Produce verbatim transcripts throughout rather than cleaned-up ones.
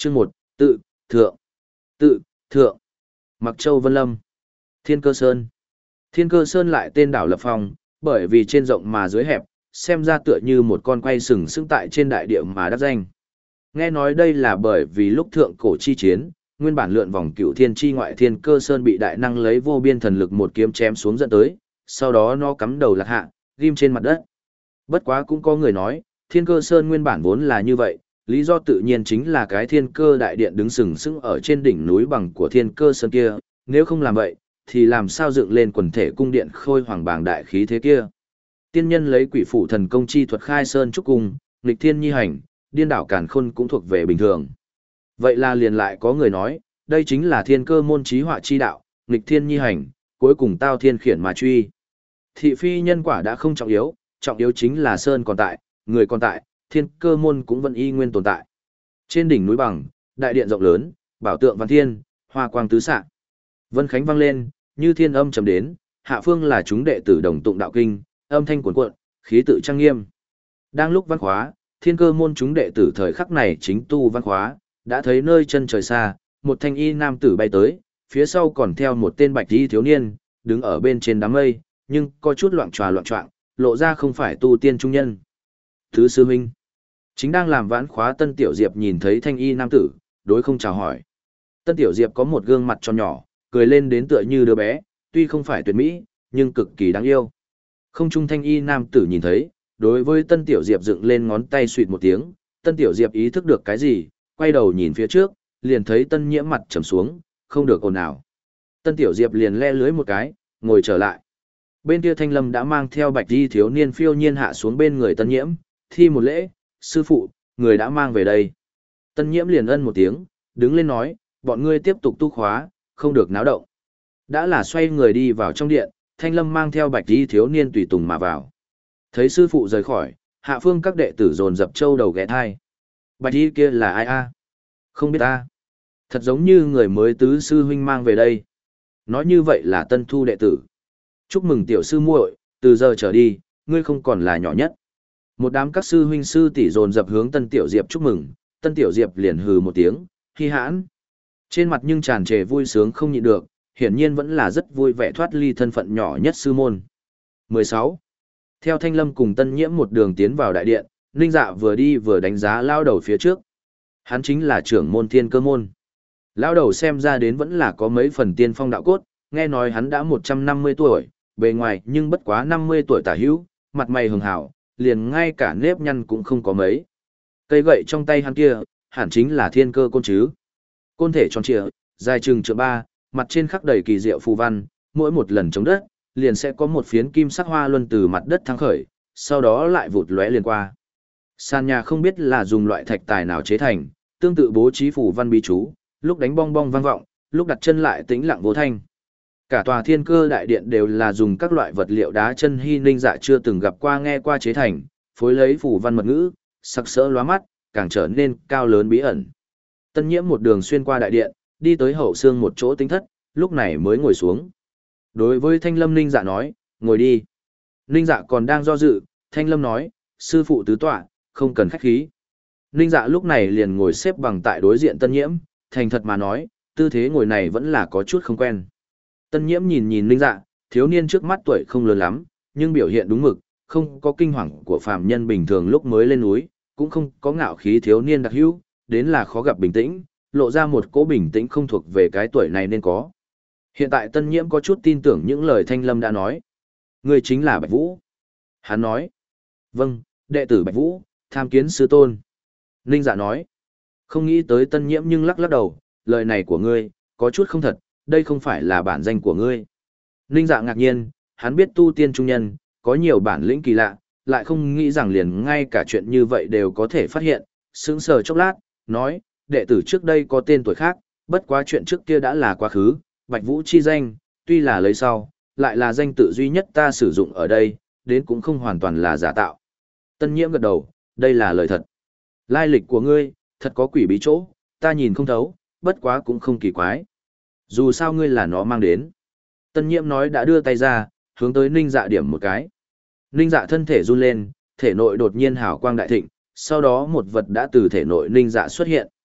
Chương một, tự, thượng, tự, thượng. Mặc Châu Vân Lâm. Thiên Cơ Sơn. Thiên Cơ Sơn lại tên đảo lập phong, bởi vì trên rộng mà dưới hẹp, xem ra tựa như một con quay sừng sững tại trên đại địa mà đắc danh. Nghe nói đây là bởi vì lúc thượng cổ chi chiến, nguyên bản lượn vòng cửu thiên chi ngoại Thiên Cơ Sơn bị đại năng lấy vô biên thần lực một kiếm chém xuống dẫn tới, sau đó nó cắm đầu lạc hạ, ghim trên mặt đất. Bất quá cũng có người nói, Thiên Cơ Sơn nguyên bản vốn là như vậy, lý do tự nhiên chính là cái Thiên Cơ đại điện đứng sừng sững ở trên đỉnh núi bằng của Thiên Cơ Sơn kia, nếu không làm vậy, thì làm sao dựng lên quần thể cung điện khôi hoàng bảng đại khí thế kia. Tiên nhân lấy quỷ phủ thần công chi thuật khai sơn trúc cung, nghịch thiên nhi hành, điên đảo càn khôn cũng thuộc về bình thường. Vậy là liền lại có người nói, đây chính là thiên cơ môn trí họa chi đạo, nghịch thiên nhi hành, cuối cùng tao thiên khiển mà truy. Thị phi nhân quả đã không trọng yếu, trọng yếu chính là sơn còn tại, người còn tại, thiên cơ môn cũng vẫn y nguyên tồn tại. Trên đỉnh núi bằng, đại điện rộng lớn, bảo tượng văn thiên, hoa quang tứ xạ. Vân khánh vang lên, như thiên âm trầm đến, hạ phương là chúng đệ tử đồng tụng đạo kinh, âm thanh cuồn cuộn, khí tự trang nghiêm. Đang lúc văn khóa, thiên cơ môn chúng đệ tử thời khắc này chính tu văn khóa, đã thấy nơi chân trời xa, một thanh y nam tử bay tới, phía sau còn theo một tên bạch y thiếu niên, đứng ở bên trên đám mây, nhưng có chút loạn tròa loạn trọng, lộ ra không phải tu tiên trung nhân. Thứ sư huynh, chính đang làm vãn khóa Tân Tiểu Diệp nhìn thấy thanh y nam tử, đối không chào hỏi. Tân Tiểu Diệp có một gương mặt tròn nhỏ, cười lên đến tựa như đứa bé, tuy không phải tuyệt mỹ, nhưng cực kỳ đáng yêu. Không trung thanh y nam tử nhìn thấy, đối với Tân Tiểu Diệp dựng lên ngón tay suýt một tiếng, Tân Tiểu Diệp ý thức được cái gì, quay đầu nhìn phía trước, liền thấy Tân Nhiễm mặt trầm xuống, không được ồn ào. Tân Tiểu Diệp liền le lưới một cái, ngồi trở lại. Bên kia Thanh Lâm đã mang theo bạch y thiếu niên phiêu nhiên hạ xuống bên người Tân Nhiễm, thi một lễ, sư phụ, người đã mang về đây. Tân Nhiễm liền ân một tiếng, đứng lên nói, bọn ngươi tiếp tục tu khóa, không được náo động. Đã là xoay người đi vào trong điện, Thanh Lâm mang theo bạch y thiếu niên tùy tùng mà vào. Thấy sư phụ rời khỏi, hạ phương các đệ tử dồn dập châu đầu ghé thai. Bạch y kia là ai a? Không biết a. Thật giống như người mới tứ sư huynh mang về đây. Nói như vậy là tân thu đệ tử. Chúc mừng tiểu sư muội, từ giờ trở đi, ngươi không còn là nhỏ nhất. Một đám các sư huynh sư tỷ dồn dập hướng Tân Tiểu Diệp chúc mừng, Tân Tiểu Diệp liền hừ một tiếng, hi hãn. Trên mặt nhưng tràn trề vui sướng không nhịn được, hiển nhiên vẫn là rất vui vẻ thoát ly thân phận nhỏ nhất sư môn. mười sáu. Theo Thanh Lâm cùng Tân Nhiễm một đường tiến vào đại điện, Ninh Dạ vừa đi vừa đánh giá lao đầu phía trước. Hắn chính là trưởng môn Thiên Cơ môn. Lao đầu xem ra đến vẫn là có mấy phần tiên phong đạo cốt, nghe nói hắn đã một trăm năm mươi tuổi, bề ngoài nhưng bất quá năm mươi tuổi tả hữu, mặt mày hường hảo, liền ngay cả nếp nhăn cũng không có mấy. Cây gậy trong tay hắn kia, hẳn chính là Thiên Cơ côn chứ. Côn thể tròn trịa, dài chừng trượng ba, mặt trên khắc đầy kỳ diệu phù văn, mỗi một lần chống đất, liền sẽ có một phiến kim sắc hoa luân từ mặt đất thăng khởi, sau đó lại vụt lóe liền qua. Sàn nhà không biết là dùng loại thạch tài nào chế thành, tương tự bố trí phù văn bí chú, lúc đánh bong bong vang vọng, lúc đặt chân lại tĩnh lặng vô thanh. Cả tòa Thiên Cơ đại điện đều là dùng các loại vật liệu đá chân hy Ninh Dạ chưa từng gặp qua nghe qua chế thành, phối lấy phù văn mật ngữ, sắc sỡ lóa mắt, càng trở nên cao lớn bí ẩn. Tân Nhiễm một đường xuyên qua đại điện, đi tới hậu xương một chỗ tính thất, lúc này mới ngồi xuống. Đối với Thanh Lâm Ninh Dạ nói, ngồi đi. Ninh Dạ còn đang do dự, Thanh Lâm nói, sư phụ tứ tọa, không cần khách khí. Ninh Dạ lúc này liền ngồi xếp bằng tại đối diện Tân Nhiễm, thành thật mà nói, tư thế ngồi này vẫn là có chút không quen. Tân Nhiễm nhìn nhìn Ninh Dạ, thiếu niên trước mắt tuổi không lớn lắm, nhưng biểu hiện đúng mực, không có kinh hoàng của phàm nhân bình thường lúc mới lên núi, cũng không có ngạo khí thiếu niên đặc hữu, đến là khó gặp bình tĩnh, lộ ra một cỗ bình tĩnh không thuộc về cái tuổi này nên có. Hiện tại Tân Nhiễm có chút tin tưởng những lời Thanh Lâm đã nói. Người chính là Bạch Vũ. Hắn nói. Vâng, đệ tử Bạch Vũ, tham kiến sư tôn. Ninh Dạ nói. Không nghĩ tới Tân Nhiễm nhưng lắc lắc đầu, lời này của ngươi, có chút không thật, đây không phải là bản danh của ngươi. Ninh Dạ ngạc nhiên, hắn biết tu tiên trung nhân, có nhiều bản lĩnh kỳ lạ, lại không nghĩ rằng liền ngay cả chuyện như vậy đều có thể phát hiện, sững sờ chốc lát, nói, đệ tử trước đây có tên tuổi khác, bất quá chuyện trước kia đã là quá khứ, Bạch Vũ chi danh, tuy là lấy sau, lại là danh tự duy nhất ta sử dụng ở đây, đến cũng không hoàn toàn là giả tạo. Tân Nhiễm gật đầu, đây là lời thật. Lai lịch của ngươi, thật có quỷ bí chỗ, ta nhìn không thấu, bất quá cũng không kỳ quái. Dù sao ngươi là nó mang đến. Tân Nhiễm nói đã đưa tay ra, hướng tới Ninh Dạ điểm một cái. Ninh Dạ thân thể run lên, thể nội đột nhiên hào quang đại thịnh, sau đó một vật đã từ thể nội Ninh Dạ xuất hiện.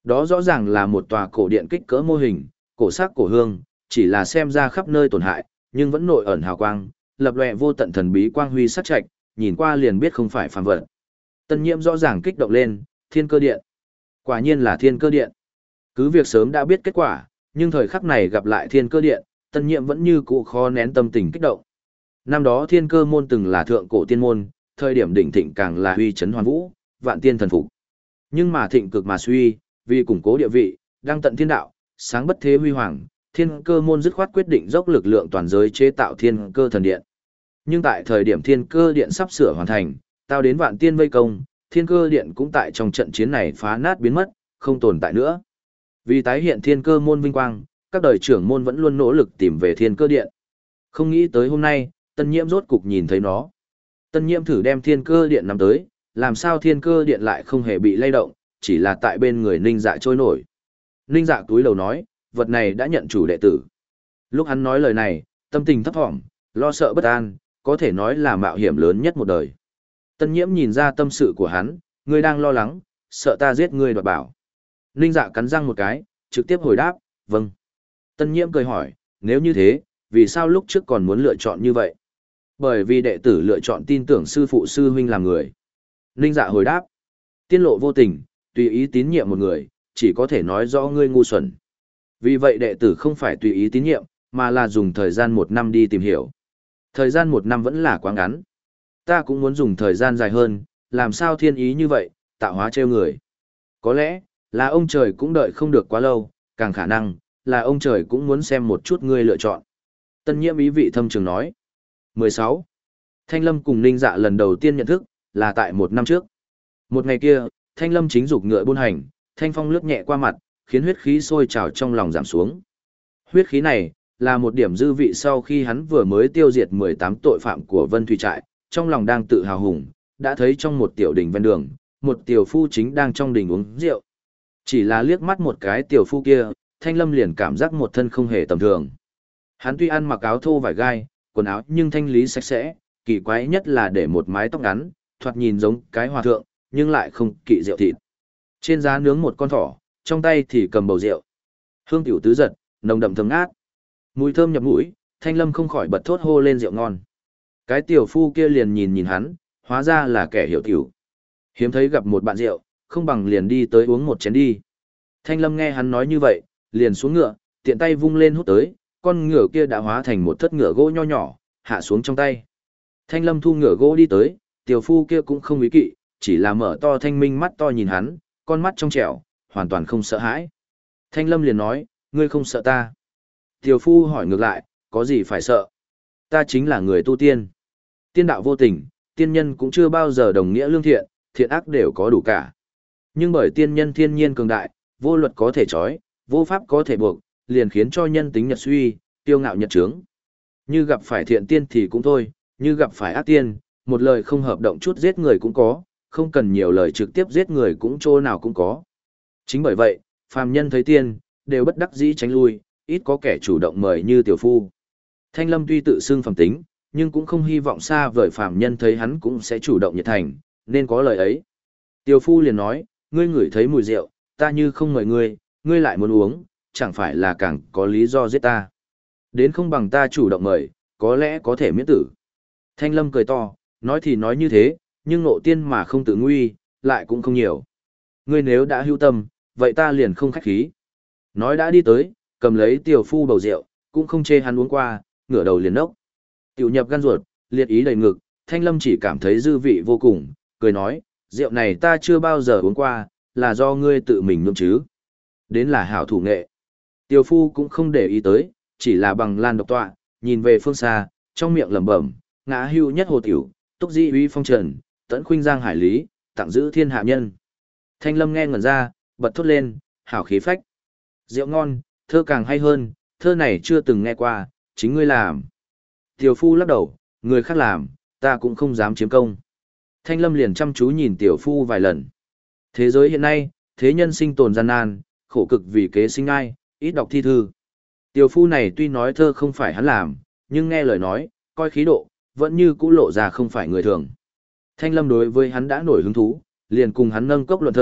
Đó rõ ràng là một tòa cổ điện kích cỡ mô hình, cổ sắc cổ hương, chỉ là xem ra khắp nơi tổn hại, nhưng vẫn nội ẩn hào quang, lập lòe vô tận thần bí quang huy sắc trạch, nhìn qua liền biết không phải phàm vật. Tân Nhiễm rõ ràng kích động lên, Thiên Cơ Điện. Quả nhiên là Thiên Cơ Điện. Cứ việc sớm đã biết kết quả, nhưng thời khắc này gặp lại Thiên Cơ Điện, Tân Nhiễm vẫn như cũ khó nén tâm tình kích động. Năm đó Thiên Cơ môn từng là thượng cổ tiên môn, thời điểm đỉnh thịnh càng là uy chấn hoàn vũ, vạn tiên thần phục. Nhưng mà thịnh cực mà suy, vì củng cố địa vị, đang tận thiên đạo, sáng bất thế huy hoàng, Thiên Cơ môn dứt khoát quyết định dốc lực lượng toàn giới chế tạo Thiên Cơ thần điện. Nhưng tại thời điểm Thiên Cơ điện sắp sửa hoàn thành, tao đến vạn tiên vây công, Thiên Cơ điện cũng tại trong trận chiến này phá nát biến mất, không tồn tại nữa. Vì tái hiện Thiên Cơ môn vinh quang, các đời trưởng môn vẫn luôn nỗ lực tìm về Thiên Cơ điện. Không nghĩ tới hôm nay, Tân Nhiễm rốt cục nhìn thấy nó. Tân Nhiễm thử đem Thiên Cơ điện nắm tới, làm sao Thiên Cơ điện lại không hề bị lay động, chỉ là tại bên người Ninh Dạ trôi nổi. Ninh Dạ túi lầu nói, vật này đã nhận chủ đệ tử. Lúc hắn nói lời này, tâm tình thấp thỏm, lo sợ bất an, có thể nói là mạo hiểm lớn nhất một đời. Tân Nhiễm nhìn ra tâm sự của hắn, ngươi đang lo lắng, sợ ta giết ngươi đoạt bảo. Ninh Dạ cắn răng một cái, trực tiếp hồi đáp, vâng. Tân Nhiễm cười hỏi, nếu như thế, vì sao lúc trước còn muốn lựa chọn như vậy? Bởi vì đệ tử lựa chọn tin tưởng sư phụ sư huynh làm người. Ninh Dạ hồi đáp, tiên lộ vô tình, tùy ý tín nhiệm một người, chỉ có thể nói rõ ngươi ngu xuẩn. Vì vậy đệ tử không phải tùy ý tín nhiệm, mà là dùng thời gian một năm đi tìm hiểu. Thời gian một năm vẫn là quá ngắn. Ta cũng muốn dùng thời gian dài hơn, làm sao thiên ý như vậy, tạo hóa trêu người. Có lẽ, là ông trời cũng đợi không được quá lâu, càng khả năng, là ông trời cũng muốn xem một chút ngươi lựa chọn. Tân Nhiễm ý vị thâm trường nói. mười sáu. Thanh Lâm cùng Ninh Dạ lần đầu tiên nhận thức, là tại một năm trước. Một ngày kia, Thanh Lâm chính dục ngựa buôn hành, thanh phong lướt nhẹ qua mặt, khiến huyết khí sôi trào trong lòng giảm xuống. Huyết khí này, là một điểm dư vị sau khi hắn vừa mới tiêu diệt mười tám tội phạm của Vân Thủy Trại, trong lòng đang tự hào hùng, đã thấy trong một tiểu đình ven đường, một tiểu phu chính đang trong đình uống rượu. Chỉ là liếc mắt một cái tiểu phu kia, Thanh Lâm liền cảm giác một thân không hề tầm thường. Hắn tuy ăn mặc áo thô vải gai, quần áo nhưng thanh lý sạch sẽ, kỳ quái nhất là để một mái tóc ngắn, thoạt nhìn giống cái hòa thượng, nhưng lại không kỵ rượu thịt. Trên giá nướng một con thỏ, trong tay thì cầm bầu rượu. Hương tiểu tứ giật, nồng đậm thơm ngát. Mùi thơm nhập mũi, Thanh Lâm không khỏi bật thốt hô lên rượu ngon. Cái tiểu phu kia liền nhìn nhìn hắn, hóa ra là kẻ hiểu tiểu. Hiếm thấy gặp một bạn rượu, không bằng liền đi tới uống một chén đi. Thanh Lâm nghe hắn nói như vậy, liền xuống ngựa, tiện tay vung lên hút tới, con ngựa kia đã hóa thành một thất ngựa gỗ nho nhỏ, hạ xuống trong tay. Thanh Lâm thu ngựa gỗ đi tới, tiểu phu kia cũng không ý kỵ, chỉ là mở to thanh minh mắt to nhìn hắn, con mắt trong trẻo, hoàn toàn không sợ hãi. Thanh Lâm liền nói, ngươi không sợ ta. Tiểu phu hỏi ngược lại, có gì phải sợ? Ta chính là người tu tiên. Tiên đạo vô tình, tiên nhân cũng chưa bao giờ đồng nghĩa lương thiện, thiện ác đều có đủ cả. Nhưng bởi tiên nhân thiên nhiên cường đại, vô luật có thể trói, vô pháp có thể buộc, liền khiến cho nhân tính nhật suy, tiêu ngạo nhật trướng. Như gặp phải thiện tiên thì cũng thôi, như gặp phải ác tiên, một lời không hợp động chút giết người cũng có, không cần nhiều lời trực tiếp giết người cũng chỗ nào cũng có. Chính bởi vậy, phàm nhân thấy tiên, đều bất đắc dĩ tránh lui, ít có kẻ chủ động mời như tiểu phu. Thanh Lâm tuy tự xưng phẩm tính, nhưng cũng không hy vọng xa vời phàm nhân thấy hắn cũng sẽ chủ động nhiệt thành, nên có lời ấy. Tiểu phu liền nói, ngươi ngửi thấy mùi rượu, ta như không mời ngươi, ngươi lại muốn uống, chẳng phải là càng có lý do giết ta. Đến không bằng ta chủ động mời, có lẽ có thể miễn tử. Thanh Lâm cười to, nói thì nói như thế, nhưng ngộ tiên mà không tự nguy, lại cũng không nhiều. Ngươi nếu đã hữu tâm, vậy ta liền không khách khí. Nói đã đi tới, cầm lấy tiểu phu bầu rượu, cũng không chê hắn uống qua, ngửa đầu liền nốc. Tiểu nhập gan ruột, liệt ý đầy ngực, Thanh Lâm chỉ cảm thấy dư vị vô cùng, cười nói, rượu này ta chưa bao giờ uống qua, là do ngươi tự mình nướng chứ. Đến là hảo thủ nghệ. Tiểu phu cũng không để ý tới, chỉ là bằng lan độc tọa, nhìn về phương xa, trong miệng lẩm bẩm, ngã hưu nhất hồ tiểu, túc di uy phong trần, tẫn khuynh giang hải lý, tặng giữ thiên hạ nhân. Thanh Lâm nghe ngẩn ra, bật thốt lên, hảo khí phách. Rượu ngon, thơ càng hay hơn, thơ này chưa từng nghe qua, chính ngươi làm. Tiểu phu lắc đầu, người khác làm, ta cũng không dám chiếm công. Thanh Lâm liền chăm chú nhìn tiểu phu vài lần. Thế giới hiện nay, thế nhân sinh tồn gian nan, khổ cực vì kế sinh ai, ít đọc thi thư. Tiểu phu này tuy nói thơ không phải hắn làm, nhưng nghe lời nói, coi khí độ, vẫn như cũ lộ ra không phải người thường. Thanh Lâm đối với hắn đã nổi hứng thú, liền cùng hắn nâng cốc luận thơ,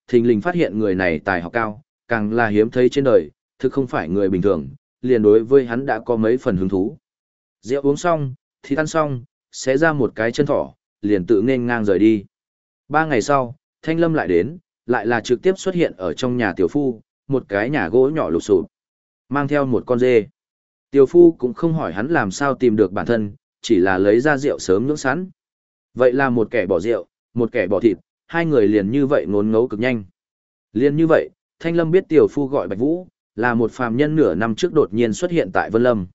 thình lình phát hiện người này tài học cao, càng là hiếm thấy trên đời, thực không phải người bình thường, liền đối với hắn đã có mấy phần hứng thú. Rượu uống xong, thì ăn xong, sẽ ra một cái chân thỏ, liền tự nên ngang rời đi. Ba ngày sau, Thanh Lâm lại đến, lại là trực tiếp xuất hiện ở trong nhà tiểu phu, một cái nhà gỗ nhỏ lụp sụp, mang theo một con dê. Tiểu phu cũng không hỏi hắn làm sao tìm được bản thân, chỉ là lấy ra rượu sớm nướng sẵn. Vậy là một kẻ bỏ rượu, một kẻ bỏ thịt, hai người liền như vậy ngốn ngấu cực nhanh. Liền như vậy, Thanh Lâm biết tiểu phu gọi Bạch Vũ, là một phàm nhân nửa năm trước đột nhiên xuất hiện tại Vân Lâm.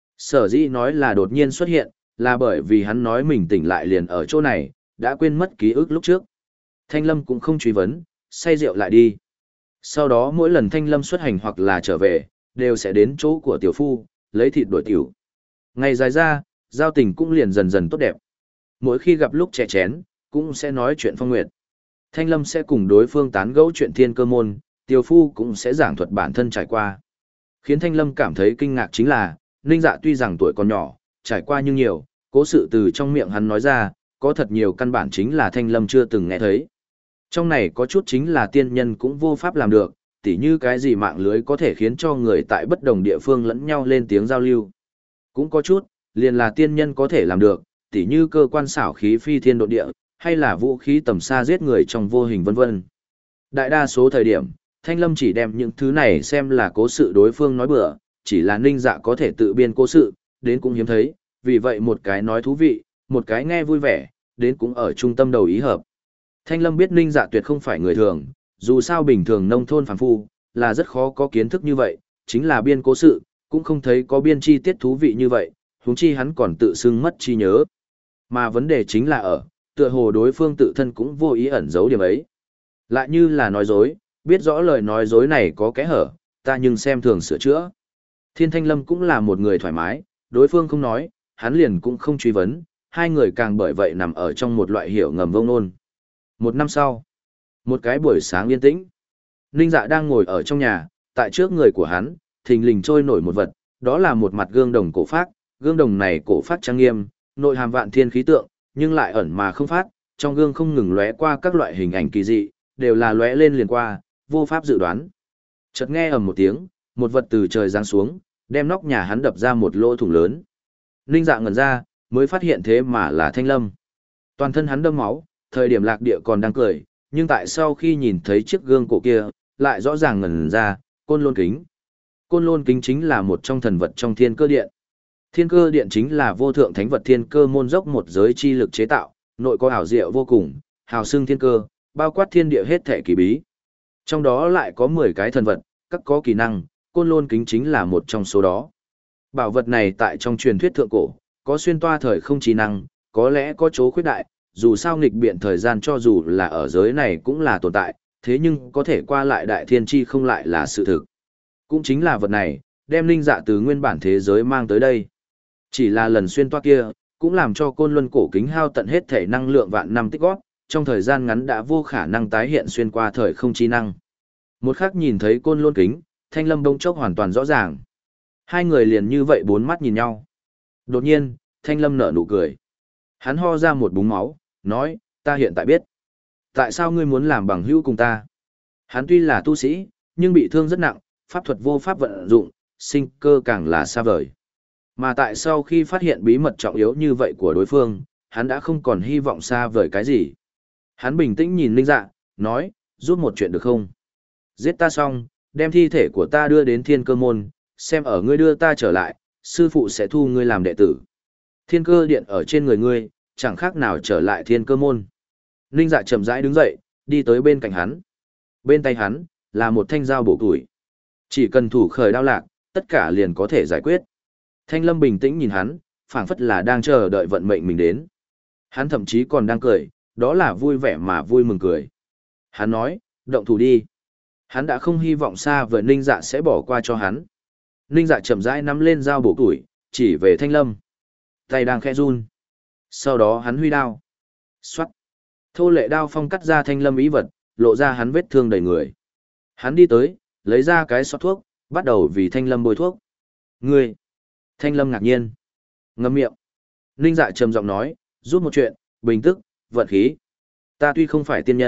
Sở dĩ nói là đột nhiên xuất hiện, là bởi vì hắn nói mình tỉnh lại liền ở chỗ này, đã quên mất ký ức lúc trước. Thanh Lâm cũng không truy vấn, say rượu lại đi. Sau đó mỗi lần Thanh Lâm xuất hành hoặc là trở về, đều sẽ đến chỗ của tiểu phu, lấy thịt đổi tiểu. Ngày dài ra, giao tình cũng liền dần dần tốt đẹp. Mỗi khi gặp lúc trẻ chén, cũng sẽ nói chuyện phong nguyệt. Thanh Lâm sẽ cùng đối phương tán gẫu chuyện thiên cơ môn, tiểu phu cũng sẽ giảng thuật bản thân trải qua. Khiến Thanh Lâm cảm thấy kinh ngạc chính là, Ninh Dạ tuy rằng tuổi còn nhỏ, trải qua nhưng nhiều, cố sự từ trong miệng hắn nói ra, có thật nhiều căn bản chính là Thanh Lâm chưa từng nghe thấy. Trong này có chút chính là tiên nhân cũng vô pháp làm được, tỉ như cái gì mạng lưới có thể khiến cho người tại bất đồng địa phương lẫn nhau lên tiếng giao lưu. Cũng có chút, liền là tiên nhân có thể làm được, tỉ như cơ quan xảo khí phi thiên độ địa, hay là vũ khí tầm xa giết người trong vô hình vân vân. Đại đa số thời điểm, Thanh Lâm chỉ đem những thứ này xem là cố sự đối phương nói bừa, chỉ là Ninh Dạ có thể tự biên cố sự, đến cũng hiếm thấy, vì vậy một cái nói thú vị, một cái nghe vui vẻ, đến cũng ở trung tâm đầu ý hợp. Thanh Lâm biết Ninh Dạ tuyệt không phải người thường, dù sao bình thường nông thôn phàm phu, là rất khó có kiến thức như vậy, chính là biên cố sự, cũng không thấy có biên chi tiết thú vị như vậy, huống chi hắn còn tự xưng mất chi nhớ. Mà vấn đề chính là ở, tựa hồ đối phương tự thân cũng vô ý ẩn giấu điểm ấy. Lại như là nói dối, biết rõ lời nói dối này có kẽ hở, ta nhưng xem thường sửa chữa. Thiên Thanh Lâm cũng là một người thoải mái, đối phương không nói, hắn liền cũng không truy vấn, hai người càng bởi vậy nằm ở trong một loại hiểu ngầm vông nôn. Một năm sau, một cái buổi sáng yên tĩnh, Ninh Dạ đang ngồi ở trong nhà, tại trước người của hắn, thình lình trôi nổi một vật, đó là một mặt gương đồng cổ phác, gương đồng này cổ phác trang nghiêm, nội hàm vạn thiên khí tượng, nhưng lại ẩn mà không phát, trong gương không ngừng lóe qua các loại hình ảnh kỳ dị, đều là lóe lên liền qua, vô pháp dự đoán. Chợt nghe ầm một tiếng, một vật từ trời giáng xuống, đem nóc nhà hắn đập ra một lỗ thủng lớn. Ninh Dạ ngẩn ra, mới phát hiện thế mà là Thanh Lâm. Toàn thân hắn đẫm máu, thời điểm lạc địa còn đang cười, nhưng tại sau khi nhìn thấy chiếc gương cổ kia, lại rõ ràng ngẩn ra, Côn Lôn kính. Côn Lôn kính chính là một trong thần vật trong Thiên Cơ Điện. Thiên Cơ Điện chính là vô thượng thánh vật thiên cơ môn dốc một giới chi lực chế tạo, nội có ảo diệu vô cùng, hào xưng thiên cơ, bao quát thiên địa hết thể kỳ bí. Trong đó lại có mười cái thần vật, các có kỳ năng, Côn Lôn kính chính là một trong số đó. Bảo vật này tại trong truyền thuyết thượng cổ, có xuyên toa thời không trí năng, có lẽ có chỗ khuyết đại, dù sao nghịch biện thời gian cho dù là ở giới này cũng là tồn tại, thế nhưng có thể qua lại đại thiên chi không lại là sự thực. Cũng chính là vật này, đem linh dạ từ nguyên bản thế giới mang tới đây. Chỉ là lần xuyên toa kia, cũng làm cho côn luân cổ kính hao tận hết thể năng lượng vạn năm tích góp, trong thời gian ngắn đã vô khả năng tái hiện xuyên qua thời không chi năng. Một khắc nhìn thấy côn luân kính, Thanh Lâm bỗng chốc hoàn toàn rõ ràng. Hai người liền như vậy bốn mắt nhìn nhau. Đột nhiên, Thanh Lâm nở nụ cười. Hắn ho ra một búng máu, nói, ta hiện tại biết. Tại sao ngươi muốn làm bằng hữu cùng ta? Hắn tuy là tu sĩ, nhưng bị thương rất nặng, pháp thuật vô pháp vận dụng, sinh cơ càng là xa vời. Mà tại sau khi phát hiện bí mật trọng yếu như vậy của đối phương, hắn đã không còn hy vọng xa vời cái gì. Hắn bình tĩnh nhìn Ninh Dạ, nói, giúp một chuyện được không? Giết ta xong, đem thi thể của ta đưa đến Thiên Cơ môn, xem ở ngươi đưa ta trở lại, sư phụ sẽ thu ngươi làm đệ tử. Thiên Cơ điện ở trên người ngươi, chẳng khác nào trở lại Thiên Cơ môn. Ninh Dạ chậm rãi đứng dậy, đi tới bên cạnh hắn. Bên tay hắn, là một thanh dao bổ củi. Chỉ cần thủ khởi đao lạc, tất cả liền có thể giải quyết. Thanh Lâm bình tĩnh nhìn hắn, phảng phất là đang chờ đợi vận mệnh mình đến. Hắn thậm chí còn đang cười, đó là vui vẻ mà vui mừng cười. Hắn nói, động thủ đi. Hắn đã không hy vọng xa vời Ninh Dạ sẽ bỏ qua cho hắn. Ninh Dạ chậm rãi nắm lên dao bổ củi, chỉ về Thanh Lâm. Tay đang khẽ run. Sau đó hắn huy đao. Xoát. Thô lệ đao phong cắt ra Thanh Lâm ý vật, lộ ra hắn vết thương đầy người. Hắn đi tới, lấy ra cái xót thuốc, bắt đầu vì Thanh Lâm bôi thuốc. Ngươi! Thanh Lâm ngạc nhiên. Ngậm miệng. Ninh Dạ trầm giọng nói, giúp một chuyện, bình tức, vận khí. Ta tuy không phải tiên nhân,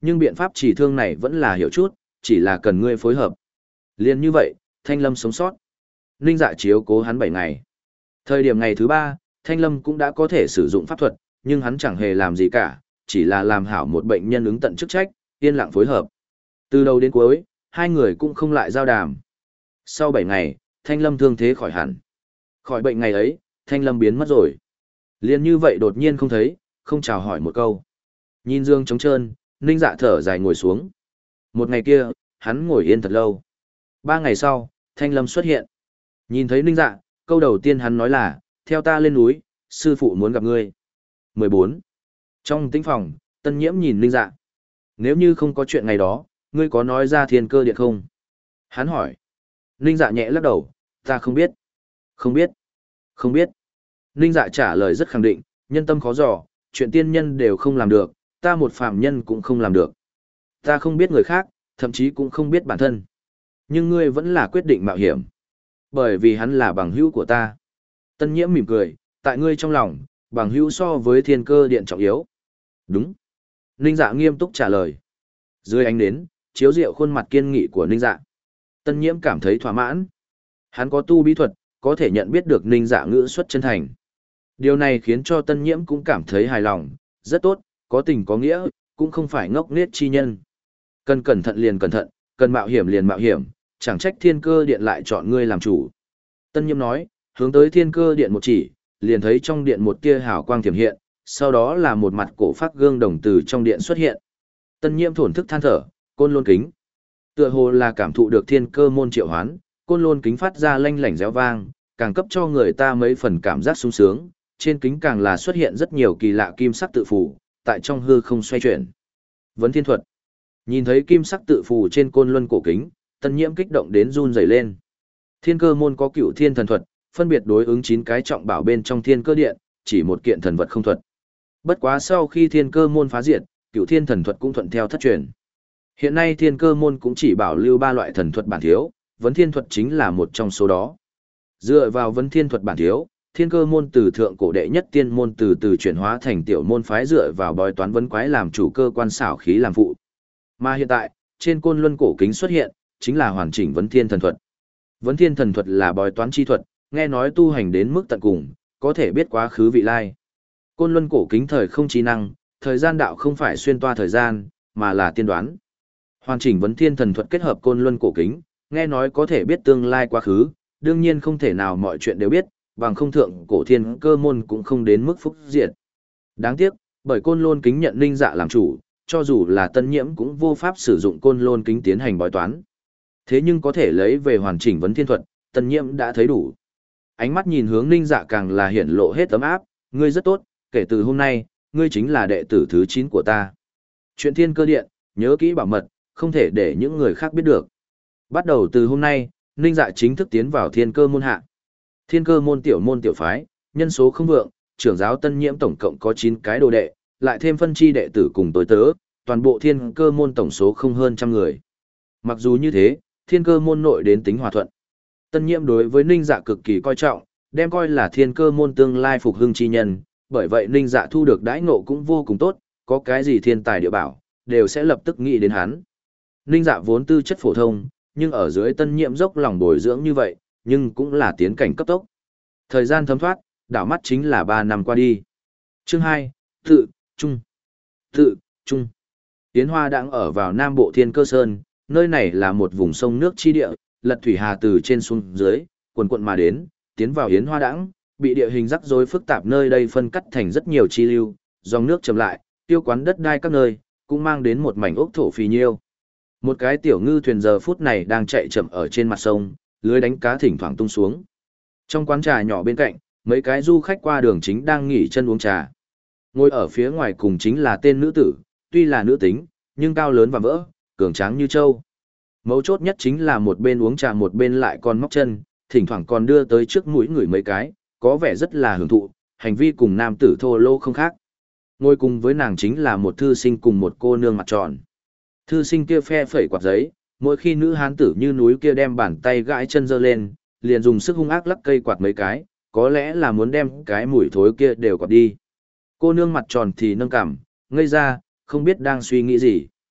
Nhưng biện pháp chỉ thương này vẫn là hiểu chút, chỉ là cần ngươi phối hợp. Liên như vậy, Thanh Lâm sống sót. Ninh Dạ chiếu cố hắn bảy ngày. Thời điểm ngày thứ ba, Thanh Lâm cũng đã có thể sử dụng pháp thuật, nhưng hắn chẳng hề làm gì cả, chỉ là làm hảo một bệnh nhân ứng tận chức trách, yên lặng phối hợp. Từ đầu đến cuối, hai người cũng không lại giao đàm. Sau bảy ngày, Thanh Lâm thương thế khỏi hẳn. Khỏi bệnh ngày ấy, Thanh Lâm biến mất rồi. Liên như vậy đột nhiên không thấy, không chào hỏi một câu. Nhìn Dương trống trơn, Ninh Dạ thở dài ngồi xuống. Một ngày kia, hắn ngồi yên thật lâu. Ba ngày sau, Thanh Lâm xuất hiện. Nhìn thấy Ninh Dạ, câu đầu tiên hắn nói là, theo ta lên núi, sư phụ muốn gặp ngươi. mười bốn. Trong tĩnh phòng, Tân Nhiễm nhìn Ninh Dạ. Nếu như không có chuyện ngày đó, ngươi có nói ra thiên cơ điện không? Hắn hỏi. Ninh Dạ nhẹ lắc đầu, ta không biết. Không biết. Không biết. Ninh Dạ trả lời rất khẳng định, nhân tâm khó dò, chuyện tiên nhân đều không làm được, ta một phàm nhân cũng không làm được. Ta không biết người khác, thậm chí cũng không biết bản thân. Nhưng ngươi vẫn là quyết định mạo hiểm. Bởi vì hắn là bằng hữu của ta. Tân Nhiễm mỉm cười, tại ngươi trong lòng, bằng hữu so với thiên cơ điện trọng yếu. Đúng. Ninh Dạ nghiêm túc trả lời. Dưới ánh nến, chiếu rượu khuôn mặt kiên nghị của Ninh Dạ. Tân Nhiễm cảm thấy thỏa mãn. Hắn có tu bí thuật, có thể nhận biết được Ninh Dạ ngữ xuất chân thành. Điều này khiến cho Tân Nhiễm cũng cảm thấy hài lòng, rất tốt, có tình có nghĩa, cũng không phải ngốc nghếch chi nhân. Cần cẩn thận liền cẩn thận, cần mạo hiểm liền mạo hiểm, chẳng trách thiên cơ điện lại chọn ngươi làm chủ. Tân Nhiễm nói, hướng tới thiên cơ điện một chỉ, liền thấy trong điện một tia hào quang thiểm hiện, sau đó là một mặt cổ phác gương đồng từ trong điện xuất hiện. Tân Nhiễm thổn thức than thở, côn lôn kính. Tựa hồ là cảm thụ được thiên cơ môn triệu hoán, côn lôn kính phát ra lanh lảnh réo vang, càng cấp cho người ta mấy phần cảm giác sung sướng, trên kính càng là xuất hiện rất nhiều kỳ lạ kim sắc tự phù, tại trong hư không xoay chuyển. Vấn thiên thuật. Nhìn thấy kim sắc tự phù trên côn luân cổ kính, Tân Nhiễm kích động đến run rẩy lên. Thiên cơ môn có cựu thiên thần thuật, phân biệt đối ứng chín cái trọng bảo bên trong thiên cơ điện, chỉ một kiện thần vật không thuật. Bất quá sau khi thiên cơ môn phá diệt, cựu thiên thần thuật cũng thuận theo thất truyền. Hiện nay thiên cơ môn cũng chỉ bảo lưu ba loại thần thuật bản thiếu, vấn thiên thuật chính là một trong số đó. Dựa vào vấn thiên thuật bản thiếu, thiên cơ môn từ thượng cổ đệ nhất tiên môn từ từ chuyển hóa thành tiểu môn phái dựa vào bói toán vấn quái làm chủ cơ quan xảo khí làm phụ. Mà hiện tại, trên côn luân cổ kính xuất hiện, chính là hoàn chỉnh vấn thiên thần thuật. Vấn thiên thần thuật là bói toán chi thuật, nghe nói tu hành đến mức tận cùng, có thể biết quá khứ vị lai. Côn luân cổ kính thời không trí năng, thời gian đạo không phải xuyên toa thời gian, mà là tiên đoán. Hoàn chỉnh vấn thiên thần thuật kết hợp côn luân cổ kính, nghe nói có thể biết tương lai quá khứ, đương nhiên không thể nào mọi chuyện đều biết, bằng không thượng cổ thiên cơ môn cũng không đến mức phúc diệt. Đáng tiếc, bởi côn lôn kính nhận Ninh Dạ làm chủ, cho dù là Tân Nhiễm cũng vô pháp sử dụng côn lôn kính tiến hành bói toán. Thế nhưng có thể lấy về hoàn chỉnh vấn thiên thuật, Tân Nhiễm đã thấy đủ. Ánh mắt nhìn hướng Ninh Dạ càng là hiển lộ hết tấm áp, ngươi rất tốt, kể từ hôm nay, ngươi chính là đệ tử thứ chín của ta. Chuyện thiên cơ điện, nhớ kỹ bảo mật, không thể để những người khác biết được. Bắt đầu từ hôm nay, Ninh Dạ chính thức tiến vào thiên cơ môn hạ. Thiên cơ môn tiểu môn tiểu phái, nhân số không vượng, trưởng giáo Tân Nhiễm tổng cộng có chín cái đồ đệ, lại thêm phân chi đệ tử cùng tối tớ, toàn bộ thiên cơ môn tổng số không hơn trăm người. Mặc dù như thế, thiên cơ môn nội đến tính hòa thuận. Tân Nhiễm đối với Ninh Dạ cực kỳ coi trọng, đem coi là thiên cơ môn tương lai phục hưng chi nhân, bởi vậy Ninh Dạ thu được đãi ngộ cũng vô cùng tốt, có cái gì thiên tài địa bảo, đều sẽ lập tức nghĩ đến hắn. Ninh Dạ vốn tư chất phổ thông, nhưng ở dưới Tân Nhiễm dốc lòng bồi dưỡng như vậy, nhưng cũng là tiến cảnh cấp tốc. Thời gian thấm thoát, đảo mắt chính là ba năm qua đi. Chương hai, tự, trung. Tự, trung. Yến Hoa đang ở vào Nam Bộ Thiên Cơ Sơn, nơi này là một vùng sông nước chi địa, lật thủy hà từ trên xuống dưới, quần quận mà đến, tiến vào Yến Hoa đãng, bị địa hình rắc rối phức tạp nơi đây phân cắt thành rất nhiều chi lưu, dòng nước chậm lại, tiêu quán đất đai các nơi, cũng mang đến một mảnh ốc thổ phì nhiêu. Một cái tiểu ngư thuyền giờ phút này đang chạy chậm ở trên mặt sông, lưới đánh cá thỉnh thoảng tung xuống. Trong quán trà nhỏ bên cạnh, mấy cái du khách qua đường chính đang nghỉ chân uống trà. Ngồi ở phía ngoài cùng chính là tên nữ tử, tuy là nữ tính, nhưng cao lớn và vỡ, cường tráng như trâu. Mấu chốt nhất chính là một bên uống trà một bên lại còn móc chân, thỉnh thoảng còn đưa tới trước mũi người mấy cái, có vẻ rất là hưởng thụ, hành vi cùng nam tử thô lô không khác. Ngồi cùng với nàng chính là một thư sinh cùng một cô nương mặt tròn. Thư sinh kia phe phẩy quạt giấy, mỗi khi nữ hán tử như núi kia đem bàn tay gãi chân giơ lên, liền dùng sức hung ác lắc cây quạt mấy cái, có lẽ là muốn đem cái mùi thối kia đều quạt đi. Cô nương mặt tròn thì nâng cằm, ngây ra, không biết đang suy nghĩ gì.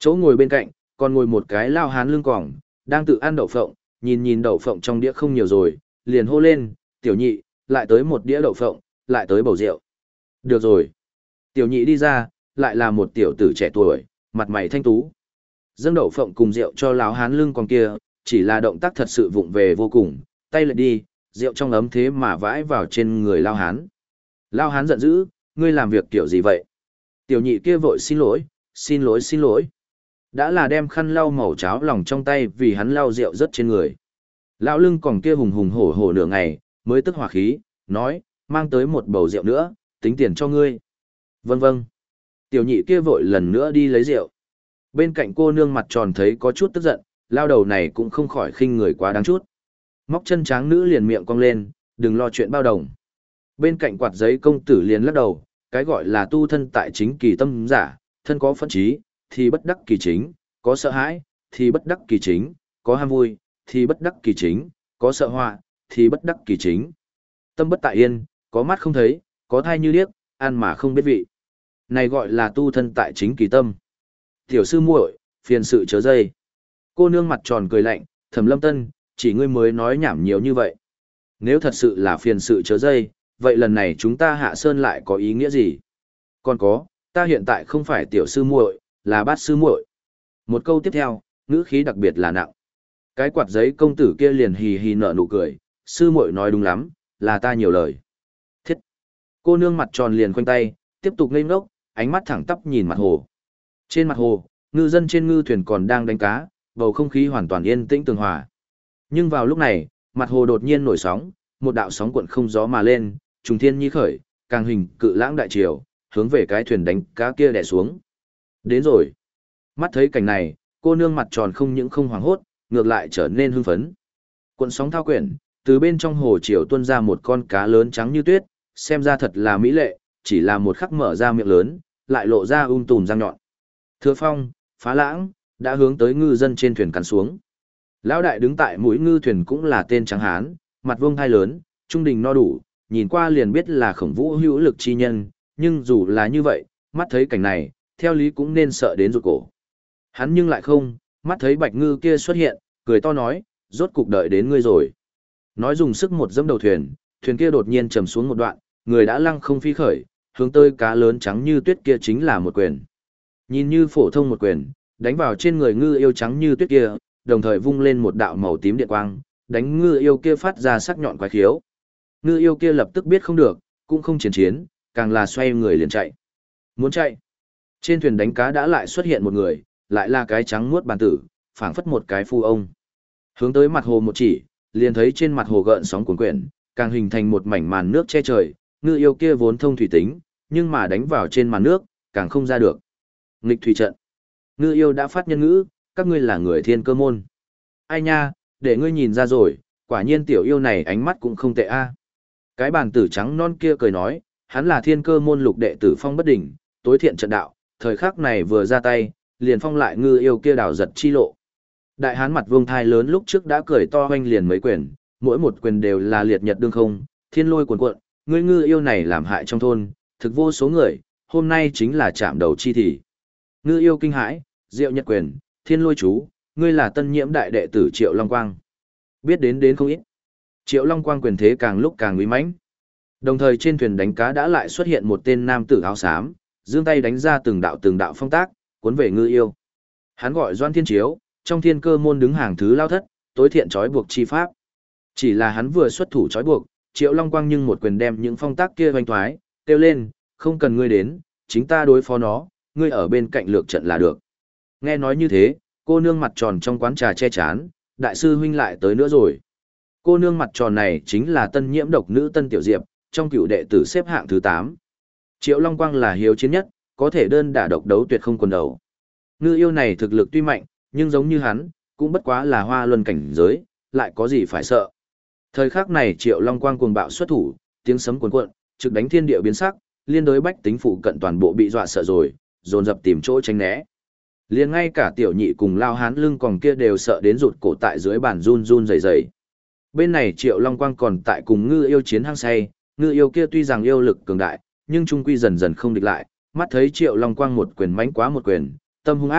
Chỗ ngồi bên cạnh, còn ngồi một cái lao hán lưng còng, đang tự ăn đậu phộng, nhìn nhìn đậu phộng trong đĩa không nhiều rồi, liền hô lên, tiểu nhị, lại tới một đĩa đậu phộng, lại tới bầu rượu. Được rồi. Tiểu nhị đi ra, lại là một tiểu tử trẻ tuổi, mặt mày thanh tú. Dâng đậu phộng cùng rượu cho lão hán lưng còng kia, chỉ là động tác thật sự vụng về vô cùng, tay lại đi, rượu trong ấm thế mà vãi vào trên người lao hán. Lao hán giận dữ, ngươi làm việc kiểu gì vậy? Tiểu nhị kia vội xin lỗi, xin lỗi xin lỗi. Đã là đem khăn lau màu cháo lòng trong tay vì hắn lau rượu rất trên người. Lão lưng còn kia hùng hùng hổ hổ nửa ngày, mới tức hỏa khí, nói, mang tới một bầu rượu nữa, tính tiền cho ngươi. Vâng vâng. Tiểu nhị kia vội lần nữa đi lấy rượu. Bên cạnh cô nương mặt tròn thấy có chút tức giận, lao đầu này cũng không khỏi khinh người quá đáng chút. Móc chân tráng nữ liền miệng cong lên, đừng lo chuyện bao đồng. Bên cạnh quạt giấy công tử liền lắc đầu, cái gọi là tu thân tại chính kỳ tâm giả, thân có phân trí, thì bất đắc kỳ chính, có sợ hãi, thì bất đắc kỳ chính, có ham vui, thì bất đắc kỳ chính, có sợ họa, thì bất đắc kỳ chính. Tâm bất tại yên, có mắt không thấy, có thai như điếc, ăn mà không biết vị. Này gọi là tu thân tại chính kỳ tâm. Tiểu sư muội, phiền sự chớ dây. Cô nương mặt tròn cười lạnh, Thẩm Lâm Tân, chỉ ngươi mới nói nhảm nhiều như vậy. Nếu thật sự là phiền sự chớ dây, vậy lần này chúng ta hạ sơn lại có ý nghĩa gì? Còn có, ta hiện tại không phải tiểu sư muội, là bát sư muội. Một câu tiếp theo, ngữ khí đặc biệt là nặng. Cái quạt giấy công tử kia liền hì hì nở nụ cười, sư muội nói đúng lắm, là ta nhiều lời. Thiết. Cô nương mặt tròn liền khoanh tay, tiếp tục ngây ngốc, ánh mắt thẳng tắp nhìn mặt hồ. Trên mặt hồ, ngư dân trên ngư thuyền còn đang đánh cá, bầu không khí hoàn toàn yên tĩnh tường hòa. Nhưng vào lúc này, mặt hồ đột nhiên nổi sóng, một đạo sóng cuộn không gió mà lên, trùng thiên nhi khởi, càng hình cự lãng đại triều, hướng về cái thuyền đánh cá kia đè xuống. Đến rồi. Mắt thấy cảnh này, cô nương mặt tròn không những không hoảng hốt, ngược lại trở nên hưng phấn. Cuộn sóng thao quyển, từ bên trong hồ triều tuôn ra một con cá lớn trắng như tuyết, xem ra thật là mỹ lệ, chỉ là một khắc mở ra miệng lớn, lại lộ ra um tùm răng nhọn. Thừa phong, phá lãng, đã hướng tới ngư dân trên thuyền cắn xuống. Lão đại đứng tại mũi ngư thuyền cũng là tên trắng hán, mặt vuông thai lớn, trung đình no đủ, nhìn qua liền biết là khổng vũ hữu lực chi nhân, nhưng dù là như vậy, mắt thấy cảnh này, theo lý cũng nên sợ đến rụt cổ. Hắn nhưng lại không, mắt thấy bạch ngư kia xuất hiện, cười to nói, rốt cục đợi đến ngươi rồi. Nói dùng sức một dẫm đầu thuyền, thuyền kia đột nhiên trầm xuống một đoạn, người đã lăng không phi khởi, hướng tới cá lớn trắng như tuyết kia chính là một quyền. Nhìn như phổ thông một quyền, đánh vào trên người ngư yêu trắng như tuyết kia, đồng thời vung lên một đạo màu tím điện quang, đánh ngư yêu kia phát ra sắc nhọn quái khiếu. Ngư yêu kia lập tức biết không được, cũng không chiến chiến, càng là xoay người liền chạy. Muốn chạy. Trên thuyền đánh cá đã lại xuất hiện một người, lại là cái trắng muốt bàn tử, phảng phất một cái phu ông. Hướng tới mặt hồ một chỉ, liền thấy trên mặt hồ gợn sóng cuồn quyển, càng hình thành một mảnh màn nước che trời, ngư yêu kia vốn thông thủy tính, nhưng mà đánh vào trên màn nước, càng không ra được. Nghịch thủy trận. Ngư yêu đã phát nhân ngữ, các ngươi là người thiên cơ môn. Ai nha, để ngươi nhìn ra rồi, quả nhiên tiểu yêu này ánh mắt cũng không tệ a. Cái bàn tử trắng non kia cười nói, hắn là thiên cơ môn lục đệ tử Phong Bất Đỉnh, tối thiện trận đạo, thời khắc này vừa ra tay, liền phong lại ngư yêu kia đảo giật chi lộ. Đại hán mặt vuông thai lớn lúc trước đã cười to hoanh liền mấy quyền, mỗi một quyền đều là liệt nhật đương không, thiên lôi cuồn cuộn, ngươi ngư yêu này làm hại trong thôn, thực vô số người, hôm nay chính là chạm đầu chi thị. Ngư yêu kinh hãi, diệu nhật quyền, thiên lôi chú, ngươi là tân nhiễm đại đệ tử Triệu Long Quang. Biết đến đến không ít. Triệu Long Quang quyền thế càng lúc càng uy mãnh. Đồng thời trên thuyền đánh cá đã lại xuất hiện một tên nam tử áo xám, giương tay đánh ra từng đạo từng đạo phong tác, cuốn về ngư yêu. Hắn gọi Doan Thiên Chiếu, trong thiên cơ môn đứng hàng thứ lao thất, tối thiện trói buộc chi pháp. Chỉ là hắn vừa xuất thủ trói buộc, Triệu Long Quang nhưng một quyền đem những phong tác kia hoành thoái, kêu lên, không cần ngươi đến, chính ta đối phó nó, ngươi ở bên cạnh lược trận là được. Nghe nói như thế, cô nương mặt tròn trong quán trà che chán, đại sư huynh lại tới nữa rồi. Cô nương mặt tròn này chính là tân nhiễm độc nữ Tân Tiểu Diệp, trong cựu đệ tử xếp hạng thứ tám. Triệu Long Quang là hiếu chiến nhất, có thể đơn đả độc đấu tuyệt không quần đầu. Ngư yêu này thực lực tuy mạnh, nhưng giống như hắn, cũng bất quá là hoa luân cảnh giới, lại có gì phải sợ. Thời khắc này Triệu Long Quang cuồng bạo xuất thủ, tiếng sấm cuồn cuộn, trực đánh thiên địa biến sắc, liên đối bách tính phụ cận toàn bộ bị dọa sợ rồi, dồn dập tìm chỗ tránh né. Liền ngay cả tiểu nhị cùng lao hán lưng còn kia đều sợ đến rụt cổ tại dưới bàn run run rẩy rẩy. Bên này Triệu Long Quang còn tại cùng ngư yêu chiến hăng say, ngư yêu kia tuy rằng yêu lực cường đại, nhưng trung quy dần dần không địch lại, mắt thấy Triệu Long Quang một quyền mãnh quá một quyền, tâm hung ác,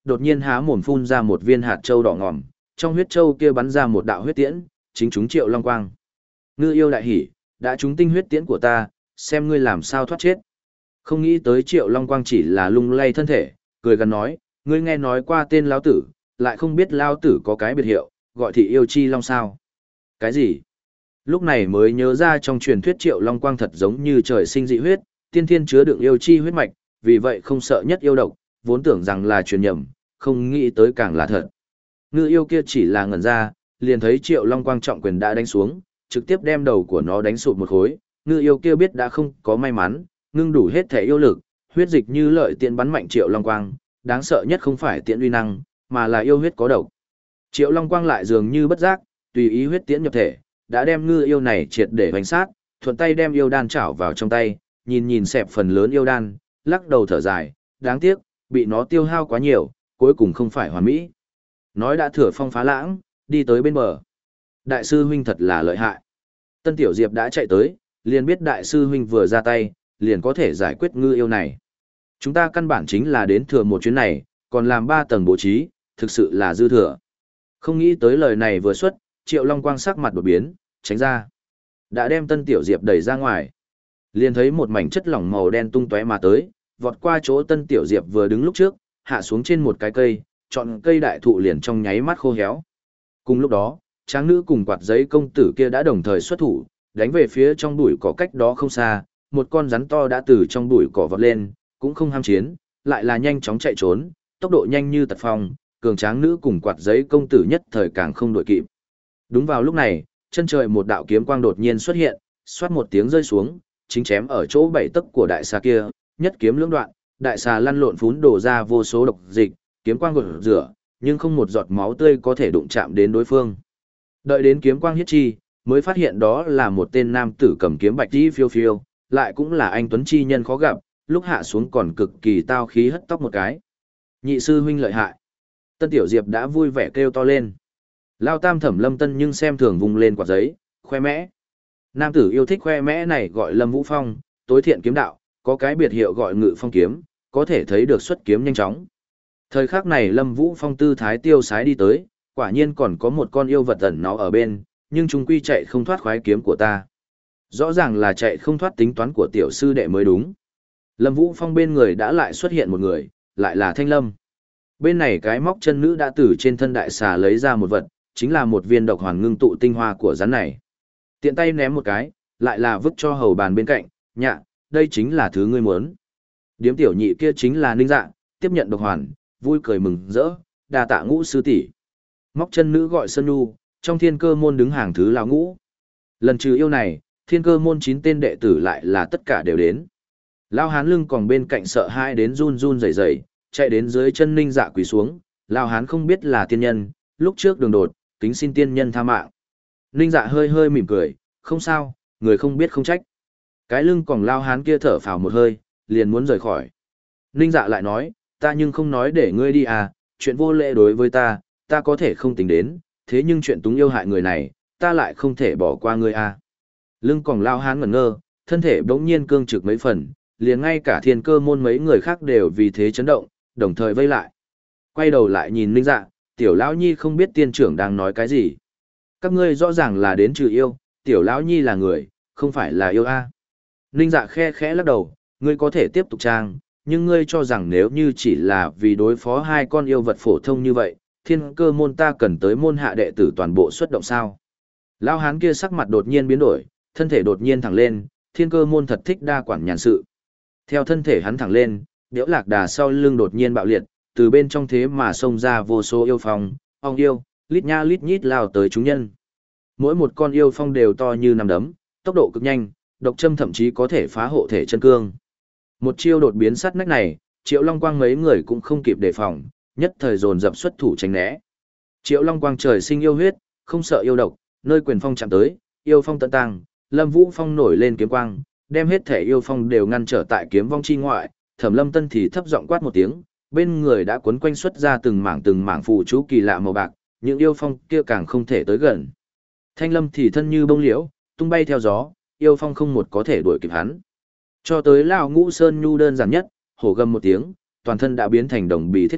đột nhiên há mồm phun ra một viên hạt châu đỏ ngòm, trong huyết châu kia bắn ra một đạo huyết tiễn, chính chúng Triệu Long Quang. Ngư yêu đại hỉ, đã trúng tinh huyết tiễn của ta, xem ngươi làm sao thoát chết. Không nghĩ tới Triệu Long Quang chỉ là lung lay thân thể, cười gần nói, ngươi nghe nói qua tên lão tử, lại không biết lão tử có cái biệt hiệu, gọi thị yêu chi long sao. Cái gì? Lúc này mới nhớ ra trong truyền thuyết Triệu Long Quang thật giống như trời sinh dị huyết, tiên thiên chứa đựng yêu chi huyết mạch, vì vậy không sợ nhất yêu độc, vốn tưởng rằng là truyền nhầm, không nghĩ tới càng là thật. Ngư yêu kia chỉ là ngẩn ra, liền thấy Triệu Long Quang trọng quyền đã đánh xuống, trực tiếp đem đầu của nó đánh sụt một khối. Ngư yêu kia biết đã không có may mắn, ngưng đủ hết thể yêu lực, huyết dịch như lợi tiện bắn mạnh Triệu Long Quang, đáng sợ nhất không phải tiện uy năng, mà là yêu huyết có độc. Triệu Long Quang lại dường như bất giác, tùy ý huyết tiễn nhập thể, đã đem ngư yêu này triệt để hoành sát, thuận tay đem yêu đan chảo vào trong tay, nhìn nhìn xẹp phần lớn yêu đan, lắc đầu thở dài, đáng tiếc, bị nó tiêu hao quá nhiều, cuối cùng không phải hoàn mỹ. Nói đã thừa phong phá lãng, đi tới bên bờ. Đại sư huynh thật là lợi hại. Tân Tiểu Diệp đã chạy tới, liền biết đại sư huynh vừa ra tay, liền có thể giải quyết ngư yêu này. Chúng ta căn bản chính là đến thừa một chuyến này, còn làm ba tầng bố trí, thực sự là dư thừa. Không nghĩ tới lời này vừa xuất, Triệu Long Quang sắc mặt đột biến, tránh ra. Đã đem Tân Tiểu Diệp đẩy ra ngoài. Liền thấy một mảnh chất lỏng màu đen tung tóe mà tới, vọt qua chỗ Tân Tiểu Diệp vừa đứng lúc trước, hạ xuống trên một cái cây, chọn cây đại thụ liền trong nháy mắt khô héo. Cùng lúc đó, tráng nữ cùng quạt giấy công tử kia đã đồng thời xuất thủ, đánh về phía trong bụi cỏ cách đó không xa, một con rắn to đã từ trong bụi cỏ vọt lên, cũng không ham chiến, lại là nhanh chóng chạy trốn, tốc độ nhanh như tật phong, cường tráng nữ cùng quạt giấy công tử nhất thời càng không đội kịp. Đúng vào lúc này, chân trời một đạo kiếm quang đột nhiên xuất hiện, xoát một tiếng rơi xuống, chính chém ở chỗ bảy tấc của đại xà kia, nhất kiếm lưỡng đoạn, đại xà lăn lộn phún đổ ra vô số độc dịch, kiếm quang gột rửa, nhưng không một giọt máu tươi có thể đụng chạm đến đối phương. Đợi đến kiếm quang hiết chi, mới phát hiện đó là một tên nam tử cầm kiếm bạch tí phiêu phiêu, lại cũng là anh tuấn chi nhân khó gặp, lúc hạ xuống còn cực kỳ tao khí hất tóc một cái. Nhị sư huynh lợi hại. Tân Tiểu Diệp đã vui vẻ kêu to lên. Lao tam Thẩm Lâm Tân nhưng xem thường vùng lên quạt giấy, khoe mẽ. Nam tử yêu thích khoe mẽ này gọi Lâm Vũ Phong, tối thiện kiếm đạo, có cái biệt hiệu gọi Ngự Phong kiếm, có thể thấy được xuất kiếm nhanh chóng. Thời khắc này Lâm Vũ Phong tư thái tiêu sái đi tới, quả nhiên còn có một con yêu vật ẩn nó ở bên, nhưng chúng quy chạy không thoát khoái kiếm của ta. Rõ ràng là chạy không thoát tính toán của tiểu sư đệ mới đúng. Lâm Vũ Phong bên người đã lại xuất hiện một người, lại là Thanh Lâm. Bên này cái móc chân nữ đã từ trên thân đại xà lấy ra một vật, chính là một viên độc hoàn ngưng tụ tinh hoa của rắn này. Tiện tay ném một cái, lại là vứt cho hầu bàn bên cạnh, nhạ, đây chính là thứ ngươi muốn. Điếm tiểu nhị kia chính là Ninh Dạ, tiếp nhận độc hoàn, vui cười mừng rỡ, đà tạ Ngũ sư tỷ. Móc chân nữ gọi Sơn Nhu, trong thiên cơ môn đứng hàng thứ lão ngũ. Lần trừ yêu này, thiên cơ môn chín tên đệ tử lại là tất cả đều đến. Lao hán lưng còn bên cạnh sợ hãi đến run run rẩy rẩy, chạy đến dưới chân Ninh Dạ quỳ xuống, Lao hán không biết là tiên nhân, lúc trước đường đột, kính xin tiên nhân tha mạng. Ninh Dạ hơi hơi mỉm cười, không sao, người không biết không trách. Cái lưng còn Lao hán kia thở phào một hơi, liền muốn rời khỏi. Ninh Dạ lại nói, ta nhưng không nói để ngươi đi à, chuyện vô lễ đối với ta, ta có thể không tính đến, thế nhưng chuyện túng yêu hại người này, ta lại không thể bỏ qua ngươi à. Lưng còn Lao hán ngẩn ngơ, thân thể bỗng nhiên cương trực mấy phần, liền ngay cả thiên cơ môn mấy người khác đều vì thế chấn động, đồng thời vây lại. Quay đầu lại nhìn Ninh Dạ, tiểu lão nhi không biết tiên trưởng đang nói cái gì. Các ngươi rõ ràng là đến trừ yêu, tiểu lão nhi là người, không phải là yêu a. Ninh Dạ khe khẽ lắc đầu, ngươi có thể tiếp tục trang, nhưng ngươi cho rằng nếu như chỉ là vì đối phó hai con yêu vật phổ thông như vậy, thiên cơ môn ta cần tới môn hạ đệ tử toàn bộ xuất động sao. Lão hán kia sắc mặt đột nhiên biến đổi, thân thể đột nhiên thẳng lên, thiên cơ môn thật thích đa quản nhàn sự. Theo thân thể hắn thẳng lên, Điểu Lạc Đà sau lưng đột nhiên bạo liệt, từ bên trong thế mà xông ra vô số yêu phong, ong yêu, lít nha lít nhít lao tới chúng nhân. Mỗi một con yêu phong đều to như nắm đấm, tốc độ cực nhanh, độc châm thậm chí có thể phá hộ thể chân cương. Một chiêu đột biến sát nách này, Triệu Long Quang mấy người cũng không kịp đề phòng, nhất thời dồn dập xuất thủ tránh né. Triệu Long Quang trời sinh yêu huyết, không sợ yêu độc, nơi quyền phong chạm tới, yêu phong tận tăng, Lâm Vũ Phong nổi lên kiếm quang, đem hết thể yêu phong đều ngăn trở tại kiếm vong chi ngoại. Thẩm Lâm Tân thì thấp giọng quát một tiếng, bên người đã quấn quanh xuất ra từng mảng từng mảng phù chú kỳ lạ màu bạc, những yêu phong kia càng không thể tới gần. Thanh Lâm thì thân như bông liễu, tung bay theo gió, yêu phong không một có thể đuổi kịp hắn. Cho tới lão Ngũ Sơn Nhu đơn giản nhất, hổ gầm một tiếng, toàn thân đã biến thành đồng bì thiết cốt,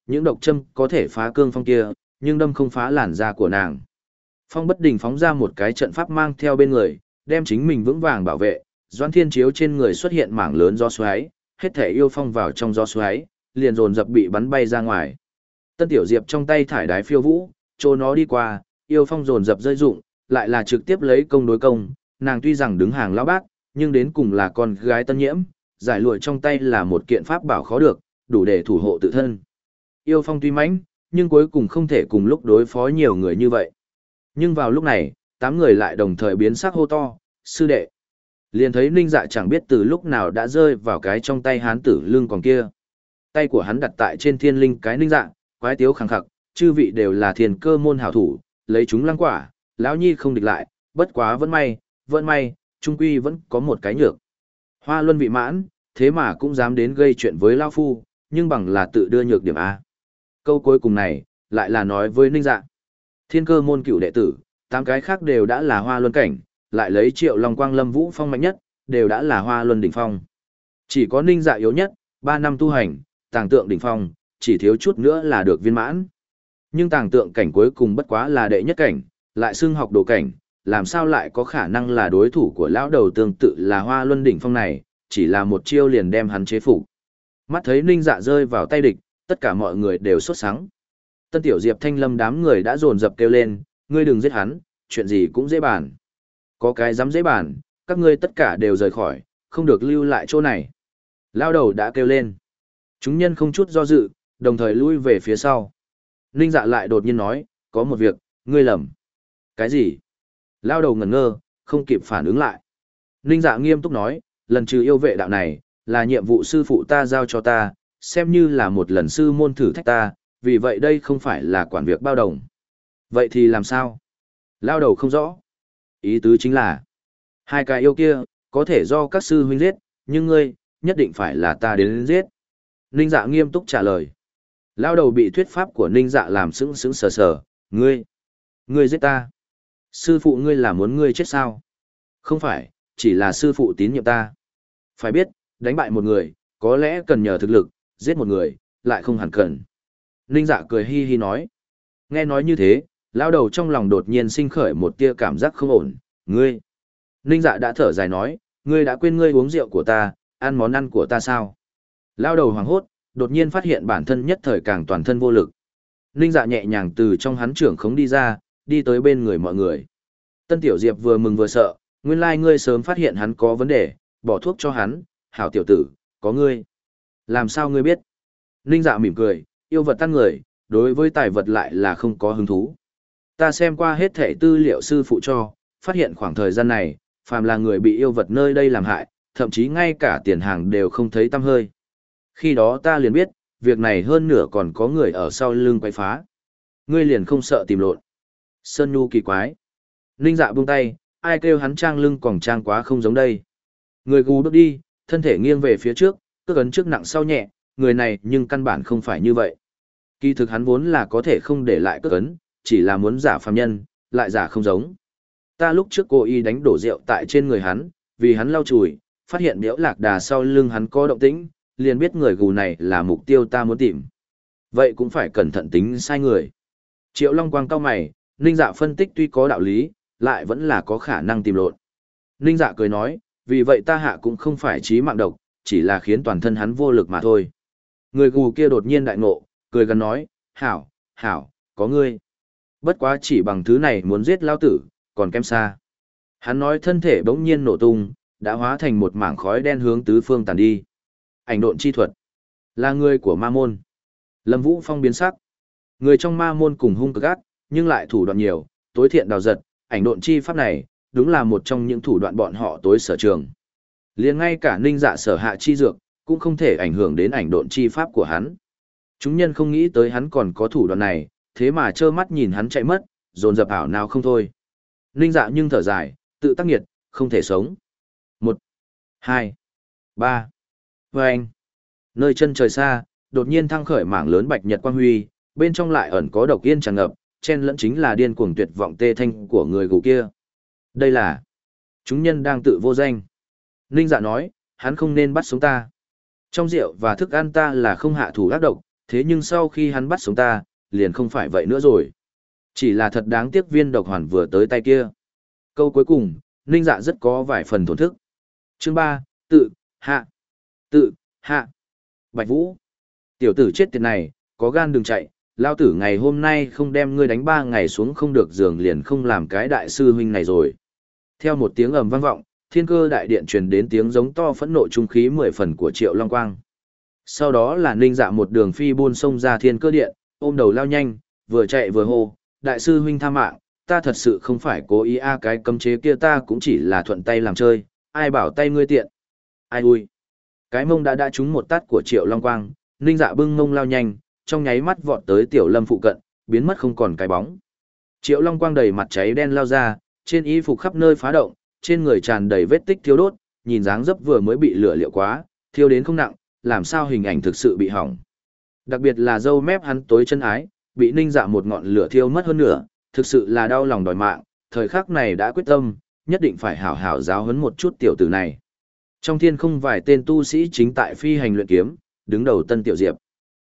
những độc châm có thể phá cương phong kia, nhưng đâm không phá làn da của nàng. Phong bất đình phóng ra một cái trận pháp mang theo bên người, đem chính mình vững vàng bảo vệ. Doãn Thiên Chiếu trên người xuất hiện mảng lớn gió xoáy, hết thể yêu phong vào trong gió xoáy, liền dồn dập bị bắn bay ra ngoài. Tân Tiểu Diệp trong tay thải đái phiêu vũ, chỗ nó đi qua, yêu phong dồn dập rơi rụng, lại là trực tiếp lấy công đối công. Nàng tuy rằng đứng hàng lão bác, nhưng đến cùng là con gái tân nhiễm, giải lụa trong tay là một kiện pháp bảo khó được, đủ để thủ hộ tự thân. Yêu phong tuy mãnh, nhưng cuối cùng không thể cùng lúc đối phó nhiều người như vậy. Nhưng vào lúc này, tám người lại đồng thời biến sắc hô to, sư đệ. Liền thấy Ninh Dạ chẳng biết từ lúc nào đã rơi vào cái trong tay hán tử lưng còn kia. Tay của hắn đặt tại trên thiên linh cái Ninh Dạ, quái tiếu khẳng khặc, chư vị đều là thiền cơ môn hảo thủ, lấy chúng lăng quả, lão nhi không địch lại, bất quá vẫn may, vẫn may, trung quy vẫn có một cái nhược. Hoa luân vị mãn, thế mà cũng dám đến gây chuyện với Lao Phu, nhưng bằng là tự đưa nhược điểm A. Câu cuối cùng này, lại là nói với Ninh Dạ. Thiên cơ môn cựu đệ tử, tám cái khác đều đã là hoa luân cảnh, lại lấy Triệu Long Quang Lâm Vũ Phong mạnh nhất, đều đã là hoa luân đỉnh phong. Chỉ có Ninh Dạ yếu nhất, ba năm tu hành, tàng tượng đỉnh phong, chỉ thiếu chút nữa là được viên mãn. Nhưng tàng tượng cảnh cuối cùng bất quá là đệ nhất cảnh, lại xưng học đồ cảnh, làm sao lại có khả năng là đối thủ của lão đầu tương tự là hoa luân đỉnh phong này, chỉ là một chiêu liền đem hắn chế phục. Mắt thấy Ninh Dạ rơi vào tay địch, tất cả mọi người đều sốt sắng. Tân Tiểu Diệp Thanh Lâm đám người đã dồn dập kêu lên, ngươi đừng giết hắn, chuyện gì cũng dễ bàn. Có cái dám dễ bàn, các ngươi tất cả đều rời khỏi, không được lưu lại chỗ này. Lao đầu đã kêu lên. Chúng nhân không chút do dự, đồng thời lui về phía sau. Ninh Dạ lại đột nhiên nói, có một việc, ngươi lầm. Cái gì? Lao đầu ngẩn ngơ, không kịp phản ứng lại. Ninh Dạ nghiêm túc nói, lần trừ yêu vệ đạo này, là nhiệm vụ sư phụ ta giao cho ta, xem như là một lần sư môn thử thách ta, vì vậy đây không phải là quản việc bao đồng. Vậy thì làm sao? Lao đầu không rõ. Ý tứ chính là, hai cái yêu kia, có thể do các sư huynh giết, nhưng ngươi, nhất định phải là ta đến giết. Ninh Dạ nghiêm túc trả lời. Lao đầu bị thuyết pháp của Ninh Dạ làm sững sững sờ sờ, ngươi, ngươi giết ta. Sư phụ ngươi là muốn ngươi chết sao? Không phải, chỉ là sư phụ tín nhiệm ta. Phải biết, đánh bại một người, có lẽ cần nhờ thực lực, giết một người, lại không hẳn cần. Ninh Dạ cười hi hi nói. Nghe nói như thế, lao đầu trong lòng đột nhiên sinh khởi một tia cảm giác không ổn. Ngươi. Ninh Dạ đã thở dài nói, ngươi đã quên ngươi uống rượu của ta, ăn món ăn của ta sao? Lao đầu hoảng hốt, đột nhiên phát hiện bản thân nhất thời càng toàn thân vô lực. Ninh Dạ nhẹ nhàng từ trong hắn trưởng khống đi ra, đi tới bên người mọi người. Tân Tiểu Diệp vừa mừng vừa sợ, nguyên lai ngươi sớm phát hiện hắn có vấn đề, bỏ thuốc cho hắn, hảo tiểu tử, có ngươi. Làm sao ngươi biết? Ninh Dạ mỉm cười, yêu vật tan người, đối với tài vật lại là không có hứng thú. Ta xem qua hết thể tư liệu sư phụ cho, phát hiện khoảng thời gian này, phàm là người bị yêu vật nơi đây làm hại, thậm chí ngay cả tiền hàng đều không thấy tăm hơi. Khi đó ta liền biết, việc này hơn nửa còn có người ở sau lưng quay phá. Ngươi liền không sợ tìm lộn. Sơn Nhu kỳ quái. Ninh Dạ buông tay, ai kêu hắn trang lưng còn trang quá không giống đây. Người gù bước đi, thân thể nghiêng về phía trước, cước ấn trước nặng sau nhẹ, người này nhưng căn bản không phải như vậy. Kỳ thực hắn vốn là có thể không để lại cước ấn, chỉ là muốn giả phàm nhân, lại giả không giống. Ta lúc trước cố ý đánh đổ rượu tại trên người hắn, vì hắn lau chùi, phát hiện điếu lạc đà sau lưng hắn có động tĩnh, liền biết người gù này là mục tiêu ta muốn tìm. Vậy cũng phải cẩn thận tính sai người. Triệu Long Quang cao mày, Ninh Dạ phân tích tuy có đạo lý, lại vẫn là có khả năng tìm lộn. Ninh Dạ cười nói, vì vậy ta hạ cũng không phải chí mạng độc, chỉ là khiến toàn thân hắn vô lực mà thôi. Người gù kia đột nhiên đại ngộ, cười gần nói, hảo, hảo, có ngươi. Bất quá chỉ bằng thứ này muốn giết lao tử, còn kém xa. Hắn nói thân thể bỗng nhiên nổ tung, đã hóa thành một mảng khói đen hướng tứ phương tàn đi. Ảnh độn chi thuật, là người của ma môn. Lâm Vũ Phong biến sắc. Người trong ma môn cùng hung cực ác, nhưng lại thủ đoạn nhiều, tối thiện đào giật, ảnh độn chi pháp này, đúng là một trong những thủ đoạn bọn họ tối sở trường. Liền ngay cả Ninh Dạ sở hạ chi dược, cũng không thể ảnh hưởng đến ảnh độn chi pháp của hắn. Chúng nhân không nghĩ tới hắn còn có thủ đoạn này, thế mà trơ mắt nhìn hắn chạy mất, dồn dập ảo nào không thôi. Ninh Dạ nhưng thở dài, tự tác nghiệt, không thể sống. Một, hai, ba, vâng. Nơi chân trời xa, đột nhiên thăng khởi mảng lớn bạch nhật quang huy, bên trong lại ẩn có độc yên tràn ngập, chen lẫn chính là điên cuồng tuyệt vọng tê thanh của người gù kia. Đây là chúng nhân đang tự vô danh. Ninh Dạ nói, hắn không nên bắt sống ta. Trong rượu và thức ăn ta là không hạ thủ ác độc, Thế nhưng sau khi hắn bắt sống ta, liền không phải vậy nữa rồi. Chỉ là thật đáng tiếc viên độc hoàn vừa tới tay kia. Câu cuối cùng, Ninh Dạ rất có vài phần thổn thức. Chương ba, tự, hạ. Tự, hạ. Bạch Vũ. Tiểu tử chết tiệt này, có gan đừng chạy, lao tử ngày hôm nay không đem ngươi đánh ba ngày xuống không được giường liền không làm cái đại sư huynh này rồi. Theo một tiếng ầm vang vọng, thiên cơ đại điện truyền đến tiếng giống to phẫn nộ trung khí mười phần của Triệu Long Quang. Sau đó là Ninh Dạ một đường phi buôn sông ra thiên cơ điện, ôm đầu lao nhanh, vừa chạy vừa hô, đại sư huynh tha mạng, ta thật sự không phải cố ý a cái cấm chế kia ta cũng chỉ là thuận tay làm chơi, ai bảo tay ngươi tiện. Ai ui. Cái mông đã đã trúng một tát của Triệu Long Quang, Ninh Dạ bưng mông lao nhanh, trong nháy mắt vọt tới Tiểu Lâm phụ cận, biến mất không còn cái bóng. Triệu Long Quang đầy mặt cháy đen lao ra, trên y phục khắp nơi phá động, trên người tràn đầy vết tích thiêu đốt, nhìn dáng dấp vừa mới bị lửa liệu quá, thiêu đến không nặng, làm sao hình ảnh thực sự bị hỏng. Đặc biệt là râu mép hắn tối chân ái, bị Ninh Dạ một ngọn lửa thiêu mất hơn nửa, thực sự là đau lòng đòi mạng, thời khắc này đã quyết tâm, nhất định phải hảo hảo giáo huấn một chút tiểu tử này. Trong thiên không vài tên tu sĩ chính tại phi hành luyện kiếm, đứng đầu Tân Tiểu Diệp.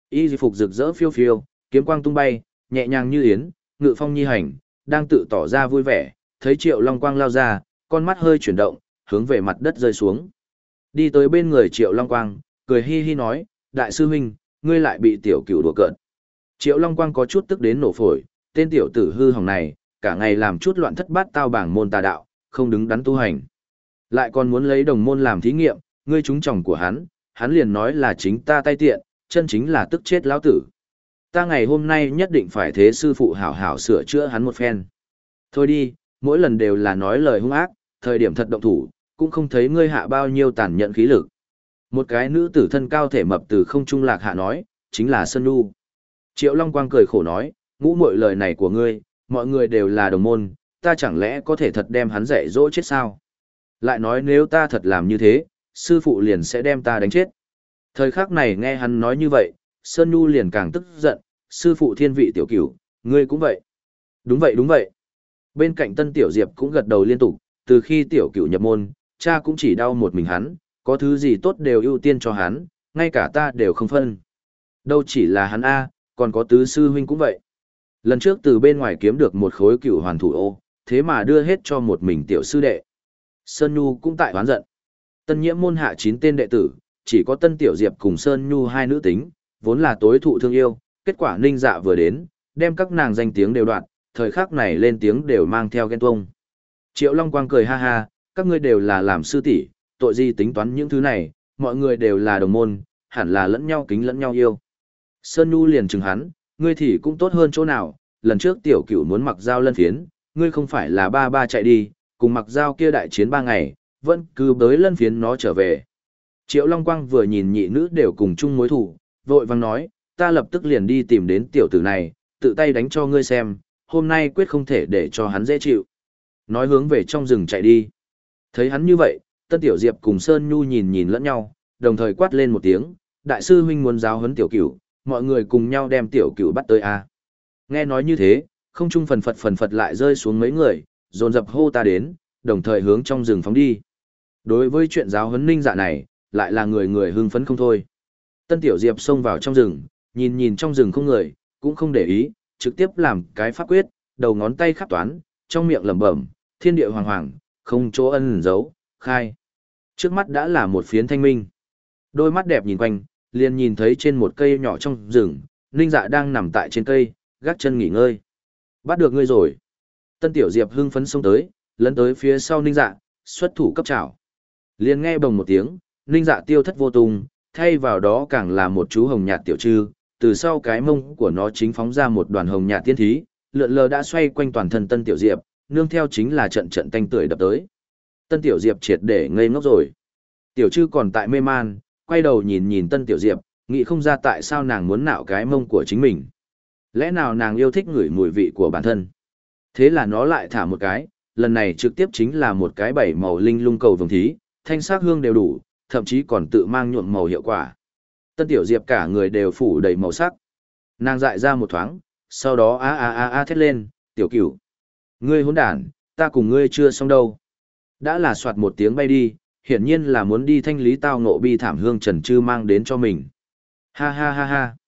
Y phục rực rỡ phiêu phiêu, kiếm quang tung bay, nhẹ nhàng như yến, ngự phong nhi hành, đang tự tỏ ra vui vẻ, thấy Triệu Long Quang lao ra, con mắt hơi chuyển động, hướng về mặt đất rơi xuống. Đi tới bên người Triệu Long Quang, cười hi hi nói, đại sư huynh, ngươi lại bị tiểu cửu đùa cợt. Triệu Long Quang có chút tức đến nổ phổi, tên tiểu tử hư hỏng này, cả ngày làm chút loạn thất bát tao bảng môn tà đạo, không đứng đắn tu hành. Lại còn muốn lấy đồng môn làm thí nghiệm, ngươi trúng chồng của hắn, hắn liền nói là chính ta tay tiện, chân chính là tức chết lão tử. Ta ngày hôm nay nhất định phải thế sư phụ hảo hảo sửa chữa hắn một phen. Thôi đi, mỗi lần đều là nói lời hung ác, thời điểm thật động thủ, cũng không thấy ngươi hạ bao nhiêu tàn nhẫn khí lực. Một cái nữ tử thân cao thể mập từ không trung lạc hạ nói, chính là Sơn Nhu. Triệu Long Quang cười khổ nói, ngũ muội lời này của ngươi, mọi người đều là đồng môn, ta chẳng lẽ có thể thật đem hắn dạy dỗ chết sao? Lại nói nếu ta thật làm như thế, sư phụ liền sẽ đem ta đánh chết. Thời khắc này nghe hắn nói như vậy, Sơn Nhu liền càng tức giận, sư phụ thiên vị tiểu cửu, ngươi cũng vậy. Đúng vậy đúng vậy. Bên cạnh Tân Tiểu Diệp cũng gật đầu liên tục, từ khi tiểu cửu nhập môn, cha cũng chỉ đau một mình hắn, có thứ gì tốt đều ưu tiên cho hắn, ngay cả ta đều không phân. Đâu chỉ là hắn A, còn có tứ sư huynh cũng vậy. Lần trước từ bên ngoài kiếm được một khối cửu hoàn thủ ô, thế mà đưa hết cho một mình tiểu sư đệ. Sơn Nhu cũng tại hoán giận. Tân Nhiễm môn hạ chín tên đệ tử, chỉ có Tân Tiểu Diệp cùng Sơn Nhu hai nữ tính, vốn là tối thụ thương yêu, kết quả Ninh Dạ vừa đến, đem các nàng danh tiếng đều đoạn, thời khắc này lên tiếng đều mang theo ghen tuông. Triệu Long Quang cười ha ha, các ngươi đều là làm sư tỷ, tội gì tính toán những thứ này, mọi người đều là đồng môn, hẳn là lẫn nhau kính lẫn nhau yêu. Sơn Nhu liền chừng hắn, ngươi thì cũng tốt hơn chỗ nào, lần trước tiểu cửu muốn mặc dao lân phiến, ngươi không phải là ba ba chạy đi, cùng mặc dao kia đại chiến ba ngày, vẫn cứ bới lân phiến nó trở về. Triệu Long Quang vừa nhìn nhị nữ đều cùng chung mối thủ, vội vang nói, ta lập tức liền đi tìm đến tiểu tử này, tự tay đánh cho ngươi xem, hôm nay quyết không thể để cho hắn dễ chịu. Nói hướng về trong rừng chạy đi. Thấy hắn như vậy, Tân Tiểu Diệp cùng Sơn Nhu nhìn nhìn lẫn nhau, đồng thời quát lên một tiếng, đại sư huynh muốn giáo huấn tiểu cửu, mọi người cùng nhau đem tiểu cửu bắt tới a. Nghe nói như thế, không trung phần phật phần phật lại rơi xuống mấy người, dồn dập hô ta đến, đồng thời hướng trong rừng phóng đi. Đối với chuyện giáo huấn Ninh Dạ này, lại là người người hưng phấn không thôi. Tân Tiểu Diệp xông vào trong rừng, nhìn nhìn trong rừng không người, cũng không để ý, trực tiếp làm cái pháp quyết, đầu ngón tay khắp toán, trong miệng lẩm bẩm, thiên địa hoàng hoàng, không chỗ ẩn giấu, khai. Trước mắt đã là một phiến thanh minh. Đôi mắt đẹp nhìn quanh, liền nhìn thấy trên một cây nhỏ trong rừng, Ninh Dạ đang nằm tại trên cây, gác chân nghỉ ngơi. Bắt được ngươi rồi. Tân Tiểu Diệp hưng phấn xông tới, lấn tới phía sau Ninh Dạ, xuất thủ cấp chảo. Liền nghe bồng một tiếng, Ninh Dạ tiêu thất vô tung, thay vào đó càng là một chú hồng nhạt tiểu trư, từ sau cái mông của nó chính phóng ra một đoàn hồng nhạt tiên thí, lượn lờ đã xoay quanh toàn thân Tân Tiểu Diệp, nương theo chính là trận trận tanh tưởi đập tới. Tân Tiểu Diệp triệt để ngây ngốc rồi. Tiểu trư còn tại mê man, quay đầu nhìn nhìn Tân Tiểu Diệp, nghĩ không ra tại sao nàng muốn nạo cái mông của chính mình. Lẽ nào nàng yêu thích ngửi mùi vị của bản thân? Thế là nó lại thả một cái, lần này trực tiếp chính là một cái bảy màu linh lung cầu vồng thí, thanh sắc hương đều đủ, thậm chí còn tự mang nhuộm màu hiệu quả. Tân Tiểu Diệp cả người đều phủ đầy màu sắc. Nàng dại ra một thoáng, sau đó a a a a thét lên, tiểu cửu. Ngươi hỗn đản, ta cùng ngươi chưa xong đâu. Đã là soạt một tiếng bay đi, hiển nhiên là muốn đi thanh lý tao ngộ bi thảm hương trần trư mang đến cho mình. Ha ha ha ha.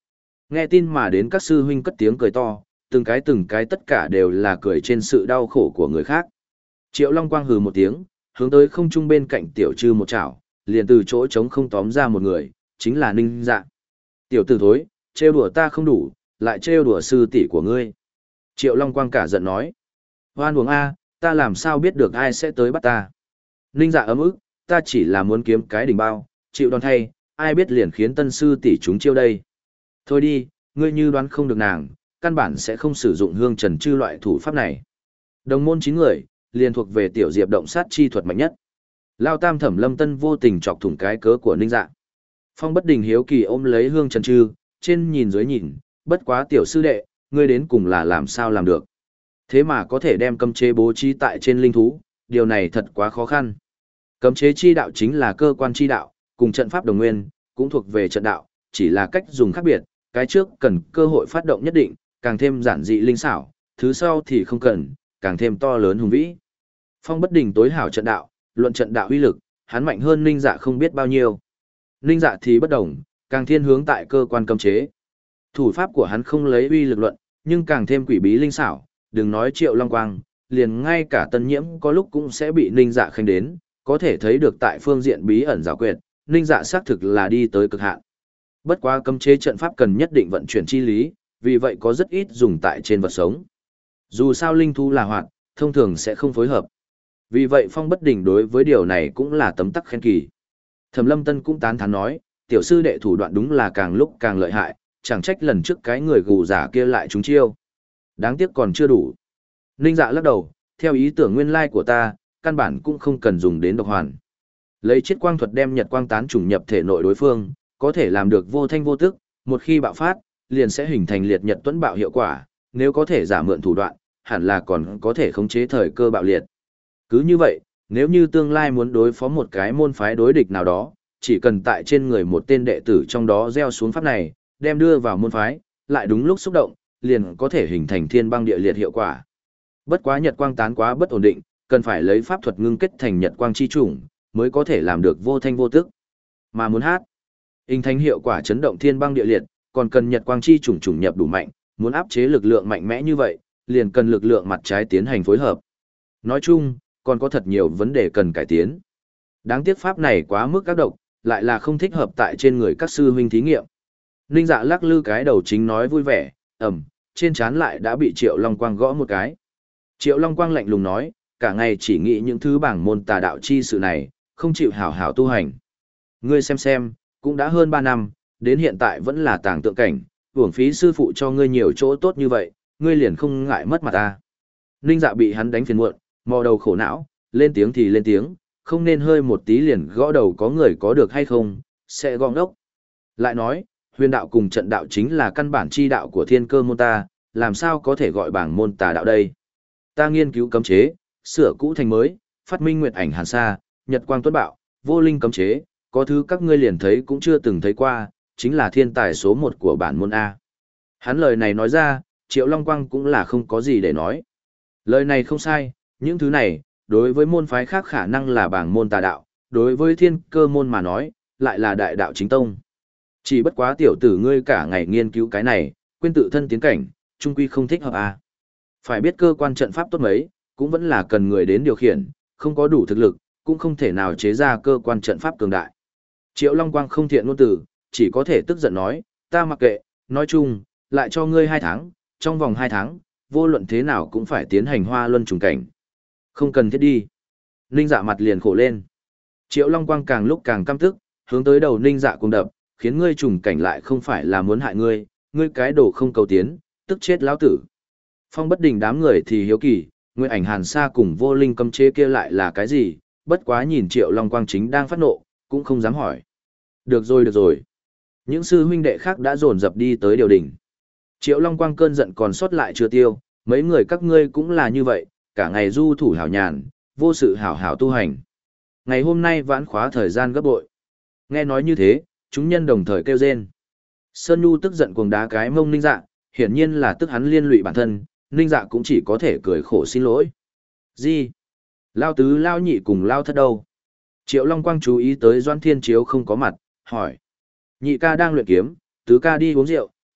Nghe tin mà đến các sư huynh cất tiếng cười to, từng cái từng cái tất cả đều là cười trên sự đau khổ của người khác. Triệu Long Quang hừ một tiếng, hướng tới không trung bên cạnh tiểu trư một chảo, liền từ chỗ trống không tóm ra một người, chính là Ninh Dạ. Tiểu tử thối, trêu đùa ta không đủ, lại trêu đùa sư tỷ của ngươi. Triệu Long Quang cả giận nói. Hoan uổng A, ta làm sao biết được ai sẽ tới bắt ta. Ninh Dạ ấm ức, ta chỉ là muốn kiếm cái đỉnh bao, chịu đòn thay, ai biết liền khiến tân sư tỷ chúng chiêu đây. Thôi đi, ngươi như đoán không được nàng, căn bản sẽ không sử dụng hương trần chư loại thủ pháp này. Đồng môn chín người, liền thuộc về tiểu diệp động sát chi thuật mạnh nhất. Lao Tam Thẩm Lâm Tân vô tình chọc thủng cái cớ của Ninh Dạ. Phong Bất Đình hiếu kỳ ôm lấy hương trần chư, trên nhìn dưới nhìn, bất quá tiểu sư đệ, ngươi đến cùng là làm sao làm được. Thế mà có thể đem cấm chế bố trí tại trên linh thú, điều này thật quá khó khăn. Cấm chế chi đạo chính là cơ quan chi đạo, cùng trận pháp đồng nguyên, cũng thuộc về trận đạo, chỉ là cách dùng khác biệt, cái trước cần cơ hội phát động nhất định, càng thêm giản dị linh xảo, thứ sau thì không cần, càng thêm to lớn hùng vĩ. Phong Bất Đình tối hảo trận đạo, luận trận đạo uy lực, hắn mạnh hơn Ninh Dạ không biết bao nhiêu. Ninh Dạ thì bất đồng, càng thiên hướng tại cơ quan cấm chế. Thủ pháp của hắn không lấy uy lực luận, nhưng càng thêm quỷ bí linh xảo, đừng nói Triệu Long Quang, liền ngay cả Tân Nhiễm có lúc cũng sẽ bị Ninh Dạ khanh đến, có thể thấy được tại phương diện bí ẩn giảo quyệt, Ninh Dạ xác thực là đi tới cực hạn. Bất quá cấm chế trận pháp cần nhất định vận chuyển chi lý, vì vậy có rất ít dùng tại trên vật sống. Dù sao linh thú là hoạt, thông thường sẽ không phối hợp. Vì vậy Phong Bất Đình đối với điều này cũng là tấm tắc khen kỳ. Thẩm Lâm Tân cũng tán thán nói, tiểu sư đệ thủ đoạn đúng là càng lúc càng lợi hại, chẳng trách lần trước cái người gù giả kia lại trúng chiêu. Đáng tiếc còn chưa đủ. Ninh Dạ lắc đầu, theo ý tưởng nguyên lai của ta, căn bản cũng không cần dùng đến độc hoàn. Lấy chiết quang thuật đem nhật quang tán trùng nhập thể nội đối phương, có thể làm được vô thanh vô tức, một khi bạo phát, liền sẽ hình thành liệt nhật tuấn bạo hiệu quả, nếu có thể giả mượn thủ đoạn, hẳn là còn có thể khống chế thời cơ bạo liệt. Cứ như vậy, nếu như tương lai muốn đối phó một cái môn phái đối địch nào đó, chỉ cần tại trên người một tên đệ tử trong đó gieo xuống pháp này, đem đưa vào môn phái, lại đúng lúc xúc động, liền có thể hình thành thiên băng địa liệt hiệu quả. Bất quá nhật quang tán quá bất ổn định, cần phải lấy pháp thuật ngưng kết thành nhật quang chi chủng, mới có thể làm được vô thanh vô tức. Mà muốn hát, hình thành hiệu quả chấn động thiên băng địa liệt, còn cần nhật quang chi chủng chủng nhập đủ mạnh, muốn áp chế lực lượng mạnh mẽ như vậy, liền cần lực lượng mặt trái tiến hành phối hợp. Nói chung, còn có thật nhiều vấn đề cần cải tiến. Đáng tiếc pháp này quá mức các độc, lại là không thích hợp tại trên người các sư huynh thí nghiệm. Ninh Dạ lắc lư cái đầu chính nói vui vẻ, ầm, trên trán lại đã bị Triệu Long Quang gõ một cái. Triệu Long Quang lạnh lùng nói, cả ngày chỉ nghĩ những thứ bảng môn tà đạo chi sự này, không chịu hảo hảo tu hành. Ngươi xem xem, cũng đã hơn ba năm, đến hiện tại vẫn là tàng tượng cảnh, uổng phí sư phụ cho ngươi nhiều chỗ tốt như vậy, ngươi liền không ngại mất mặt ta. Ninh Dạ bị hắn đánh phiền muộn, mò đầu khổ não, lên tiếng thì lên tiếng, không nên hơi một tí liền gõ đầu có người có được hay không, sẽ gõ ngốc. Lại nói, huyền đạo cùng trận đạo chính là căn bản chi đạo của thiên cơ môn ta, làm sao có thể gọi bảng môn tà đạo đây. Ta nghiên cứu cấm chế, sửa cũ thành mới, phát minh nguyệt ảnh hàn sa, nhật quang tuấn bạo, vô linh cấm chế, có thứ các ngươi liền thấy cũng chưa từng thấy qua, chính là thiên tài số một của bản môn A. Hắn lời này nói ra, Triệu Long Quang cũng là không có gì để nói. Lời này không sai, những thứ này, đối với môn phái khác khả năng là bảng môn tà đạo, đối với thiên cơ môn mà nói, lại là đại đạo chính tông. Chỉ bất quá tiểu tử ngươi cả ngày nghiên cứu cái này, quên tự thân tiến cảnh, trung quy không thích hợp A. Phải biết cơ quan trận pháp tốt mấy, cũng vẫn là cần người đến điều khiển, không có đủ thực lực, cũng không thể nào chế ra cơ quan trận pháp cường đại. Triệu Long Quang không thiện ngôn từ, chỉ có thể tức giận nói, ta mặc kệ, nói chung, lại cho ngươi hai tháng, trong vòng hai tháng, vô luận thế nào cũng phải tiến hành hoa luân trùng cảnh. Không cần thiết đi. Ninh Dạ mặt liền khổ lên. Triệu Long Quang càng lúc càng căm tức, hướng tới đầu Ninh Dạ cùng đập, khiến ngươi trùng cảnh lại không phải là muốn hại ngươi, ngươi cái đồ không cầu tiến, tức chết lão tử. Phong Bất Đình đám người thì hiếu kỳ, Nguyên ảnh hàn sa cùng vô linh cấm chế kia lại là cái gì, bất quá nhìn Triệu Long Quang chính đang phát nộ, cũng không dám hỏi. Được rồi được rồi. Những sư huynh đệ khác đã dồn dập đi tới điều đình. Triệu Long Quang cơn giận còn sót lại chưa tiêu, mấy người các ngươi cũng là như vậy, cả ngày du thủ hảo nhàn, vô sự hảo hảo tu hành. Ngày hôm nay vãn khóa thời gian gấp bội. Nghe nói như thế, chúng nhân đồng thời kêu rên. Sơn Nhu tức giận cuồng đá cái mông Ninh Dạ, hiển nhiên là tức hắn liên lụy bản thân, Ninh Dạ cũng chỉ có thể cười khổ xin lỗi. Gì? Lao tứ lao nhị cùng lao thất đâu? Triệu Long Quang chú ý tới Doan Thiên Chiếu không có mặt, hỏi. Nhị ca đang luyện kiếm, tứ ca đi uống rượu,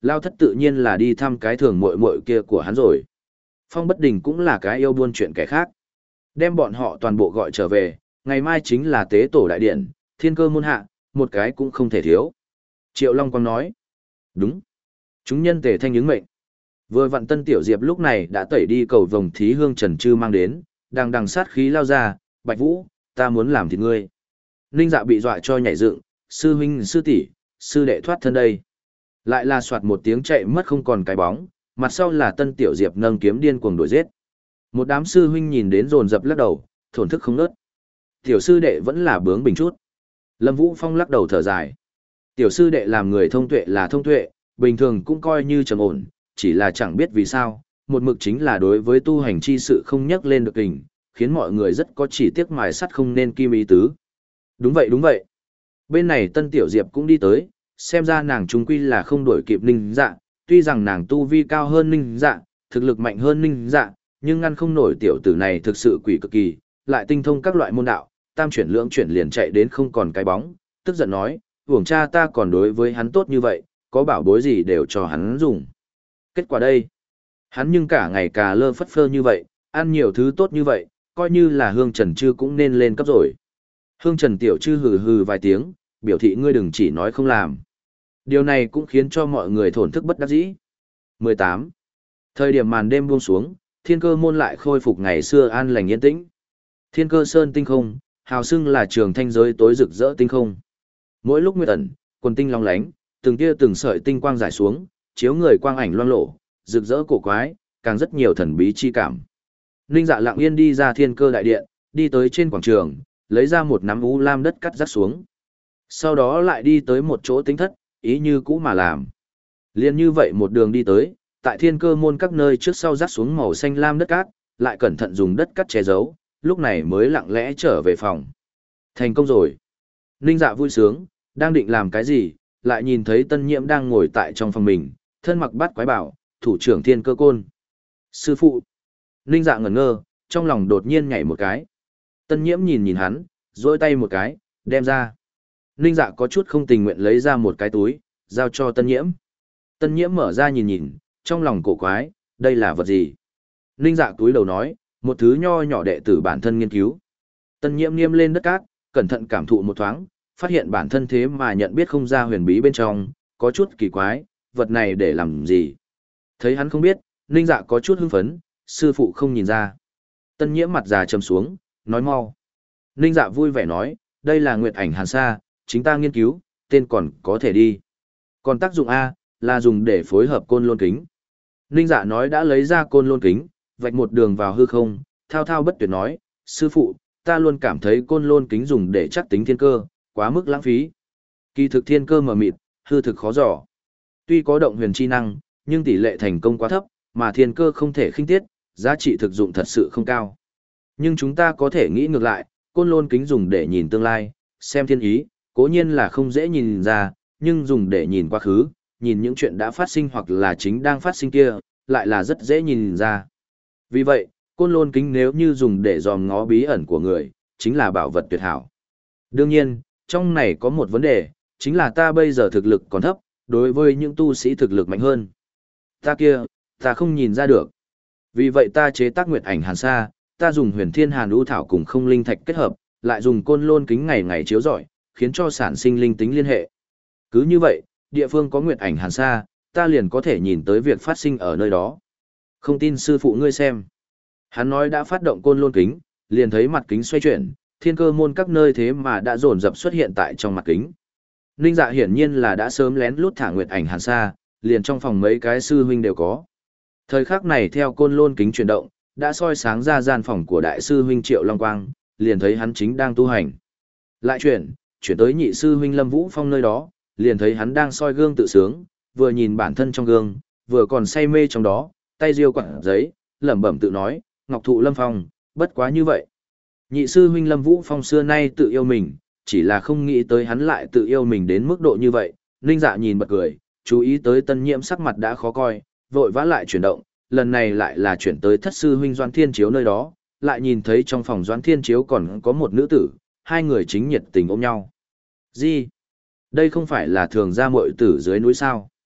Lao thất tự nhiên là đi thăm cái thường muội muội kia của hắn rồi. Phong Bất Đình cũng là cái yêu buôn chuyện kẻ khác. Đem bọn họ toàn bộ gọi trở về, ngày mai chính là tế tổ đại điện, thiên cơ môn hạ, một cái cũng không thể thiếu. Triệu Long Quang nói. Đúng. Chúng nhân tề thanh ứng mệnh. Vừa vặn Tân Tiểu Diệp lúc này đã tẩy đi cầu vồng thí hương Trần Trư mang đến, đang đằng sát khí lao ra, Bạch Vũ, ta muốn làm thịt ngươi. Ninh Dạ bị dọa cho nhảy dựng, sư huynh sư tỷ, sư đệ thoát thân đây. Lại là soạt một tiếng chạy mất không còn cái bóng, mặt sau là Tân Tiểu Diệp nâng kiếm điên cuồng đuổi giết. Một đám sư huynh nhìn đến dồn dập lắc đầu, thổn thức không nớt. Tiểu sư đệ vẫn là bướng bỉnh chút. Lâm Vũ Phong lắc đầu thở dài. Tiểu sư đệ làm người thông tuệ là thông tuệ, bình thường cũng coi như trầm ổn, chỉ là chẳng biết vì sao, một mực chính là đối với tu hành chi sự không nhắc lên được kình, khiến mọi người rất có chỉ tiếc mài sắt không nên kim ý tứ. Đúng vậy đúng vậy. Bên này Tân Tiểu Diệp cũng đi tới, xem ra nàng trung quy là không đuổi kịp Ninh Dạ, tuy rằng nàng tu vi cao hơn Ninh Dạ, thực lực mạnh hơn Ninh Dạ, nhưng ngăn không nổi tiểu tử này thực sự quỷ cực kỳ, lại tinh thông các loại môn đạo, tam chuyển lưỡng chuyển liền chạy đến không còn cái bóng, tức giận nói, uổng cha ta còn đối với hắn tốt như vậy, có bảo bối gì đều cho hắn dùng. Kết quả đây, hắn nhưng cả ngày cà lơ phất phơ như vậy, ăn nhiều thứ tốt như vậy, coi như là Hương Trần Chư cũng nên lên cấp rồi. Hương Trần Tiểu Chư hừ hừ vài tiếng, biểu thị ngươi đừng chỉ nói không làm. Điều này cũng khiến cho mọi người thổn thức bất đắc dĩ. mười tám. Thời điểm màn đêm buông xuống, thiên cơ môn lại khôi phục ngày xưa an lành yên tĩnh. Thiên cơ sơn tinh không, hào xưng là trường thanh giới tối rực rỡ tinh không. Mỗi lúc nguyệt ẩn, quần tinh long lánh, từng tia từng sợi tinh quang rải xuống, chiếu người quang ảnh loang lổ, rực rỡ cổ quái, càng rất nhiều thần bí chi cảm. Ninh Dạ lặng yên đi ra thiên cơ đại điện, đi tới trên quảng trường, lấy ra một nắm u lam đất cắt rắc xuống. Sau đó lại đi tới một chỗ tính thất, ý như cũ mà làm. Liên như vậy một đường đi tới, tại thiên cơ môn các nơi trước sau rắc xuống màu xanh lam đất cát, lại cẩn thận dùng đất cắt che giấu, lúc này mới lặng lẽ trở về phòng. Thành công rồi. Ninh Dạ vui sướng, đang định làm cái gì, lại nhìn thấy Tân Nhiễm đang ngồi tại trong phòng mình, thân mặc bát quái bảo, thủ trưởng thiên cơ côn. Sư phụ. Ninh Dạ ngẩn ngơ, trong lòng đột nhiên nhảy một cái. Tân Nhiễm nhìn nhìn hắn, duỗi tay một cái, đem ra. Ninh Dạ có chút không tình nguyện lấy ra một cái túi, giao cho Tân Nhiễm. Tân Nhiễm mở ra nhìn nhìn, trong lòng cổ quái, đây là vật gì? Ninh Dạ túi đầu nói, một thứ nho nhỏ đệ tử bản thân nghiên cứu. Tân Nhiễm niêm lên đất cát, cẩn thận cảm thụ một thoáng, phát hiện bản thân thế mà nhận biết không ra huyền bí bên trong, có chút kỳ quái, vật này để làm gì? Thấy hắn không biết, Ninh Dạ có chút hưng phấn, sư phụ không nhìn ra. Tân Nhiễm mặt già trầm xuống, nói mau. Ninh Dạ vui vẻ nói, đây là Nguyệt Ảnh Hàn Sa, chính ta nghiên cứu, tên còn có thể đi. Còn tác dụng A, là dùng để phối hợp côn lôn kính. Ninh Dạ nói đã lấy ra côn lôn kính, vạch một đường vào hư không, thao thao bất tuyệt nói, sư phụ, ta luôn cảm thấy côn lôn kính dùng để chắc tính thiên cơ, quá mức lãng phí. Kỳ thực thiên cơ mờ mịt, hư thực khó dò. Tuy có động huyền chi năng, nhưng tỷ lệ thành công quá thấp, mà thiên cơ không thể khinh tiết, giá trị thực dụng thật sự không cao. Nhưng chúng ta có thể nghĩ ngược lại, côn lôn kính dùng để nhìn tương lai, xem thiên ý, cố nhiên là không dễ nhìn ra, nhưng dùng để nhìn quá khứ, nhìn những chuyện đã phát sinh hoặc là chính đang phát sinh kia, lại là rất dễ nhìn ra. Vì vậy, côn lôn kính nếu như dùng để dòm ngó bí ẩn của người, chính là bảo vật tuyệt hảo. Đương nhiên, trong này có một vấn đề, chính là ta bây giờ thực lực còn thấp, đối với những tu sĩ thực lực mạnh hơn. Ta kia, ta không nhìn ra được. Vì vậy ta chế tác Nguyệt Ảnh Hàn Sa, ta dùng huyền thiên hàn u thảo cùng không linh thạch kết hợp, lại dùng côn lôn kính ngày ngày chiếu rọi, khiến cho sản sinh linh tính liên hệ. Cứ như vậy, địa phương có Nguyệt Ảnh Hàn Sa, ta liền có thể nhìn tới việc phát sinh ở nơi đó. Không tin sư phụ ngươi xem. Hắn nói đã phát động côn lôn kính, liền thấy mặt kính xoay chuyển, thiên cơ môn các nơi thế mà đã dồn dập xuất hiện tại trong mặt kính. Ninh Dạ hiển nhiên là đã sớm lén lút thả Nguyệt Ảnh Hàn Sa, liền trong phòng mấy cái sư huynh đều có. Thời khắc này theo côn lôn kính chuyển động, đã soi sáng ra gian phòng của đại sư huynh Triệu Long Quang, liền thấy hắn chính đang tu hành. Lại chuyển, chuyển tới nhị sư huynh Lâm Vũ Phong nơi đó, liền thấy hắn đang soi gương tự sướng, vừa nhìn bản thân trong gương, vừa còn say mê trong đó, tay diêu quặng giấy, lẩm bẩm tự nói, Ngọc Thụ Lâm Phong, bất quá như vậy. Nhị sư huynh Lâm Vũ Phong xưa nay tự yêu mình, chỉ là không nghĩ tới hắn lại tự yêu mình đến mức độ như vậy. Ninh Dạ nhìn bật cười, chú ý tới Tân Nhiễm sắc mặt đã khó coi, vội vã lại chuyển động, lần này lại là chuyển tới thất sư huynh Doãn Thiên Chiếu nơi đó, lại nhìn thấy trong phòng Doãn Thiên Chiếu còn có một nữ tử, hai người chính nhiệt tình ôm nhau. Gì? Đây không phải là thường gia muội tử dưới núi sao?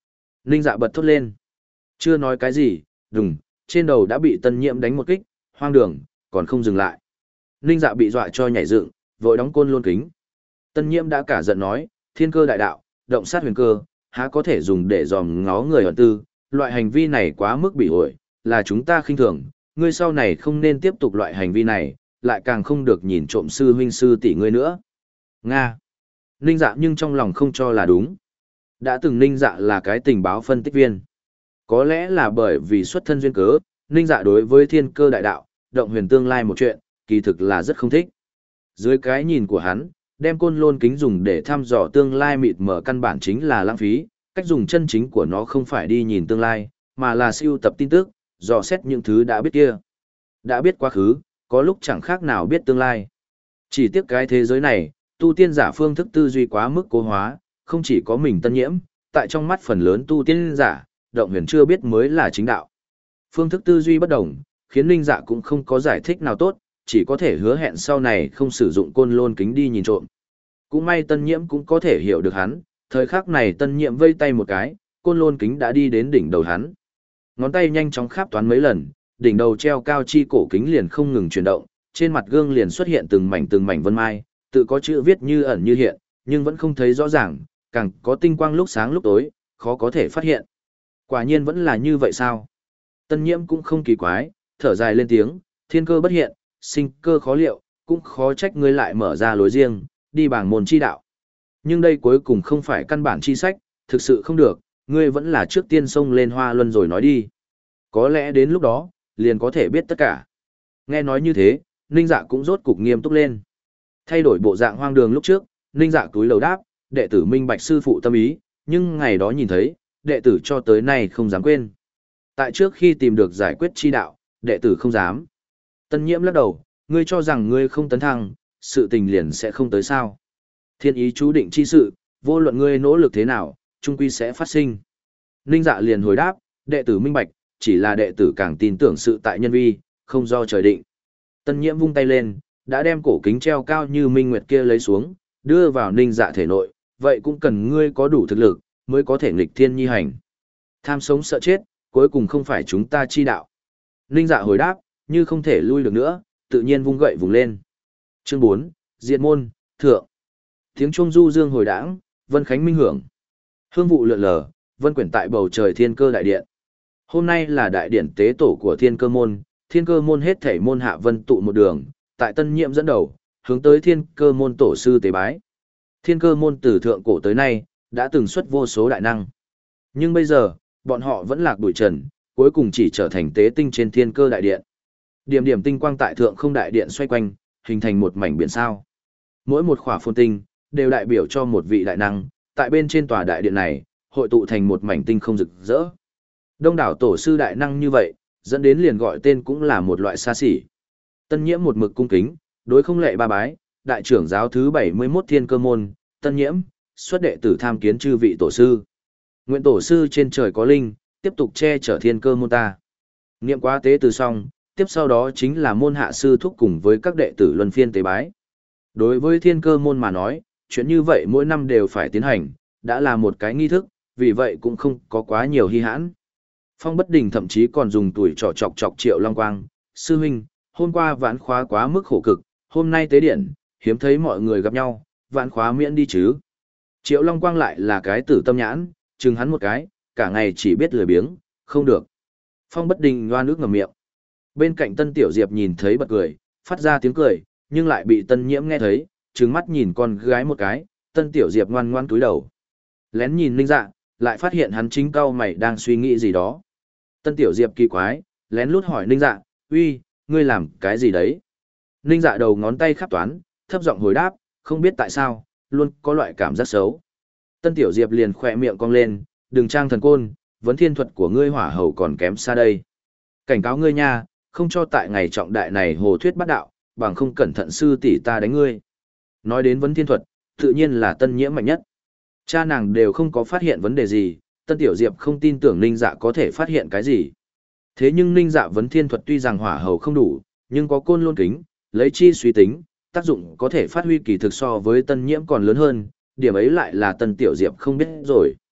Ninh Dạ bật thốt lên. Chưa nói cái gì, đùng, trên đầu đã bị Tân Nhiễm đánh một kích, hoang đường, còn không dừng lại. Ninh Dạ bị dọa cho nhảy dựng, vội đóng côn lôn kính. Tân Nhiễm đã cả giận nói, thiên cơ đại đạo, động sát huyền cơ, há có thể dùng để dòm ngó người ẩn tư, loại hành vi này quá mức bị ổi, là chúng ta khinh thường, ngươi sau này không nên tiếp tục loại hành vi này, lại càng không được nhìn trộm sư huynh sư tỷ ngươi nữa. Nga. Ninh Dạ nhưng trong lòng không cho là đúng. Đã từng Ninh Dạ là cái tình báo phân tích viên. Có lẽ là bởi vì xuất thân duyên cớ, Ninh Dạ đối với thiên cơ đại đạo, động huyền tương lai một chuyện, kỳ thực là rất không thích. Dưới cái nhìn của hắn, đem côn lôn kính dùng để thăm dò tương lai mịt mờ căn bản chính là lãng phí, cách dùng chân chính của nó không phải đi nhìn tương lai, mà là siêu tập tin tức, dò xét những thứ đã biết kia. Đã biết quá khứ, có lúc chẳng khác nào biết tương lai. Chỉ tiếc cái thế giới này, tu tiên giả phương thức tư duy quá mức cố hóa, không chỉ có mình Tân Nhiễm, tại trong mắt phần lớn tu tiên giả, động huyền chưa biết mới là chính đạo. Phương thức tư duy bất đồng, khiến Ninh Dạ cũng không có giải thích nào tốt, chỉ có thể hứa hẹn sau này không sử dụng côn lôn kính đi nhìn trộm. Cũng may Tân Nhiễm cũng có thể hiểu được hắn, thời khắc này Tân Nhiễm vây tay một cái, côn lôn kính đã đi đến đỉnh đầu hắn. Ngón tay nhanh chóng khắp toán mấy lần, đỉnh đầu treo cao chi cổ kính liền không ngừng chuyển động, trên mặt gương liền xuất hiện từng mảnh từng mảnh vân mai, tự có chữ viết như ẩn như hiện, nhưng vẫn không thấy rõ ràng, càng có tinh quang lúc sáng lúc tối, khó có thể phát hiện. Quả nhiên vẫn là như vậy sao? Tân Nhiễm cũng không kỳ quái, thở dài lên tiếng, thiên cơ bất hiện, sinh cơ khó liệu, cũng khó trách ngươi lại mở ra lối riêng, đi bảng môn chi đạo. Nhưng đây cuối cùng không phải căn bản chi sách, thực sự không được, ngươi vẫn là trước tiên xông lên hoa luân rồi nói đi. Có lẽ đến lúc đó, liền có thể biết tất cả. Nghe nói như thế, Ninh Dạ cũng rốt cục nghiêm túc lên. Thay đổi bộ dạng hoang đường lúc trước, Ninh Dạ túi lầu đáp, đệ tử minh bạch sư phụ tâm ý, nhưng ngày đó nhìn thấy, đệ tử cho tới nay không dám quên. Tại trước khi tìm được giải quyết chi đạo, đệ tử không dám. Tân Nhiễm lắc đầu, ngươi cho rằng ngươi không tấn thăng, sự tình liền sẽ không tới sao. Thiên ý chú định chi sự, vô luận ngươi nỗ lực thế nào, chung quy sẽ phát sinh. Ninh Dạ liền hồi đáp, đệ tử minh bạch, chỉ là đệ tử càng tin tưởng sự tại nhân vi, không do trời định. Tân Nhiễm vung tay lên, đã đem cổ kính treo cao như minh nguyệt kia lấy xuống, đưa vào Ninh Dạ thể nội, vậy cũng cần ngươi có đủ thực lực, mới có thể nghịch thiên nhi hành. Tham sống sợ chết, cuối cùng không phải chúng ta chi đạo. Ninh Dạ hồi đáp, như không thể lui được nữa, tự nhiên vung gậy vùng lên. Chương bốn, Diệt môn, thượng. Tiếng chuông du dương hồi đãng, vân khánh minh hưởng. Hương vụ lượn lờ, vân quyển tại bầu trời thiên cơ đại điện. Hôm nay là đại điện tế tổ của thiên cơ môn, thiên cơ môn hết thảy môn hạ vân tụ một đường, tại Tân Nhiễm dẫn đầu, hướng tới thiên cơ môn tổ sư tế bái. Thiên cơ môn từ thượng cổ tới nay, đã từng xuất vô số đại năng. Nhưng bây giờ, bọn họ vẫn lạc bụi trần, cuối cùng chỉ trở thành tế tinh trên thiên cơ đại điện. Điểm điểm tinh quang tại thượng không đại điện xoay quanh, hình thành một mảnh biển sao. Mỗi một khỏa phồn tinh, đều đại biểu cho một vị đại năng, tại bên trên tòa đại điện này, hội tụ thành một mảnh tinh không rực rỡ. Đông đảo tổ sư đại năng như vậy, dẫn đến liền gọi tên cũng là một loại xa xỉ. Tân Nhiễm một mực cung kính, đối không lệ ba bái, đại trưởng giáo thứ bảy mươi mốt thiên cơ môn, Tân Nhiễm, xuất đệ tử tham kiến chư vị tổ sư. Nguyện tổ sư trên trời có linh, tiếp tục che chở thiên cơ môn ta. Niệm quá tế từ xong, tiếp sau đó chính là môn hạ sư thúc cùng với các đệ tử luân phiên tế bái. Đối với thiên cơ môn mà nói, chuyện như vậy mỗi năm đều phải tiến hành, đã là một cái nghi thức, vì vậy cũng không có quá nhiều hy hãn. Phong Bất Đình thậm chí còn dùng tuổi trò chọc chọc Triệu Long Quang, sư huynh, hôm qua vãn khóa quá mức khổ cực, hôm nay tế điện, hiếm thấy mọi người gặp nhau, vãn khóa miễn đi chứ. Triệu Long Quang lại là cái tử tâm nhãn, chừng hắn một cái, cả ngày chỉ biết lười biếng, không được. Phong Bất Đình loa nước ngầm miệng. Bên cạnh Tân Tiểu Diệp nhìn thấy bật cười, phát ra tiếng cười, nhưng lại bị Tân Nhiễm nghe thấy, trừng mắt nhìn con gái một cái, Tân Tiểu Diệp ngoan ngoan cúi đầu. Lén nhìn Ninh Dạ, lại phát hiện hắn chính cau mày đang suy nghĩ gì đó. Tân Tiểu Diệp kỳ quái, lén lút hỏi Ninh Dạ, uy, ngươi làm cái gì đấy? Ninh Dạ đầu ngón tay khắp toán, thấp giọng hồi đáp, không biết tại sao, luôn có loại cảm giác xấu. Tân Tiểu Diệp liền khỏe miệng cong lên, đừng trang thần côn, vấn thiên thuật của ngươi hỏa hầu còn kém xa đây. Cảnh cáo ngươi nha, không cho tại ngày trọng đại này hồ thuyết bắt đạo, bằng không cẩn thận sư tỷ ta đánh ngươi. Nói đến vấn thiên thuật, tự nhiên là Tân Nhiễm mạnh nhất. Cha nàng đều không có phát hiện vấn đề gì, Tân Tiểu Diệp không tin tưởng Ninh Dạ có thể phát hiện cái gì. Thế nhưng Ninh Dạ vấn thiên thuật tuy rằng hỏa hầu không đủ, nhưng có côn lôn kính, lấy chi suy tính, tác dụng có thể phát huy kỳ thực so với Tân Nhiễm còn lớn hơn, điểm ấy lại là Tân Tiểu Diệp không biết rồi.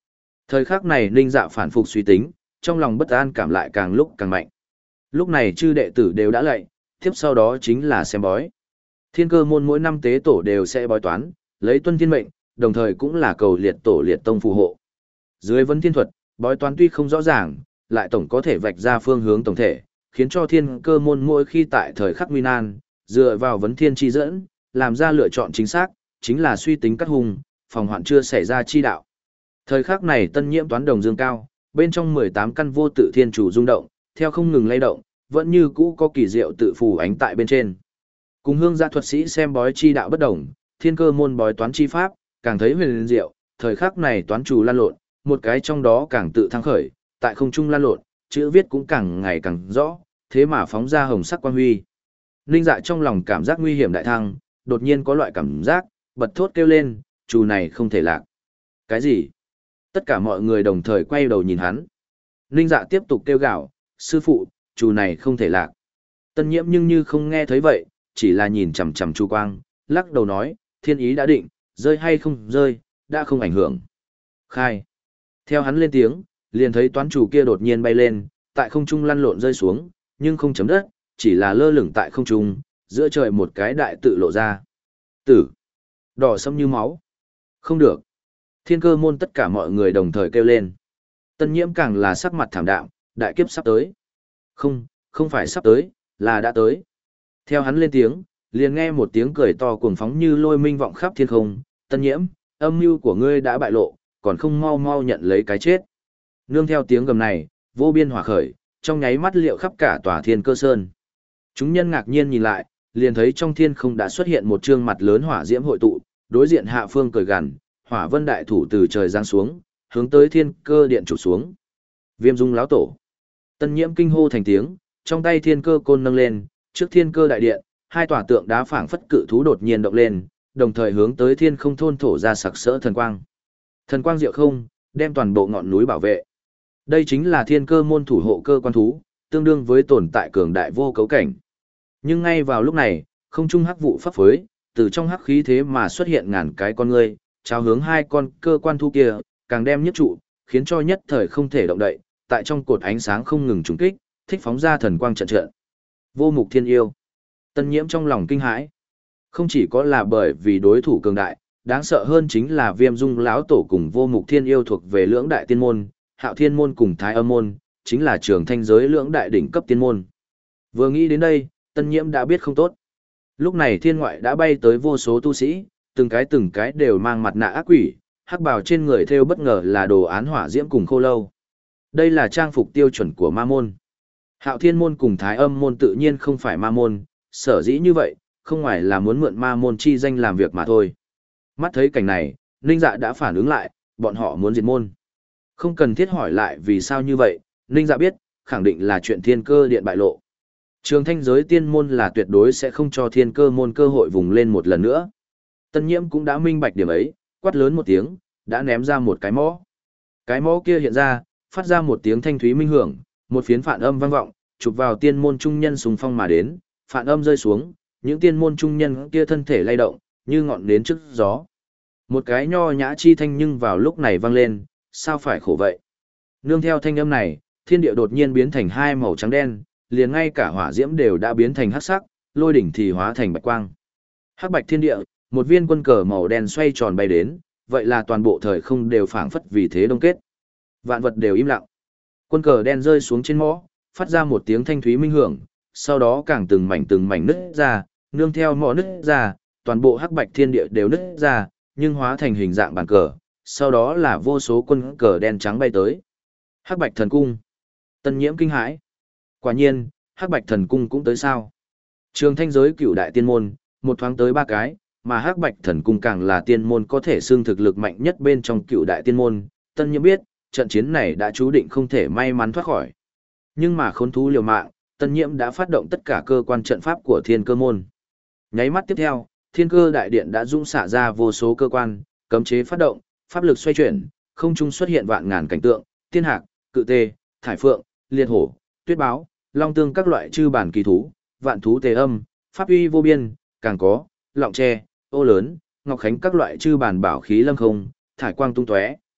Thời khắc này Ninh Dạ phản phục suy tính, trong lòng bất an cảm lại càng lúc càng mạnh. Lúc này chư đệ tử đều đã lạy, tiếp sau đó chính là xem bói. Thiên cơ môn mỗi năm tế tổ đều sẽ bói toán, lấy tuân thiên mệnh, đồng thời cũng là cầu liệt tổ liệt tông phù hộ. Dưới vấn thiên thuật, bói toán tuy không rõ ràng, lại tổng có thể vạch ra phương hướng tổng thể, khiến cho thiên cơ môn mỗi khi tại thời khắc nguy nan, dựa vào vấn thiên chi dẫn, làm ra lựa chọn chính xác, chính là suy tính cắt hung, phòng hoạn chưa xảy ra chi đạo. Thời khắc này tân nhiễm toán đồng dương cao, bên trong mười tám căn vô tự thiên chủ rung động, theo không ngừng lay động, vẫn như cũ có kỳ diệu tự phù ánh tại bên trên. Cùng hương gia thuật sĩ xem bói chi đạo bất đồng, thiên cơ môn bói toán chi pháp, càng thấy huyền diệu, thời khắc này toán chủ lan lộn, một cái trong đó càng tự thăng khởi, tại không trung lan lộn, chữ viết cũng càng ngày càng rõ, thế mà phóng ra hồng sắc quang huy. Ninh Dạ trong lòng cảm giác nguy hiểm đại thăng, đột nhiên có loại cảm giác, bật thốt kêu lên, chủ này không thể lạc. Cái gì? Tất cả mọi người đồng thời quay đầu nhìn hắn. Ninh Dạ tiếp tục kêu gào, sư phụ, chủ này không thể lạc. Tân nhiễm nhưng như không nghe thấy vậy, chỉ là nhìn chằm chằm Chu Quang, lắc đầu nói, thiên ý đã định, rơi hay không rơi, đã không ảnh hưởng. Khai. Theo hắn lên tiếng, liền thấy toán chủ kia đột nhiên bay lên, tại không trung lăn lộn rơi xuống, nhưng không chấm đất, chỉ là lơ lửng tại không trung, giữa trời một cái đại tự lộ ra. Tử. Đỏ sẫm như máu. Không được. Thiên cơ môn tất cả mọi người đồng thời kêu lên. Tân nhiễm càng là sắc mặt thảm đạm, đại kiếp sắp tới. Không, không phải sắp tới, là đã tới. Theo hắn lên tiếng, liền nghe một tiếng cười to cuồng phóng như lôi minh vọng khắp thiên không. Tân nhiễm, âm mưu của ngươi đã bại lộ, còn không mau mau nhận lấy cái chết. Nương theo tiếng gầm này, vô biên hỏa khởi, trong nháy mắt liệu khắp cả tòa thiên cơ sơn. Chúng nhân ngạc nhiên nhìn lại, liền thấy trong thiên không đã xuất hiện một trương mặt lớn hỏa diễm hội tụ, đối diện hạ phương cười gằn, hỏa vân đại thủ từ trời giáng xuống, hướng tới thiên cơ điện chụp xuống. Viêm dung lão tổ. Tân nhiễm kinh hô thành tiếng, trong tay thiên cơ côn nâng lên, trước thiên cơ đại điện, hai tòa tượng đá phảng phất cự thú đột nhiên động lên, đồng thời hướng tới thiên không thôn thổ ra sặc sỡ thần quang. Thần quang diệu không, đem toàn bộ ngọn núi bảo vệ. Đây chính là thiên cơ môn thủ hộ cơ quan thú, tương đương với tồn tại cường đại vô cấu cảnh. Nhưng ngay vào lúc này, không trung hắc vụ phấp phới, từ trong hắc khí thế mà xuất hiện ngàn cái con ngươi, trao hướng hai con cơ quan thú kia, càng đem nhất trụ, khiến cho nhất thời không thể động đậy, tại trong cột ánh sáng không ngừng trùng kích, thích phóng ra thần quang trận trận. Vô mục thiên yêu. Tân nhiễm trong lòng kinh hãi. Không chỉ có là bởi vì đối thủ cường đại, đáng sợ hơn chính là viêm dung lão tổ cùng vô mục thiên yêu thuộc về lưỡng đại tiên môn, hạo thiên môn cùng thái âm môn, chính là trường thanh giới lưỡng đại đỉnh cấp tiên môn. Vừa nghĩ đến đây, tân nhiễm đã biết không tốt. Lúc này thiên ngoại đã bay tới vô số tu sĩ, từng cái từng cái đều mang mặt nạ ác quỷ, hắc bào trên người thêu bất ngờ là đồ án hỏa diễm cùng khô lâu. Đây là trang phục tiêu chuẩn của ma môn. Hạo thiên môn cùng thái âm môn tự nhiên không phải ma môn, sở dĩ như vậy, không ngoài là muốn mượn ma môn chi danh làm việc mà thôi. Mắt thấy cảnh này, Ninh Dạ đã phản ứng lại, bọn họ muốn diệt môn. Không cần thiết hỏi lại vì sao như vậy, Ninh Dạ biết, khẳng định là chuyện thiên cơ điện bại lộ. Trường thanh giới tiên môn là tuyệt đối sẽ không cho thiên cơ môn cơ hội vùng lên một lần nữa. Tân nhiễm cũng đã minh bạch điểm ấy, quát lớn một tiếng, đã ném ra một cái mõ. Cái mõ kia hiện ra, phát ra một tiếng thanh thúy minh hưởng, một phiến phản âm vang vọng, chụp vào tiên môn trung nhân sùng phong mà đến, phản âm rơi xuống, những tiên môn trung nhân kia thân thể lay động, như ngọn nến trước gió. Một cái nho nhã chi thanh nhưng vào lúc này vang lên, sao phải khổ vậy? Nương theo thanh âm này, thiên địa đột nhiên biến thành hai màu trắng đen, liền ngay cả hỏa diễm đều đã biến thành hắc sắc, lôi đỉnh thì hóa thành bạch quang. Hắc bạch thiên địa, một viên quân cờ màu đen xoay tròn bay đến, vậy là toàn bộ thời không đều phảng phất vì thế đông kết. Vạn vật đều im lặng. Quân cờ đen rơi xuống trên mõ, phát ra một tiếng thanh thúy minh hưởng, sau đó càng từng mảnh từng mảnh nứt ra, nương theo mõ nứt ra, toàn bộ hắc bạch thiên địa đều nứt ra, nhưng hóa thành hình dạng bàn cờ, sau đó là vô số quân cờ đen trắng bay tới. Hắc bạch thần cung. Tân nhiễm kinh hãi. Quả nhiên, hắc bạch thần cung cũng tới sao. Trường thanh giới cửu đại tiên môn, một thoáng tới ba cái, mà hắc bạch thần cung càng là tiên môn có thể xương thực lực mạnh nhất bên trong cửu đại tiên môn. Tân nhiễm biết, trận chiến này đã chú định không thể may mắn thoát khỏi. Nhưng mà khốn thú liều mạng, tân nhiễm đã phát động tất cả cơ quan trận pháp của thiên cơ môn. Nháy mắt tiếp theo, thiên cơ đại điện đã dũng xạ ra vô số cơ quan, cấm chế phát động, pháp lực xoay chuyển, không trung xuất hiện vạn ngàn cảnh tượng, tiên hạc, cự tê, thải phượng, liệt hổ, tuyết báo, long tương các loại chư bản kỳ thú, vạn thú tề âm, pháp uy vô biên, càng có, lọng tre, ô lớn, ngọc khánh các loại chư bản bảo khí lâm không, thải quang tung tóe,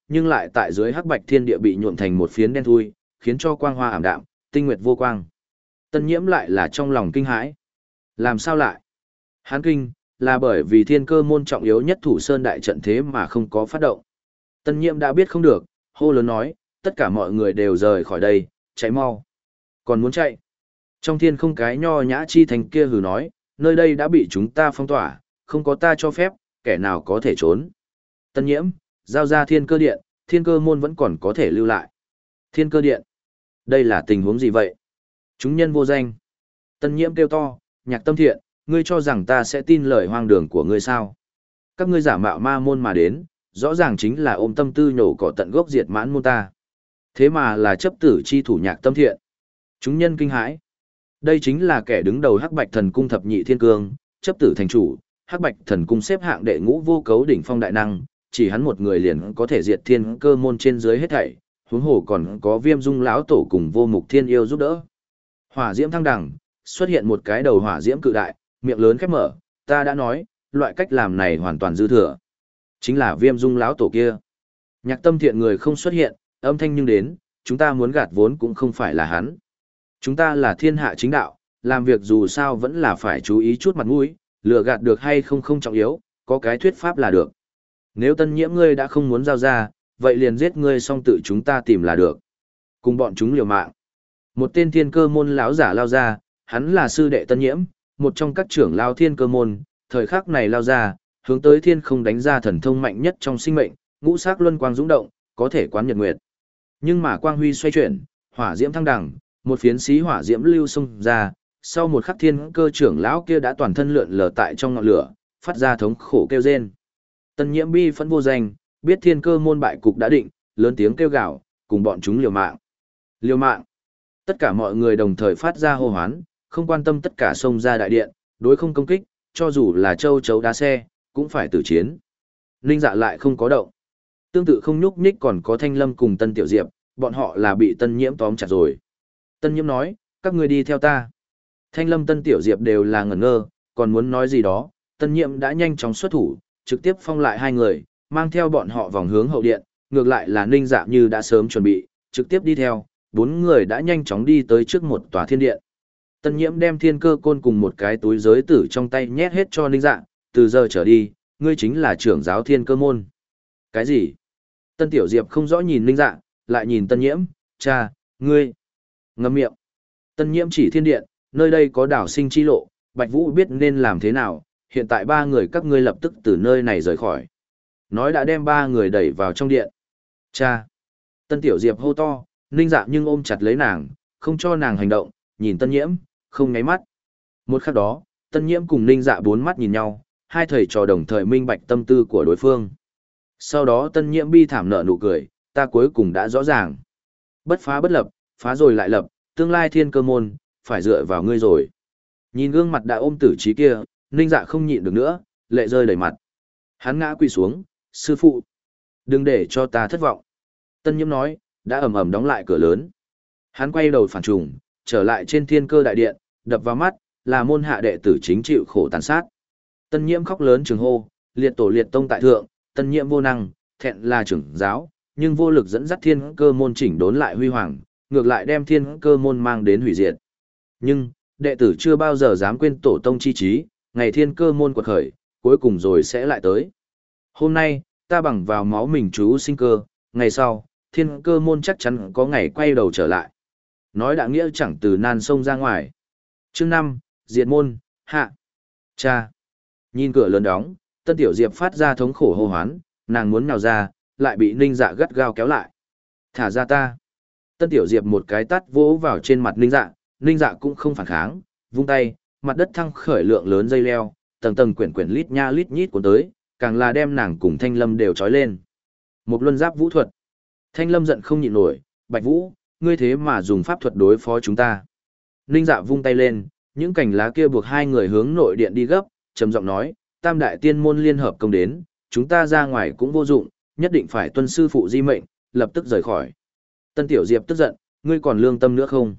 nhưng lại tại dưới hắc bạch thiên địa bị nhuộm thành một phiến đen thui, khiến cho quang hoa ảm đạm, tinh nguyệt vô quang. Tân Nhiễm lại là trong lòng kinh hãi. Làm sao lại? Hán kinh, là bởi vì thiên cơ môn trọng yếu nhất thủ sơn đại trận thế mà không có phát động. Tân Nhiễm đã biết không được, hô lớn nói, tất cả mọi người đều rời khỏi đây, chạy mau. Còn muốn chạy? Trong thiên không cái nho nhã chi thành kia hừ nói, nơi đây đã bị chúng ta phong tỏa, không có ta cho phép, kẻ nào có thể trốn. Tân Nhiễm, giao ra thiên cơ điện, thiên cơ môn vẫn còn có thể lưu lại. Thiên cơ điện? Đây là tình huống gì vậy? Chúng nhân vô danh. Tân Nhiễm kêu to, Nhạc Tâm Thiện, ngươi cho rằng ta sẽ tin lời hoang đường của ngươi sao? Các ngươi giả mạo ma môn mà đến, rõ ràng chính là ôm tâm tư nhổ cỏ tận gốc diệt mãn môn ta. Thế mà là chấp tử chi thủ Nhạc Tâm Thiện. Chúng nhân kinh hãi. Đây chính là kẻ đứng đầu Hắc Bạch Thần Cung thập nhị thiên cương, chấp tử thành chủ, Hắc Bạch Thần Cung xếp hạng đệ ngũ vô cấu đỉnh phong đại năng, chỉ hắn một người liền có thể diệt thiên cơ môn trên dưới hết thảy, huống hồ còn có Viêm Dung lão tổ cùng Vô Mục Thiên yêu giúp đỡ. Hỏa diễm thăng đẳng, xuất hiện một cái đầu hỏa diễm cự đại, miệng lớn khép mở, ta đã nói, loại cách làm này hoàn toàn dư thừa. Chính là Viêm Dung lão tổ kia. Nhạc Tâm Thiện người không xuất hiện, âm thanh nhưng đến, chúng ta muốn gạt vốn cũng không phải là hắn. Chúng ta là thiên hạ chính đạo, làm việc dù sao vẫn là phải chú ý chút mặt mũi, lừa gạt được hay không không trọng yếu, có cái thuyết pháp là được. Nếu Tân Nhiễm ngươi đã không muốn giao ra, vậy liền giết ngươi xong tự chúng ta tìm là được. Cùng bọn chúng liều mạng. Một tên thiên cơ môn lão giả lao ra, hắn là sư đệ Tân Nhiễm, một trong các trưởng lao thiên cơ môn, thời khắc này lao ra, hướng tới thiên không đánh ra thần thông mạnh nhất trong sinh mệnh, ngũ sắc luân quang dũng động, có thể quán nhật nguyệt. Nhưng mà quang huy xoay chuyển, hỏa diễm thăng đẳng, một phiến xí hỏa diễm lưu xông ra, sau một khắc thiên cơ trưởng lão kia đã toàn thân lượn lờ tại trong ngọn lửa, phát ra thống khổ kêu rên. Tân Nhiễm bi phẫn vô danh, biết thiên cơ môn bại cục đã định, lớn tiếng kêu gào, cùng bọn chúng liều mạng. Liều mạng. Tất cả mọi người đồng thời phát ra hô hoán, không quan tâm tất cả xông ra đại điện, đối không công kích, cho dù là châu chấu đá xe, cũng phải tử chiến. Ninh Dạ lại không có động. Tương tự không nhúc nhích còn có Thanh Lâm cùng Tân Tiểu Diệp, bọn họ là bị Tân Nhiễm tóm chặt rồi. Tân Nhiễm nói, các ngươi đi theo ta. Thanh Lâm Tân Tiểu Diệp đều là ngẩn ngơ, còn muốn nói gì đó, Tân Nhiễm đã nhanh chóng xuất thủ, trực tiếp phong lại hai người, mang theo bọn họ vòng hướng hậu điện, ngược lại là Ninh Dạ như đã sớm chuẩn bị, trực tiếp đi theo, bốn người đã nhanh chóng đi tới trước một tòa thiên điện. Tân Nhiễm đem thiên cơ côn cùng một cái túi giới tử trong tay nhét hết cho Ninh Dạ, từ giờ trở đi, ngươi chính là trưởng giáo thiên cơ môn. Cái gì? Tân Tiểu Diệp không rõ nhìn Ninh Dạ, lại nhìn Tân Nhiễm, cha, ngươi. Ngậm miệng. Tân Nhiễm chỉ thiên điện, nơi đây có đảo sinh chi lộ, Bạch Vũ biết nên làm thế nào, hiện tại ba người các ngươi lập tức từ nơi này rời khỏi. Nói đã đem ba người đẩy vào trong điện. Cha. Tân Tiểu Diệp hô to, Ninh Dạ nhưng ôm chặt lấy nàng, không cho nàng hành động, nhìn Tân Nhiễm, không nháy mắt. Một khắc đó, Tân Nhiễm cùng Ninh Dạ bốn mắt nhìn nhau, hai thầy trò đồng thời minh bạch tâm tư của đối phương. Sau đó Tân Nhiễm bi thảm nở nụ cười, ta cuối cùng đã rõ ràng. Bất phá bất lập, phá rồi lại lập, tương lai thiên cơ môn, phải dựa vào ngươi rồi. Nhìn gương mặt đã ôm tử trí kia, Ninh Dạ không nhịn được nữa, lệ rơi đầy mặt. Hắn ngã quỳ xuống, sư phụ, đừng để cho ta thất vọng. Tân Nhiễm nói, đã ầm ầm đóng lại cửa lớn. Hắn quay đầu phản trùng, trở lại trên thiên cơ đại điện, đập vào mắt, là môn hạ đệ tử chính chịu khổ tàn sát. Tân Nhiễm khóc lớn trường hô, liệt tổ liệt tông tại thượng, Tân Nhiễm vô năng, thẹn là trưởng giáo, nhưng vô lực dẫn dắt thiên cơ môn chỉnh đốn lại huy hoàng, ngược lại đem thiên cơ môn mang đến hủy diệt. Nhưng, đệ tử chưa bao giờ dám quên tổ tông chi trí, ngày thiên cơ môn quật khởi, cuối cùng rồi sẽ lại tới. Hôm nay, ta bằng vào máu mình chú sinh cơ, ngày sau, thiên cơ môn chắc chắn có ngày quay đầu trở lại. Nói đã nghĩa chẳng từ nan sông ra ngoài. Chương năm, diệt môn, hạ. Cha. Nhìn cửa lớn đóng, Tân Tiểu Diệp phát ra thống khổ hô hoán, nàng muốn nhào ra, lại bị Ninh Dạ gắt gao kéo lại. Thả ra ta. Tân Tiểu Diệp một cái tát vỗ vào trên mặt Ninh Dạ, Ninh Dạ cũng không phản kháng, vung tay, mặt đất thăng khởi lượng lớn dây leo, tầng tầng quyển quyển lít nha lít nhít cuốn tới, càng là đem nàng cùng Thanh Lâm đều trói lên. Một luân giáp vũ thuật. Thanh Lâm giận không nhịn nổi, Bạch Vũ, ngươi thế mà dùng pháp thuật đối phó chúng ta. Ninh Dạ vung tay lên, những cành lá kia buộc hai người hướng nội điện đi gấp, trầm giọng nói, Tam đại tiên môn liên hợp công đến, chúng ta ra ngoài cũng vô dụng, nhất định phải tuân sư phụ di mệnh, lập tức rời khỏi. Tân Tiểu Diệp tức giận, ngươi còn lương tâm nữa không?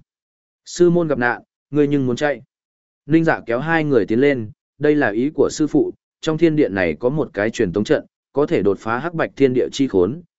Sư môn gặp nạn, ngươi nhưng muốn chạy. Ninh Dạ kéo hai người tiến lên, đây là ý của sư phụ, trong thiên điện này có một cái truyền tống trận, có thể đột phá hắc bạch thiên địa chi khốn,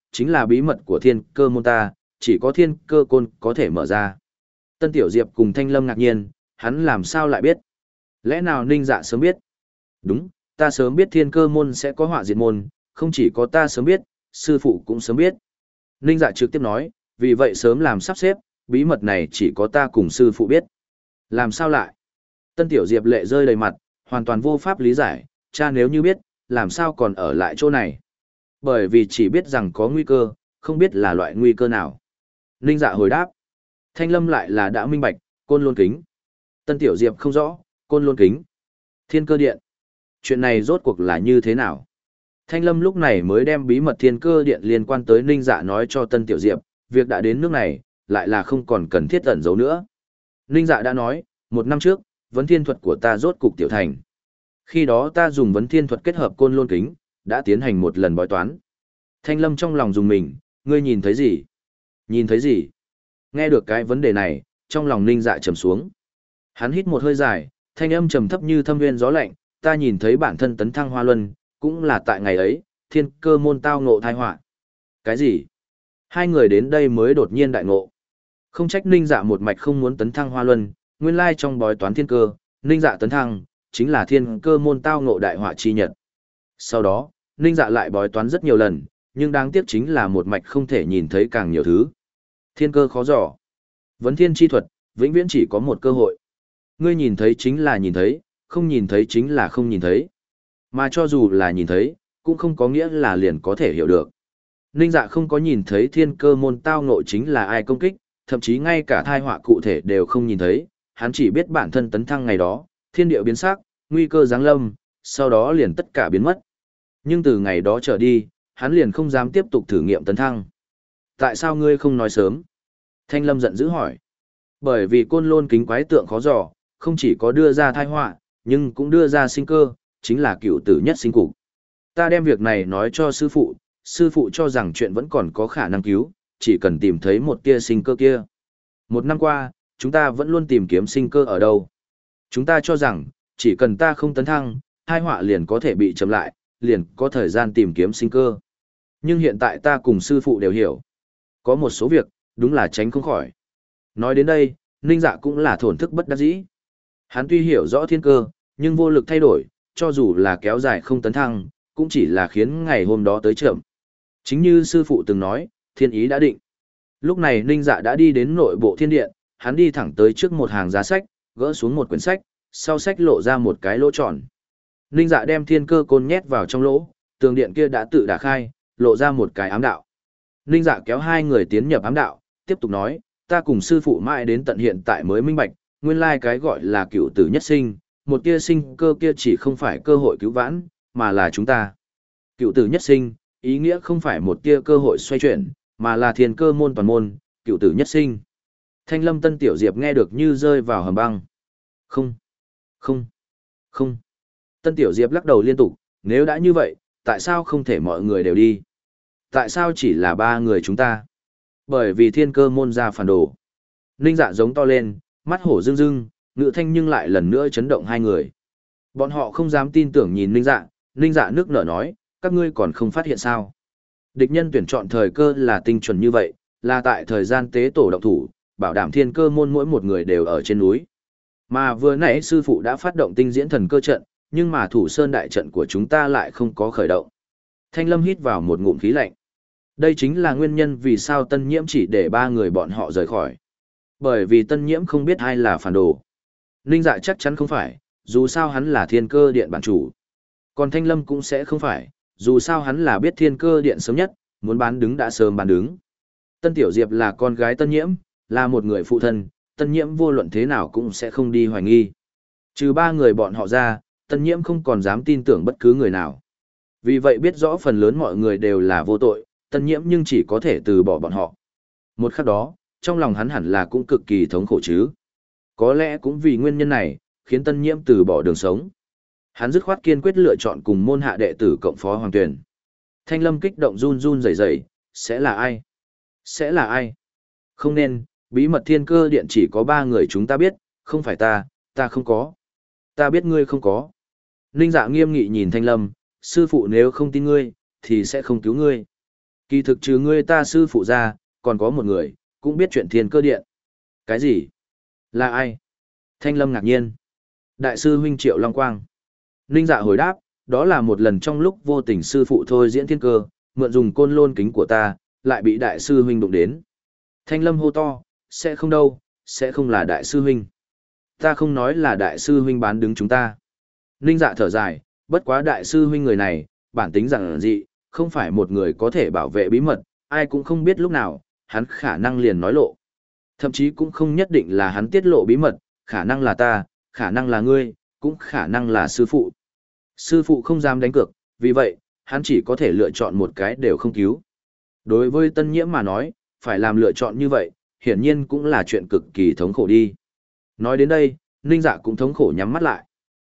chính là bí mật của thiên cơ môn ta, chỉ có thiên cơ côn có thể mở ra. Tân Tiểu Diệp cùng Thanh Lâm ngạc nhiên, hắn làm sao lại biết? Lẽ nào Ninh Dạ sớm biết? Đúng, ta sớm biết thiên cơ môn sẽ có họa diệt môn, không chỉ có ta sớm biết, sư phụ cũng sớm biết. Ninh Dạ trực tiếp nói, vì vậy sớm làm sắp xếp, bí mật này chỉ có ta cùng sư phụ biết. Làm sao lại? Tân Tiểu Diệp lệ rơi đầy mặt, hoàn toàn vô pháp lý giải, cha nếu như biết, làm sao còn ở lại chỗ này? Bởi vì chỉ biết rằng có nguy cơ, không biết là loại nguy cơ nào. Ninh Dạ hồi đáp. Thanh Lâm lại là đã minh bạch, Côn Lôn Kính. Tân Tiểu Diệp không rõ, Côn Lôn Kính. Thiên Cơ Điện. Chuyện này rốt cuộc là như thế nào? Thanh Lâm lúc này mới đem bí mật Thiên Cơ Điện liên quan tới Ninh Dạ nói cho Tân Tiểu Diệp, việc đã đến nước này, lại là không còn cần thiết ẩn giấu nữa. Ninh Dạ đã nói, một năm trước, vấn thiên thuật của ta rốt cục tiểu thành. Khi đó ta dùng vấn thiên thuật kết hợp Côn Lôn Kính, đã tiến hành một lần bói toán. Thanh Lâm trong lòng dùng mình, ngươi nhìn thấy gì? Nhìn thấy gì? Nghe được cái vấn đề này, trong lòng Ninh Dạ trầm xuống. Hắn hít một hơi dài, thanh âm trầm thấp như thâm nguyên gió lạnh, ta nhìn thấy bản thân tấn thăng hoa luân, cũng là tại ngày ấy, thiên cơ môn tao ngộ tai họa. Cái gì? Hai người đến đây mới đột nhiên đại ngộ. Không trách Ninh Dạ một mạch không muốn tấn thăng hoa luân, nguyên lai trong bói toán thiên cơ, Ninh Dạ tấn thăng, chính là thiên cơ môn tao ngộ đại họa chi nhật. Sau đó, Ninh Dạ lại bói toán rất nhiều lần, nhưng đáng tiếc chính là một mạch không thể nhìn thấy càng nhiều thứ. Thiên cơ khó dò. Vấn thiên chi thuật, vĩnh viễn chỉ có một cơ hội. Ngươi nhìn thấy chính là nhìn thấy, không nhìn thấy chính là không nhìn thấy. Mà cho dù là nhìn thấy, cũng không có nghĩa là liền có thể hiểu được. Ninh Dạ không có nhìn thấy thiên cơ môn tao ngộ chính là ai công kích, thậm chí ngay cả thai họa cụ thể đều không nhìn thấy, hắn chỉ biết bản thân tấn thăng ngày đó, thiên địa biến sắc, nguy cơ giáng lâm, sau đó liền tất cả biến mất. Nhưng từ ngày đó trở đi, hắn liền không dám tiếp tục thử nghiệm tấn thăng. Tại sao ngươi không nói sớm? Thanh Lâm giận dữ hỏi. Bởi vì Côn Lôn Kính quái tượng khó dò, không chỉ có đưa ra tai họa, nhưng cũng đưa ra sinh cơ, chính là cựu tử nhất sinh cục. Ta đem việc này nói cho sư phụ, sư phụ cho rằng chuyện vẫn còn có khả năng cứu, chỉ cần tìm thấy một tia sinh cơ kia. Một năm qua, chúng ta vẫn luôn tìm kiếm sinh cơ ở đâu. Chúng ta cho rằng, chỉ cần ta không tấn thăng, tai họa liền có thể bị chậm lại, liền có thời gian tìm kiếm sinh cơ. Nhưng hiện tại ta cùng sư phụ đều hiểu. Có một số việc, đúng là tránh không khỏi. Nói đến đây, Ninh Dạ cũng là thổn thức bất đắc dĩ. Hắn tuy hiểu rõ thiên cơ, nhưng vô lực thay đổi, cho dù là kéo dài không tấn thăng, cũng chỉ là khiến ngày hôm đó tới chậm. Chính như sư phụ từng nói, thiên ý đã định. Lúc này Ninh Dạ đã đi đến nội bộ thiên điện, hắn đi thẳng tới trước một hàng giá sách, gỡ xuống một quyển sách, sau sách lộ ra một cái lỗ tròn. Ninh Dạ đem thiên cơ côn nhét vào trong lỗ, tường điện kia đã tự đả khai, lộ ra một cái ám đạo. Ninh Dạ kéo hai người tiến nhập ám đạo, tiếp tục nói, ta cùng sư phụ mãi đến tận hiện tại mới minh bạch, nguyên lai cái gọi là cựu tử nhất sinh, một tia sinh cơ kia chỉ không phải cơ hội cứu vãn, mà là chúng ta. Cựu tử nhất sinh, ý nghĩa không phải một tia cơ hội xoay chuyển, mà là thiên cơ môn toàn môn, cựu tử nhất sinh. Thanh Lâm Tân Tiểu Diệp nghe được như rơi vào hầm băng. Không, không, không. Tân Tiểu Diệp lắc đầu liên tục, nếu đã như vậy, tại sao không thể mọi người đều đi? Tại sao chỉ là ba người chúng ta? Bởi vì thiên cơ môn ra phản đồ. Ninh Dạ giống to lên, mắt hổ rưng rưng, ngự thanh nhưng lại lần nữa chấn động hai người. Bọn họ không dám tin tưởng nhìn Ninh Dạ, Ninh Dạ nước nở nói, các ngươi còn không phát hiện sao? Địch nhân tuyển chọn thời cơ là tinh chuẩn như vậy, là tại thời gian tế tổ động thủ, bảo đảm thiên cơ môn mỗi một người đều ở trên núi. Mà vừa nãy sư phụ đã phát động tinh diễn thần cơ trận, nhưng mà thủ sơn đại trận của chúng ta lại không có khởi động. Thanh Lâm hít vào một ngụm khí lạnh. Đây chính là nguyên nhân vì sao Tân Nhiễm chỉ để ba người bọn họ rời khỏi. Bởi vì Tân Nhiễm không biết ai là phản đồ. Ninh Dạ chắc chắn không phải, dù sao hắn là thiên cơ điện bản chủ. Còn Thanh Lâm cũng sẽ không phải, dù sao hắn là biết thiên cơ điện sớm nhất, muốn bán đứng đã sớm bán đứng. Tân Tiểu Diệp là con gái Tân Nhiễm, là một người phụ thân, Tân Nhiễm vô luận thế nào cũng sẽ không đi hoài nghi. Trừ ba người bọn họ ra, Tân Nhiễm không còn dám tin tưởng bất cứ người nào. Vì vậy biết rõ phần lớn mọi người đều là vô tội, Tân Nhiễm nhưng chỉ có thể từ bỏ bọn họ. Một khắc đó, trong lòng hắn hẳn là cũng cực kỳ thống khổ chứ. Có lẽ cũng vì nguyên nhân này, khiến Tân Nhiễm từ bỏ đường sống. Hắn dứt khoát kiên quyết lựa chọn cùng môn hạ đệ tử cộng phó Hoàng Tuyền. Thanh Lâm kích động run run rẩy rẩy, sẽ là ai? Sẽ là ai? Không nên, bí mật thiên cơ điện chỉ có ba người chúng ta biết, không phải ta, ta không có. Ta biết ngươi không có. Ninh Dạ nghiêm nghị nhìn Thanh Lâm, sư phụ nếu không tin ngươi, thì sẽ không cứu ngươi. Kỳ thực trừ ngươi ta sư phụ ra, còn có một người, cũng biết chuyện thiên cơ điện. Cái gì? Là ai? Thanh Lâm ngạc nhiên. Đại sư huynh Triệu Long Quang. Ninh Dạ hồi đáp, đó là một lần trong lúc vô tình sư phụ thôi diễn thiên cơ, mượn dùng côn lôn kính của ta, lại bị đại sư huynh đụng đến. Thanh Lâm hô to, sẽ không đâu, sẽ không là đại sư huynh. Ta không nói là đại sư huynh bán đứng chúng ta. Ninh Dạ thở dài, bất quá đại sư huynh người này, bản tính rằng dị, không phải một người có thể bảo vệ bí mật, ai cũng không biết lúc nào, hắn khả năng liền nói lộ. Thậm chí cũng không nhất định là hắn tiết lộ bí mật, khả năng là ta, khả năng là ngươi, cũng khả năng là sư phụ. Sư phụ không dám đánh cược, vì vậy, hắn chỉ có thể lựa chọn một cái đều không cứu. Đối với Tân Nhiễm mà nói, phải làm lựa chọn như vậy, hiển nhiên cũng là chuyện cực kỳ thống khổ đi. Nói đến đây, Ninh Dạ cũng thống khổ nhắm mắt lại.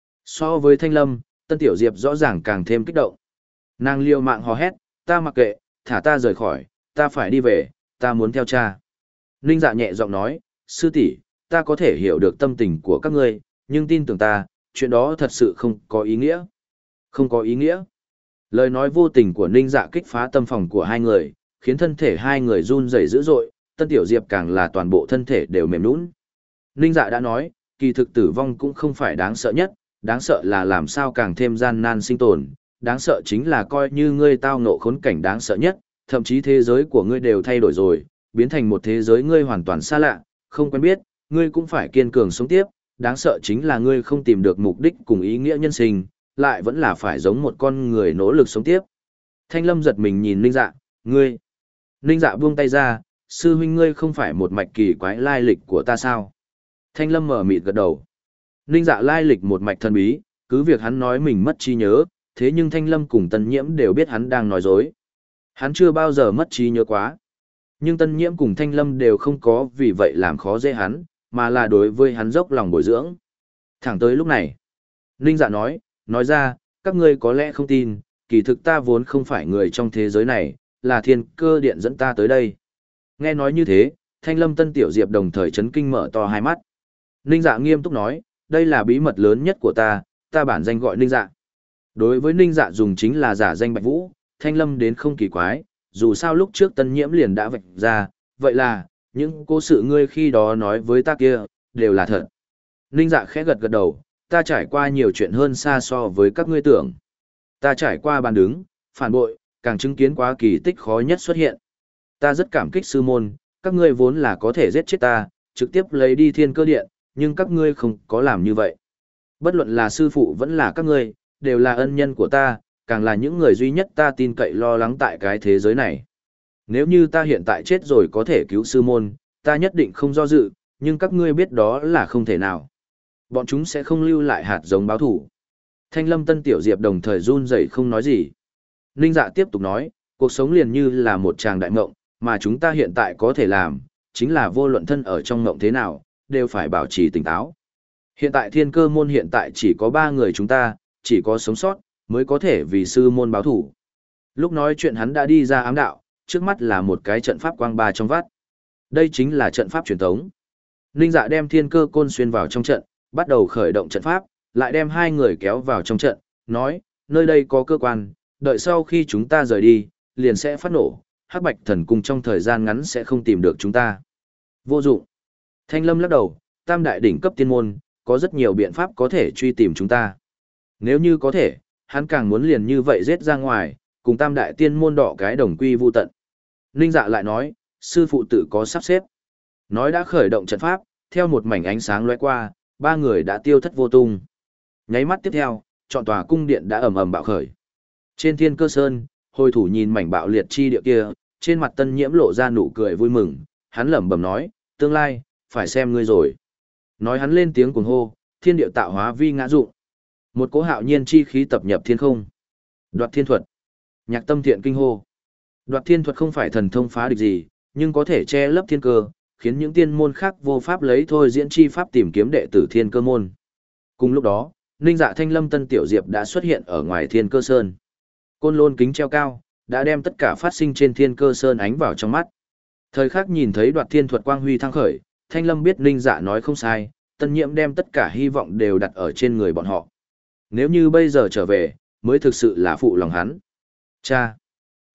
So với Thanh Lâm, Tân Tiểu Diệp rõ ràng càng thêm kích động. Nàng liều mạng hò hét, ta mặc kệ, thả ta rời khỏi, ta phải đi về, ta muốn theo cha. Ninh Dạ nhẹ giọng nói, sư tỷ, ta có thể hiểu được tâm tình của các ngươi, nhưng tin tưởng ta, chuyện đó thật sự không có ý nghĩa. Không có ý nghĩa. Lời nói vô tình của Ninh Dạ kích phá tâm phòng của hai người, khiến thân thể hai người run rẩy dữ dội, Tân Tiểu Diệp càng là toàn bộ thân thể đều mềm nhũn. Ninh Dạ đã nói, kỳ thực tử vong cũng không phải đáng sợ nhất, đáng sợ là làm sao càng thêm gian nan sinh tồn, đáng sợ chính là coi như ngươi tao ngộ khốn cảnh đáng sợ nhất, thậm chí thế giới của ngươi đều thay đổi rồi, biến thành một thế giới ngươi hoàn toàn xa lạ, không quen biết, ngươi cũng phải kiên cường sống tiếp, đáng sợ chính là ngươi không tìm được mục đích cùng ý nghĩa nhân sinh, lại vẫn là phải giống một con người nỗ lực sống tiếp. Thanh Lâm giật mình nhìn Ninh Dạ, ngươi. Ninh Dạ buông tay ra, sư huynh ngươi không phải một mạch kỳ quái lai lịch của ta sao? Thanh Lâm mở mịt gật đầu. Ninh Dạ lai lịch một mạch thần bí, cứ việc hắn nói mình mất trí nhớ, thế nhưng Thanh Lâm cùng Tân Nhiễm đều biết hắn đang nói dối. Hắn chưa bao giờ mất trí nhớ quá. Nhưng Tân Nhiễm cùng Thanh Lâm đều không có vì vậy làm khó dễ hắn, mà là đối với hắn dốc lòng bồi dưỡng. Thẳng tới lúc này, Ninh Dạ nói, nói ra, các ngươi có lẽ không tin, kỳ thực ta vốn không phải người trong thế giới này, là thiên cơ điện dẫn ta tới đây. Nghe nói như thế, Thanh Lâm Tân Tiểu Diệp đồng thời chấn kinh mở to hai mắt. Ninh Dạ nghiêm túc nói, đây là bí mật lớn nhất của ta, ta bản danh gọi Ninh Dạ. Đối với Ninh Dạ dùng chính là giả danh Bạch Vũ, Thanh Lâm đến không kỳ quái, dù sao lúc trước Tân Nhiễm liền đã vạch ra, vậy là, những cố sự ngươi khi đó nói với ta kia, đều là thật. Ninh Dạ khẽ gật gật đầu, ta trải qua nhiều chuyện hơn xa so với các ngươi tưởng. Ta trải qua bàn đứng, phản bội, càng chứng kiến quá kỳ tích khó nhất xuất hiện. Ta rất cảm kích sư môn, các ngươi vốn là có thể giết chết ta, trực tiếp lấy đi thiên cơ điện, nhưng các ngươi không có làm như vậy. Bất luận là sư phụ vẫn là các ngươi, đều là ân nhân của ta, càng là những người duy nhất ta tin cậy lo lắng tại cái thế giới này. Nếu như ta hiện tại chết rồi có thể cứu sư môn, ta nhất định không do dự, nhưng các ngươi biết đó là không thể nào. Bọn chúng sẽ không lưu lại hạt giống báo thủ. Thanh Lâm Tân Tiểu Diệp đồng thời run rẩy không nói gì. Ninh Dạ tiếp tục nói, cuộc sống liền như là một tràng đại mộng, mà chúng ta hiện tại có thể làm, chính là vô luận thân ở trong mộng thế nào, đều phải bảo trì tỉnh táo. Hiện tại thiên cơ môn hiện tại chỉ có ba người chúng ta, chỉ có sống sót, mới có thể vì sư môn báo thủ. Lúc nói chuyện hắn đã đi ra ám đạo, trước mắt là một cái trận pháp quang ba trong vắt. Đây chính là trận pháp truyền thống. Ninh Dạ đem thiên cơ côn xuyên vào trong trận, bắt đầu khởi động trận pháp, lại đem hai người kéo vào trong trận, nói, nơi đây có cơ quan, đợi sau khi chúng ta rời đi, liền sẽ phát nổ, Hắc Bạch Thần Cung trong thời gian ngắn sẽ không tìm được chúng ta. Vô dụng. Thanh Lâm lắc đầu, tam đại đỉnh cấp tiên môn, có rất nhiều biện pháp có thể truy tìm chúng ta. Nếu như có thể, hắn càng muốn liền như vậy giết ra ngoài, cùng tam đại tiên môn đỏ cái đồng quy vu tận. Ninh Dạ lại nói, sư phụ tự có sắp xếp. Nói đã khởi động trận pháp, theo một mảnh ánh sáng lóe qua, ba người đã tiêu thất vô tung. Nháy mắt tiếp theo, trọn tòa cung điện đã ầm ầm bạo khởi. Trên Thiên Cơ Sơn, hồi thủ nhìn mảnh bạo liệt chi địa kia, trên mặt Tân Nhiễm lộ ra nụ cười vui mừng, hắn lẩm bẩm nói, tương lai, phải xem ngươi rồi. Nói hắn lên tiếng cuồng hô, thiên địa tạo hóa vi ngã dụng. Một cỗ hạo nhiên chi khí tập nhập thiên không. Đoạt thiên thuật. Nhạc Tâm Thiện kinh hô. Đoạt thiên thuật không phải thần thông phá địch gì, nhưng có thể che lấp thiên cơ, khiến những tiên môn khác vô pháp lấy thôi diễn chi pháp tìm kiếm đệ tử thiên cơ môn. Cùng lúc đó, Ninh Dạ Thanh Lâm Tân Tiểu Diệp đã xuất hiện ở ngoài Thiên Cơ Sơn. Côn lôn kính treo cao, đã đem tất cả phát sinh trên Thiên Cơ Sơn ánh vào trong mắt. Thời khắc nhìn thấy đoạt thiên thuật quang huy thăng khởi, Thanh Lâm biết Ninh Dạ nói không sai, Tân Nhiễm đem tất cả hy vọng đều đặt ở trên người bọn họ. Nếu như bây giờ trở về, mới thực sự là phụ lòng hắn. Cha!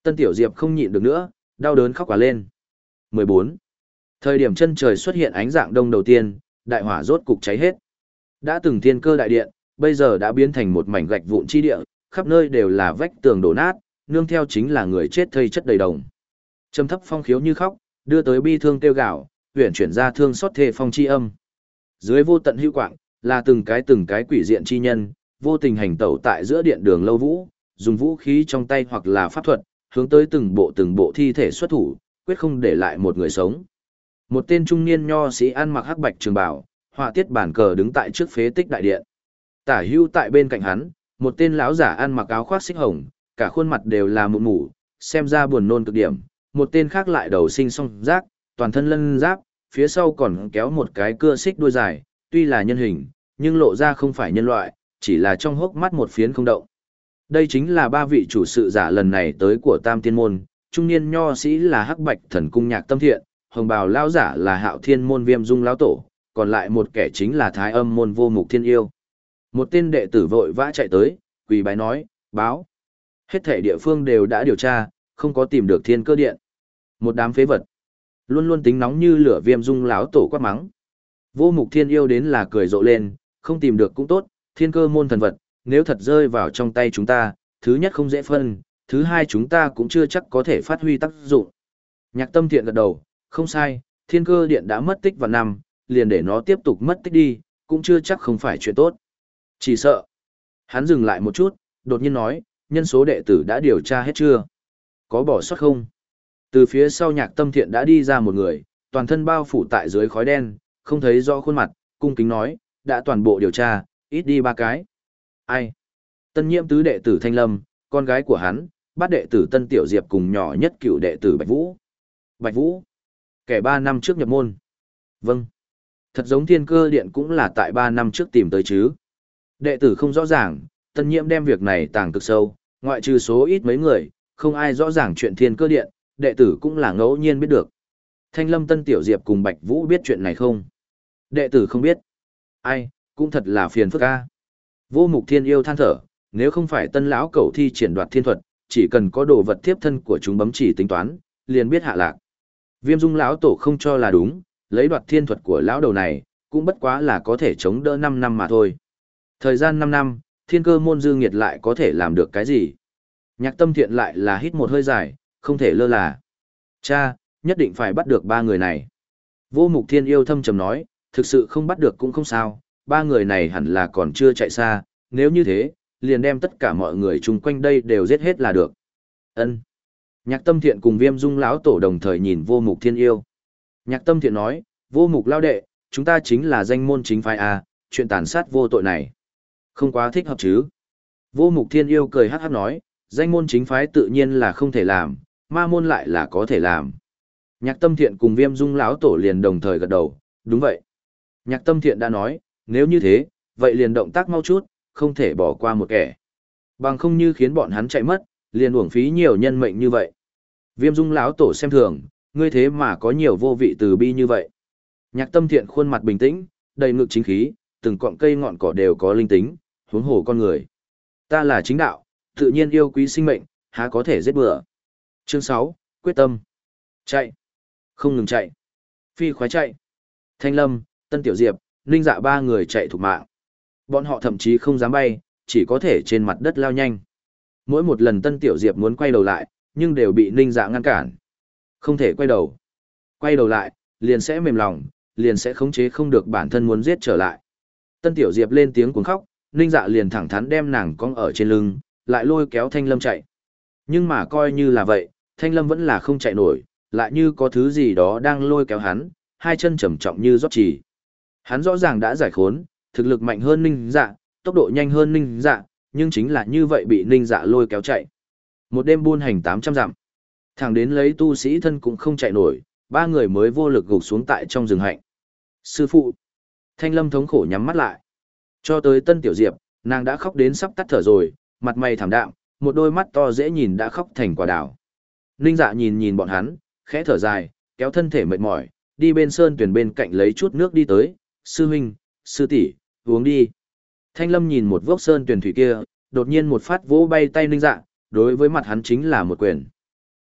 Tân Tiểu Diệp không nhịn được nữa, đau đớn khóc quả lên. mười bốn. Thời điểm chân trời xuất hiện ánh dạng đông đầu tiên, đại hỏa rốt cục cháy hết. Đã từng thiên cơ đại điện, bây giờ đã biến thành một mảnh gạch vụn chi địa, khắp nơi đều là vách tường đổ nát, nương theo chính là người chết thây chất đầy đồng. Trầm thấp phong khiếu như khóc, đưa tới bi thương kêu gào, huyền chuyển ra thương xót thê phong chi âm. Dưới vô tận hữu quạng, là từng cái từng cái quỷ diện chi nhân, vô tình hành tẩu tại giữa điện đường lâu vũ, dùng vũ khí trong tay hoặc là pháp thuật, hướng tới từng bộ từng bộ thi thể xuất thủ, quyết không để lại một người sống. Một tên trung niên nho sĩ ăn mặc hắc bạch trường bào, họa tiết bản cờ đứng tại trước phế tích đại điện. Tả hưu tại bên cạnh hắn, một tên lão giả ăn mặc áo khoác xích hồng, cả khuôn mặt đều là mụn mủ, xem ra buồn nôn cực điểm. Một tên khác lại đầu sinh song giác, toàn thân lân giáp, phía sau còn kéo một cái cưa xích đuôi dài, tuy là nhân hình, nhưng lộ ra không phải nhân loại, chỉ là trong hốc mắt một phiến không động. Đây chính là ba vị chủ sự giả lần này tới của Tam Tiên Môn, trung niên nho sĩ là Hắc Bạch Thần Cung Nhạc Tâm Thiện, hồng bào lão giả là Hạo Thiên Môn Viêm Dung lão tổ, còn lại một kẻ chính là Thái Âm Môn Vô Mục Thiên Yêu. Một tên đệ tử vội vã chạy tới, quỳ bái nói, báo. Hết thảy địa phương đều đã điều tra, không có tìm được Thiên Cơ Điện. Một đám phế vật. Luôn luôn tính nóng như lửa Viêm Dung lão tổ quát mắng. Vô Mục Thiên Yêu đến là cười rộ lên, không tìm được cũng tốt, Thiên Cơ Môn thần vật, nếu thật rơi vào trong tay chúng ta, thứ nhất không dễ phân, thứ hai chúng ta cũng chưa chắc có thể phát huy tác dụng. Nhạc Tâm Thiện gật đầu, không sai, Thiên Cơ Điện đã mất tích vào năm, liền để nó tiếp tục mất tích đi, cũng chưa chắc không phải chuyện tốt. Chỉ sợ. Hắn dừng lại một chút, đột nhiên nói, nhân số đệ tử đã điều tra hết chưa? Có bỏ sót không? Từ phía sau Nhạc Tâm Thiện đã đi ra một người, toàn thân bao phủ tại dưới khói đen, không thấy rõ khuôn mặt, cung kính nói, đã toàn bộ điều tra, ít đi ba cái. Ai? Tân Nhiễm tứ đệ tử Thanh Lâm, con gái của hắn, bát đệ tử Tân Tiểu Diệp cùng nhỏ nhất cựu đệ tử Bạch Vũ. Bạch Vũ? Kẻ ba năm trước nhập môn. Vâng. Thật giống Thiên Cơ Điện cũng là tại ba năm trước tìm tới chứ. Đệ tử không rõ ràng, Tân Nhiễm đem việc này tàng cực sâu, ngoại trừ số ít mấy người, không ai rõ ràng chuyện Thiên Cơ Điện, đệ tử cũng là ngẫu nhiên biết được. Thanh Lâm Tân Tiểu Diệp cùng Bạch Vũ biết chuyện này không? Đệ tử không biết. Ai, cũng thật là phiền phức a. Vô Mục Thiên Yêu than thở, nếu không phải Tân lão cẩu thi triển đoạt thiên thuật, chỉ cần có đồ vật tiếp thân của chúng bấm chỉ tính toán, liền biết hạ lạc. Viêm Dung lão tổ không cho là đúng, lấy đoạt thiên thuật của lão đầu này, cũng bất quá là có thể chống đỡ năm năm mà thôi. Thời gian năm năm, Thiên Cơ Môn dư nghiệt lại có thể làm được cái gì? Nhạc Tâm Thiện lại là hít một hơi dài, không thể lơ là. Cha, nhất định phải bắt được ba người này. Vô Mục Thiên Yêu thâm trầm nói, thực sự không bắt được cũng không sao, ba người này hẳn là còn chưa chạy xa, nếu như thế, liền đem tất cả mọi người chung quanh đây đều giết hết là được. Ân. Nhạc Tâm Thiện cùng Viêm Dung lão tổ đồng thời nhìn Vô Mục Thiên Yêu. Nhạc Tâm Thiện nói, Vô Mục lao đệ, chúng ta chính là danh môn chính phái a, chuyện tàn sát vô tội này. Không quá thích hợp chứ. Vô Mục Thiên Yêu cười hát hát nói, danh môn chính phái tự nhiên là không thể làm, ma môn lại là có thể làm. Nhạc Tâm Thiện cùng Viêm Dung lão tổ liền đồng thời gật đầu, đúng vậy. Nhạc Tâm Thiện đã nói, nếu như thế, vậy liền động tác mau chút, không thể bỏ qua một kẻ. Bằng không như khiến bọn hắn chạy mất, liền uổng phí nhiều nhân mệnh như vậy. Viêm Dung lão tổ xem thường, ngươi thế mà có nhiều vô vị từ bi như vậy. Nhạc Tâm Thiện khuôn mặt bình tĩnh, đầy ngực chính khí, từng cọng cây ngọn cỏ đều có linh tính, huống hồ con người. Ta là chính đạo, tự nhiên yêu quý sinh mệnh, há có thể giết bừa. Chương sáu, quyết tâm. Chạy. Không ngừng chạy. Phi khoái chạy. Thanh Lâm, Tân Tiểu Diệp, Ninh Dạ ba người chạy thục mạng. Bọn họ thậm chí không dám bay, chỉ có thể trên mặt đất lao nhanh. Mỗi một lần Tân Tiểu Diệp muốn quay đầu lại, nhưng đều bị Ninh Dạ ngăn cản. Không thể quay đầu. Quay đầu lại, liền sẽ mềm lòng, liền sẽ khống chế không được bản thân muốn giết trở lại. Tân Tiểu Diệp lên tiếng cuống khóc, Ninh Dạ liền thẳng thắn đem nàng cong ở trên lưng, lại lôi kéo Thanh Lâm chạy. Nhưng mà coi như là vậy, Thanh Lâm vẫn là không chạy nổi, lại như có thứ gì đó đang lôi kéo hắn, hai chân trầm trọng như rót trì. Hắn rõ ràng đã giải khốn, thực lực mạnh hơn Ninh Dạ, tốc độ nhanh hơn Ninh Dạ, nhưng chính là như vậy bị Ninh Dạ lôi kéo chạy. Một đêm buôn hành tám trăm dặm, thẳng đến lấy tu sĩ thân cũng không chạy nổi, ba người mới vô lực gục xuống tại trong rừng hạnh. Sư phụ! Thanh Lâm thống khổ nhắm mắt lại. Cho tới Tân Tiểu Diệp, nàng đã khóc đến sắp tắt thở rồi, mặt mày thảm đạm, một đôi mắt to dễ nhìn đã khóc thành quả đào. Ninh Dạ nhìn nhìn bọn hắn, khẽ thở dài, kéo thân thể mệt mỏi, đi bên sơn tuyển bên cạnh lấy chút nước đi tới, sư huynh, sư tỷ, uống đi. Thanh Lâm nhìn một vốc sơn tuyển thủy kia, đột nhiên một phát vỗ bay tay Ninh Dạ, đối với mặt hắn chính là một quyền.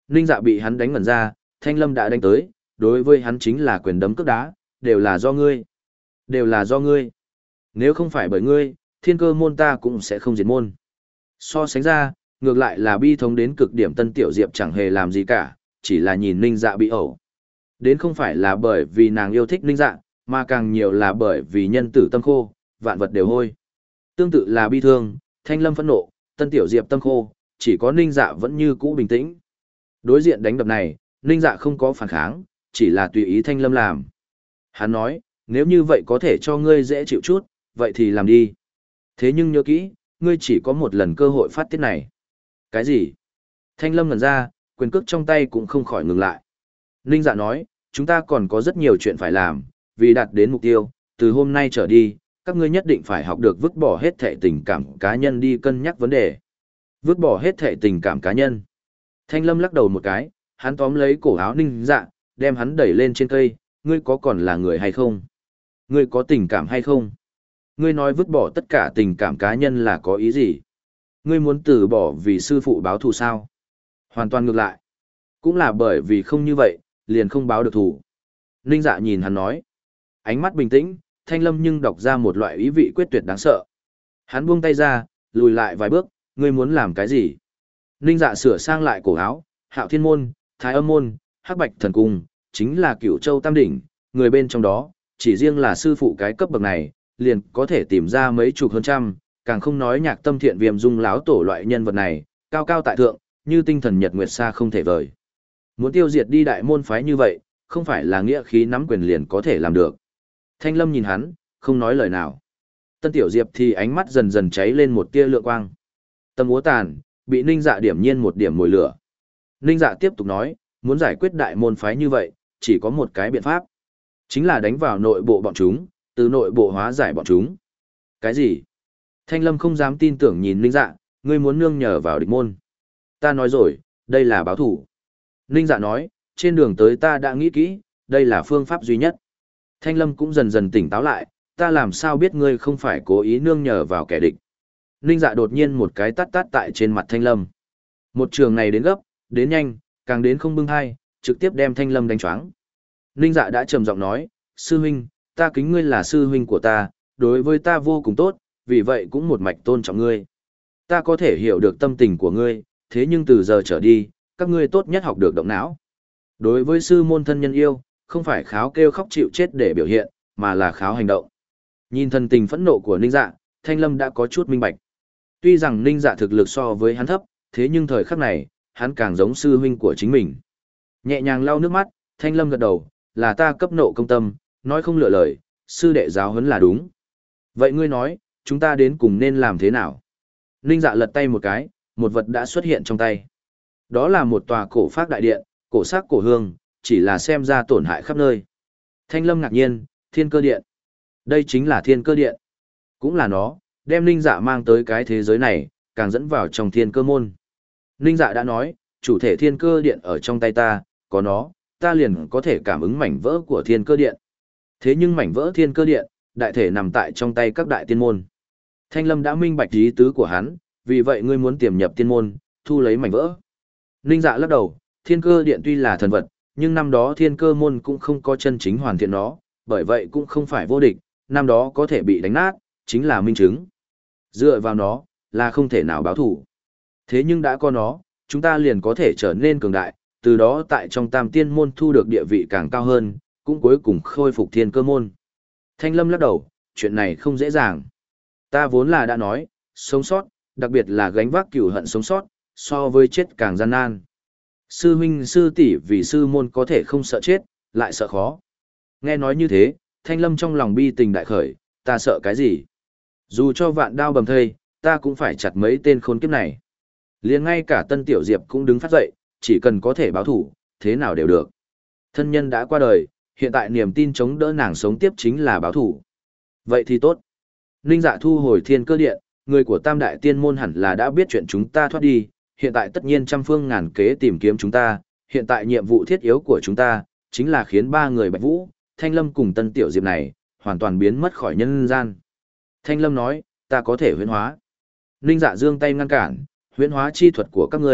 Ninh Dạ bị hắn đánh ngẩn ra, Thanh Lâm đã đánh tới, đối với hắn chính là quyền đấm cước đá, đều là do ngươi. Đều là do ngươi. Nếu không phải bởi ngươi, thiên cơ môn ta cũng sẽ không diệt môn. So sánh ra, ngược lại là bi thống đến cực điểm Tân Tiểu Diệp chẳng hề làm gì cả, chỉ là nhìn Ninh Dạ bị ẩu. Đến không phải là bởi vì nàng yêu thích Ninh Dạ, mà càng nhiều là bởi vì nhân tử tâm khô, vạn vật đều hôi. Tương tự là bi thương, Thanh Lâm phẫn nộ, Tân Tiểu Diệp tâm khô, chỉ có Ninh Dạ vẫn như cũ bình tĩnh. Đối diện đánh đập này, Ninh Dạ không có phản kháng, chỉ là tùy ý Thanh Lâm làm. Hắn nói, nếu như vậy có thể cho ngươi dễ chịu chút, vậy thì làm đi. Thế nhưng nhớ kỹ, ngươi chỉ có một lần cơ hội phát tiết này. Cái gì? Thanh Lâm ngẩn ra, quyền cước trong tay cũng không khỏi ngừng lại. Ninh Dạ nói, chúng ta còn có rất nhiều chuyện phải làm, vì đạt đến mục tiêu, từ hôm nay trở đi, các ngươi nhất định phải học được vứt bỏ hết thệ tình cảm cá nhân đi cân nhắc vấn đề. Vứt bỏ hết thệ tình cảm cá nhân. Thanh Lâm lắc đầu một cái, hắn tóm lấy cổ áo Ninh Dạ, đem hắn đẩy lên trên cây, ngươi có còn là người hay không? Ngươi có tình cảm hay không? Ngươi nói vứt bỏ tất cả tình cảm cá nhân là có ý gì? Ngươi muốn từ bỏ vì sư phụ báo thù sao? Hoàn toàn ngược lại. Cũng là bởi vì không như vậy, liền không báo được thù. Ninh Dạ nhìn hắn nói. Ánh mắt bình tĩnh, Thanh Lâm nhưng đọc ra một loại ý vị quyết tuyệt đáng sợ. Hắn buông tay ra, lùi lại vài bước, ngươi muốn làm cái gì? Ninh Dạ sửa sang lại cổ áo, Hạo Thiên Môn, Thái Âm Môn, Hắc Bạch Thần Cung, chính là Cửu Châu Tam Đỉnh, người bên trong đó, chỉ riêng là sư phụ cái cấp bậc này, liền có thể tìm ra mấy chục hơn trăm, càng không nói Nhạc Tâm Thiện Viêm Dung láo tổ loại nhân vật này, cao cao tại thượng, như tinh thần nhật nguyệt xa không thể vời. Muốn tiêu diệt đi đại môn phái như vậy, không phải là nghĩa khí nắm quyền liền có thể làm được. Thanh Lâm nhìn hắn, không nói lời nào. Tân Tiểu Diệp thì ánh mắt dần dần cháy lên một tia lượng quang. Tâm úa tàn, bị Ninh Dạ điểm nhiên một điểm mồi lửa. Ninh Dạ tiếp tục nói, muốn giải quyết đại môn phái như vậy, chỉ có một cái biện pháp. Chính là đánh vào nội bộ bọn chúng, từ nội bộ hóa giải bọn chúng. Cái gì? Thanh Lâm không dám tin tưởng nhìn Ninh Dạ, ngươi muốn nương nhờ vào địch môn. Ta nói rồi, đây là báo thủ. Ninh Dạ nói, trên đường tới ta đã nghĩ kỹ, đây là phương pháp duy nhất. Thanh Lâm cũng dần dần tỉnh táo lại, ta làm sao biết ngươi không phải cố ý nương nhờ vào kẻ địch. Ninh Dạ đột nhiên một cái tát tát tại trên mặt Thanh Lâm. Một trường này đến gấp, đến nhanh, càng đến không bưng hai, trực tiếp đem Thanh Lâm đánh choáng. Ninh Dạ đã trầm giọng nói, sư huynh, ta kính ngươi là sư huynh của ta, đối với ta vô cùng tốt, vì vậy cũng một mạch tôn trọng ngươi. Ta có thể hiểu được tâm tình của ngươi, thế nhưng từ giờ trở đi, các ngươi tốt nhất học được động não. Đối với sư môn thân nhân yêu, không phải kháo kêu khóc chịu chết để biểu hiện, mà là kháo hành động. Nhìn thần tình phẫn nộ của Ninh Dạ, Thanh Lâm đã có chút minh bạch. Tuy rằng Ninh Dạ thực lực so với hắn thấp, thế nhưng thời khắc này, hắn càng giống sư huynh của chính mình. Nhẹ nhàng lau nước mắt, Thanh Lâm gật đầu, là ta cấp nộ công tâm, nói không lựa lời, sư đệ giáo huấn là đúng. Vậy ngươi nói, chúng ta đến cùng nên làm thế nào? Ninh Dạ lật tay một cái, một vật đã xuất hiện trong tay. Đó là một tòa cổ phác đại điện, cổ sắc cổ hương, chỉ là xem ra tổn hại khắp nơi. Thanh Lâm ngạc nhiên, Thiên Cơ Điện. Đây chính là Thiên Cơ Điện. Cũng là nó, đem Ninh Dạ mang tới cái thế giới này, càng dẫn vào trong Thiên Cơ môn. Ninh Dạ đã nói, chủ thể Thiên Cơ Điện ở trong tay ta, có nó, ta liền có thể cảm ứng mảnh vỡ của Thiên Cơ Điện. Thế nhưng mảnh vỡ Thiên Cơ Điện, đại thể nằm tại trong tay các đại tiên môn. Thanh Lâm đã minh bạch ý tứ của hắn, vì vậy ngươi muốn tiềm nhập tiên môn, thu lấy mảnh vỡ. Ninh Dạ lắc đầu, Thiên Cơ Điện tuy là thần vật, nhưng năm đó Thiên Cơ môn cũng không có chân chính hoàn thiện nó, bởi vậy cũng không phải vô địch, năm đó có thể bị đánh nát, chính là minh chứng. Dựa vào nó, là không thể nào báo thủ. Thế nhưng đã có nó, chúng ta liền có thể trở nên cường đại, từ đó tại trong tam tiên môn thu được địa vị càng cao hơn, cũng cuối cùng khôi phục Thiên Cơ môn. Thanh Lâm lắc đầu, chuyện này không dễ dàng. Ta vốn là đã nói, sống sót, đặc biệt là gánh vác cửu hận sống sót, so với chết càng gian nan. Sư huynh sư tỷ vì sư môn có thể không sợ chết, lại sợ khó. Nghe nói như thế, Thanh Lâm trong lòng bi tình đại khởi, ta sợ cái gì? Dù cho vạn đao bầm thây, ta cũng phải chặt mấy tên khốn kiếp này. Liền ngay cả Tân Tiểu Diệp cũng đứng phát dậy, chỉ cần có thể báo thủ, thế nào đều được. Thân nhân đã qua đời, hiện tại niềm tin chống đỡ nàng sống tiếp chính là báo thủ. Vậy thì tốt. Ninh Dạ thu hồi Thiên Cơ Điện, người của Tam Đại Tiên Môn hẳn là đã biết chuyện chúng ta thoát đi, hiện tại tất nhiên trăm phương ngàn kế tìm kiếm chúng ta, hiện tại nhiệm vụ thiết yếu của chúng ta, chính là khiến ba người Bạch Vũ, Thanh Lâm cùng Tân Tiểu Diệp này, hoàn toàn biến mất khỏi nhân gian. Thanh Lâm nói, ta có thể huyễn hóa. Ninh Dạ giương tay ngăn cản, huyễn hóa chi thuật của các ngươi,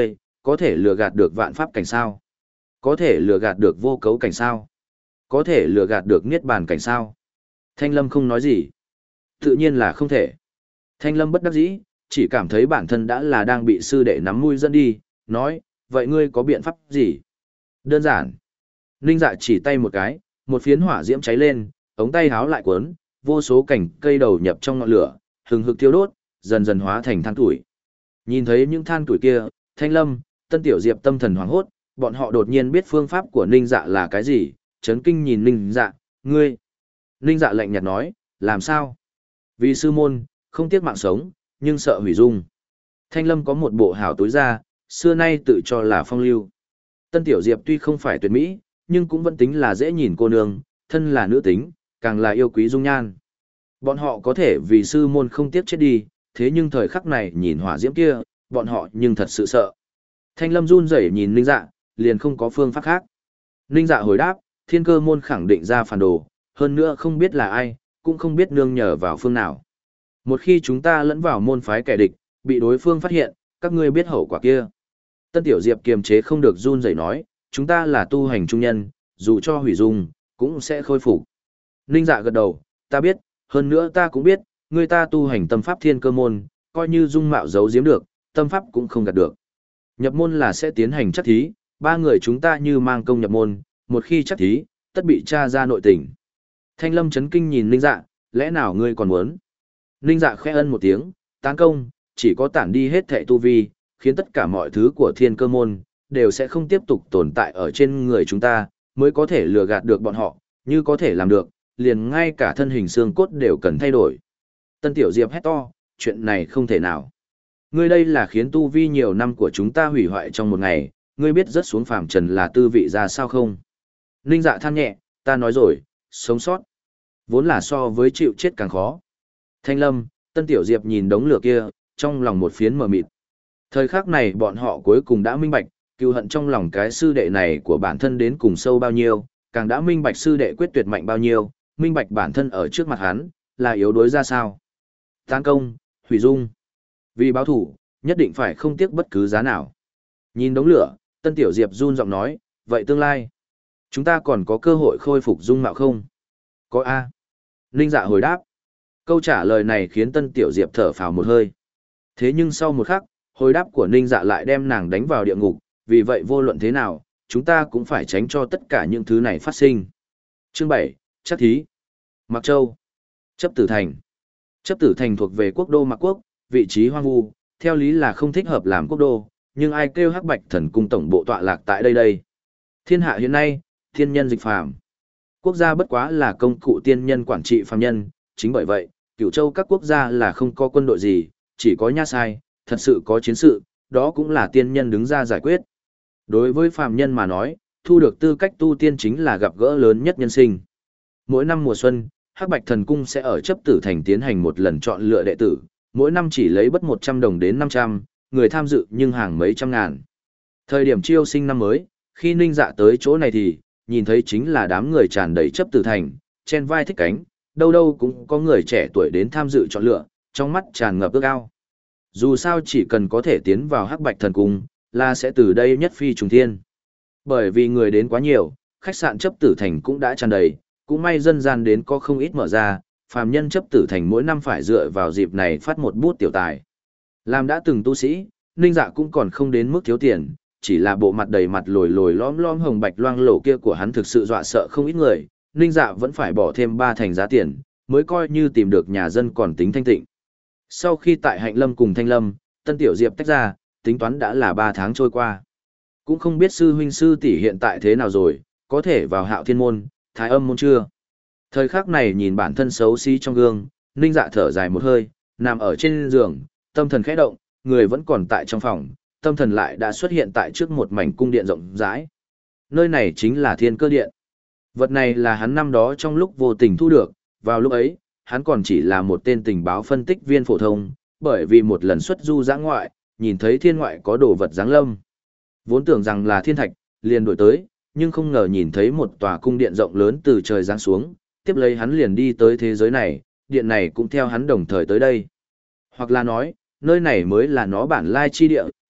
có thể lừa gạt được vạn pháp cảnh sao? Có thể lừa gạt được vô cấu cảnh sao? Có thể lừa gạt được niết bàn cảnh sao? Thanh Lâm không nói gì. Tự nhiên là không thể. Thanh Lâm bất đắc dĩ, chỉ cảm thấy bản thân đã là đang bị sư đệ nắm mũi dẫn đi, nói, vậy ngươi có biện pháp gì? Đơn giản. Ninh Dạ chỉ tay một cái, một phiến hỏa diễm cháy lên, ống tay háo lại cuốn, vô số cảnh cây đầu nhập trong ngọn lửa, hừng hực thiêu đốt, dần dần hóa thành than tuổi. Nhìn thấy những than tuổi kia, Thanh Lâm, Tân Tiểu Diệp tâm thần hoảng hốt, bọn họ đột nhiên biết phương pháp của Ninh Dạ là cái gì, chấn kinh nhìn Ninh Dạ, ngươi. Ninh Dạ lạnh nhạt nói, làm sao? Vì sư môn, không tiếc mạng sống, nhưng sợ hủy dung. Thanh Lâm có một bộ hảo túi da, xưa nay tự cho là phong lưu. Tân Tiểu Diệp tuy không phải tuyệt mỹ, nhưng cũng vẫn tính là dễ nhìn cô nương, thân là nữ tính, càng là yêu quý dung nhan. Bọn họ có thể vì sư môn không tiếc chết đi, thế nhưng thời khắc này nhìn hỏa diễm kia, bọn họ nhưng thật sự sợ. Thanh Lâm run rẩy nhìn Ninh Dạ, liền không có phương pháp khác. Ninh Dạ hồi đáp, Thiên Cơ môn khẳng định ra phản đồ, hơn nữa không biết là ai, cũng không biết nương nhờ vào phương nào. Một khi chúng ta lẫn vào môn phái kẻ địch, bị đối phương phát hiện, các ngươi biết hậu quả kia. Tân Tiểu Diệp kiềm chế không được run rẩy nói, chúng ta là tu hành trung nhân, dù cho hủy dung, cũng sẽ khôi phục. Ninh Dạ gật đầu, ta biết, hơn nữa ta cũng biết, người ta tu hành tâm pháp Thiên Cơ môn, coi như dung mạo giấu giếm được, tâm pháp cũng không gạt được. Nhập môn là sẽ tiến hành chắc thí, ba người chúng ta như mang công nhập môn, một khi chắc thí, tất bị tra ra nội tình. Thanh Lâm chấn kinh nhìn Ninh Dạ, lẽ nào ngươi còn muốn? Ninh Dạ khẽ ân một tiếng, tán công, chỉ có tản đi hết thệ tu vi, khiến tất cả mọi thứ của Thiên Cơ môn đều sẽ không tiếp tục tồn tại ở trên người chúng ta, mới có thể lừa gạt được bọn họ, như có thể làm được, liền ngay cả thân hình xương cốt đều cần thay đổi. Tân Tiểu Diệp hét to, chuyện này không thể nào. Ngươi đây là khiến tu vi nhiều năm của chúng ta hủy hoại trong một ngày, ngươi biết rớt xuống phàm trần là tư vị ra sao không? Ninh Dạ than nhẹ, ta nói rồi, sống sót. Vốn là so với chịu chết càng khó. Thanh Lâm, Tân Tiểu Diệp nhìn đống lửa kia, trong lòng một phiến mờ mịt. Thời khắc này bọn họ cuối cùng đã minh bạch, cừu hận trong lòng cái sư đệ này của bản thân đến cùng sâu bao nhiêu, càng đã minh bạch sư đệ quyết tuyệt mạnh bao nhiêu, minh bạch bản thân ở trước mặt hắn, là yếu đuối ra sao. Tán công, hủy dung. Vì báo thủ, nhất định phải không tiếc bất cứ giá nào. Nhìn đống lửa, Tân Tiểu Diệp run giọng nói, vậy tương lai, chúng ta còn có cơ hội khôi phục dung mạo không? Có A. Ninh Dạ hồi đáp. Câu trả lời này khiến Tân Tiểu Diệp thở phào một hơi. Thế nhưng sau một khắc, hồi đáp của Ninh Dạ lại đem nàng đánh vào địa ngục, vì vậy vô luận thế nào, chúng ta cũng phải tránh cho tất cả những thứ này phát sinh. Chương bảy, chắc thí. Mạc Châu. Chấp Tử Thành. Chấp Tử Thành thuộc về quốc đô Mạc Quốc, vị trí hoang vu, theo lý là không thích hợp làm quốc đô, nhưng ai kêu Hắc Bạch Thần cung tổng bộ tọa lạc tại đây đây. Thiên hạ hiện nay, thiên nhân dịch phàm. Quốc gia bất quá là công cụ tiên nhân quản trị phàm nhân, chính bởi vậy, Cửu Châu các quốc gia là không có quân đội gì, chỉ có nha sai, thật sự có chiến sự, đó cũng là tiên nhân đứng ra giải quyết. Đối với phàm nhân mà nói, thu được tư cách tu tiên chính là gặp gỡ lớn nhất nhân sinh. Mỗi năm mùa xuân, Hắc Bạch Thần cung sẽ ở Chấp Tử Thành tiến hành một lần chọn lựa đệ tử, mỗi năm chỉ lấy bất một trăm đồng đến năm trăm, người tham dự nhưng hàng mấy trăm ngàn. Thời điểm chiêu sinh năm mới, khi Ninh Dạ tới chỗ này thì, nhìn thấy chính là đám người tràn đầy Chấp Tử Thành, trên vai thích cánh, đâu đâu cũng có người trẻ tuổi đến tham dự chọn lựa, trong mắt tràn ngập ước ao. Dù sao chỉ cần có thể tiến vào Hắc Bạch Thần cung, là sẽ từ đây nhất phi trùng thiên. Bởi vì người đến quá nhiều, khách sạn Chấp Tử Thành cũng đã tràn đầy, cũng may dân gian đến có không ít mở ra, phàm nhân Chấp Tử Thành mỗi năm phải dựa vào dịp này phát một bút tiểu tài. Làm đã từng tu sĩ, Ninh Dạ cũng còn không đến mức thiếu tiền, chỉ là bộ mặt đầy mặt lồi lồi lõm lõm hồng bạch loang lổ kia của hắn thực sự dọa sợ không ít người, Ninh Dạ vẫn phải bỏ thêm ba thành giá tiền, mới coi như tìm được nhà dân còn tính thanh tịnh. Sau khi tại Hạnh Lâm cùng Thanh Lâm, Tân Tiểu Diệp tách ra, tính toán đã là ba tháng trôi qua. Cũng không biết sư huynh sư tỷ hiện tại thế nào rồi, có thể vào Hạo Thiên môn, Thái Âm môn chưa? Thời khắc này nhìn bản thân xấu xí trong gương, Ninh Dạ thở dài một hơi, nằm ở trên giường, tâm thần khẽ động, người vẫn còn tại trong phòng, tâm thần lại đã xuất hiện tại trước một mảnh cung điện rộng rãi. Nơi này chính là Thiên Cơ Điện. Vật này là hắn năm đó trong lúc vô tình thu được, vào lúc ấy, hắn còn chỉ là một tên tình báo phân tích viên phổ thông, bởi vì một lần xuất du giã ngoại, nhìn thấy thiên ngoại có đồ vật giáng lâm. Vốn tưởng rằng là thiên thạch, liền đổi tới, nhưng không ngờ nhìn thấy một tòa cung điện rộng lớn từ trời giáng xuống, tiếp lấy hắn liền đi tới thế giới này, điện này cũng theo hắn đồng thời tới đây. Hoặc là nói, nơi này mới là nó bản lai chi địa,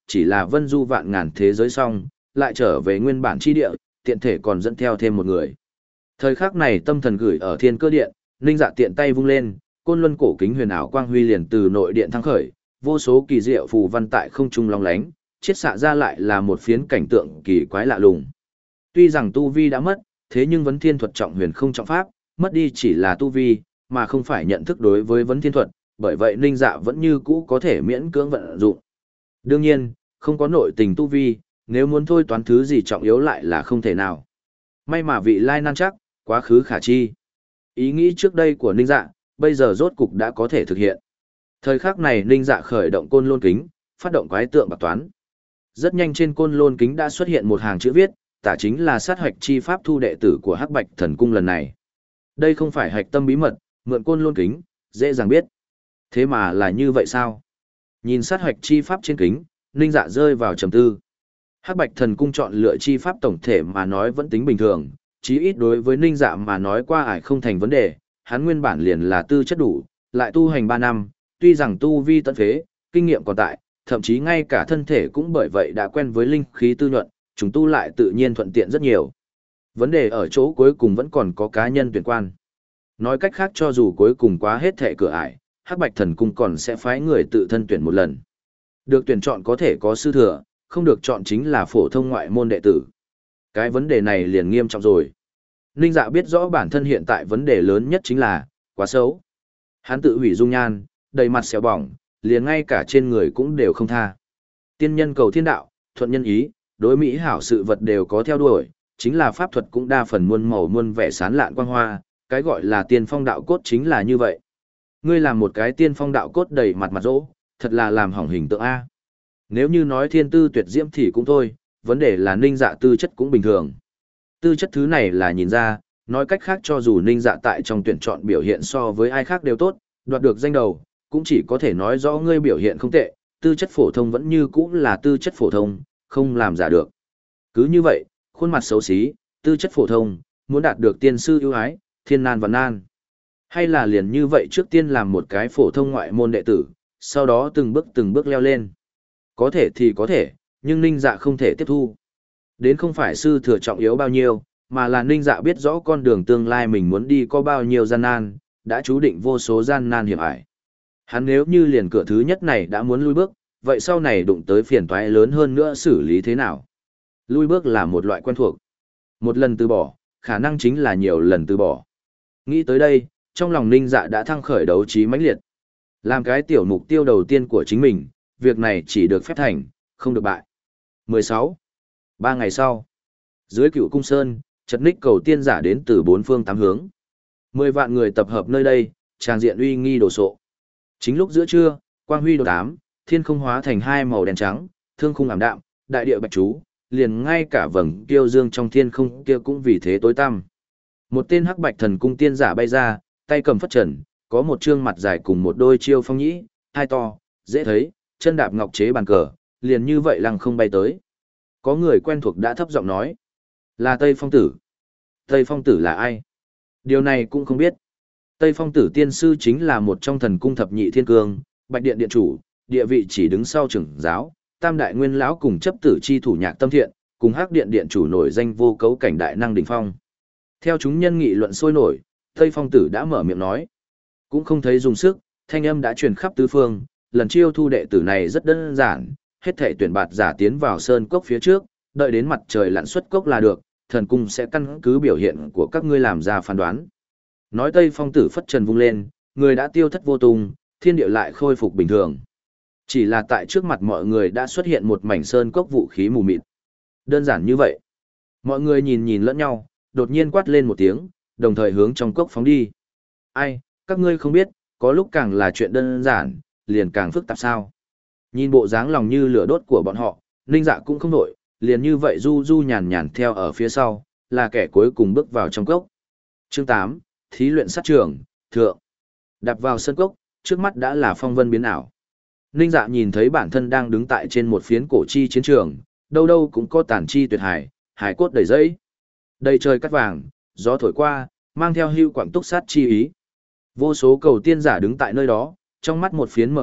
chỉ là vân du vạn ngàn thế giới xong, lại trở về nguyên bản chi địa, tiện thể còn dẫn theo thêm một người. Thời khắc này tâm thần gửi ở thiên cơ điện, Ninh Dạ tiện tay vung lên, côn luân cổ kính huyền ảo quang huy liền từ nội điện thăng khởi, vô số kỳ diệu phù văn tại không trung long lánh, chiết xạ ra lại là một phiến cảnh tượng kỳ quái lạ lùng. Tuy rằng tu vi đã mất, thế nhưng vấn thiên thuật trọng huyền không trọng pháp, mất đi chỉ là tu vi, mà không phải nhận thức đối với vấn thiên thuật, bởi vậy Ninh Dạ vẫn như cũ có thể miễn cưỡng vận dụng. Đương nhiên, không có nội tình tu vi, nếu muốn thôi toán thứ gì trọng yếu lại là không thể nào. May mà vị lai nan chắc, quá khứ khả chi. Ý nghĩ trước đây của Ninh Dạ, bây giờ rốt cục đã có thể thực hiện. Thời khắc này Ninh Dạ khởi động côn lôn kính, phát động quái tượng bạc toán. Rất nhanh trên côn lôn kính đã xuất hiện một hàng chữ viết, tả chính là sát hoạch chi pháp thu đệ tử của Hắc Bạch Thần Cung lần này. Đây không phải hạch tâm bí mật, mượn côn lôn kính, dễ dàng biết. Thế mà là như vậy sao? Nhìn sát hoạch chi pháp trên kính, Ninh Dạ rơi vào trầm tư. Hắc Bạch Thần Cung chọn lựa chi pháp tổng thể mà nói vẫn tính bình thường, chí ít đối với Ninh Dạ mà nói qua ải không thành vấn đề, hắn nguyên bản liền là tư chất đủ, lại tu hành ba năm, tuy rằng tu vi tận phế, kinh nghiệm còn tại, thậm chí ngay cả thân thể cũng bởi vậy đã quen với linh khí tư nhuận, chúng tu lại tự nhiên thuận tiện rất nhiều. Vấn đề ở chỗ cuối cùng vẫn còn có cá nhân tuyển quan. Nói cách khác cho dù cuối cùng quá hết thệ cửa ải, Hắc Bạch Thần Cung còn sẽ phái người tự thân tuyển một lần. Được tuyển chọn có thể có sư thừa, không được chọn chính là phổ thông ngoại môn đệ tử. Cái vấn đề này liền nghiêm trọng rồi. Ninh Dạ biết rõ bản thân hiện tại vấn đề lớn nhất chính là, quá xấu. Hắn tự hủy dung nhan, đầy mặt xéo bỏng, liền ngay cả trên người cũng đều không tha. Tiên nhân cầu thiên đạo, thuận nhân ý, đối mỹ hảo sự vật đều có theo đuổi, chính là pháp thuật cũng đa phần muôn màu muôn vẻ sán lạn quang hoa, cái gọi là tiên phong đạo cốt chính là như vậy. Ngươi làm một cái tiên phong đạo cốt đầy mặt mặt rỗ, thật là làm hỏng hình tượng A. Nếu như nói thiên tư tuyệt diễm thì cũng thôi, vấn đề là Ninh Dạ tư chất cũng bình thường. Tư chất thứ này là nhìn ra, nói cách khác cho dù Ninh Dạ tại trong tuyển chọn biểu hiện so với ai khác đều tốt, đoạt được danh đầu, cũng chỉ có thể nói rõ ngươi biểu hiện không tệ, tư chất phổ thông vẫn như cũ là tư chất phổ thông, không làm giả được. Cứ như vậy, khuôn mặt xấu xí, tư chất phổ thông, muốn đạt được tiên sư ưu ái, thiên nan và nan. Hay là liền như vậy trước tiên làm một cái phổ thông ngoại môn đệ tử, sau đó từng bước từng bước leo lên. Có thể thì có thể, nhưng Ninh Dạ không thể tiếp thu. Đến không phải sư thừa trọng yếu bao nhiêu, mà là Ninh Dạ biết rõ con đường tương lai mình muốn đi có bao nhiêu gian nan, đã chú định vô số gian nan hiểm ải. Hắn nếu như liền cửa thứ nhất này đã muốn lui bước, vậy sau này đụng tới phiền toái lớn hơn nữa xử lý thế nào? Lui bước là một loại quen thuộc. Một lần từ bỏ, khả năng chính là nhiều lần từ bỏ. Nghĩ tới đây, trong lòng Ninh Dạ đã thăng khởi đấu trí mãnh liệt. Làm cái tiểu mục tiêu đầu tiên của chính mình, việc này chỉ được phép thành, không được bại. mười sáu. Ba ngày sau, dưới Cựu Cung Sơn, chật ních cầu tiên giả đến từ bốn phương tám hướng. Mười vạn người tập hợp nơi đây, tràng diện uy nghi đồ sộ. Chính lúc giữa trưa, quang huy đột ám, thiên không hóa thành hai màu đen trắng, thương khung ảm đạm, đại địa bạch chú, liền ngay cả vầng kiêu dương trong thiên không kia cũng vì thế tối tăm. Một tên Hắc Bạch Thần Cung tiên giả bay ra, tay cầm phất trần, có một trương mặt dài cùng một đôi chiêu phong nhĩ, hai to, dễ thấy, chân đạp ngọc chế bàn cờ, liền như vậy lăng không bay tới. Có người quen thuộc đã thấp giọng nói, là Tây Phong Tử. Tây Phong Tử là ai? Điều này cũng không biết. Tây Phong Tử tiên sư chính là một trong thần cung thập nhị thiên cương, Bạch Điện điện chủ, địa vị chỉ đứng sau trưởng giáo, Tam đại nguyên lão cùng chấp tử chi thủ Nhạc Tâm Thiện, cùng Hắc Điện điện chủ nổi danh vô cấu cảnh đại năng đỉnh phong. Theo chúng nhân nghị luận sôi nổi, Tây Phong Tử đã mở miệng nói, cũng không thấy dùng sức, thanh âm đã truyền khắp tứ phương, lần chiêu thu đệ tử này rất đơn giản, hết thảy tuyển bạt giả tiến vào sơn cốc phía trước, đợi đến mặt trời lặn xuất cốc là được, thần cung sẽ căn cứ biểu hiện của các ngươi làm ra phán đoán. Nói Tây Phong Tử phất trần vung lên, người đã tiêu thất vô tung, thiên địa lại khôi phục bình thường. Chỉ là tại trước mặt mọi người đã xuất hiện một mảnh sơn cốc vũ khí mù mịt. Đơn giản như vậy. Mọi người nhìn nhìn lẫn nhau, đột nhiên quát lên một tiếng, đồng thời hướng trong cốc phóng đi. Ai, các ngươi không biết, có lúc càng là chuyện đơn giản, liền càng phức tạp sao. Nhìn bộ dáng lòng như lửa đốt của bọn họ, Ninh Dạ cũng không nổi, liền như vậy du du nhàn nhàn theo ở phía sau, là kẻ cuối cùng bước vào trong cốc. Chương tám, Thí luyện sát trường, thượng. Đạp vào sân cốc, trước mắt đã là phong vân biến ảo. Ninh Dạ nhìn thấy bản thân đang đứng tại trên một phiến cổ chi chiến trường, đâu đâu cũng có tàn chi tuyệt hải, hải cốt đầy dẫy. Đầy trời cát vàng, gió thổi qua, mang theo hưu quảng túc sát chi ý. Vô số cầu tiên giả đứng tại nơi đó, trong mắt một phiến mờ mịt,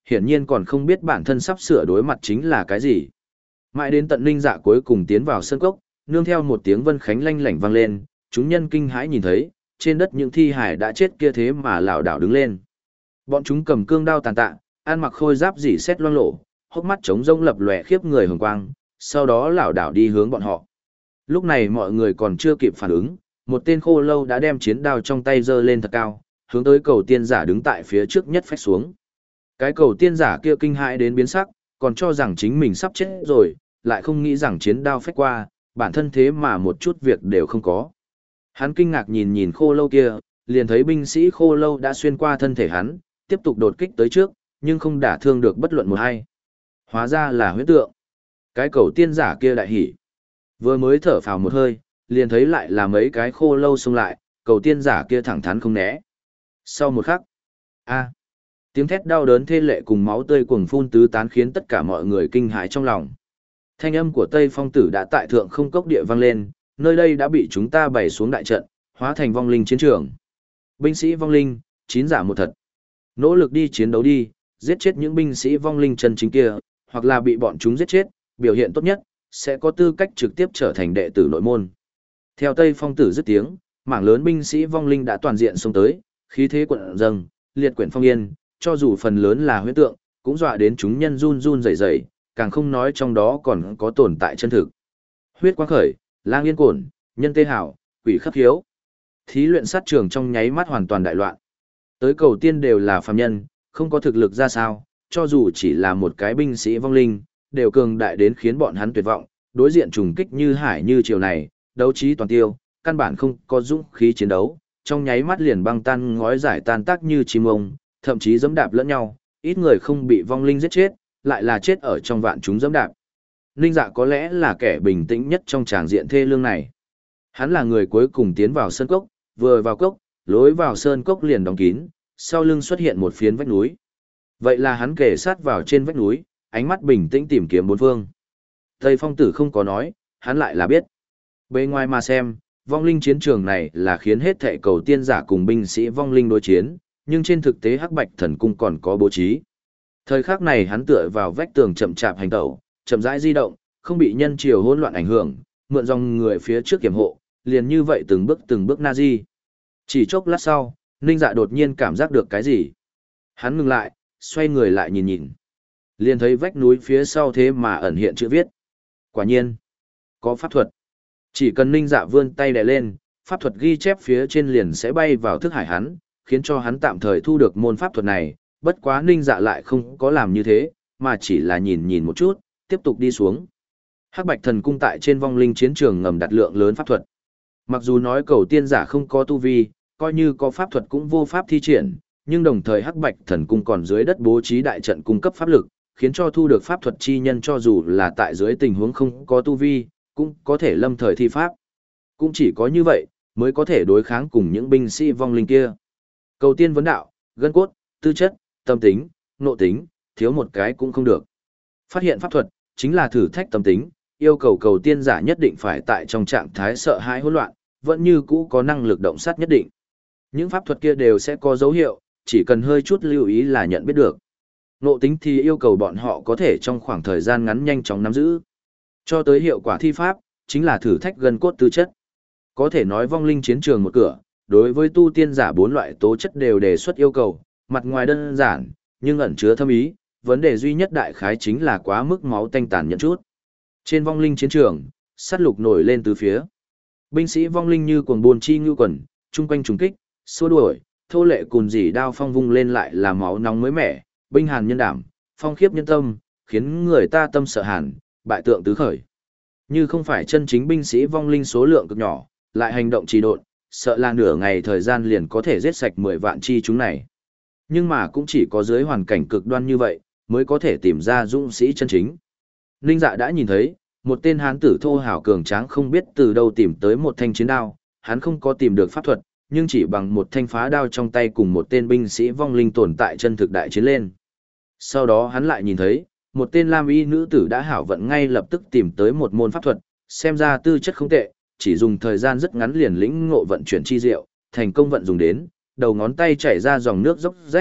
hiển nhiên còn không biết bản thân sắp sửa đối mặt chính là cái gì. Mãi đến tận Ninh Dạ cuối cùng tiến vào sân cốc, nương theo một tiếng vân khánh lanh lảnh vang lên, chúng nhân kinh hãi nhìn thấy, trên đất những thi hải đã chết kia thế mà lảo đảo đứng lên. Bọn chúng cầm cương đao tàn tạ, ăn mặc khôi giáp dỉ xét loang lổ, hốc mắt trống rỗng lập lòe khiếp người hồng quang, sau đó lảo đảo đi hướng bọn họ. Lúc này mọi người còn chưa kịp phản ứng, một tên khô lâu đã đem chiến đao trong tay giơ lên thật cao, hướng tới cầu tiên giả đứng tại phía trước nhất phách xuống. Cái cầu tiên giả kia kinh hãi đến biến sắc, còn cho rằng chính mình sắp chết rồi, lại không nghĩ rằng chiến đao phách qua, bản thân thế mà một chút việc đều không có. Hắn kinh ngạc nhìn nhìn khô lâu kia, liền thấy binh sĩ khô lâu đã xuyên qua thân thể hắn, tiếp tục đột kích tới trước, nhưng không đả thương được bất luận một hay. Hóa ra là huyễn tượng. Cái cầu tiên giả kia đại hỉ. Vừa mới thở phào một hơi, liền thấy lại là mấy cái khô lâu xông lại, cầu tiên giả kia thẳng thắn không né. Sau một khắc, a, tiếng thét đau đớn thê lệ cùng máu tươi cuồng phun tứ tán khiến tất cả mọi người kinh hãi trong lòng. Thanh âm của Tây Phong Tử đã tại thượng không cốc địa vang lên, nơi đây đã bị chúng ta bày xuống đại trận, hóa thành vong linh chiến trường. Binh sĩ vong linh, chín giả một thật. Nỗ lực đi chiến đấu đi, giết chết những binh sĩ vong linh chân chính kia, hoặc là bị bọn chúng giết chết, biểu hiện tốt nhất, sẽ có tư cách trực tiếp trở thành đệ tử nội môn. Theo Tây Phong Tử dứt tiếng, mảng lớn binh sĩ vong linh đã toàn diện xông tới, khí thế quận dâng, liệt quyển phong yên, cho dù phần lớn là huyễn tượng, cũng dọa đến chúng nhân run run rẩy rẩy, càng không nói trong đó còn có tồn tại chân thực. Huyết quang khởi, lang yên cổn, nhân tê hảo, quỷ khắp hiếu. Thí luyện sát trường trong nháy mắt hoàn toàn đại loạn. Tới cầu tiên đều là phàm nhân, không có thực lực ra sao, cho dù chỉ là một cái binh sĩ vong linh, đều cường đại đến khiến bọn hắn tuyệt vọng, đối diện trùng kích như hải như chiều này, đấu trí toàn tiêu, căn bản không có dũng khí chiến đấu, trong nháy mắt liền băng tan ngói giải tan tác như chim ông, thậm chí giẫm đạp lẫn nhau, ít người không bị vong linh giết chết, lại là chết ở trong vạn chúng giẫm đạp. Ninh Dạ có lẽ là kẻ bình tĩnh nhất trong tràng diện thê lương này. Hắn là người cuối cùng tiến vào sơn cốc, vừa vào cốc, lối vào sơn cốc liền đóng kín, sau lưng xuất hiện một phiến vách núi. Vậy là hắn kề sát vào trên vách núi, ánh mắt bình tĩnh tìm kiếm bốn phương. Tây Phong Tử không có nói, hắn lại là biết. Bề ngoài mà xem, vong linh chiến trường này là khiến hết thệ cầu tiên giả cùng binh sĩ vong linh đối chiến, nhưng trên thực tế Hắc Bạch Thần Cung còn có bố trí. Thời khắc này hắn tựa vào vách tường chậm chạp hành tẩu, chậm rãi di động, không bị nhân chiều hỗn loạn ảnh hưởng, mượn dòng người phía trước kiểm hộ, liền như vậy từng bước từng bước na di. Chỉ chốc lát sau, Ninh Dạ đột nhiên cảm giác được cái gì. Hắn ngừng lại, xoay người lại nhìn nhìn. Liền thấy vách núi phía sau thế mà ẩn hiện chữ viết. Quả nhiên, có pháp thuật. Chỉ cần Ninh Dạ vươn tay đè lên, pháp thuật ghi chép phía trên liền sẽ bay vào thức hải hắn, khiến cho hắn tạm thời thu được môn pháp thuật này. Bất quá Ninh Dạ lại không có làm như thế, mà chỉ là nhìn nhìn một chút, tiếp tục đi xuống. Hắc Bạch Thần Cung tại trên vong linh chiến trường ngầm đặt lượng lớn pháp thuật. Mặc dù nói cầu tiên giả không có tu vi, coi như có pháp thuật cũng vô pháp thi triển, nhưng đồng thời Hắc Bạch Thần Cung còn dưới đất bố trí đại trận cung cấp pháp lực, khiến cho thu được pháp thuật chi nhân cho dù là tại dưới tình huống không có tu vi, cũng có thể lâm thời thi pháp. Cũng chỉ có như vậy, mới có thể đối kháng cùng những binh sĩ vong linh kia. Cầu tiên vấn đạo, gân cốt, tư chất, tâm tính, nộ tính, thiếu một cái cũng không được. Phát hiện pháp thuật, chính là thử thách tâm tính, yêu cầu cầu tiên giả nhất định phải tại trong trạng thái sợ hãi hỗn loạn, vẫn như cũ có năng lực động sát nhất định. Những pháp thuật kia đều sẽ có dấu hiệu, chỉ cần hơi chút lưu ý là nhận biết được. Nộ tính thì yêu cầu bọn họ có thể trong khoảng thời gian ngắn nhanh chóng nắm giữ. Cho tới hiệu quả thi pháp, chính là thử thách gân cốt tư chất. Có thể nói vong linh chiến trường một cửa, đối với tu tiên giả bốn loại tố chất đều đề xuất yêu cầu, mặt ngoài đơn giản, nhưng ẩn chứa thâm ý, vấn đề duy nhất đại khái chính là quá mức máu tanh tàn nhẫn chút. Trên vong linh chiến trường, sát lục nổi lên từ phía. Binh sĩ vong linh như cuồng buồn chi ngưu quần, chung quanh trùng kích, xua đuổi, thô lệ cùn dỉ đao phong vung lên lại là máu nóng mới mẻ, binh hàn nhân đảm, phong khiếp nhân tâm, khiến người ta tâm sợ hàn, bại tượng tứ khởi. Như không phải chân chính binh sĩ vong linh số lượng cực nhỏ, lại hành động trì độn, sợ là nửa ngày thời gian liền có thể giết sạch mười vạn chi chúng này. Nhưng mà cũng chỉ có dưới hoàn cảnh cực đoan như vậy, mới có thể tìm ra dũng sĩ chân chính. Ninh Dạ đã nhìn thấy, một tên hán tử thô hào cường tráng không biết từ đâu tìm tới một thanh chiến đao, hắn không có tìm được pháp thuật, nhưng chỉ bằng một thanh phá đao trong tay cùng một tên binh sĩ vong linh tồn tại chân thực đại chiến lên. Sau đó hắn lại nhìn thấy, một tên lam y nữ tử đã hảo vận ngay lập tức tìm tới một môn pháp thuật, xem ra tư chất không tệ, chỉ dùng thời gian rất ngắn liền lĩnh ngộ vận chuyển chi diệu, thành công vận dùng đến, đầu ngón tay chảy ra dòng nước dốc rách,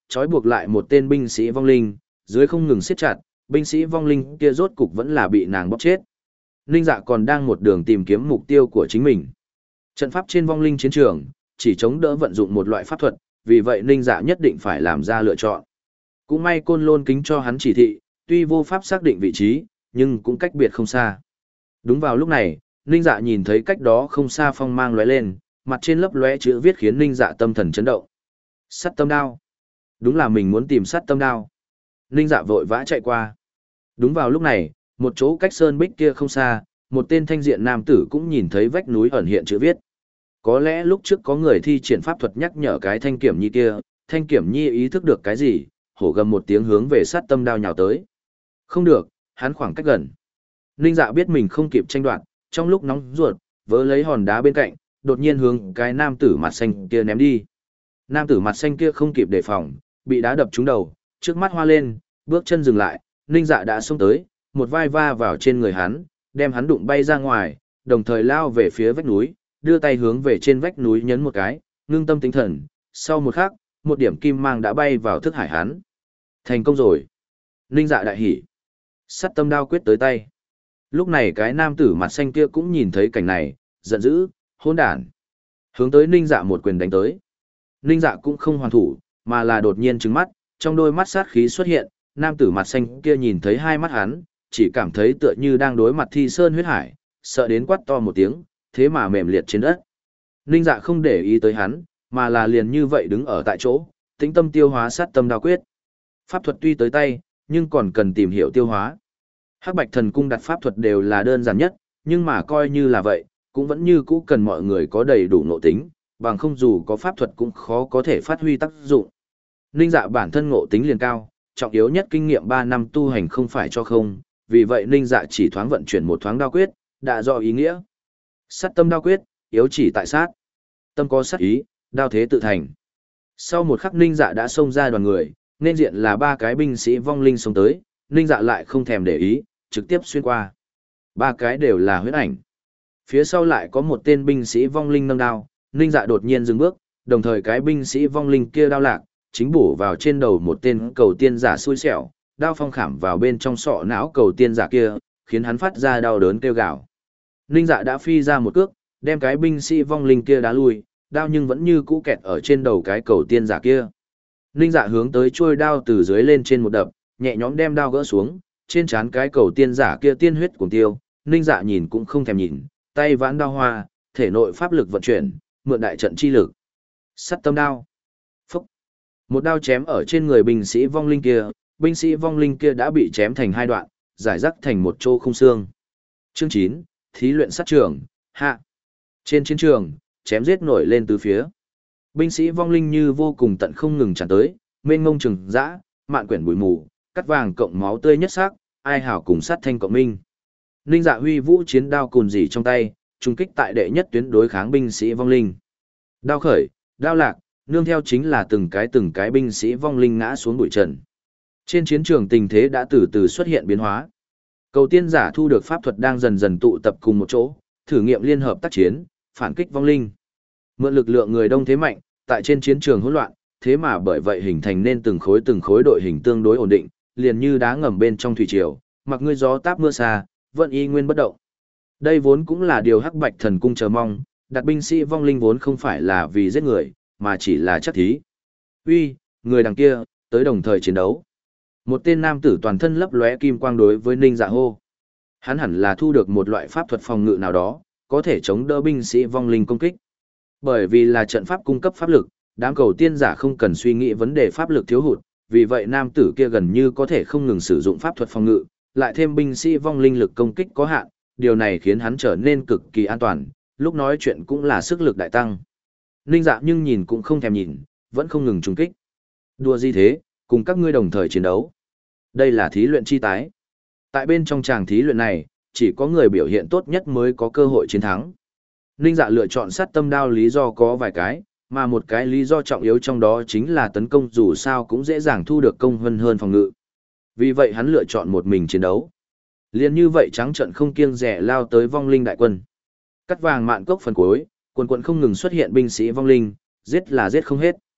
trói buộc lại một tên binh sĩ vong linh, dưới không ngừng siết chặt, binh sĩ vong linh kia rốt cục vẫn là bị nàng bóp chết. Ninh Dạ còn đang một đường tìm kiếm mục tiêu của chính mình. Trận pháp trên vong linh chiến trường, chỉ chống đỡ vận dụng một loại pháp thuật, vì vậy Ninh Dạ nhất định phải làm ra lựa chọn. Cũng may Côn Lôn kính cho hắn chỉ thị, tuy vô pháp xác định vị trí, nhưng cũng cách biệt không xa. Đúng vào lúc này, Ninh Dạ nhìn thấy cách đó không xa phong mang lóe lên, mặt trên lấp lóe chữ viết khiến Ninh Dạ tâm thần chấn động. Sắt tâm đao. Đúng là mình muốn tìm sắt tâm đao. Ninh Dạ vội vã chạy qua. Đúng vào lúc này, một chỗ cách sơn bích kia không xa, một tên thanh diện nam tử cũng nhìn thấy vách núi ẩn hiện chữ viết. Có lẽ lúc trước có người thi triển pháp thuật nhắc nhở cái thanh kiểm nhi kia, thanh kiểm nhi ý thức được cái gì, hổ gầm một tiếng hướng về sát tâm đao nhào tới. Không được, hắn khoảng cách gần. Ninh Dạ biết mình không kịp tranh đoạt, trong lúc nóng ruột, vớ lấy hòn đá bên cạnh, đột nhiên hướng cái nam tử mặt xanh kia ném đi. Nam tử mặt xanh kia không kịp đề phòng, bị đá đập trúng đầu, trước mắt hoa lên, bước chân dừng lại, Ninh Dạ đã xông tới, một vai va vào trên người hắn, đem hắn đụng bay ra ngoài, đồng thời lao về phía vách núi, đưa tay hướng về trên vách núi nhấn một cái, ngưng tâm tinh thần, sau một khắc, một điểm kim mang đã bay vào thức hải hắn. Thành công rồi. Ninh Dạ đại hỉ. Sắt tâm đao quyết tới tay. Lúc này cái nam tử mặt xanh kia cũng nhìn thấy cảnh này, giận dữ, hỗn đản. Hướng tới Ninh Dạ một quyền đánh tới. Ninh Dạ cũng không hoàn thủ, mà là đột nhiên trừng mắt, trong đôi mắt sát khí xuất hiện, nam tử mặt xanh kia nhìn thấy hai mắt hắn, chỉ cảm thấy tựa như đang đối mặt thi sơn huyết hải, sợ đến quát to một tiếng, thế mà mềm liệt trên đất. Ninh Dạ không để ý tới hắn, mà là liền như vậy đứng ở tại chỗ, tĩnh tâm tiêu hóa sát tâm đao quyết. Pháp thuật tuy tới tay, nhưng còn cần tìm hiểu tiêu hóa. Hắc Bạch Thần Cung đặt pháp thuật đều là đơn giản nhất, nhưng mà coi như là vậy, cũng vẫn như cũ cần mọi người có đầy đủ ngộ tính, bằng không dù có pháp thuật cũng khó có thể phát huy tác dụng. Ninh Dạ bản thân ngộ tính liền cao, trọng yếu nhất kinh nghiệm ba năm tu hành không phải cho không, vì vậy Ninh Dạ chỉ thoáng vận chuyển một thoáng đao quyết, đã rõ ý nghĩa. Sát tâm đao quyết, yếu chỉ tại sát. Tâm có sát ý, đao thế tự thành. Sau một khắc Ninh Dạ đã xông ra đoàn người, nên diện là ba cái binh sĩ vong linh xông tới, Ninh Dạ lại không thèm để ý, trực tiếp xuyên qua. Ba cái đều là huyết ảnh. Phía sau lại có một tên binh sĩ vong linh nâng đao, Ninh Dạ đột nhiên dừng bước, đồng thời cái binh sĩ vong linh kia đao lạc, chính bổ vào trên đầu một tên cầu tiên giả xui xẻo, đao phong khảm vào bên trong sọ não cầu tiên giả kia, khiến hắn phát ra đau đớn kêu gào. Ninh Dạ đã phi ra một cước, đem cái binh sĩ vong linh kia đá lui, đao nhưng vẫn như cũ kẹt ở trên đầu cái cầu tiên giả kia. Ninh Dạ hướng tới chuôi đao từ dưới lên trên một đập, nhẹ nhõm đem đao gỡ xuống, trên trán cái cầu tiên giả kia tiên huyết cuồng tiêu, Ninh Dạ nhìn cũng không thèm nhìn, tay vãn đao hoa, thể nội pháp lực vận chuyển, mượn đại trận chi lực. Sắt tâm đao. Phúc. Một đao chém ở trên người binh sĩ vong linh kia, binh sĩ vong linh kia đã bị chém thành hai đoạn, giải rác thành một chỗ không xương. Chương chín, thí luyện sát trường, hạ. Trên chiến trường, chém giết nổi lên từ phía. Binh sĩ vong linh như vô cùng tận không ngừng tràn tới, mênh mông trừng dã, mạn quyển bụi mù, cắt vàng cộng máu tươi nhất sắc, ai hảo cùng sát thanh cộng minh. Ninh Dạ huy vũ chiến đao cùn dỉ trong tay, trung kích tại đệ nhất tuyến đối kháng binh sĩ vong linh. Đao khởi, đao lạc, nương theo chính là từng cái từng cái binh sĩ vong linh ngã xuống bụi trần. Trên chiến trường tình thế đã từ từ xuất hiện biến hóa. Cầu tiên giả thu được pháp thuật đang dần dần tụ tập cùng một chỗ, thử nghiệm liên hợp tác chiến, phản kích vong linh. Mượn lực lượng người đông thế mạnh, tại trên chiến trường hỗn loạn, thế mà bởi vậy hình thành nên từng khối từng khối đội hình tương đối ổn định, liền như đá ngầm bên trong thủy triều, mặc ngươi gió táp mưa xa, vẫn y nguyên bất động. Đây vốn cũng là điều Hắc Bạch Thần Cung chờ mong, đặt binh sĩ vong linh vốn không phải là vì giết người, mà chỉ là chắc thí. Uy, người đằng kia, tới đồng thời chiến đấu. Một tên nam tử toàn thân lấp lóe kim quang đối với Ninh Dạ hô. Hắn hẳn là thu được một loại pháp thuật phòng ngự nào đó, có thể chống đỡ binh sĩ vong linh công kích. Bởi vì là trận pháp cung cấp pháp lực, đám cầu tiên giả không cần suy nghĩ vấn đề pháp lực thiếu hụt, vì vậy nam tử kia gần như có thể không ngừng sử dụng pháp thuật phòng ngự, lại thêm binh sĩ vong linh lực công kích có hạn, điều này khiến hắn trở nên cực kỳ an toàn, lúc nói chuyện cũng là sức lực đại tăng. Ninh Dạ nhưng nhìn cũng không thèm nhìn, vẫn không ngừng trùng kích. Đùa gì thế, cùng các ngươi đồng thời chiến đấu. Đây là thí luyện chi tái. Tại bên trong tràng thí luyện này, chỉ có người biểu hiện tốt nhất mới có cơ hội chiến thắng. Ninh Dạ lựa chọn sát tâm đao lý do có vài cái, mà một cái lý do trọng yếu trong đó chính là tấn công dù sao cũng dễ dàng thu được công hơn hơn phòng ngự. Vì vậy hắn lựa chọn một mình chiến đấu. Liên như vậy trắng trận không kiêng dè lao tới vong linh đại quân. Cắt vàng mạn cốc phần cuối, quần quần không ngừng xuất hiện binh sĩ vong linh, giết là giết không hết.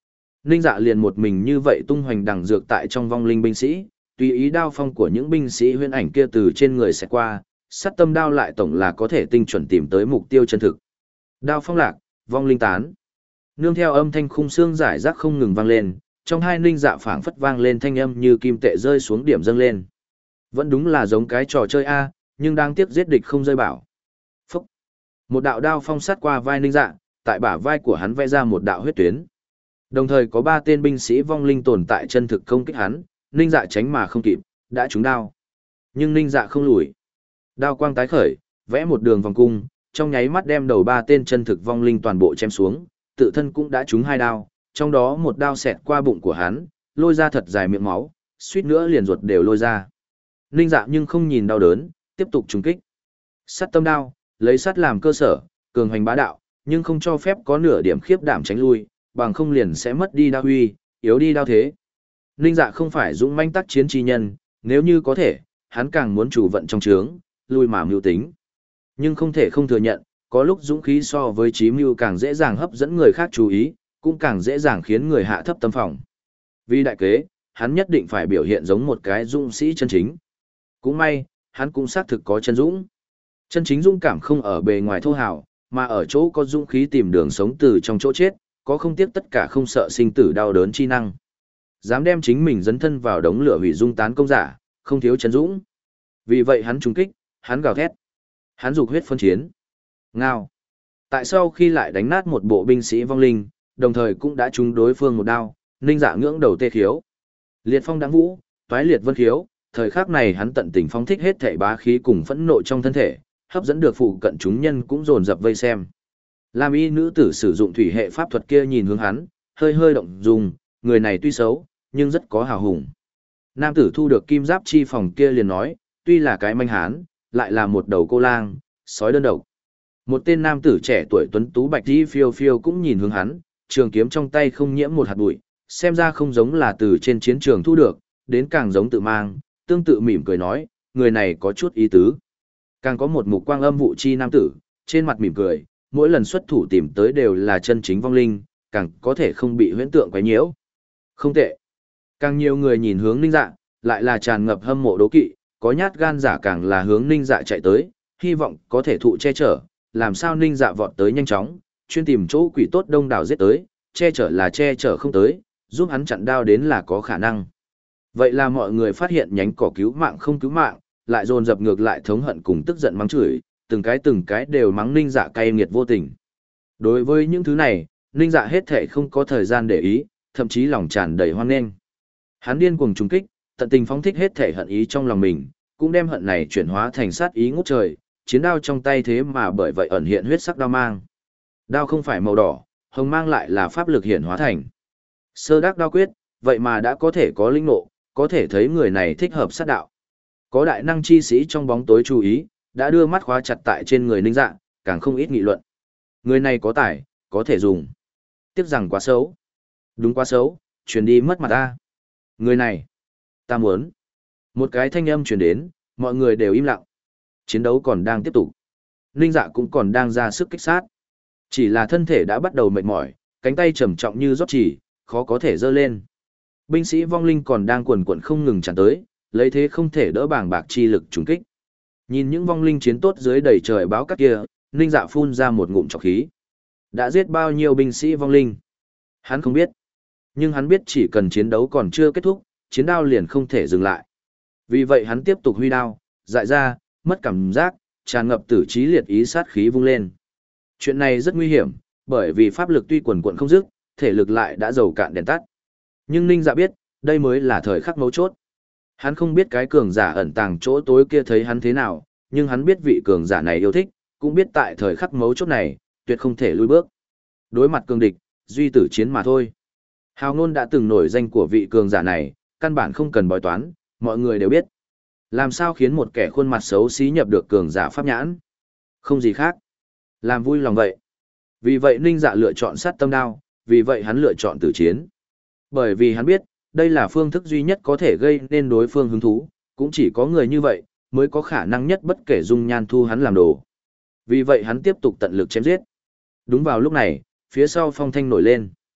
Ninh Dạ liền một mình như vậy tung hoành đằng dược tại trong vong linh binh sĩ, tùy ý đao phong của những binh sĩ huyễn ảnh kia từ trên người sẽ qua, sát tâm đao lại tổng là có thể tinh chuẩn tìm tới mục tiêu chân thực. Đao phong lạc, vong linh tán. Nương theo âm thanh khung xương giải rác không ngừng vang lên, trong hai Ninh Dạ phảng phất vang lên thanh âm như kim tệ rơi xuống điểm dâng lên. Vẫn đúng là giống cái trò chơi a, nhưng đang tiếc giết địch không rơi bảo. Phúc. Một đạo đao phong sát qua vai Ninh Dạ, tại bả vai của hắn vẽ ra một đạo huyết tuyến. Đồng thời có ba tên binh sĩ vong linh tồn tại chân thực công kích hắn, Ninh Dạ tránh mà không kịp, đã trúng đao. Nhưng Ninh Dạ không lùi. Đao quang tái khởi, vẽ một đường vòng cung, trong nháy mắt đem đầu ba tên chân thực vong linh toàn bộ chém xuống, tự thân cũng đã trúng hai đao, trong đó một đao xẹt qua bụng của hắn, lôi ra thật dài miệng máu, suýt nữa liền ruột đều lôi ra. Ninh Dạ nhưng không nhìn đau đớn, tiếp tục trúng kích. Sắt tâm đao, lấy sắt làm cơ sở, cường hành bá đạo, nhưng không cho phép có nửa điểm khiếp đảm tránh lui, bằng không liền sẽ mất đi đao huy, yếu đi đao thế. Ninh Dạ không phải dũng manh tác chiến chi nhân, nếu như có thể, hắn càng muốn chủ vận trong trướng, lui mà mưu tính. Nhưng không thể không thừa nhận, có lúc dũng khí so với trí mưu càng dễ dàng hấp dẫn người khác chú ý, cũng càng dễ dàng khiến người hạ thấp tâm phòng. Vì đại kế, hắn nhất định phải biểu hiện giống một cái dũng sĩ chân chính. Cũng may, hắn cũng xác thực có chân dũng. Chân chính dũng cảm không ở bề ngoài thô hào, mà ở chỗ có dũng khí tìm đường sống từ trong chỗ chết, có không tiếc tất cả không sợ sinh tử đau đớn chi năng. Dám đem chính mình dấn thân vào đống lửa hủy dung tán công giả, không thiếu chân dũng. Vì vậy hắn trúng kích, hắn gào thét, hắn dục huyết phân chiến. Ngao. Tại sau khi lại đánh nát một bộ binh sĩ vong linh, đồng thời cũng đã trúng đối phương một đao, Ninh Dạ ngưỡng đầu tê khiếu. Liệt phong đáng vũ, toái liệt vân khiếu, thời khắc này hắn tận tình phóng thích hết thể bá khí cùng phẫn nộ trong thân thể, hấp dẫn được phụ cận chúng nhân cũng dồn dập vây xem. Lam y nữ tử sử dụng thủy hệ pháp thuật kia nhìn hướng hắn, hơi hơi động dung, người này tuy xấu, nhưng rất có hào hùng. Nam tử thu được kim giáp chi phòng kia liền nói, tuy là cái manh hán, lại là một đầu cô lang, sói đơn độc. Một tên nam tử trẻ tuổi tuấn tú bạch đi phiêu phiêu cũng nhìn hướng hắn, trường kiếm trong tay không nhiễm một hạt bụi, xem ra không giống là từ trên chiến trường thu được, đến càng giống tự mang, tương tự mỉm cười nói, người này có chút ý tứ. Càng có một mục quang âm vụ chi nam tử, trên mặt mỉm cười, mỗi lần xuất thủ tìm tới đều là chân chính vong linh, càng có thể không bị huyễn tượng quấy nhiễu. Không tệ. Càng nhiều người nhìn hướng Ninh Dạ, lại là tràn ngập hâm mộ đố kỵ, có nhát gan giả càng là hướng Ninh Dạ chạy tới, hy vọng có thể thụ che chở, làm sao Ninh Dạ vọt tới nhanh chóng, chuyên tìm chỗ quỷ tốt đông đảo giết tới, che chở là che chở không tới, giúp hắn chặn đao đến là có khả năng. Vậy là mọi người phát hiện nhánh cỏ cứu mạng không cứu mạng, lại dồn dập ngược lại thống hận cùng tức giận mắng chửi, từng cái từng cái đều mắng Ninh Dạ cay nghiệt vô tình. Đối với những thứ này, Ninh Dạ hết thể không có thời gian để ý, thậm chí lòng tràn đầy hoan nghênh. Hắn điên cuồng trùng kích, tận tình phóng thích hết thể hận ý trong lòng mình, cũng đem hận này chuyển hóa thành sát ý ngút trời, chiến đao trong tay thế mà bởi vậy ẩn hiện huyết sắc đao mang. Đao không phải màu đỏ, hồng mang lại là pháp lực hiện hóa thành. Sơ đắc đao quyết, vậy mà đã có thể có linh ngộ, có thể thấy người này thích hợp sát đạo. Có đại năng chi sĩ trong bóng tối chú ý, đã đưa mắt khóa chặt tại trên người Ninh Dạ, càng không ít nghị luận. Người này có tài, có thể dùng. Tiếc rằng quá xấu. Đúng quá xấu, truyền đi mất mặt ta. Người này, ta muốn. Một cái thanh âm truyền đến, mọi người đều im lặng. Chiến đấu còn đang tiếp tục. Ninh Dạ cũng còn đang ra sức kích sát. Chỉ là thân thể đã bắt đầu mệt mỏi, cánh tay trầm trọng như rót chỉ, khó có thể giơ lên. Binh sĩ vong linh còn đang quần quần không ngừng tràn tới, lấy thế không thể đỡ bảng bạc chi lực trùng kích. Nhìn những vong linh chiến tốt dưới đầy trời báo cát kia, Ninh Dạ phun ra một ngụm trọc khí. Đã giết bao nhiêu binh sĩ vong linh? Hắn không biết. Nhưng hắn biết chỉ cần chiến đấu còn chưa kết thúc, chiến đao liền không thể dừng lại. Vì vậy hắn tiếp tục huy đao, dại ra, mất cảm giác, tràn ngập tử trí liệt ý sát khí vung lên. Chuyện này rất nguy hiểm, bởi vì pháp lực tuy quần quần không dứt, thể lực lại đã dầu cạn đèn tắt. Nhưng Ninh Dạ biết, đây mới là thời khắc mấu chốt. Hắn không biết cái cường giả ẩn tàng chỗ tối kia thấy hắn thế nào, nhưng hắn biết vị cường giả này yêu thích, cũng biết tại thời khắc mấu chốt này, tuyệt không thể lùi bước. Đối mặt cường địch, duy tử chiến mà thôi. Hào ngôn đã từng nổi danh của vị cường giả này, căn bản không cần bói toán, mọi người đều biết. Làm sao khiến một kẻ khuôn mặt xấu xí nhập được cường giả pháp nhãn? Không gì khác. Làm vui lòng vậy. Vì vậy Ninh Dạ lựa chọn sát tâm đao, vì vậy hắn lựa chọn tử chiến. Bởi vì hắn biết, đây là phương thức duy nhất có thể gây nên đối phương hứng thú, cũng chỉ có người như vậy, mới có khả năng nhất bất kể dung nhan thu hắn làm đồ. Vì vậy hắn tiếp tục tận lực chém giết. Đúng vào lúc này, phía sau phong thanh nổi lên.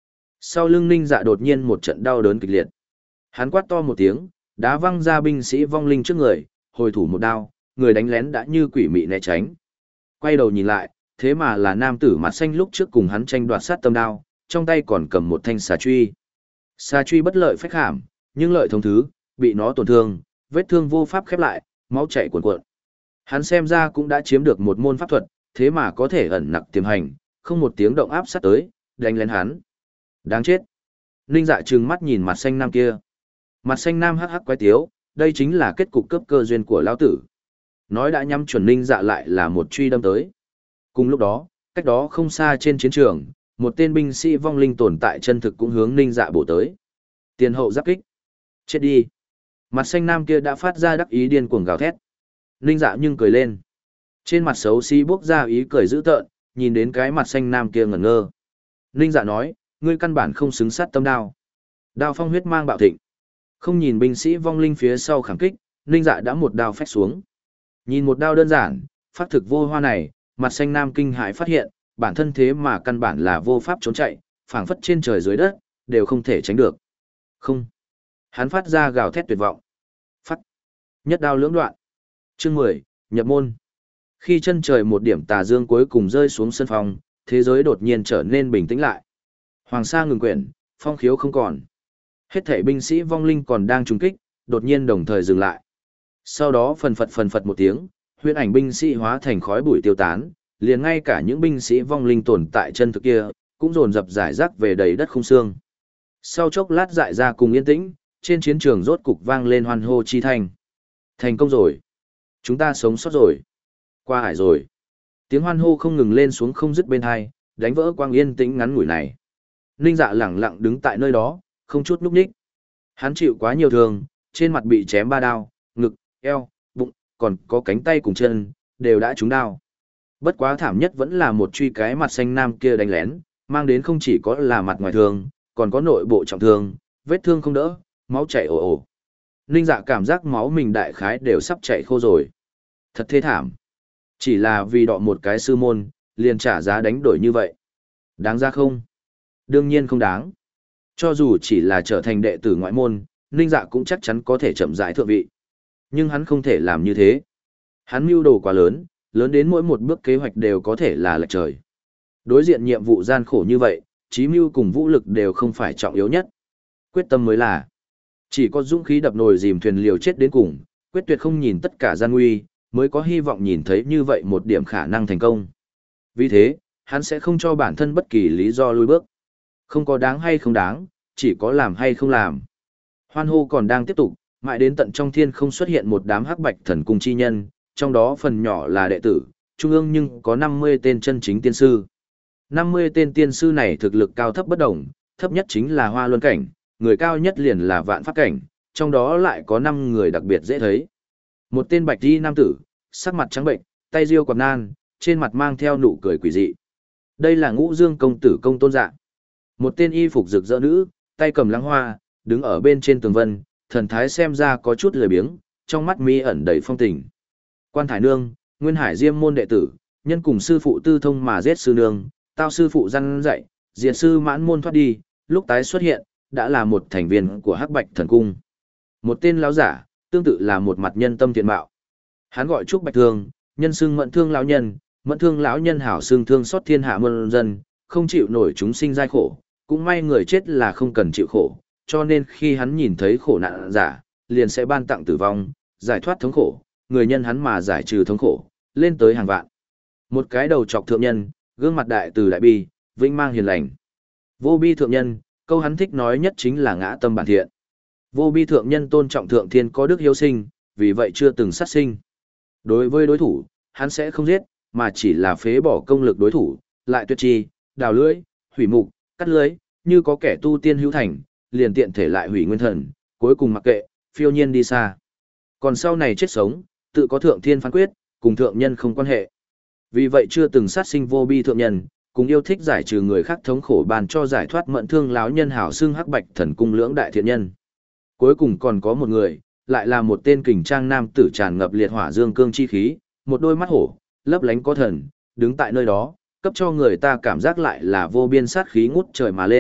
Sau lưng Ninh Dạ đột nhiên một trận đau đớn kịch liệt. Hắn quát to một tiếng, đá văng ra binh sĩ vong linh trước người, hồi thủ một đao, người đánh lén đã như quỷ mị né tránh. Quay đầu nhìn lại, thế mà là nam tử mặt xanh lúc trước cùng hắn tranh đoạt sát tâm đao, trong tay còn cầm một thanh xà truy. Xà truy bất lợi phách hàm, nhưng lợi thông thứ, bị nó tổn thương, vết thương vô pháp khép lại, máu chảy cuồn cuộn. Hắn xem ra cũng đã chiếm được một môn pháp thuật, thế mà có thể ẩn nặc tiềm hành, không một tiếng động áp sát tới, đánh lén hắn. Đáng chết. Ninh Dạ trừng mắt nhìn mặt xanh nam kia. Mặt xanh nam hắc hắc quái tiếu, đây chính là kết cục cấp cơ duyên của lão tử. Nói đã nhắm chuẩn Ninh Dạ lại là một truy đâm tới. Cùng lúc đó, cách đó không xa trên chiến trường, một tên binh sĩ vong linh tồn tại chân thực cũng hướng Ninh Dạ bổ tới. Tiền hậu giáp kích. Chết đi. Mặt xanh nam kia đã phát ra đắc ý điên cuồng gào thét. Ninh Dạ nhưng cười lên. Trên mặt xấu xí bốc ra ý cười dữ tợn, nhìn đến cái mặt xanh nam kia ngẩn ngơ. Ninh Dạ nói, ngươi căn bản không xứng sát tâm đao. Đao phong huyết mang bạo thịnh. Không nhìn binh sĩ vong linh phía sau kháng kích, Ninh Dạ đã một đao phách xuống. Nhìn một đao đơn giản, phát thực vô hoa này, mặt xanh nam kinh hãi phát hiện, bản thân thế mà căn bản là vô pháp trốn chạy, phảng phất trên trời dưới đất, đều không thể tránh được. Không. Hắn phát ra gào thét tuyệt vọng. Phát. Nhất đao lưỡng đoạn. Chương mười, nhập môn. Khi chân trời một điểm tà dương cuối cùng rơi xuống sân phòng, thế giới đột nhiên trở nên bình tĩnh lại. Hoàng sa ngừng quyển, phong khiếu không còn. Hết thảy binh sĩ vong linh còn đang trùng kích, đột nhiên đồng thời dừng lại. Sau đó phần phật phần phật một tiếng, huyễn ảnh binh sĩ hóa thành khói bụi tiêu tán, liền ngay cả những binh sĩ vong linh tồn tại chân thực kia, cũng dồn dập giải rác về đầy đất không xương. Sau chốc lát dại ra cùng yên tĩnh, trên chiến trường rốt cục vang lên hoan hô chi thành. Thành công rồi. Chúng ta sống sót rồi. Qua hải rồi. Tiếng hoan hô không ngừng lên xuống không dứt bên hai, đánh vỡ quang yên tĩnh ngắn ngủi này. Ninh Dạ lẳng lặng đứng tại nơi đó, không chút núp ních. Hắn chịu quá nhiều thương, trên mặt bị chém ba đao, ngực, eo, bụng, còn có cánh tay cùng chân, đều đã trúng đao. Bất quá thảm nhất vẫn là một truy cái mặt xanh nam kia đánh lén, mang đến không chỉ có là mặt ngoài thương, còn có nội bộ trọng thương, vết thương không đỡ, máu chảy ồ ồ. Ninh Dạ cảm giác máu mình đại khái đều sắp chảy khô rồi. Thật thê thảm. Chỉ là vì đọ một cái sư môn, liền trả giá đánh đổi như vậy. Đáng ra không? Đương nhiên không đáng. Cho dù chỉ là trở thành đệ tử ngoại môn, Ninh Dạ cũng chắc chắn có thể chậm rãi thượng vị. Nhưng hắn không thể làm như thế. Hắn mưu đồ quá lớn, lớn đến mỗi một bước kế hoạch đều có thể là lệch trời. Đối diện nhiệm vụ gian khổ như vậy, trí mưu cùng vũ lực đều không phải trọng yếu nhất. Quyết tâm mới là. Chỉ có dũng khí đập nồi dìm thuyền liều chết đến cùng, quyết tuyệt không nhìn tất cả gian nguy, mới có hy vọng nhìn thấy như vậy một điểm khả năng thành công. Vì thế, hắn sẽ không cho bản thân bất kỳ lý do lùi bước. Không có đáng hay không đáng, chỉ có làm hay không làm. Hoan hô còn đang tiếp tục, mãi đến tận trong thiên không xuất hiện một đám hắc bạch thần cung chi nhân, trong đó phần nhỏ là đệ tử, trung ương nhưng có năm mươi tên chân chính tiên sư. năm mươi tên tiên sư này thực lực cao thấp bất đồng, thấp nhất chính là hoa luân cảnh, người cao nhất liền là vạn pháp cảnh, trong đó lại có năm người đặc biệt dễ thấy. Một tên bạch y nam tử, sắc mặt trắng bệnh, tay diêu quạt nan, trên mặt mang theo nụ cười quỷ dị. Đây là Ngũ Dương công tử Công Tôn Dạ. Một tên y phục rực rỡ nữ, tay cầm lăng hoa, đứng ở bên trên tường vân, thần thái xem ra có chút lười biếng, trong mắt mi ẩn đầy phong tình. Quan Thải Nương, Nguyên Hải Diêm môn đệ tử, nhân cùng sư phụ tư thông mà giết sư nương, tao sư phụ răn dạy, diệt sư mãn môn thoát đi, lúc tái xuất hiện, đã là một thành viên của Hắc Bạch Thần Cung. Một tên lão giả, tương tự là một mặt nhân tâm thiện mạo. Hắn gọi Trúc Bạch Thương, nhân xưng Mẫn Thương lão nhân, Mẫn Thương lão nhân hảo xưng thương xót thiên hạ muôn dân, không chịu nổi chúng sinh gian khổ, cũng may người chết là không cần chịu khổ, cho nên khi hắn nhìn thấy khổ nạn giả, liền sẽ ban tặng tử vong, giải thoát thống khổ, người nhân hắn mà giải trừ thống khổ, lên tới hàng vạn. Một cái đầu trọc thượng nhân, gương mặt đại từ đại bi, vĩnh mang hiền lành. Vô bi thượng nhân, câu hắn thích nói nhất chính là ngã tâm bản thiện. Vô bi thượng nhân tôn trọng thượng thiên có đức hiếu sinh, vì vậy chưa từng sát sinh. Đối với đối thủ, hắn sẽ không giết, mà chỉ là phế bỏ công lực đối thủ, lại tuyệt chi, đào lưỡi, hủy mục, cắt lưỡi, như có kẻ tu tiên hữu thành, liền tiện thể lại hủy nguyên thần, cuối cùng mặc kệ, phiêu nhiên đi xa. Còn sau này chết sống, tự có thượng thiên phán quyết, cùng thượng nhân không quan hệ. Vì vậy chưa từng sát sinh vô bi thượng nhân, cùng yêu thích giải trừ người khác thống khổ bàn cho giải thoát Mẫn Thương lão nhân hảo xưng Hắc Bạch Thần Cung lưỡng đại thiện nhân. Cuối cùng còn có một người, lại là một tên kình trang nam tử tràn ngập liệt hỏa dương cương chi khí, một đôi mắt hổ, lấp lánh có thần, đứng tại nơi đó, cấp cho người ta cảm giác lại là vô biên sát khí ngút trời mà lên,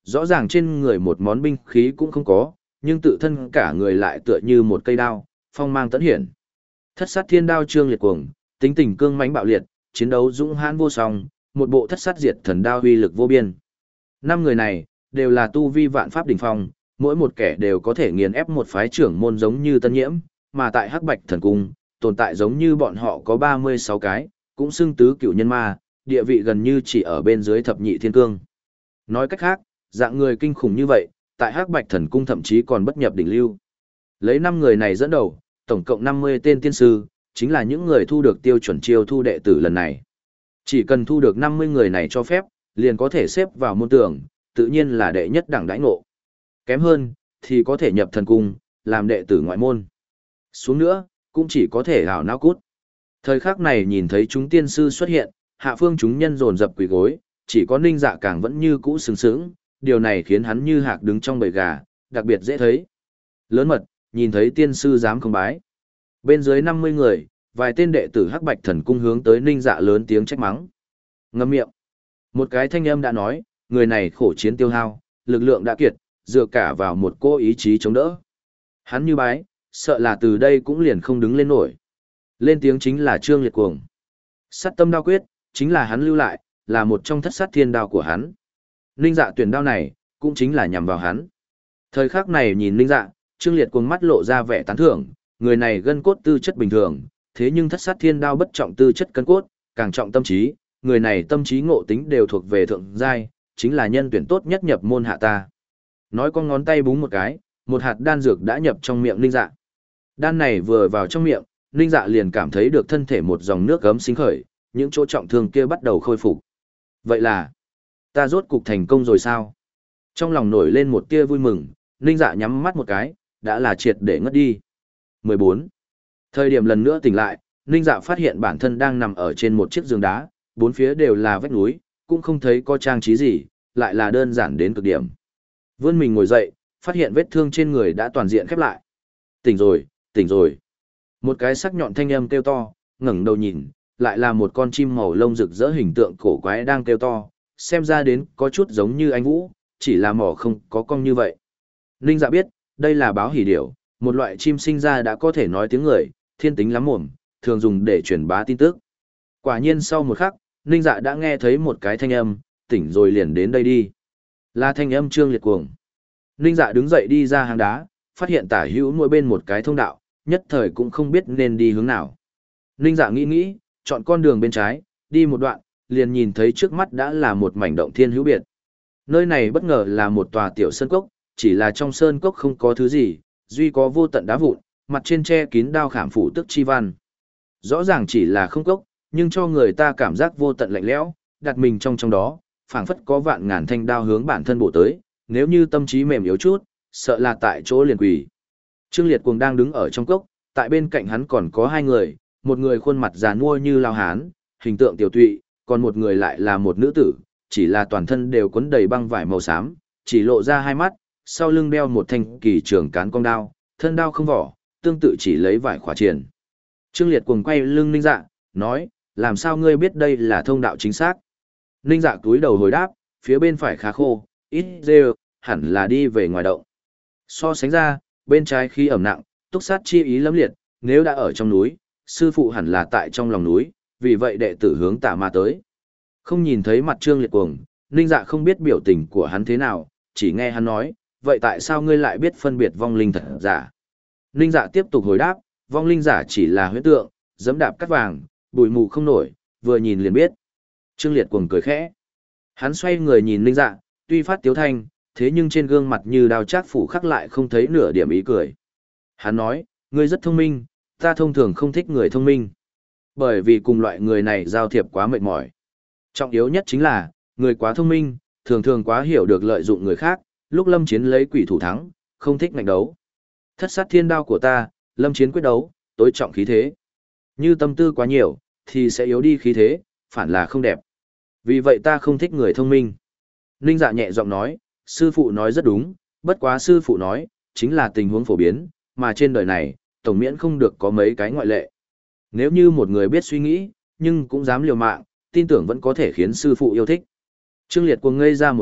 rõ ràng trên người một món binh khí cũng không có, nhưng tự thân cả người lại tựa như một cây đao, phong mang tấn hiển. Thất sát thiên đao Trương Liệt cuồng, tính tình cương mãnh bạo liệt, chiến đấu dũng hãn vô song, một bộ thất sát diệt thần đao uy lực vô biên. Năm người này đều là tu vi vạn pháp đỉnh phong, mỗi một kẻ đều có thể nghiền ép một phái trưởng môn giống như Tân Nhiễm, mà tại Hắc Bạch Thần Cung, tồn tại giống như bọn họ có ba mươi sáu cái, cũng xưng tứ cửu nhân ma, địa vị gần như chỉ ở bên dưới thập nhị thiên cương. Nói cách khác, dạng người kinh khủng như vậy, tại Hắc Bạch Thần Cung thậm chí còn bất nhập đỉnh lưu. Lấy năm người này dẫn đầu, tổng cộng năm mươi tên tiên sư, chính là những người thu được tiêu chuẩn chiêu thu đệ tử lần này. Chỉ cần thu được năm mươi người này cho phép, liền có thể xếp vào môn tưởng, tự nhiên là đệ nhất đẳng đãi ngộ. Kém hơn, thì có thể nhập thần cung, làm đệ tử ngoại môn. Xuống nữa, cũng chỉ có thể hảo nao cút. Thời khắc này nhìn thấy chúng tiên sư xuất hiện, hạ phương chúng nhân dồn dập quỳ gối, chỉ có Ninh Dạ càng vẫn như cũ sướng sướng, điều này khiến hắn như hạc đứng trong bầy gà, đặc biệt dễ thấy. Lớn mật, nhìn thấy tiên sư dám không bái. Bên dưới năm mươi người, vài tên đệ tử Hắc Bạch Thần Cung hướng tới Ninh Dạ lớn tiếng trách mắng. Ngậm miệng. Một cái thanh âm đã nói, người này khổ chiến tiêu hao, lực lượng đã kiệt, dựa cả vào một cô ý chí chống đỡ. Hắn như bái, sợ là từ đây cũng liền không đứng lên nổi. Lên tiếng chính là Trương Liệt cuồng. Sát tâm đao quyết, chính là hắn lưu lại, là một trong thất sát thiên đao của hắn. Ninh Dạ tuyển đao này, cũng chính là nhằm vào hắn. Thời khắc này nhìn Ninh Dạ, Trương Liệt cuồng mắt lộ ra vẻ tán thưởng, người này gân cốt tư chất bình thường, thế nhưng thất sát thiên đao bất trọng tư chất cân cốt, càng trọng tâm trí, người này tâm trí ngộ tính đều thuộc về thượng giai, chính là nhân tuyển tốt nhất nhập môn hạ ta. Nói con ngón tay búng một cái, một hạt đan dược đã nhập trong miệng Ninh Dạ. Đan này vừa vào trong miệng, Ninh Dạ liền cảm thấy được thân thể một dòng nước gấm sinh khởi, những chỗ trọng thương kia bắt đầu khôi phục. Vậy là, ta rốt cục thành công rồi sao? Trong lòng nổi lên một tia vui mừng, Ninh Dạ nhắm mắt một cái, đã là triệt để ngất đi. mười bốn. Thời điểm lần nữa tỉnh lại, Ninh Dạ phát hiện bản thân đang nằm ở trên một chiếc giường đá, bốn phía đều là vách núi, cũng không thấy có trang trí gì, lại là đơn giản đến cực điểm. Vươn mình ngồi dậy, phát hiện vết thương trên người đã toàn diện khép lại. Tỉnh rồi, tỉnh rồi. Một cái sắc nhọn thanh âm kêu to, ngẩng đầu nhìn, lại là một con chim màu lông rực rỡ hình tượng cổ quái đang kêu to, xem ra đến có chút giống như anh Vũ, chỉ là mỏ không có cong như vậy. Ninh Dạ biết, đây là báo hỉ điểu, một loại chim sinh ra đã có thể nói tiếng người, thiên tính lắm mồm, thường dùng để truyền bá tin tức. Quả nhiên sau một khắc, Ninh Dạ đã nghe thấy một cái thanh âm, tỉnh rồi liền đến đây đi. Là thanh âm Trương Liệt cuồng. Ninh Dạ đứng dậy đi ra hang đá, phát hiện tả hữu mỗi bên một cái thông đạo, nhất thời cũng không biết nên đi hướng nào. Ninh Dạ nghĩ nghĩ, chọn con đường bên trái, đi một đoạn, liền nhìn thấy trước mắt đã là một mảnh động thiên hữu biệt. Nơi này bất ngờ là một tòa tiểu sơn cốc, chỉ là trong sơn cốc không có thứ gì, duy có vô tận đá vụn, mặt trên che kín đao khảm phủ tức chi văn. Rõ ràng chỉ là không cốc, nhưng cho người ta cảm giác vô tận lạnh lẽo, đặt mình trong trong đó, phảng phất có vạn ngàn thanh đao hướng bản thân bổ tới, nếu như tâm trí mềm yếu chút, sợ là tại chỗ liền quỳ. Trương Liệt cuồng đang đứng ở trong cốc, tại bên cạnh hắn còn có hai người, một người khuôn mặt già nua như lao hán, hình tượng tiểu tụy, còn một người lại là một nữ tử, chỉ là toàn thân đều quấn đầy băng vải màu xám, chỉ lộ ra hai mắt, sau lưng đeo một thanh kỳ trường cán cong đao, thân đao không vỏ, tương tự chỉ lấy vải khỏa triển. Trương Liệt cuồng quay lưng Ninh Dạ, nói, làm sao ngươi biết đây là thông đạo chính xác? Ninh Dạ túi đầu hồi đáp, phía bên phải khá khô, ít rêu, hẳn là đi về ngoài động. So sánh ra, bên trái khí ẩm nặng, túc sát chi ý lẫm liệt, nếu đã ở trong núi, sư phụ hẳn là tại trong lòng núi, vì vậy đệ tử hướng tả mà tới. Không nhìn thấy mặt Trương Liệt cuồng, Ninh Dạ không biết biểu tình của hắn thế nào, chỉ nghe hắn nói, vậy tại sao ngươi lại biết phân biệt vong linh thật giả? Ninh Dạ tiếp tục hồi đáp, vong linh giả chỉ là huyễn tượng, dẫm đạp cắt vàng, bụi mù không nổi, vừa nhìn liền biết. Trương Liệt cuồng cười khẽ. Hắn xoay người nhìn Ninh Dạ, tuy phát tiếu thanh, thế nhưng trên gương mặt như đao chát phủ khắc lại không thấy nửa điểm ý cười. Hắn nói, ngươi rất thông minh, ta thông thường không thích người thông minh. Bởi vì cùng loại người này giao thiệp quá mệt mỏi. Trọng yếu nhất chính là, người quá thông minh, thường thường quá hiểu được lợi dụng người khác, lúc lâm chiến lấy quỷ thủ thắng, không thích ngạnh đấu. Thất sát thiên đao của ta, lâm chiến quyết đấu, tối trọng khí thế. Như tâm tư quá nhiều, thì sẽ yếu đi khí thế, phản là không đẹp. Vì vậy ta không thích người thông minh. Ninh Dạ nhẹ giọng nói, sư phụ nói rất đúng, bất quá sư phụ nói, chính là tình huống phổ biến, mà trên đời này, tổng miễn không được có mấy cái ngoại lệ. Nếu như một người biết suy nghĩ, nhưng cũng dám liều mạng, tin tưởng vẫn có thể khiến sư phụ yêu thích. Trương Liệt cuồng ngây ra một chút,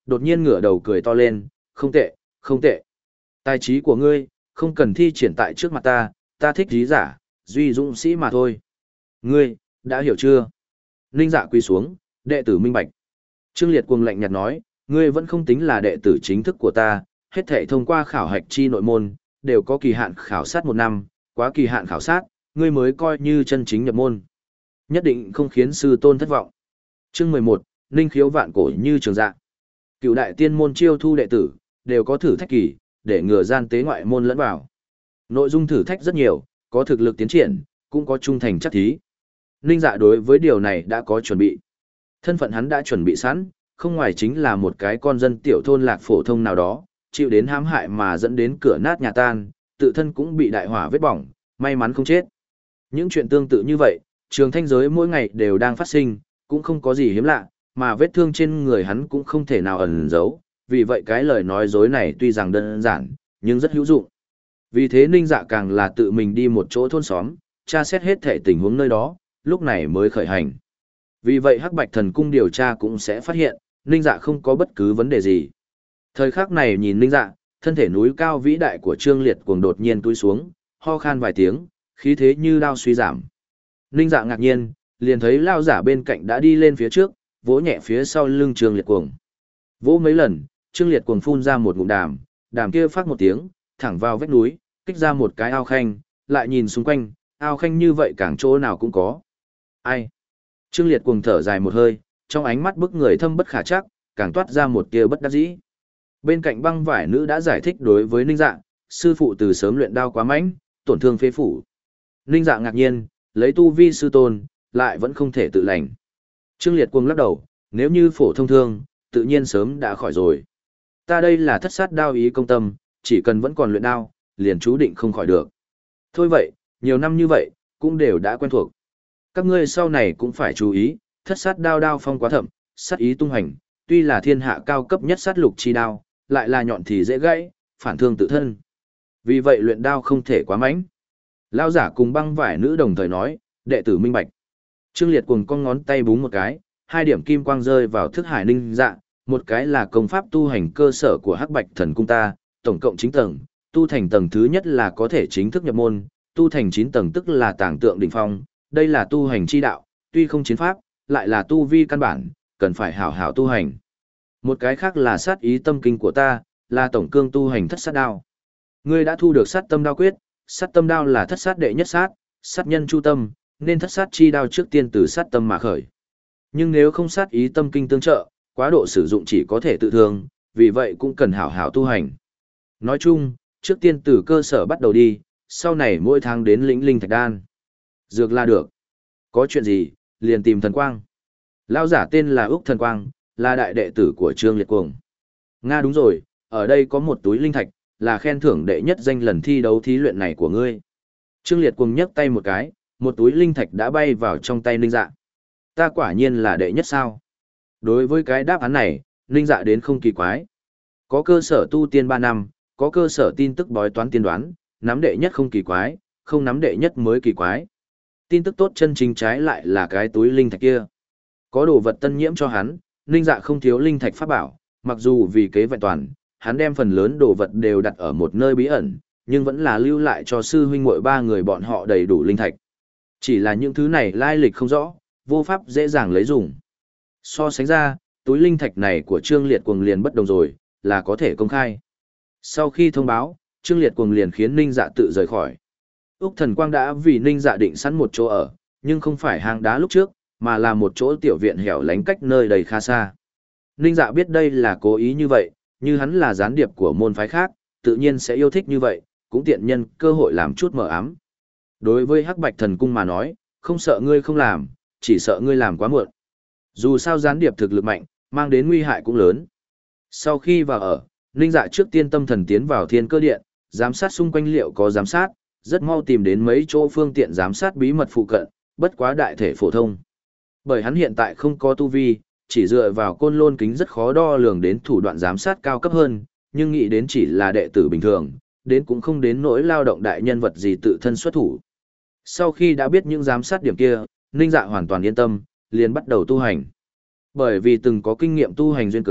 đột nhiên ngửa đầu cười to lên, không tệ, không tệ. Tài trí của ngươi, không cần thi triển tại trước mặt ta, ta thích trí giả, duy dũng sĩ mà thôi. Ngươi, đã hiểu chưa? Ninh Dạ quỳ xuống, đệ tử minh bạch. Trương Liệt cuồng lạnh nhạt nói, ngươi vẫn không tính là đệ tử chính thức của ta, hết thảy thông qua khảo hạch chi nội môn, đều có kỳ hạn khảo sát một năm, quá kỳ hạn khảo sát, ngươi mới coi như chân chính nhập môn. Nhất định không khiến sư tôn thất vọng. Chương mười một, Ninh khiếu vạn cổ như trường dạ. Cựu đại tiên môn chiêu thu đệ tử, đều có thử thách kỳ, để ngừa gian tế ngoại môn lẫn vào. Nội dung thử thách rất nhiều, có thực lực tiến triển, cũng có trung thành chắc thí. Ninh Dạ đối với điều này đã có chuẩn bị. Thân phận hắn đã chuẩn bị sẵn, không ngoài chính là một cái con dân tiểu thôn lạc phổ thông nào đó, chịu đến hãm hại mà dẫn đến cửa nát nhà tan, tự thân cũng bị đại hỏa vết bỏng, may mắn không chết. Những chuyện tương tự như vậy, trường thanh giới mỗi ngày đều đang phát sinh, cũng không có gì hiếm lạ, mà vết thương trên người hắn cũng không thể nào ẩn giấu, vì vậy cái lời nói dối này tuy rằng đơn giản, nhưng rất hữu dụng. Vì thế Ninh Dạ càng là tự mình đi một chỗ thôn xóm, tra xét hết thể tình huống nơi đó, lúc này mới khởi hành. Vì vậy Hắc Bạch Thần Cung điều tra cũng sẽ phát hiện, Ninh Dạ không có bất cứ vấn đề gì. Thời khắc này nhìn Ninh Dạ, thân thể núi cao vĩ đại của Trương Liệt cuồng đột nhiên túi xuống, ho khan vài tiếng, khí thế như đao suy giảm. Ninh Dạ ngạc nhiên, liền thấy lao giả bên cạnh đã đi lên phía trước, vỗ nhẹ phía sau lưng Trương Liệt cuồng. Vỗ mấy lần, Trương Liệt cuồng phun ra một ngụm đàm, đàm kia phát một tiếng, thẳng vào vách núi, kích ra một cái ao khanh, lại nhìn xung quanh, ao khanh như vậy càng chỗ nào cũng có. Ai? Trương Liệt cuồng thở dài một hơi, trong ánh mắt bức người thâm bất khả trắc, càng toát ra một tia bất đắc dĩ. Bên cạnh băng vải nữ đã giải thích đối với Ninh Dạ, sư phụ từ sớm luyện đao quá mạnh, tổn thương phế phủ. Ninh Dạ ngạc nhiên, lấy tu vi sư tôn, lại vẫn không thể tự lành. Trương Liệt cuồng lắc đầu, nếu như phổ thông thương, tự nhiên sớm đã khỏi rồi. Ta đây là thất sát đao ý công tâm, chỉ cần vẫn còn luyện đao, liền chú định không khỏi được. Thôi vậy, nhiều năm như vậy, cũng đều đã quen thuộc. Các ngươi sau này cũng phải chú ý, thất sát đao đao phong quá thậm, sát ý tung hành, tuy là thiên hạ cao cấp nhất sát lục chi đao, lại là nhọn thì dễ gãy, phản thương tự thân. Vì vậy luyện đao không thể quá mạnh. Lão giả cùng băng vải nữ đồng thời nói, đệ tử minh bạch. Trương Liệt cùng con ngón tay búng một cái, hai điểm kim quang rơi vào thức hải Ninh Dạ, một cái là công pháp tu hành cơ sở của Hắc Bạch Thần Cung ta, tổng cộng chín tầng, tu thành tầng thứ nhất là có thể chính thức nhập môn, tu thành chín tầng tức là tàng tượng đỉnh phong, đây là tu hành chi đạo, tuy không chiến pháp, lại là tu vi căn bản, cần phải hảo hảo tu hành. Một cái khác là sát ý tâm kinh của ta, là tổng cương tu hành thất sát đao. Ngươi đã thu được sát tâm đao quyết, sát tâm đao là thất sát đệ nhất sát, sát nhân chu tâm, nên thất sát chi đao trước tiên từ sát tâm mà khởi. Nhưng nếu không sát ý tâm kinh tương trợ, quá độ sử dụng chỉ có thể tự thương, vì vậy cũng cần hảo hảo tu hành. Nói chung, trước tiên từ cơ sở bắt đầu đi, sau này mỗi tháng đến lĩnh linh thạch đan. Dược là được. Có chuyện gì, liền tìm thần quang. Lão giả tên là Úc Thần Quang, là đại đệ tử của Trương Liệt Cuồng. Nga đúng rồi, ở đây có một túi linh thạch, là khen thưởng đệ nhất danh lần thi đấu thí luyện này của ngươi. Trương Liệt Cuồng nhấc tay một cái, một túi linh thạch đã bay vào trong tay Ninh Dạ. Ta quả nhiên là đệ nhất sao? Đối với cái đáp án này, Ninh Dạ đến không kỳ quái. Có cơ sở tu tiên ba năm, có cơ sở tin tức bói toán tiên đoán, nắm đệ nhất không kỳ quái, không nắm đệ nhất mới kỳ quái. Tin tức tốt chân chính trái lại là cái túi linh thạch kia. Có đồ vật tân nhiễm cho hắn, Ninh Dạ không thiếu linh thạch pháp bảo, mặc dù vì kế vẹn toàn, hắn đem phần lớn đồ vật đều đặt ở một nơi bí ẩn, nhưng vẫn là lưu lại cho sư huynh muội ba người bọn họ đầy đủ linh thạch. Chỉ là những thứ này lai lịch không rõ, vô pháp dễ dàng lấy dùng. So sánh ra, túi linh thạch này của Trương Liệt Cuồng liền bất đồng rồi, là có thể công khai. Sau khi thông báo, Trương Liệt Cuồng liền khiến Ninh Dạ tự rời khỏi. Úc Thần Quang đã vì Ninh Dạ định sẵn một chỗ ở, nhưng không phải hang đá lúc trước, mà là một chỗ tiểu viện hẻo lánh cách nơi đầy khá xa. Ninh Dạ biết đây là cố ý như vậy, như hắn là gián điệp của môn phái khác, tự nhiên sẽ yêu thích như vậy, cũng tiện nhân cơ hội làm chút mờ ám. Đối với Hắc Bạch Thần Cung mà nói, không sợ ngươi không làm, chỉ sợ ngươi làm quá muộn. Dù sao gián điệp thực lực mạnh, mang đến nguy hại cũng lớn. Sau khi vào ở, Ninh Dạ trước tiên tâm thần tiến vào Thiên Cơ Điện, giám sát xung quanh liệu có giám sát, rất mau tìm đến mấy chỗ phương tiện giám sát bí mật phụ cận, bất quá đại thể phổ thông. Bởi hắn hiện tại không có tu vi, chỉ dựa vào côn lôn kính rất khó đo lường đến thủ đoạn giám sát cao cấp hơn, nhưng nghĩ đến chỉ là đệ tử bình thường, đến cũng không đến nỗi lao động đại nhân vật gì tự thân xuất thủ. Sau khi đã biết những giám sát điểm kia, Ninh Dạ hoàn toàn yên tâm, liền bắt đầu tu hành. Bởi vì từng có kinh nghiệm tu hành duyên cớ,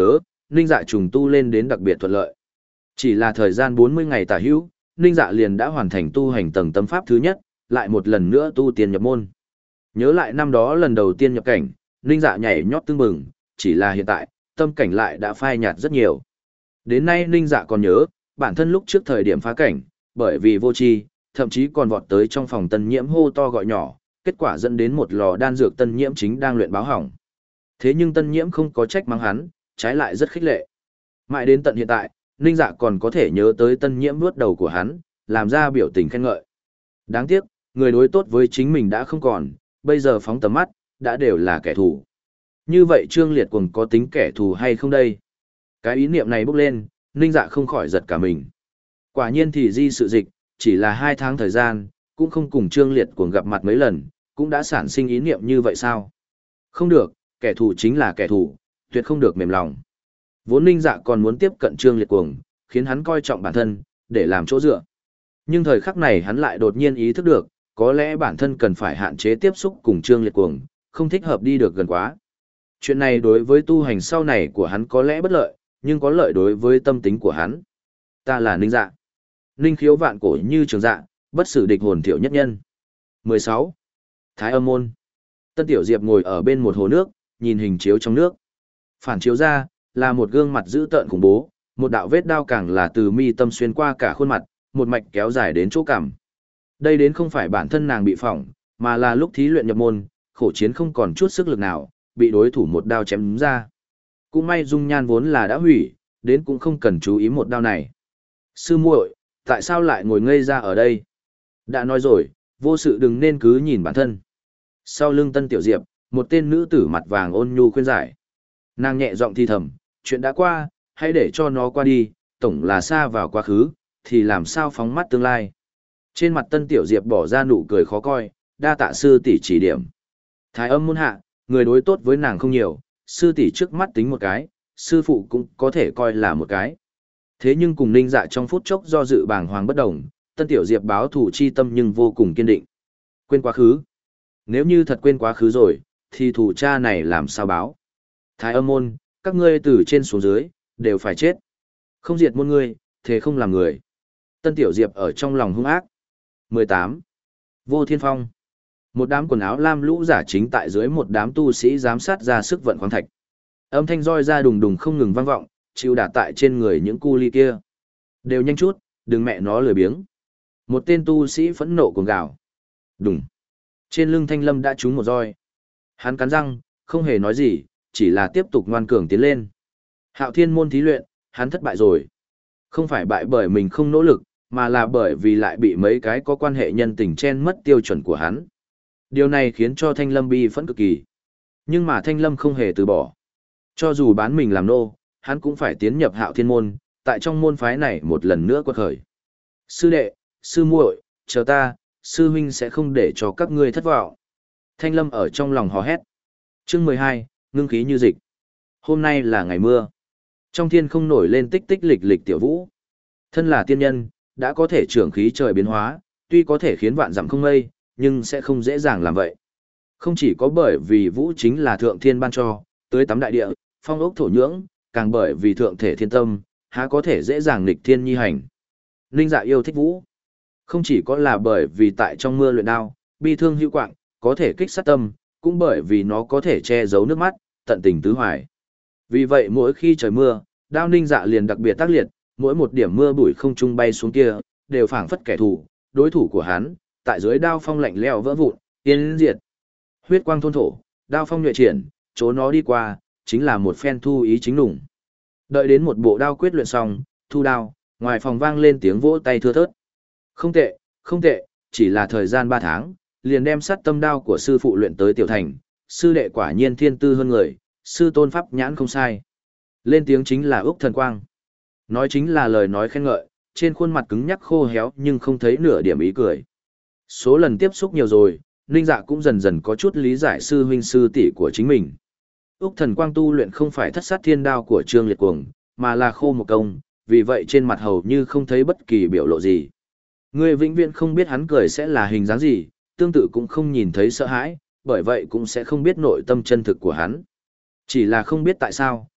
Ninh Dạ trùng tu lên đến đặc biệt thuận lợi. Chỉ là thời gian bốn mươi ngày tả hữu, Ninh Dạ liền đã hoàn thành tu hành tầng tâm pháp thứ nhất, lại một lần nữa tu tiên nhập môn. Nhớ lại năm đó lần đầu tiên nhập cảnh, Ninh Dạ nhảy nhót tưng bừng, chỉ là hiện tại, tâm cảnh lại đã phai nhạt rất nhiều. Đến nay Ninh Dạ còn nhớ, bản thân lúc trước thời điểm phá cảnh, bởi vì vô tri, thậm chí còn vọt tới trong phòng tân nhiễm hô to gọi nhỏ, kết quả dẫn đến một lò đan dược tân nhiễm chính đang luyện báo hỏng. Thế nhưng tân nhiễm không có trách mắng hắn, trái lại rất khích lệ. Mãi đến tận hiện tại, Ninh Dạ còn có thể nhớ tới tân nhiễm vuốt đầu của hắn, làm ra biểu tình khen ngợi. Đáng tiếc, người đối tốt với chính mình đã không còn, bây giờ phóng tầm mắt, đã đều là kẻ thù. Như vậy Trương Liệt Cuồng có tính kẻ thù hay không đây? Cái ý niệm này bốc lên, Ninh Dạ không khỏi giật cả mình. Quả nhiên thì di sự dịch, chỉ là hai tháng thời gian, cũng không cùng Trương Liệt Cuồng gặp mặt mấy lần, cũng đã sản sinh ý niệm như vậy sao? Không được, kẻ thù chính là kẻ thù, tuyệt không được mềm lòng. Vốn Ninh Dạ còn muốn tiếp cận Trương Liệt Cuồng, khiến hắn coi trọng bản thân, để làm chỗ dựa. Nhưng thời khắc này hắn lại đột nhiên ý thức được, có lẽ bản thân cần phải hạn chế tiếp xúc cùng Trương Liệt Cuồng, không thích hợp đi được gần quá. Chuyện này đối với tu hành sau này của hắn có lẽ bất lợi, nhưng có lợi đối với tâm tính của hắn. Ta là Ninh Dạ. Ninh khiếu vạn cổ như trường dạ, bất sử địch hồn thiểu nhất nhân. mười sáu. Thái Âm môn. Tân Tiểu Diệp ngồi ở bên một hồ nước, nhìn hình chiếu trong nước. Phản chiếu ra, là một gương mặt dữ tợn khủng bố, một đạo vết đao càng là từ mi tâm xuyên qua cả khuôn mặt, một mạch kéo dài đến chỗ cằm. Đây đến không phải bản thân nàng bị phỏng, mà là lúc thí luyện nhập môn, khổ chiến không còn chút sức lực nào, bị đối thủ một đao chém ra. Cũng may dung nhan vốn là đã hủy, đến cũng không cần chú ý một đao này. Sư muội, tại sao lại ngồi ngây ra ở đây? Đã nói rồi, vô sự đừng nên cứ nhìn bản thân. Sau lưng Tân Tiểu Diệp, một tên nữ tử mặt vàng ôn nhu khuyên giải. Nàng nhẹ giọng thì thầm, chuyện đã qua, hãy để cho nó qua đi, tổng là xa vào quá khứ, thì làm sao phóng mắt tương lai. Trên mặt Tân Tiểu Diệp bỏ ra nụ cười khó coi, đa tạ sư tỷ chỉ điểm. Thái Âm môn hạ, người đối tốt với nàng không nhiều, sư tỷ trước mắt tính một cái, sư phụ cũng có thể coi là một cái. Thế nhưng cùng Ninh Dạ trong phút chốc do dự bàng hoàng bất đồng, Tân Tiểu Diệp báo thủ chi tâm nhưng vô cùng kiên định. Quên quá khứ. Nếu như thật quên quá khứ rồi, thì thủ cha này làm sao báo? Thái Âm môn, các ngươi từ trên xuống dưới, đều phải chết. Không diệt môn ngươi, thế không làm người. Tân Tiểu Diệp ở trong lòng hung ác. mười tám. Vô Thiên Phong. Một đám quần áo lam lũ giả chính tại dưới một đám tu sĩ giám sát ra sức vận khoáng thạch. Âm thanh roi ra đùng đùng không ngừng vang vọng, chịu đả tại trên người những cu ly kia. Đều nhanh chút, đừng mẹ nó lười biếng. Một tên tu sĩ phẫn nộ cuồng gào. Đùng. Trên lưng Thanh Lâm đã trúng một roi. Hắn cắn răng, không hề nói gì, chỉ là tiếp tục ngoan cường tiến lên. Hạo Thiên môn thí luyện, hắn thất bại rồi. Không phải bại bởi mình không nỗ lực, mà là bởi vì lại bị mấy cái có quan hệ nhân tình chen mất tiêu chuẩn của hắn. Điều này khiến cho Thanh Lâm bi phẫn cực kỳ. Nhưng mà Thanh Lâm không hề từ bỏ. Cho dù bán mình làm nô, hắn cũng phải tiến nhập Hạo Thiên môn, tại trong môn phái này một lần nữa quật khởi. Sư đệ, sư muội, chờ ta, sư huynh sẽ không để cho các ngươi thất vọng. Thanh Lâm ở trong lòng hò hét. Chương mười hai, ngưng khí như dịch. Hôm nay là ngày mưa. Trong thiên không nổi lên tích tích lịch lịch tiểu vũ. Thân là tiên nhân, đã có thể trưởng khí trời biến hóa, tuy có thể khiến vạn dặm không mây, nhưng sẽ không dễ dàng làm vậy. Không chỉ có bởi vì vũ chính là thượng thiên ban cho, tới tắm đại địa, phong ốc thổ nhưỡng, càng bởi vì thượng thể thiên tâm, há có thể dễ dàng nghịch thiên nhi hành. Ninh Dạ yêu thích vũ. Không chỉ có là bởi vì tại trong mưa luyện đao, bi thương hữu quạng, có thể kích sát tâm, cũng bởi vì nó có thể che giấu nước mắt, tận tình tứ hoài. Vì vậy mỗi khi trời mưa, đao Ninh Dạ liền đặc biệt tác liệt, mỗi một điểm mưa bụi không trung bay xuống kia, đều phảng phất kẻ thù, đối thủ của hắn, tại dưới đao phong lạnh lẽo vỡ vụn, yên diệt. Huyết quang thôn thổ, đao phong nhuệ triển, chỗ nó đi qua, chính là một phen thu ý chính đủng. Đợi đến một bộ đao quyết luyện xong, thu đao, ngoài phòng vang lên tiếng vỗ tay thưa thớt. Không tệ, không tệ, chỉ là thời gian ba tháng, liền đem sát tâm đao của sư phụ luyện tới tiểu thành, sư đệ quả nhiên thiên tư hơn người, sư tôn pháp nhãn không sai. Lên tiếng chính là Úc Thần Quang. Nói chính là lời nói khen ngợi, trên khuôn mặt cứng nhắc khô héo nhưng không thấy nửa điểm ý cười. Số lần tiếp xúc nhiều rồi, Ninh Dạ cũng dần dần có chút lý giải sư huynh sư tỷ của chính mình. Úc Thần Quang tu luyện không phải thất sát thiên đao của Trương Liệt Cuồng, mà là khô một công, vì vậy trên mặt hầu như không thấy bất kỳ biểu lộ gì. Người vĩnh viễn không biết hắn cười sẽ là hình dáng gì, tương tự cũng không nhìn thấy sợ hãi, bởi vậy cũng sẽ không biết nội tâm chân thực của hắn. Chỉ là không biết tại sao,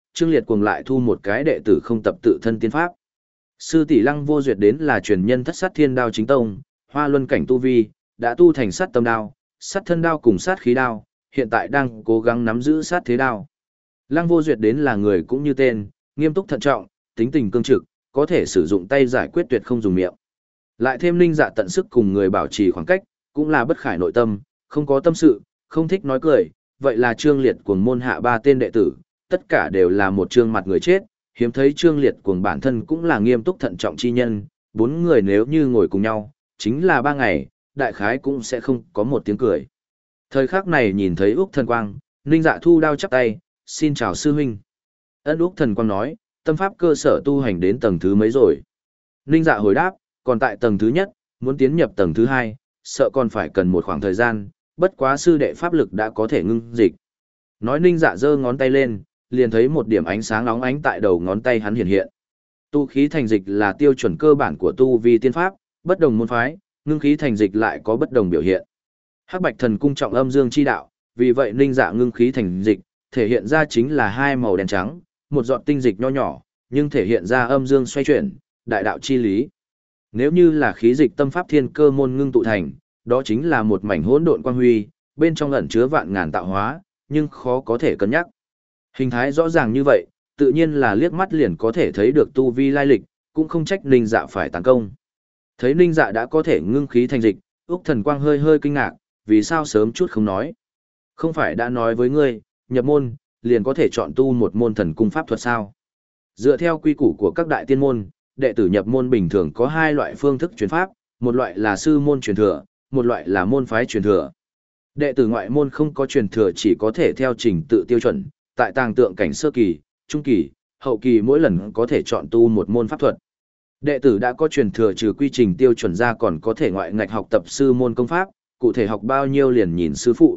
Trương Liệt Cuồng lại thu một cái đệ tử không tập tự thân tiên pháp. Sư tỷ Lăng Vô Duyệt đến là truyền nhân Thất Sát Thiên Đao chính tông, Hoa Luân cảnh tu vi, đã tu thành sát tâm đao, sát thân đao cùng sát khí đao, hiện tại đang cố gắng nắm giữ sát thế đao. Lăng Vô Duyệt đến là người cũng như tên, nghiêm túc thận trọng, tính tình cương trực, có thể sử dụng tay giải quyết tuyệt không dùng miệng. Lại thêm Ninh Dạ tận sức cùng người bảo trì khoảng cách, cũng là bất khải nội tâm, không có tâm sự, không thích nói cười, vậy là Trương Liệt Cuồng môn hạ ba tên đệ tử, tất cả đều là một trương mặt người chết, hiếm thấy Trương Liệt Cuồng bản thân cũng là nghiêm túc thận trọng chi nhân, bốn người nếu như ngồi cùng nhau, chính là ba ngày, đại khái cũng sẽ không có một tiếng cười. Thời khắc này nhìn thấy Úc Thần Quang, Ninh Dạ thu đao chắp tay, xin chào sư huynh. Ân Úc Thần Quang nói, tâm pháp cơ sở tu hành đến tầng thứ mấy rồi? Ninh Dạ hồi đáp, còn tại tầng thứ nhất, muốn tiến nhập tầng thứ hai, sợ còn phải cần một khoảng thời gian, bất quá sư đệ pháp lực đã có thể ngưng dịch. Nói Ninh Dạ giơ ngón tay lên, liền thấy một điểm ánh sáng óng ánh tại đầu ngón tay hắn hiện hiện. Tu khí thành dịch là tiêu chuẩn cơ bản của tu vi tiên pháp, bất đồng môn phái, ngưng khí thành dịch lại có bất đồng biểu hiện. Hắc Bạch Thần Cung trọng âm dương chi đạo, vì vậy Ninh Dạ ngưng khí thành dịch, thể hiện ra chính là hai màu đen trắng, một giọt tinh dịch nho nhỏ, nhưng thể hiện ra âm dương xoay chuyển, đại đạo chi lý. Nếu như là khí dịch tâm pháp thiên cơ môn ngưng tụ thành, đó chính là một mảnh hỗn độn quang huy, bên trong ẩn chứa vạn ngàn tạo hóa, nhưng khó có thể cân nhắc. Hình thái rõ ràng như vậy, tự nhiên là liếc mắt liền có thể thấy được tu vi lai lịch, cũng không trách Ninh Dạ phải tấn công. Thấy Ninh Dạ đã có thể ngưng khí thành dịch, Úc Thần Quang hơi hơi kinh ngạc, vì sao sớm chút không nói. Không phải đã nói với ngươi, nhập môn, liền có thể chọn tu một môn thần cung pháp thuật sao. Dựa theo quy củ của các đại tiên môn, đệ tử nhập môn bình thường có hai loại phương thức truyền pháp, một loại là sư môn truyền thừa, một loại là môn phái truyền thừa. Đệ tử ngoại môn không có truyền thừa chỉ có thể theo trình tự tiêu chuẩn, tại tàng tượng cảnh sơ kỳ, trung kỳ, hậu kỳ mỗi lần có thể chọn tu một môn pháp thuật. Đệ tử đã có truyền thừa trừ quy trình tiêu chuẩn ra còn có thể ngoại ngạch học tập sư môn công pháp, cụ thể học bao nhiêu liền nhìn sư phụ.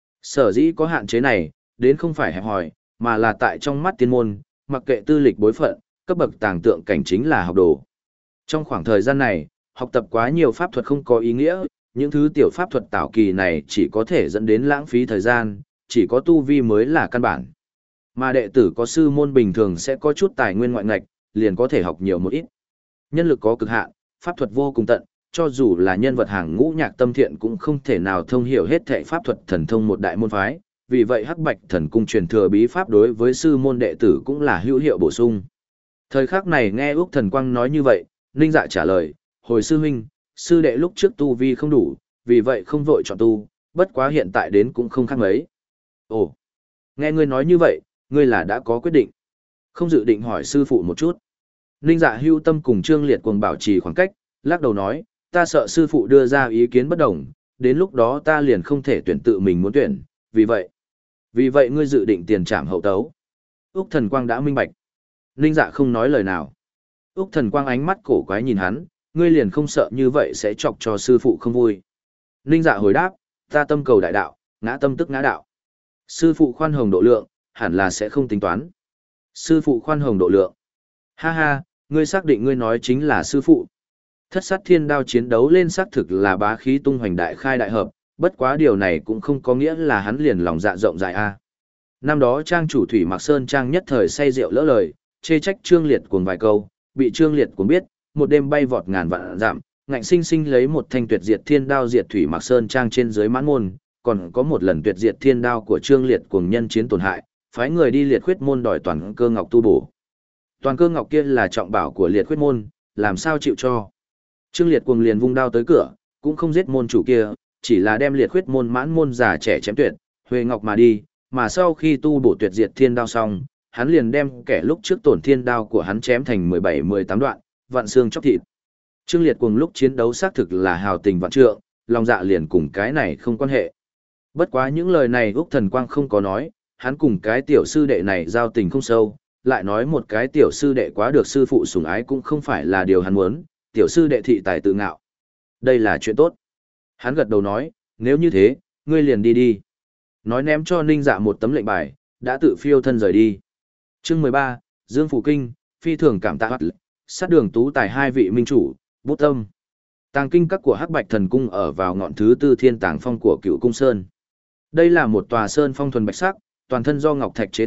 Sở dĩ có hạn chế này, đến không phải hẹp hòi, mà là tại trong mắt tiên môn, mặc kệ tư lịch bối phận, cấp bậc tàng tượng cảnh chính là học đồ. Trong khoảng thời gian này, học tập quá nhiều pháp thuật không có ý nghĩa, những thứ tiểu pháp thuật tảo kỳ này chỉ có thể dẫn đến lãng phí thời gian, chỉ có tu vi mới là căn bản. Mà đệ tử có sư môn bình thường sẽ có chút tài nguyên ngoại ngạch, liền có thể học nhiều một ít. Nhân lực có cực hạn, pháp thuật vô cùng tận, cho dù là nhân vật hàng ngũ nhạc tâm thiện cũng không thể nào thông hiểu hết thảy pháp thuật thần thông một đại môn phái, vì vậy Hắc Bạch Thần Cung truyền thừa bí pháp đối với sư môn đệ tử cũng là hữu hiệu bổ sung. Thời khắc này nghe Úc Thần Quang nói như vậy, Ninh Dạ trả lời, hồi sư huynh, sư đệ lúc trước tu vi không đủ, vì vậy không vội chọn tu, bất quá hiện tại đến cũng không khác mấy. Ồ, nghe ngươi nói như vậy, ngươi là đã có quyết định. Không dự định hỏi sư phụ một chút. Ninh Dạ hưu tâm cùng Trương Liệt Cuồng bảo trì khoảng cách, lắc đầu nói, ta sợ sư phụ đưa ra ý kiến bất đồng, đến lúc đó ta liền không thể tuyển tự mình muốn tuyển, vì vậy. Vì vậy ngươi dự định tiền trảm hậu tấu. Úc Thần Quang đã minh bạch. Ninh Dạ không nói lời nào. Úc Thần Quang ánh mắt cổ quái nhìn hắn, ngươi liền không sợ như vậy sẽ chọc cho sư phụ không vui. Ninh Dạ hồi đáp, ta tâm cầu đại đạo, ngã tâm tức ngã đạo. Sư phụ khoan hồng độ lượng, hẳn là sẽ không tính toán. Sư phụ khoan hồng độ lượng. Ha ha, ngươi xác định ngươi nói chính là sư phụ. Thất sát thiên đao chiến đấu lên xác thực là bá khí tung hoành đại khai đại hợp, bất quá điều này cũng không có nghĩa là hắn liền lòng dạ rộng dài a. Năm đó trang chủ Thủy Mạc Sơn trang nhất thời say rượu lỡ lời, chê trách Trương Liệt Cuồng vài câu, bị Trương Liệt Cuồng biết, một đêm bay vọt ngàn vạn dặm, ngạnh sinh sinh lấy một thanh tuyệt diệt thiên đao diệt Thủy Mạc Sơn trang trên dưới mãn môn, còn có một lần tuyệt diệt thiên đao của Trương Liệt Cuồng nhân chiến tổn hại, phái người đi Liệt Khuyết môn đòi toàn cơ ngọc tu bổ. Toàn cơ ngọc kia là trọng bảo của Liệt Khuyết môn, làm sao chịu cho. Trương Liệt Cuồng liền vung đao tới cửa, cũng không giết môn chủ kia, chỉ là đem Liệt Khuyết môn mãn môn già trẻ chém tuyệt, huề ngọc mà đi, mà sau khi tu bổ tuyệt diệt thiên đao xong, hắn liền đem kẻ lúc trước tổn thiên đao của hắn chém thành mười bảy mười tám đoạn, vạn xương chóc thịt. Trương Liệt Cuồng lúc chiến đấu xác thực là hào tình vạn trượng, lòng dạ liền cùng cái này không quan hệ. Bất quá những lời này Úc Thần Quang không có nói, hắn cùng cái tiểu sư đệ này giao tình không sâu, lại nói một cái tiểu sư đệ quá được sư phụ sủng ái cũng không phải là điều hắn muốn, tiểu sư đệ thị tài tự ngạo. Đây là chuyện tốt. Hắn gật đầu nói, nếu như thế, ngươi liền đi đi. Nói ném cho Ninh Dạ một tấm lệnh bài, đã tự phiêu thân rời đi. Chương mười ba, Dương Phủ Kinh, phi thường cảm tạ hoạt lực, sát đường tú tài hai vị minh chủ, bút tâm. Tàng kinh các của Hắc Bạch Thần Cung ở vào ngọn thứ tư thiên tàng phong của Cựu Cung Sơn. Đây là một tòa sơn phong thuần bạch sắc, toàn thân do ngọc thạch chế tạo,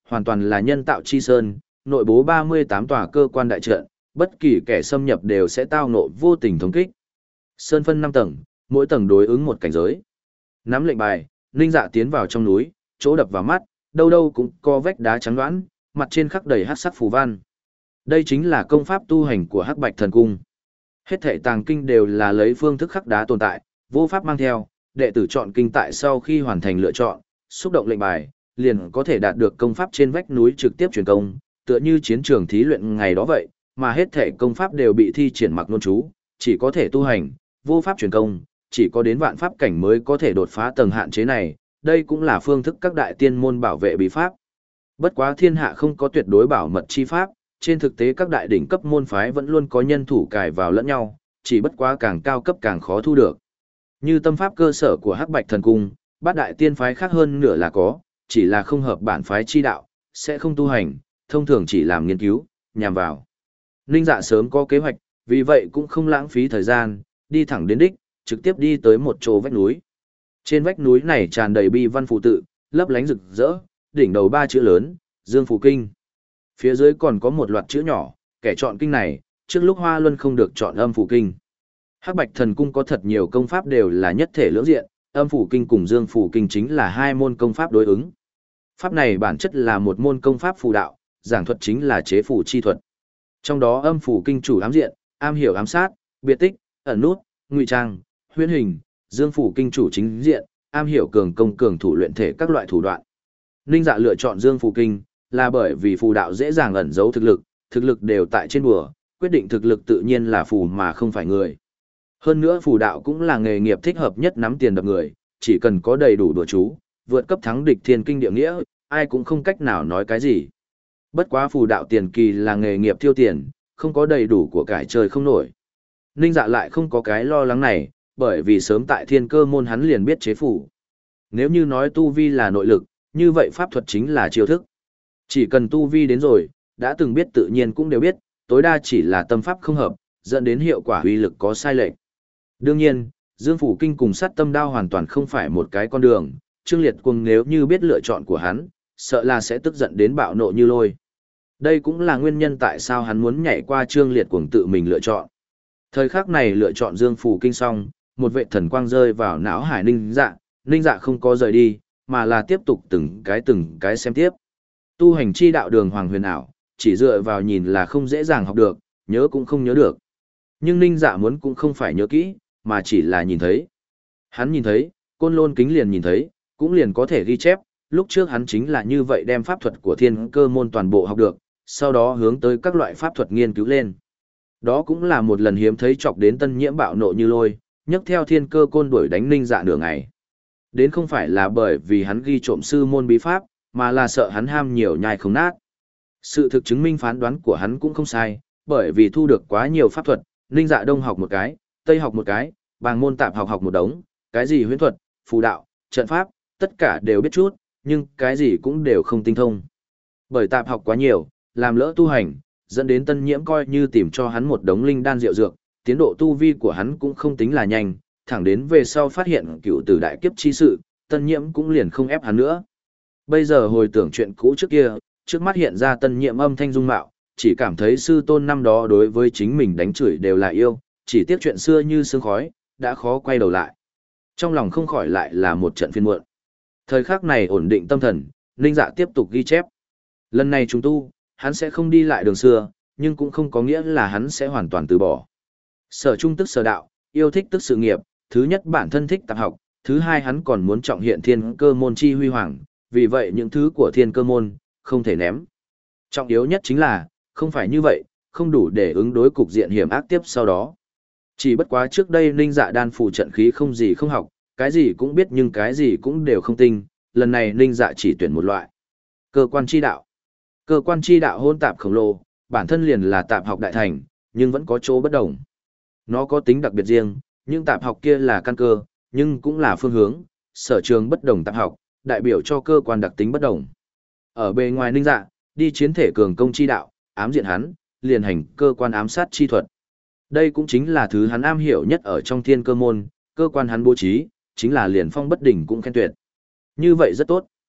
hoàn toàn là nhân tạo chi sơn, nội bố ba mươi tám tòa cơ quan đại trận, bất kỳ kẻ xâm nhập đều sẽ tao ngộ vô tình thống kích. Sơn phân năm tầng, mỗi tầng đối ứng một cảnh giới. Nắm lệnh bài, Ninh Dạ tiến vào trong núi, chỗ đập vào mắt, đâu đâu cũng có vách đá trắng đoán, mặt trên khắc đầy hắc sắc phù văn. Đây chính là công pháp tu hành của Hắc Bạch Thần Cung. Hết thảy tàng kinh đều là lấy phương thức khắc đá tồn tại, vô pháp mang theo, đệ tử chọn kinh tại sau khi hoàn thành lựa chọn, xúc động lệnh bài, liền có thể đạt được công pháp trên vách núi trực tiếp truyền công, tựa như chiến trường thí luyện ngày đó vậy, mà hết thảy công pháp đều bị thi triển mặc nôn chú, chỉ có thể tu hành, vô pháp truyền công, chỉ có đến vạn pháp cảnh mới có thể đột phá tầng hạn chế này, đây cũng là phương thức các đại tiên môn bảo vệ bí pháp. Bất quá thiên hạ không có tuyệt đối bảo mật chi pháp, trên thực tế các đại đỉnh cấp môn phái vẫn luôn có nhân thủ cài vào lẫn nhau, chỉ bất quá càng cao cấp càng khó thu được. Như tâm pháp cơ sở của Hắc Bạch Thần Cung, bát đại tiên phái khác hơn nửa là có, chỉ là không hợp bản phái chi đạo, sẽ không tu hành, thông thường chỉ làm nghiên cứu, nhằm vào. Ninh Dạ sớm có kế hoạch, vì vậy cũng không lãng phí thời gian, đi thẳng đến đích, trực tiếp đi tới một chỗ vách núi. Trên vách núi này tràn đầy bi văn phù tự, lấp lánh rực rỡ, đỉnh đầu ba chữ lớn, Dương Phù Kinh. Phía dưới còn có một loạt chữ nhỏ, kẻ chọn kinh này, trước lúc Hoa Luân không được chọn Âm Phù Kinh. Hắc Bạch Thần Cung có thật nhiều công pháp đều là nhất thể lưỡng diện, Âm Phù Kinh cùng Dương Phù Kinh chính là hai môn công pháp đối ứng. Pháp này bản chất là một môn công pháp phù đạo, giảng thuật chính là chế phù chi thuật. Trong đó Âm Phù Kinh chủ ám diện, am hiểu ám sát, biệt tích, ẩn nút, ngụy trang, huyễn hình, Dương Phù Kinh chủ chính diện, am hiểu cường công cường thủ luyện thể các loại thủ đoạn. Ninh Dạ lựa chọn Dương Phù Kinh là bởi vì phù đạo dễ dàng ẩn giấu thực lực, thực lực đều tại trên bùa, quyết định thực lực tự nhiên là phù mà không phải người. Hơn nữa phù đạo cũng là nghề nghiệp thích hợp nhất nắm tiền đập người, chỉ cần có đầy đủ đùa chú, vượt cấp thắng địch thiên kinh địa nghĩa, ai cũng không cách nào nói cái gì. Bất quá phù đạo tiền kỳ là nghề nghiệp tiêu tiền, không có đầy đủ của cải chơi không nổi. Ninh Dạ lại không có cái lo lắng này, bởi vì sớm tại thiên cơ môn hắn liền biết chế phù. Nếu như nói tu vi là nội lực, như vậy pháp thuật chính là chiêu thức. Chỉ cần tu vi đến rồi, đã từng biết tự nhiên cũng đều biết, tối đa chỉ là tâm pháp không hợp, dẫn đến hiệu quả uy lực có sai lệch. Đương nhiên, Dương Phủ Kinh cùng sát tâm đao hoàn toàn không phải một cái con đường, Trương Liệt Cuồng nếu như biết lựa chọn của hắn, sợ là sẽ tức giận đến bạo nộ như lôi. Đây cũng là nguyên nhân tại sao hắn muốn nhảy qua Trương Liệt Cuồng tự mình lựa chọn. Thời khắc này lựa chọn Dương Phủ Kinh xong, một vệ thần quang rơi vào não hải Ninh Dạ, Ninh Dạ không có rời đi, mà là tiếp tục từng cái từng cái xem tiếp. Tu hành chi đạo đường hoàng huyền ảo, chỉ dựa vào nhìn là không dễ dàng học được, nhớ cũng không nhớ được. Nhưng Ninh Dạ muốn cũng không phải nhớ kỹ, mà chỉ là nhìn thấy. Hắn nhìn thấy, Côn Lôn Kính liền nhìn thấy, cũng liền có thể ghi chép, lúc trước hắn chính là như vậy đem pháp thuật của thiên cơ môn toàn bộ học được, sau đó hướng tới các loại pháp thuật nghiên cứu lên. Đó cũng là một lần hiếm thấy chọc đến tân nhiễm bạo nộ như lôi, nhấc theo thiên cơ côn đuổi đánh Ninh Dạ nửa ngày. Đến không phải là bởi vì hắn ghi trộm sư môn bí pháp, mà là sợ hắn ham nhiều nhai không nát. Sự thực chứng minh phán đoán của hắn cũng không sai, bởi vì thu được quá nhiều pháp thuật, Ninh Dạ đông học một cái, tây học một cái, bàng môn tạp học học một đống, cái gì huyễn thuật, phù đạo, trận pháp, tất cả đều biết chút, nhưng cái gì cũng đều không tinh thông. Bởi tạp học quá nhiều, làm lỡ tu hành, dẫn đến tân nhiễm coi như tìm cho hắn một đống linh đan rượu dược, tiến độ tu vi của hắn cũng không tính là nhanh, thẳng đến về sau phát hiện cựu tử đại kiếp chi sự, tân nhiễm cũng liền không ép hắn nữa. Bây giờ hồi tưởng chuyện cũ trước kia, trước mắt hiện ra tân nhiễm âm thanh dung mạo, chỉ cảm thấy sư tôn năm đó đối với chính mình đánh chửi đều là yêu, chỉ tiếc chuyện xưa như sương khói, đã khó quay đầu lại. Trong lòng không khỏi lại là một trận phiền muộn. Thời khắc này ổn định tâm thần, Ninh Dạ tiếp tục ghi chép. Lần này chúng tu, hắn sẽ không đi lại đường xưa, nhưng cũng không có nghĩa là hắn sẽ hoàn toàn từ bỏ. Sở trung tức sở đạo, yêu thích tức sự nghiệp, thứ nhất bản thân thích tạp học, thứ hai hắn còn muốn trọng hiện thiên cơ môn chi huy hoàng, vì vậy những thứ của thiên cơ môn, không thể ném. Trọng yếu nhất chính là, không phải như vậy, không đủ để ứng đối cục diện hiểm ác tiếp sau đó. Chỉ bất quá trước đây Ninh Dạ đan phù trận khí không gì không học, cái gì cũng biết nhưng cái gì cũng đều không tinh, lần này Ninh Dạ chỉ tuyển một loại. Cơ quan chi đạo. Cơ quan chi đạo hôn tạp khổng lồ, bản thân liền là tạp học đại thành, nhưng vẫn có chỗ bất đồng. Nó có tính đặc biệt riêng, nhưng tạp học kia là căn cơ, nhưng cũng là phương hướng, sở trường bất đồng tạp học, đại biểu cho cơ quan đặc tính bất đồng. Ở bề ngoài Ninh Dạ, đi chiến thể cường công chi đạo, ám diện hắn, liền hành cơ quan ám sát chi thuật. Đây cũng chính là thứ hắn am hiểu nhất ở trong thiên cơ môn, cơ quan hắn bố trí, chính là liền phong bất đỉnh cũng khen tuyệt. Như vậy rất tốt.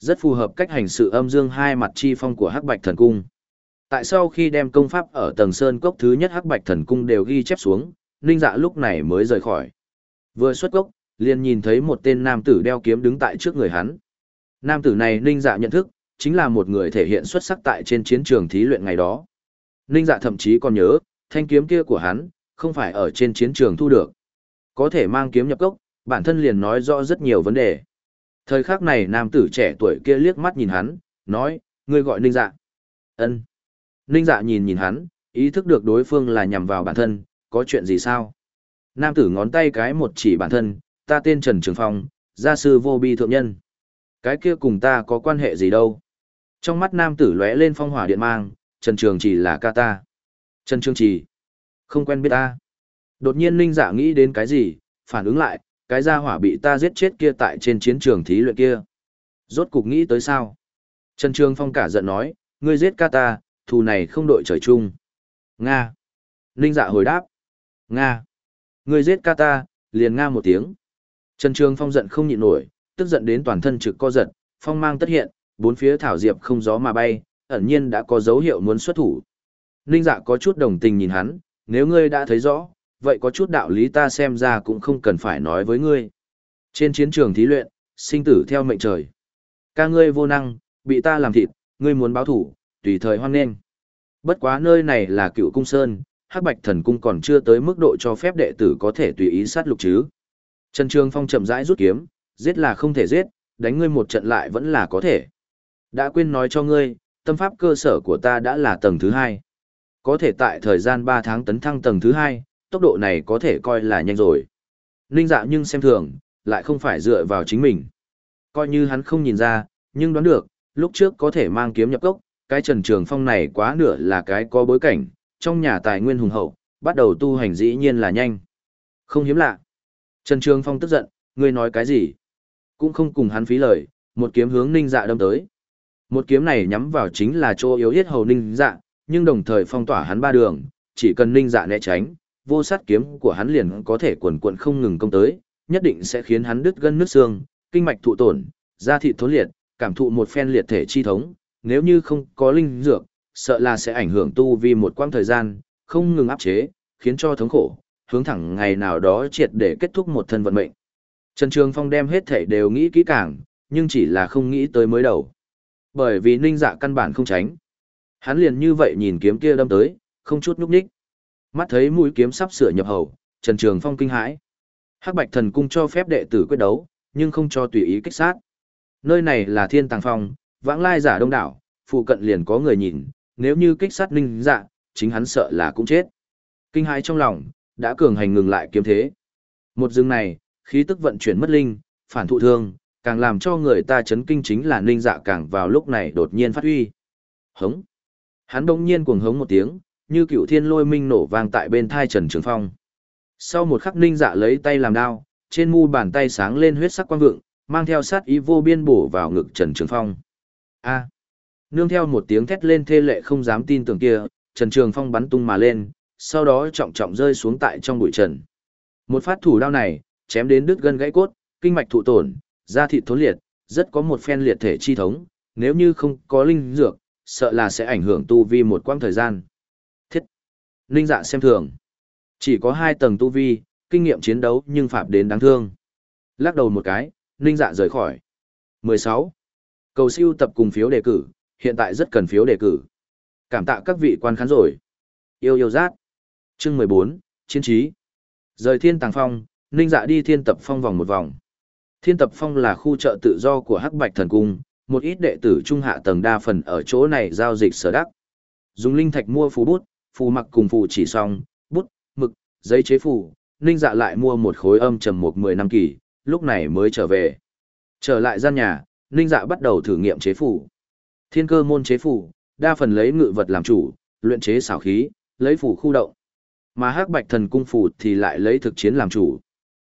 Rất phù hợp cách hành sự âm dương hai mặt chi phong của Hắc Bạch Thần Cung. Tại sau khi đem công pháp ở tầng sơn cốc thứ nhất Hắc Bạch Thần Cung đều ghi chép xuống, Ninh Dạ lúc này mới rời khỏi. Vừa xuất cốc, liền nhìn thấy một tên nam tử đeo kiếm đứng tại trước người hắn. Nam tử này Ninh Dạ nhận thức, chính là một người thể hiện xuất sắc tại trên chiến trường thí luyện ngày đó. Ninh Dạ thậm chí còn nhớ, thanh kiếm kia của hắn, không phải ở trên chiến trường thu được. Có thể mang kiếm nhập cốc, bản thân liền nói rõ rất nhiều vấn đề. Thời khắc này nam tử trẻ tuổi kia liếc mắt nhìn hắn, nói, ngươi gọi Ninh Dạ. Ân. Ninh Dạ nhìn nhìn hắn, ý thức được đối phương là nhằm vào bản thân, có chuyện gì sao? Nam tử ngón tay cái một chỉ bản thân, ta tên Trần Trường Phong, gia sư vô bi thượng nhân. Cái kia cùng ta có quan hệ gì đâu? Trong mắt nam tử lóe lên phong hỏa điện mang, Trần Trường chỉ là ca ta. Trần Trường chỉ. Không quen biết ta. Đột nhiên Ninh Dạ nghĩ đến cái gì, phản ứng lại, cái gia hỏa bị ta giết chết kia tại trên chiến trường thí luyện kia. Rốt cục nghĩ tới sao? Trần Trường Phong cả giận nói, ngươi giết ca ta, thù này không đội trời chung. Nga. Ninh Dạ hồi đáp. Nga. Ngươi giết ca ta, liền nga một tiếng. Trần Trường Phong giận không nhịn nổi, tức giận đến toàn thân trực co giật, phong mang tất hiện, bốn phía thảo diệp không gió mà bay, ẩn nhiên đã có dấu hiệu muốn xuất thủ. Ninh Dạ có chút đồng tình nhìn hắn, nếu ngươi đã thấy rõ, vậy có chút đạo lý ta xem ra cũng không cần phải nói với ngươi. Trên chiến trường thí luyện, sinh tử theo mệnh trời. Ca ngươi vô năng, bị ta làm thịt, ngươi muốn báo thủ, tùy thời hoan nghênh. Bất quá nơi này là Cựu Cung Sơn, Hắc Bạch Thần Cung còn chưa tới mức độ cho phép đệ tử có thể tùy ý sát lục chứ. Trần Trường Phong chậm rãi rút kiếm, giết là không thể giết, đánh ngươi một trận lại vẫn là có thể. Đã quên nói cho ngươi, tâm pháp cơ sở của ta đã là tầng thứ hai. Có thể tại thời gian ba tháng tấn thăng tầng thứ hai, tốc độ này có thể coi là nhanh rồi. Ninh Dạ nhưng xem thường, lại không phải dựa vào chính mình. Coi như hắn không nhìn ra, nhưng đoán được, lúc trước có thể mang kiếm nhập cốc, cái Trần Trường Phong này quá nửa là cái có bối cảnh, trong nhà tài nguyên hùng hậu, bắt đầu tu hành dĩ nhiên là nhanh. Không hiếm lạ. Trần Trường Phong tức giận, ngươi nói cái gì? Cũng không cùng hắn phí lời, một kiếm hướng Ninh Dạ đâm tới. Một kiếm này nhắm vào chính là chỗ yếu yết hầu Ninh Dạ, nhưng đồng thời phong tỏa hắn ba đường, chỉ cần Ninh Dạ né tránh, vô sát kiếm của hắn liền có thể quần quần không ngừng công tới, nhất định sẽ khiến hắn đứt gân nứt xương, kinh mạch thụ tổn, da thịt thốn liệt, cảm thụ một phen liệt thể chi thống, nếu như không có linh dược, sợ là sẽ ảnh hưởng tu vi một quãng thời gian, không ngừng áp chế, khiến cho thống khổ, hướng thẳng ngày nào đó triệt để kết thúc một thân vận mệnh. Trần Trường Phong đem hết thể đều nghĩ kỹ càng, nhưng chỉ là không nghĩ tới mới đầu. Bởi vì Ninh Dạ căn bản không tránh. Hắn liền như vậy nhìn kiếm kia đâm tới, không chút nhúc nhích. Mắt thấy mũi kiếm sắp sửa nhập hầu, Trần Trường Phong kinh hãi. Hắc Bạch Thần Cung cho phép đệ tử quyết đấu, nhưng không cho tùy ý kích sát. Nơi này là Thiên Tàng Phong, vãng lai giả đông đảo, phụ cận liền có người nhìn, nếu như kích sát Ninh Dạ, chính hắn sợ là cũng chết. Kinh hãi trong lòng, đã cường hành ngừng lại kiếm thế. Một dừng này, khí tức vận chuyển mất linh, phản thụ thương, càng làm cho người ta chấn kinh chính là Ninh Dạ càng vào lúc này đột nhiên phát huy. Hống. Hắn bỗng nhiên cuồng hống một tiếng, như cựu thiên lôi minh nổ vang tại bên thai Trần Trường Phong. Sau một khắc Ninh Dạ lấy tay làm đao, trên mu bàn tay sáng lên huyết sắc quang vượng, mang theo sát ý vô biên bổ vào ngực Trần Trường Phong. A. Nương theo một tiếng thét lên thê lệ không dám tin tưởng kia, Trần Trường Phong bắn tung mà lên, sau đó trọng trọng rơi xuống tại trong bụi trần. Một phát thủ đao này, chém đến đứt gân gãy cốt, kinh mạch thụ tổn, da thịt thốn liệt, rất có một phen liệt thể chi thống, nếu như không có linh dược, sợ là sẽ ảnh hưởng tu vi một quãng thời gian. Thiết. Ninh Dạ xem thường. Chỉ có hai tầng tu vi, kinh nghiệm chiến đấu nhưng phạm đến đáng thương. Lắc đầu một cái, Ninh Dạ rời khỏi. mười sáu. Cầu siêu tập cùng phiếu đề cử, hiện tại rất cần phiếu đề cử. Cảm tạ các vị quan khán rồi. Yêu yêu rát. Chương mười bốn, Chiến trí. Rời Thiên Tàng Phong, Ninh Dạ đi Thiên Tập Phong vòng một vòng. Thiên Tập Phong là khu chợ tự do của Hắc Bạch Thần Cung, một ít đệ tử trung hạ tầng đa phần ở chỗ này giao dịch sở đắc. Dùng linh thạch mua phù bút, phù mặc cùng phù chỉ song, bút, mực, giấy chế phù, Ninh Dạ lại mua một khối âm trầm một mười năm kỳ, lúc này mới trở về. Trở lại gian nhà, Ninh Dạ bắt đầu thử nghiệm chế phù. Thiên cơ môn chế phù, đa phần lấy ngự vật làm chủ, luyện chế xảo khí, lấy phù khu động. Mà Hắc Bạch Thần Cung phù thì lại lấy thực chiến làm chủ.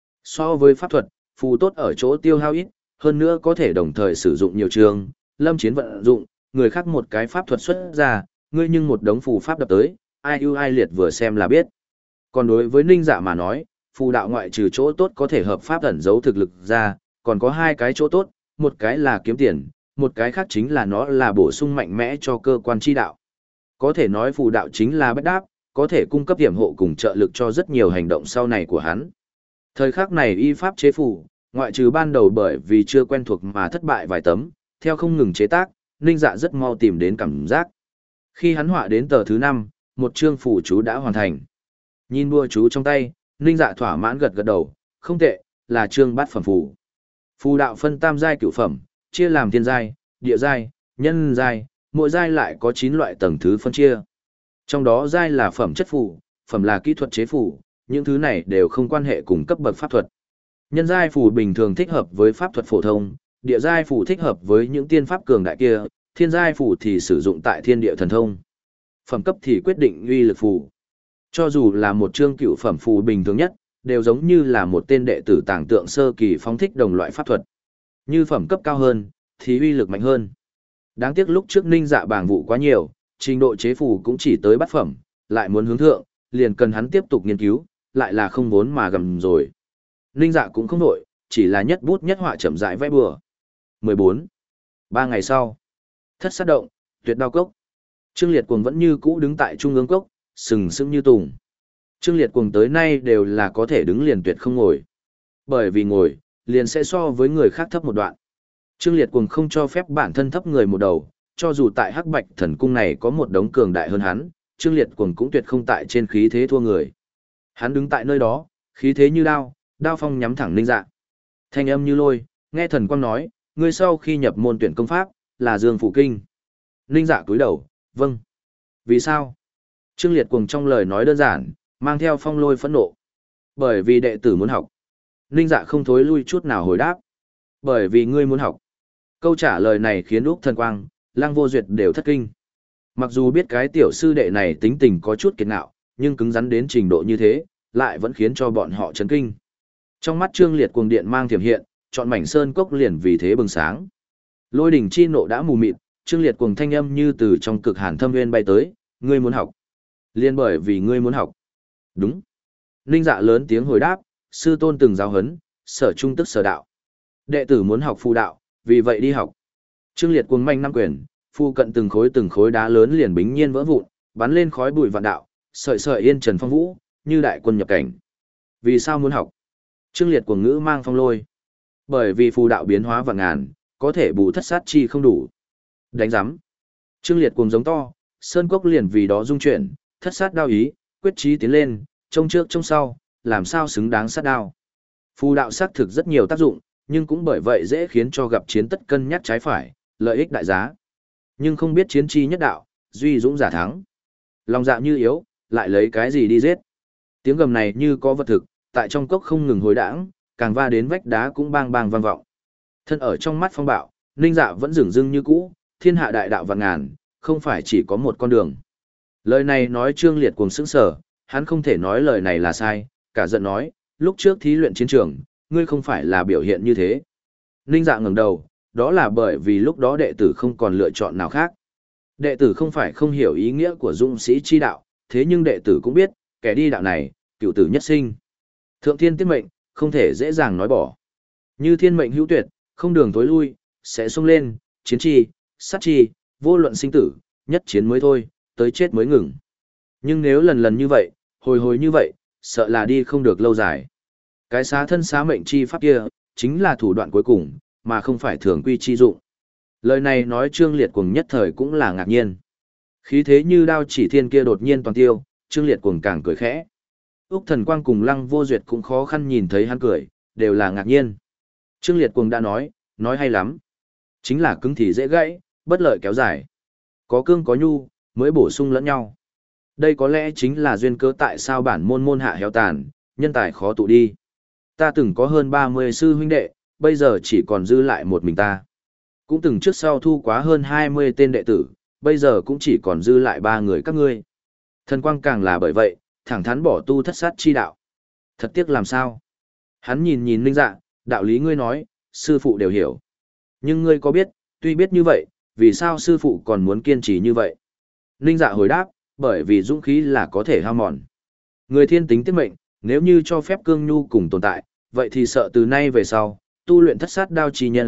So với pháp thuật, phù tốt ở chỗ tiêu hao ít, hơn nữa có thể đồng thời sử dụng nhiều trường, lâm chiến vận dụng, người khác một cái pháp thuật xuất ra, ngươi nhưng một đống phù pháp đập tới, ai ưu ai liệt vừa xem là biết. Còn đối với Ninh Dạ mà nói, phù đạo ngoại trừ chỗ tốt có thể hợp pháp ẩn giấu thực lực ra, còn có hai cái chỗ tốt, một cái là kiếm tiền, một cái khác chính là nó là bổ sung mạnh mẽ cho cơ quan chi đạo. Có thể nói phù đạo chính là bách đáp, có thể cung cấp hiểm hộ cùng trợ lực cho rất nhiều hành động sau này của hắn. Thời khắc này y pháp chế phù, ngoại trừ ban đầu bởi vì chưa quen thuộc mà thất bại vài tấm, theo không ngừng chế tác, Ninh Dạ rất mau tìm đến cảm giác. Khi hắn họa đến tờ thứ năm, một chương phù chú đã hoàn thành. Nhìn bùa chú trong tay, Ninh Dạ thỏa mãn gật gật đầu, không tệ, là chương bát phẩm phù. Phù đạo phân tam giai cửu phẩm, chia làm thiên giai, địa giai, nhân giai, mỗi giai lại có chín loại tầng thứ phân chia. Trong đó giai là phẩm chất phù, phẩm là kỹ thuật chế phù, những thứ này đều không quan hệ cùng cấp bậc pháp thuật. Nhân giai phù bình thường thích hợp với pháp thuật phổ thông, địa giai phù thích hợp với những tiên pháp cường đại kia, thiên giai phù thì sử dụng tại thiên địa thần thông. Phẩm cấp thì quyết định uy lực phù. Cho dù là một chương cựu phẩm phù bình thường nhất, đều giống như là một tên đệ tử tàng tượng sơ kỳ phóng thích đồng loại pháp thuật. Như phẩm cấp cao hơn, thì uy lực mạnh hơn. Đáng tiếc lúc trước Ninh Dạ bảng vụ quá nhiều, trình độ chế phù cũng chỉ tới bát phẩm, lại muốn hướng thượng, liền cần hắn tiếp tục nghiên cứu, lại là không vốn mà gầm rồi. Ninh Dạ cũng không nổi, chỉ là nhất bút nhất họa chậm rãi vẽ bừa. mười bốn. Ba ngày sau, thất sát động, tuyệt đao cốc. Trương Liệt Cuồng vẫn như cũ đứng tại trung ương cốc, sừng sững như tùng. Trương Liệt Cuồng tới nay đều là có thể đứng liền tuyệt không ngồi. Bởi vì ngồi, liền sẽ so với người khác thấp một đoạn. Trương Liệt Cuồng không cho phép bản thân thấp người một đầu, cho dù tại Hắc Bạch Thần Cung này có một đống cường đại hơn hắn, Trương Liệt Cuồng cũng tuyệt không tại trên khí thế thua người. Hắn đứng tại nơi đó, khí thế như đao, đao phong nhắm thẳng Ninh Dạ. Thanh âm như lôi, nghe thần quang nói, ngươi sau khi nhập môn tuyển công pháp, là Dương Phủ Kinh. Ninh Dạ cúi đầu, vâng. Vì sao? Trương Liệt Cuồng trong lời nói đơn giản, mang theo phong lôi phẫn nộ. Bởi vì đệ tử muốn học. Ninh Dạ không thối lui chút nào hồi đáp. Bởi vì ngươi muốn học. Câu trả lời này khiến Úc Thần Quang, Lăng Vô Duyệt đều thất kinh. Mặc dù biết cái tiểu sư đệ này tính tình có chút kiệt ngạo, nhưng cứng rắn đến trình độ như thế, lại vẫn khiến cho bọn họ chấn kinh. Trong mắt Trương Liệt Cuồng điện mang thiểm hiện, chọn mảnh sơn cốc liền vì thế bừng sáng. Lôi đỉnh chi nộ đã mù mịt, Trương Liệt Cuồng thanh âm như từ trong cực hàn thâm nguyên bay tới, ngươi muốn học. Liên bởi vì ngươi muốn học. Đúng. Ninh Dạ lớn tiếng hồi đáp, sư tôn từng giáo huấn, sở trung tức sở đạo. Đệ tử muốn học phù đạo, vì vậy đi học. Trương Liệt Cuồng manh năm quyền, phu cận từng khối từng khối đá lớn liền bính nhiên vỡ vụn, bắn lên khói bụi vạn đạo, sợi sợi yên trần phong vũ, như đại quân nhập cảnh. Vì sao muốn học? Trương Liệt Cuồng ngữ mang phong lôi. Bởi vì phù đạo biến hóa vạn ngàn, có thể bù thất sát chi không đủ. Đánh giám. Trương Liệt Cuồng giống to, sơn cốc liền vì đó dung chuyển, thất sát đao ý, quyết chí tiến lên, trông trước trông sau, làm sao xứng đáng sát đao. Phù đạo xác thực rất nhiều tác dụng, nhưng cũng bởi vậy dễ khiến cho gặp chiến tất cân nhắc trái phải, lợi ích đại giá. Nhưng không biết chiến chi nhất đạo, duy dũng giả thắng. Lòng dạ như yếu, lại lấy cái gì đi giết. Tiếng gầm này như có vật thực, tại trong cốc không ngừng hồi đãng, càng va đến vách đá cũng bang bang vang vọng. Thân ở trong mắt phong bạo, Ninh Dạ vẫn dửng dưng như cũ, thiên hạ đại đạo vạn ngàn, không phải chỉ có một con đường. Lời này nói Trương Liệt Cuồng sững sờ, hắn không thể nói lời này là sai, cả giận nói, lúc trước thí luyện chiến trường, ngươi không phải là biểu hiện như thế. Ninh Dạ ngẩng đầu, đó là bởi vì lúc đó đệ tử không còn lựa chọn nào khác. Đệ tử không phải không hiểu ý nghĩa của dũng sĩ chi đạo, thế nhưng đệ tử cũng biết, kẻ đi đạo này, cựu tử nhất sinh. Thượng thiên tiết mệnh, không thể dễ dàng nói bỏ. Như thiên mệnh hữu tuyệt, không đường tối lui, sẽ xông lên, chiến chi, sát chi, vô luận sinh tử, nhất chiến mới thôi, tới chết mới ngừng. Nhưng nếu lần lần như vậy, hồi hồi như vậy, sợ là đi không được lâu dài. Cái xá thân xá mệnh chi pháp kia, chính là thủ đoạn cuối cùng, mà không phải thường quy chi dụng. Lời này nói Trương Liệt Cuồng nhất thời cũng là ngạc nhiên. Khí thế như đao chỉ thiên kia đột nhiên toàn tiêu, Trương Liệt Cuồng càng cười khẽ. Úc Thần Quang cùng Lăng Vô Duyệt cũng khó khăn nhìn thấy hắn cười, đều là ngạc nhiên. Trương Liệt Cuồng đã nói, nói hay lắm. Chính là cứng thì dễ gãy, bất lợi kéo dài. Có cương có nhu, mới bổ sung lẫn nhau. Đây có lẽ chính là duyên cớ tại sao bản môn môn hạ héo tàn, nhân tài khó tụ đi. Ta từng có hơn ba mươi sư huynh đệ, bây giờ chỉ còn dư lại một mình ta. Cũng từng trước sau thu quá hơn hai mươi tên đệ tử, bây giờ cũng chỉ còn dư lại ba người các ngươi. Thần quang càng là bởi vậy, thẳng thắn bỏ tu thất sát chi đạo. Thật tiếc làm sao? Hắn nhìn nhìn Ninh Dạ, đạo lý ngươi nói, sư phụ đều hiểu. Nhưng ngươi có biết, tuy biết như vậy, vì sao sư phụ còn muốn kiên trì như vậy? Ninh Dạ hồi đáp, bởi vì dũng khí là có thể hao mòn. Người thiên tính tiết mệnh, nếu như cho phép cương nhu cùng tồn tại, vậy thì sợ từ nay về sau, tu luyện thất sát đao chi nhân,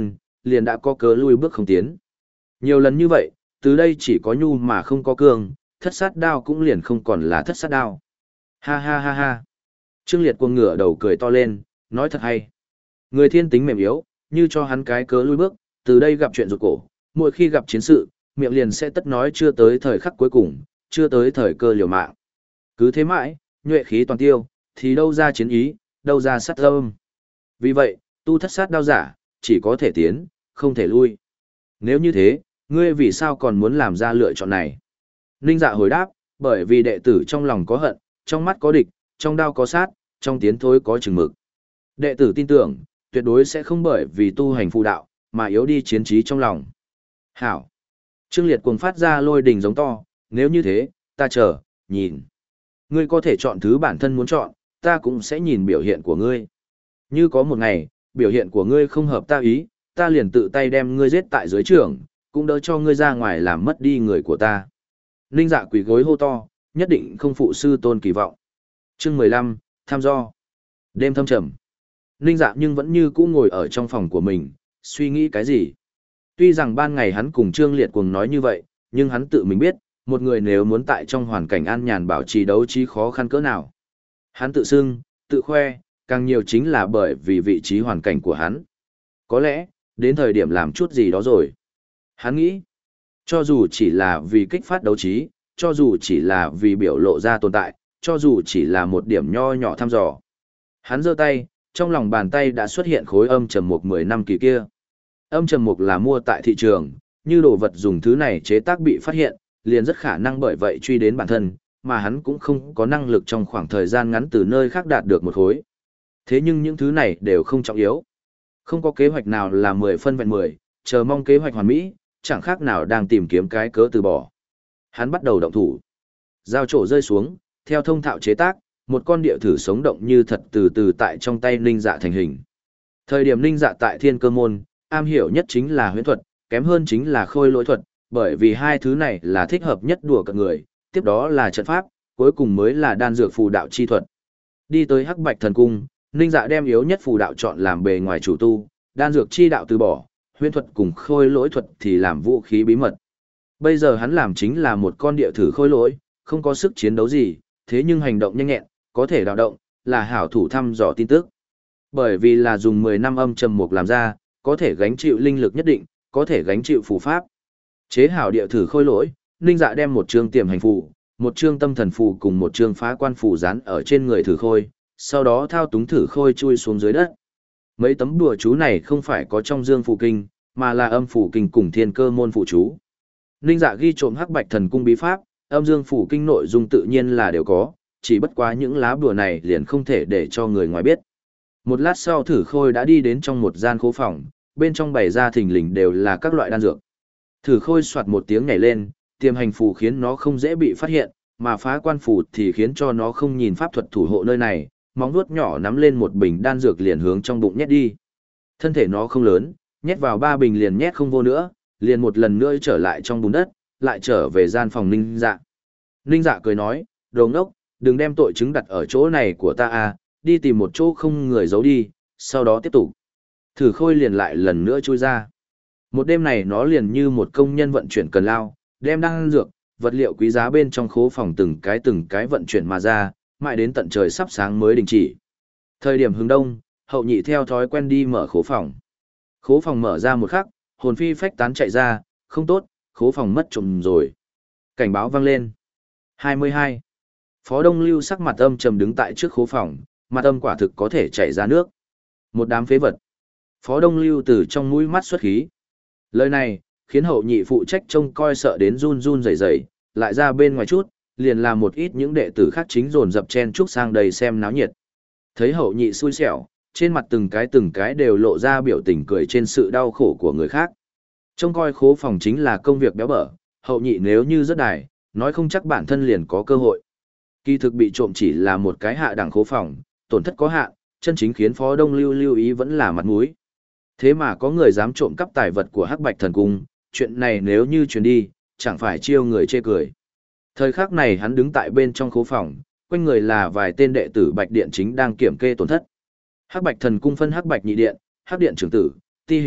liền đã có cớ lui bước không tiến. Nhiều lần như vậy, từ đây chỉ có nhu mà không có cương, thất sát đao cũng liền không còn là thất sát đao. Ha ha ha ha. Trương Liệt cuồng ngửa đầu cười to lên, nói thật hay. Người thiên tính mềm yếu, như cho hắn cái cớ lui bước, từ đây gặp chuyện rụt cổ, mỗi khi gặp chiến sự, miệng liền sẽ tất nói chưa tới thời khắc cuối cùng, chưa tới thời cơ liều mạng. Cứ thế mãi, nhuệ khí toàn tiêu, thì đâu ra chiến ý, đâu ra sát âm. Vì vậy, tu thất sát đao giả, chỉ có thể tiến, không thể lui. Nếu như thế, ngươi vì sao còn muốn làm ra lựa chọn này? Ninh Dạ hồi đáp, bởi vì đệ tử trong lòng có hận, trong mắt có địch, trong đao có sát, trong tiến thối có chừng mực. Đệ tử tin tưởng, tuyệt đối sẽ không bởi vì tu hành phụ đạo, mà yếu đi chiến trí trong lòng. Hảo! Trương Liệt cuồng phát ra lôi đình giống to, nếu như thế, ta chờ, nhìn. Ngươi có thể chọn thứ bản thân muốn chọn, ta cũng sẽ nhìn biểu hiện của ngươi. Như có một ngày, biểu hiện của ngươi không hợp ta ý, ta liền tự tay đem ngươi giết tại dưới trường, cũng đỡ cho ngươi ra ngoài làm mất đi người của ta. Ninh Dạ quỳ gối hô to, nhất định không phụ sư tôn kỳ vọng. Chương mười lăm, tham do. Đêm thâm trầm. Ninh Dạ nhưng vẫn như cũ ngồi ở trong phòng của mình, suy nghĩ cái gì. Tuy rằng ban ngày hắn cùng Trương Liệt cuồng nói như vậy, nhưng hắn tự mình biết, một người nếu muốn tại trong hoàn cảnh an nhàn bảo trì đấu trí khó khăn cỡ nào. Hắn tự xưng, tự khoe, càng nhiều chính là bởi vì vị trí hoàn cảnh của hắn. Có lẽ, đến thời điểm làm chút gì đó rồi. Hắn nghĩ, cho dù chỉ là vì kích phát đấu trí, cho dù chỉ là vì biểu lộ ra tồn tại, cho dù chỉ là một điểm nho nhỏ thăm dò. Hắn giơ tay, trong lòng bàn tay đã xuất hiện khối âm trầm mục mười năm kỳ kia. Âm trầm mục là mua tại thị trường, như đồ vật dùng thứ này chế tác bị phát hiện, liền rất khả năng bởi vậy truy đến bản thân, mà hắn cũng không có năng lực trong khoảng thời gian ngắn từ nơi khác đạt được một khối. Thế nhưng những thứ này đều không trọng yếu. Không có kế hoạch nào là mười phân vẹn mười, chờ mong kế hoạch hoàn mỹ, chẳng khác nào đang tìm kiếm cái cớ từ bỏ. Hắn bắt đầu động thủ. Dao trổ rơi xuống, theo thông thạo chế tác, một con địa thử sống động như thật từ từ tại trong tay Ninh Dạ thành hình. Thời điểm Ninh Dạ tại Thiên Cơ môn, am hiểu nhất chính là huyễn thuật, kém hơn chính là khôi lỗi thuật, bởi vì hai thứ này là thích hợp nhất đùa cợt người, tiếp đó là trận pháp, cuối cùng mới là đan dược phù đạo chi thuật. Đi tới Hắc Bạch Thần Cung, Ninh Dạ đem yếu nhất phù đạo chọn làm bề ngoài chủ tu, đan dược chi đạo từ bỏ, huyễn thuật cùng khôi lỗi thuật thì làm vũ khí bí mật. Bây giờ hắn làm chính là một con địa thử khôi lỗi, không có sức chiến đấu gì, thế nhưng hành động nhanh nhẹn, có thể đào động, là hảo thủ thăm dò tin tức. Bởi vì là dùng mười năm âm trầm mục làm ra, có thể gánh chịu linh lực nhất định, có thể gánh chịu phù pháp. Chế hảo địa thử khôi lỗi, Ninh Dạ đem một chương tiềm hành phù, một chương tâm thần phù cùng một chương phá quan phù dán ở trên người thử khôi, sau đó thao túng thử khôi chui xuống dưới đất. Mấy tấm đùa chú này không phải có trong dương phù kinh, mà là âm phù kinh cùng Thiên Cơ môn phù chú. Ninh Dạ ghi trộm Hắc Bạch Thần Cung bí pháp, âm dương phù kinh nội dung tự nhiên là đều có, chỉ bất quá những lá bùa này liền không thể để cho người ngoài biết. Một lát sau thử khôi đã đi đến trong một gian khố phòng, bên trong bày ra thình lình đều là các loại đan dược. Thử khôi soạt một tiếng nhảy lên, tiềm hành phù khiến nó không dễ bị phát hiện, mà phá quan phù thì khiến cho nó không nhìn pháp thuật thủ hộ nơi này, móng vuốt nhỏ nắm lên một bình đan dược liền hướng trong bụng nhét đi. Thân thể nó không lớn, nhét vào ba bình liền nhét không vô nữa, liền một lần nữa trở lại trong bùn đất, lại trở về gian phòng Ninh Dạ. Ninh Dạ cười nói, đồ ngốc, đừng đem tội chứng đặt ở chỗ này của ta à, đi tìm một chỗ không người giấu đi, sau đó tiếp tục. Thử khôi liền lại lần nữa chui ra. Một đêm này nó liền như một công nhân vận chuyển cần lao, đem đan dược, vật liệu quý giá bên trong khố phòng từng cái từng cái vận chuyển mà ra, mãi đến tận trời sắp sáng mới đình chỉ. Thời điểm hướng đông, hậu nhị theo thói quen đi mở khố phòng. Khố phòng mở ra một khắc, hồn phi phách tán chạy ra, không tốt, khố phòng mất trộm rồi. Cảnh báo vang lên. hai mươi hai. Phó Đông Lưu sắc mặt âm trầm đứng tại trước khố phòng, mặt âm quả thực có thể chảy ra nước. Một đám phế vật. Phó Đông Lưu từ trong mũi mắt xuất khí. Lời này, khiến hậu nhị phụ trách trông coi sợ đến run run rẩy rẩy, lại ra bên ngoài chút, liền làm một ít những đệ tử khác chính dồn dập chen chúc sang đây xem náo nhiệt. Thấy hậu nhị xui xẻo, trên mặt từng cái từng cái đều lộ ra biểu tình cười trên sự đau khổ của người khác. Trông coi khố phòng chính là công việc béo bở, hậu nhị nếu như rất đài, nói không chắc bản thân liền có cơ hội. Kỳ thực bị trộm chỉ là một cái hạ đẳng khố phòng, tổn thất có hạn, chân chính khiến Phó Đông Lưu lưu ý vẫn là mặt mũi. Thế mà có người dám trộm cắp tài vật của Hắc Bạch Thần Cung, chuyện này nếu như truyền đi, chẳng phải chiêu người chê cười. Thời khắc này hắn đứng tại bên trong khố phòng, quanh người là vài tên đệ tử Bạch Điện chính đang kiểm kê tổn thất. Hắc Bạch Thần Cung phân Hắc Bạch Nhị Điện, Hắc Điện trưởng tử, Ti Hình Luật,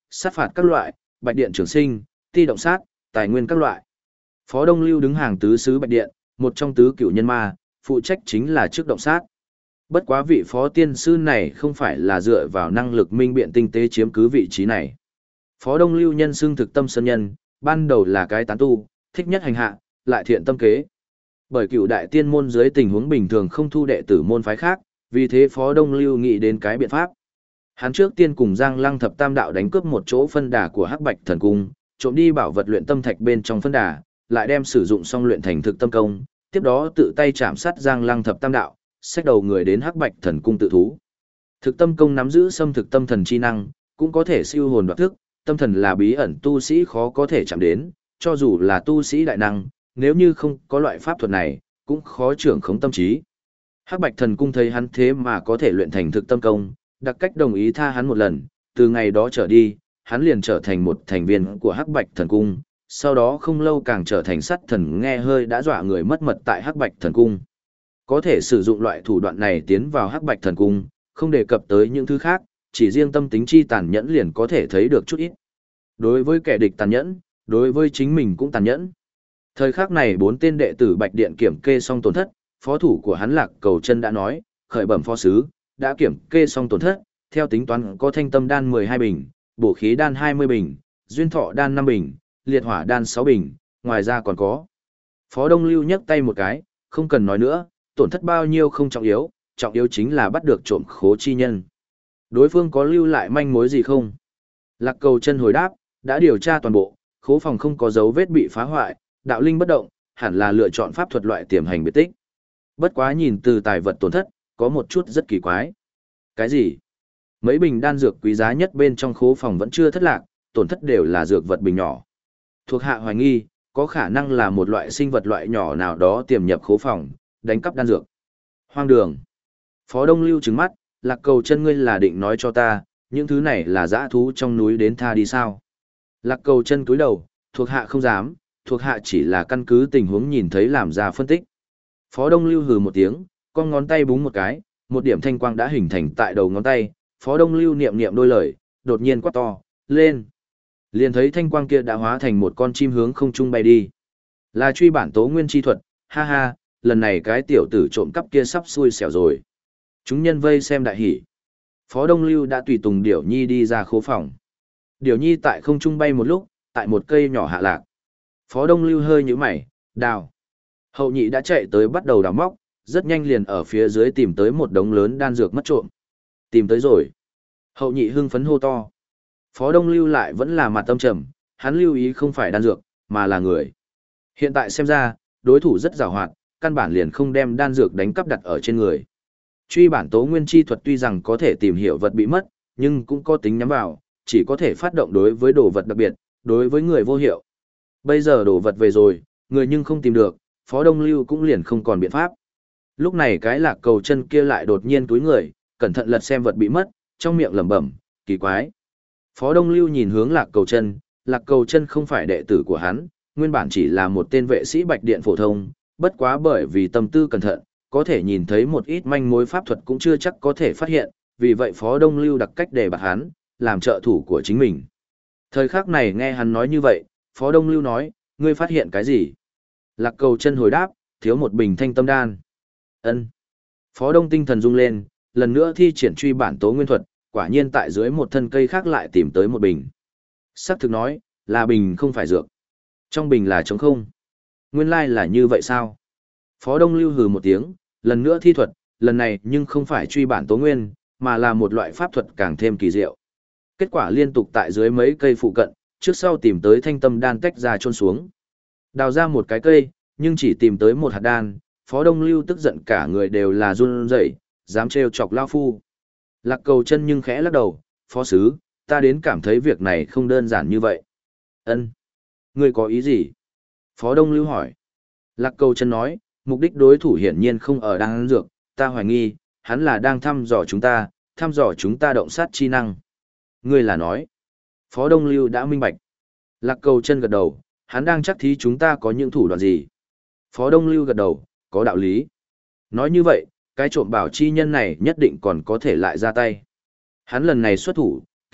sát phạt các loại, bạch điện trường sinh, ti động sát, tài nguyên các loại. Phó Đông Lưu đứng hàng tứ sứ bạch điện, một trong tứ cửu nhân ma, phụ trách chính là trước động sát. Bất quá vị phó tiên sư này không phải là dựa vào năng lực minh biện tinh tế chiếm cứ vị trí này. Phó Đông Lưu nhân xưng thực tâm sơn nhân, ban đầu là cái tán tu, thích nhất hành hạ, lại thiện tâm kế. Bởi cựu đại tiên môn dưới tình huống bình thường không thu đệ tử môn phái khác, vì thế Phó Đông Lưu nghĩ đến cái biện pháp. Hắn trước tiên cùng Giang Lăng Thập Tam Đạo đánh cướp một chỗ phân đà của Hắc Bạch Thần Cung, trộm đi bảo vật luyện tâm thạch bên trong phân đà, lại đem sử dụng xong luyện thành thực tâm công, tiếp đó tự tay chạm sát Giang Lăng Thập Tam Đạo, xách đầu người đến Hắc Bạch Thần Cung tự thú. Thực tâm công nắm giữ xâm thực tâm thần chi năng, cũng có thể siêu hồn đoạt thức, tâm thần là bí ẩn tu sĩ khó có thể chạm đến, cho dù là tu sĩ đại năng, nếu như không có loại pháp thuật này, cũng khó trưởng khống tâm trí. Hắc Bạch Thần Cung thấy hắn thế mà có thể luyện thành thực tâm công, đặc cách đồng ý tha hắn một lần, từ ngày đó trở đi, hắn liền trở thành một thành viên của Hắc Bạch Thần Cung, sau đó không lâu càng trở thành sắt thần nghe hơi đã dọa người mất mật tại Hắc Bạch Thần Cung. Có thể sử dụng loại thủ đoạn này tiến vào Hắc Bạch Thần Cung, không đề cập tới những thứ khác, chỉ riêng tâm tính chi tàn nhẫn liền có thể thấy được chút ít. Đối với kẻ địch tàn nhẫn, đối với chính mình cũng tàn nhẫn. Thời khắc này bốn tên đệ tử Bạch Điện kiểm kê xong tổn thất, phó thủ của hắn Lạc Cầu Chân đã nói, khởi bẩm phó sứ, đã kiểm kê xong tổn thất, theo tính toán có thanh tâm đan mười hai bình, bổ khí đan hai mươi bình, duyên thọ đan năm bình, liệt hỏa đan sáu bình, ngoài ra còn có. Phó Đông Lưu nhấc tay một cái, không cần nói nữa, tổn thất bao nhiêu không trọng yếu, trọng yếu chính là bắt được trộm khố chi nhân. Đối phương có lưu lại manh mối gì không? Lạc Cầu Chân hồi đáp, đã điều tra toàn bộ, khố phòng không có dấu vết bị phá hoại, đạo linh bất động, hẳn là lựa chọn pháp thuật loại tiềm hành biệt tích. Bất quá nhìn từ tài vật tổn thất, có một chút rất kỳ quái. Cái gì? Mấy bình đan dược quý giá nhất bên trong khố phòng vẫn chưa thất lạc, tổn thất đều là dược vật bình nhỏ. Thuộc hạ hoài nghi, có khả năng là một loại sinh vật loại nhỏ nào đó tiềm nhập khố phòng, đánh cắp đan dược. Hoang đường. Phó Đông Lưu trừng mắt, Lạc Cầu Chân ngươi là định nói cho ta, những thứ này là dã thú trong núi đến tha đi sao? Lạc Cầu Chân cúi đầu, thuộc hạ không dám, thuộc hạ chỉ là căn cứ tình huống nhìn thấy làm ra phân tích. Phó Đông Lưu hừ một tiếng, con ngón tay búng một cái, một điểm thanh quang đã hình thành tại đầu ngón tay, Phó Đông Lưu niệm niệm đôi lời, đột nhiên quát to, lên. Liền thấy thanh quang kia đã hóa thành một con chim hướng không trung bay đi. Là truy bản tố nguyên chi thuật, ha ha, lần này cái tiểu tử trộm cắp kia sắp xui xẻo rồi. Chúng nhân vây xem đại hỉ. Phó Đông Lưu đã tùy tùng Điểu Nhi đi ra khố phòng. Điểu Nhi tại không trung bay một lúc, tại một cây nhỏ hạ lạc. Phó Đông Lưu hơi nhíu mày, đào. Hậu nhị đã chạy tới bắt đầu đào móc, rất nhanh liền ở phía dưới tìm tới một đống lớn đan dược mất trộm. Tìm tới rồi. Hậu nhị hưng phấn hô to. Phó Đông Lưu lại vẫn là mặt tâm trầm, hắn lưu ý không phải đan dược, mà là người. Hiện tại xem ra, đối thủ rất giàu hoạt, căn bản liền không đem đan dược đánh cắp đặt ở trên người. Truy bản tố nguyên chi thuật tuy rằng có thể tìm hiểu vật bị mất, nhưng cũng có tính nhắm vào, chỉ có thể phát động đối với đồ vật đặc biệt, đối với người vô hiệu. Bây giờ đồ vật về rồi, người nhưng không tìm được, Phó Đông Lưu cũng liền không còn biện pháp. Lúc này cái Lạc Cầu Chân kia lại đột nhiên túi người, cẩn thận lật xem vật bị mất, trong miệng lẩm bẩm, kỳ quái. Phó Đông Lưu nhìn hướng Lạc Cầu Chân, Lạc Cầu Chân không phải đệ tử của hắn, nguyên bản chỉ là một tên vệ sĩ Bạch Điện phổ thông, bất quá bởi vì tâm tư cẩn thận, có thể nhìn thấy một ít manh mối pháp thuật cũng chưa chắc có thể phát hiện, vì vậy Phó Đông Lưu đặc cách để bạt hắn, làm trợ thủ của chính mình. Thời khắc này nghe hắn nói như vậy, Phó Đông Lưu nói, ngươi phát hiện cái gì? Lạc Cầu Chân hồi đáp, thiếu một bình thanh tâm đan. Ân. Phó Đông tinh thần rung lên, lần nữa thi triển truy bản tố nguyên thuật, quả nhiên tại dưới một thân cây khác lại tìm tới một bình. Sắc thực nói, là bình không phải dược. Trong bình là trống không. Nguyên lai là như vậy sao? Phó Đông Lưu hừ một tiếng, lần nữa thi thuật, lần này nhưng không phải truy bản tố nguyên, mà là một loại pháp thuật càng thêm kỳ diệu. Kết quả liên tục tại dưới mấy cây phụ cận, trước sau tìm tới thanh tâm đan tách ra chôn xuống. Đào ra một cái cây, nhưng chỉ tìm tới một hạt đan, Phó Đông Lưu tức giận cả người đều là run rẩy, dám trêu chọc lao phu. Lạc Cầu Chân nhưng khẽ lắc đầu, phó sứ, ta đến cảm thấy việc này không đơn giản như vậy. Ân, ngươi có ý gì? Phó Đông Lưu hỏi. Lạc Cầu Chân nói, mục đích đối thủ hiển nhiên không ở đan dược, ta hoài nghi, hắn là đang thăm dò chúng ta, thăm dò chúng ta động sát chi năng. Ngươi là nói. Phó Đông Lưu đã minh bạch. Lạc Cầu Chân gật đầu, hắn đang chắc thí chúng ta có những thủ đoạn gì. Phó Đông Lưu gật đầu, có đạo lý. Nói như vậy, cái trộm bảo chi nhân này nhất định còn có thể lại ra tay. Hắn lần này xuất thủ,